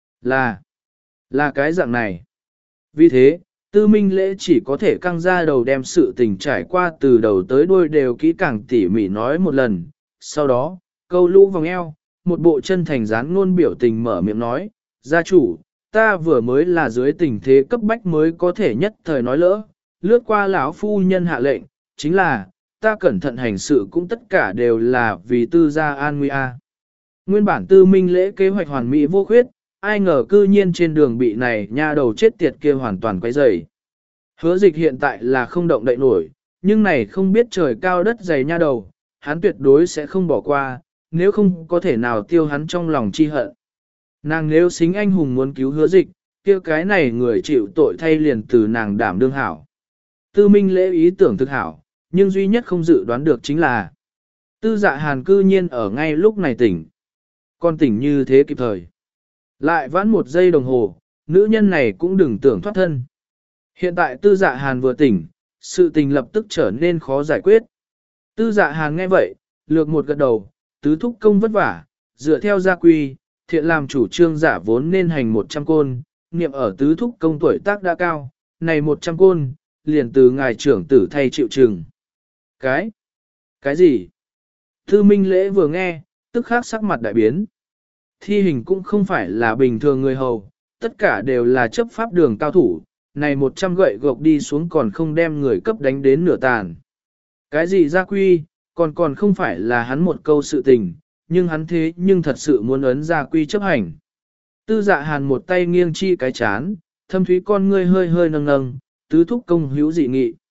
Là, là cái dạng này. Vì thế, tư minh lễ chỉ có thể căng ra đầu đem sự tình trải qua từ đầu tới đuôi đều kỹ càng tỉ mỉ nói một lần. Sau đó, câu lũ vòng eo, một bộ chân thành dán ngôn biểu tình mở miệng nói, gia chủ, ta vừa mới là dưới tình thế cấp bách mới có thể nhất thời nói lỡ, lướt qua lão phu nhân hạ lệnh, chính là, ta cẩn thận hành sự cũng tất cả đều là vì tư gia an nguy a. Nguyên bản tư minh lễ kế hoạch hoàn mỹ vô khuyết, ai ngờ cư nhiên trên đường bị này nha đầu chết tiệt kia hoàn toàn quấy rầy. Hứa dịch hiện tại là không động đậy nổi, nhưng này không biết trời cao đất dày nha đầu, hắn tuyệt đối sẽ không bỏ qua, nếu không có thể nào tiêu hắn trong lòng chi hận. Nàng nếu xính anh hùng muốn cứu hứa dịch, kia cái này người chịu tội thay liền từ nàng đảm đương hảo. Tư minh lễ ý tưởng thực hảo, nhưng duy nhất không dự đoán được chính là tư dạ hàn cư nhiên ở ngay lúc này tỉnh. Còn tỉnh như thế kịp thời. Lại vãn một giây đồng hồ, nữ nhân này cũng đừng tưởng thoát thân. Hiện tại tư dạ hàn vừa tỉnh, sự tình lập tức trở nên khó giải quyết. Tư dạ hàn nghe vậy, lược một gật đầu, tứ thúc công vất vả, dựa theo gia quy, thiện làm chủ trương giả vốn nên hành một trăm côn, niệm ở tứ thúc công tuổi tác đã cao, này một trăm côn, liền từ ngài trưởng tử thay chịu trừng. Cái? Cái gì? Thư minh lễ vừa nghe, tức khắc sắc mặt đại biến. Thi hình cũng không phải là bình thường người hầu, tất cả đều là chấp pháp đường cao thủ, này một trăm gậy gộc đi xuống còn không đem người cấp đánh đến nửa tàn. Cái gì gia quy, còn còn không phải là hắn một câu sự tình, nhưng hắn thế nhưng thật sự muốn ấn gia quy chấp hành. Tư dạ hàn một tay nghiêng chi cái chán, thâm thúy con ngươi hơi hơi nâng nâng, tứ thúc công hữu dị nghị.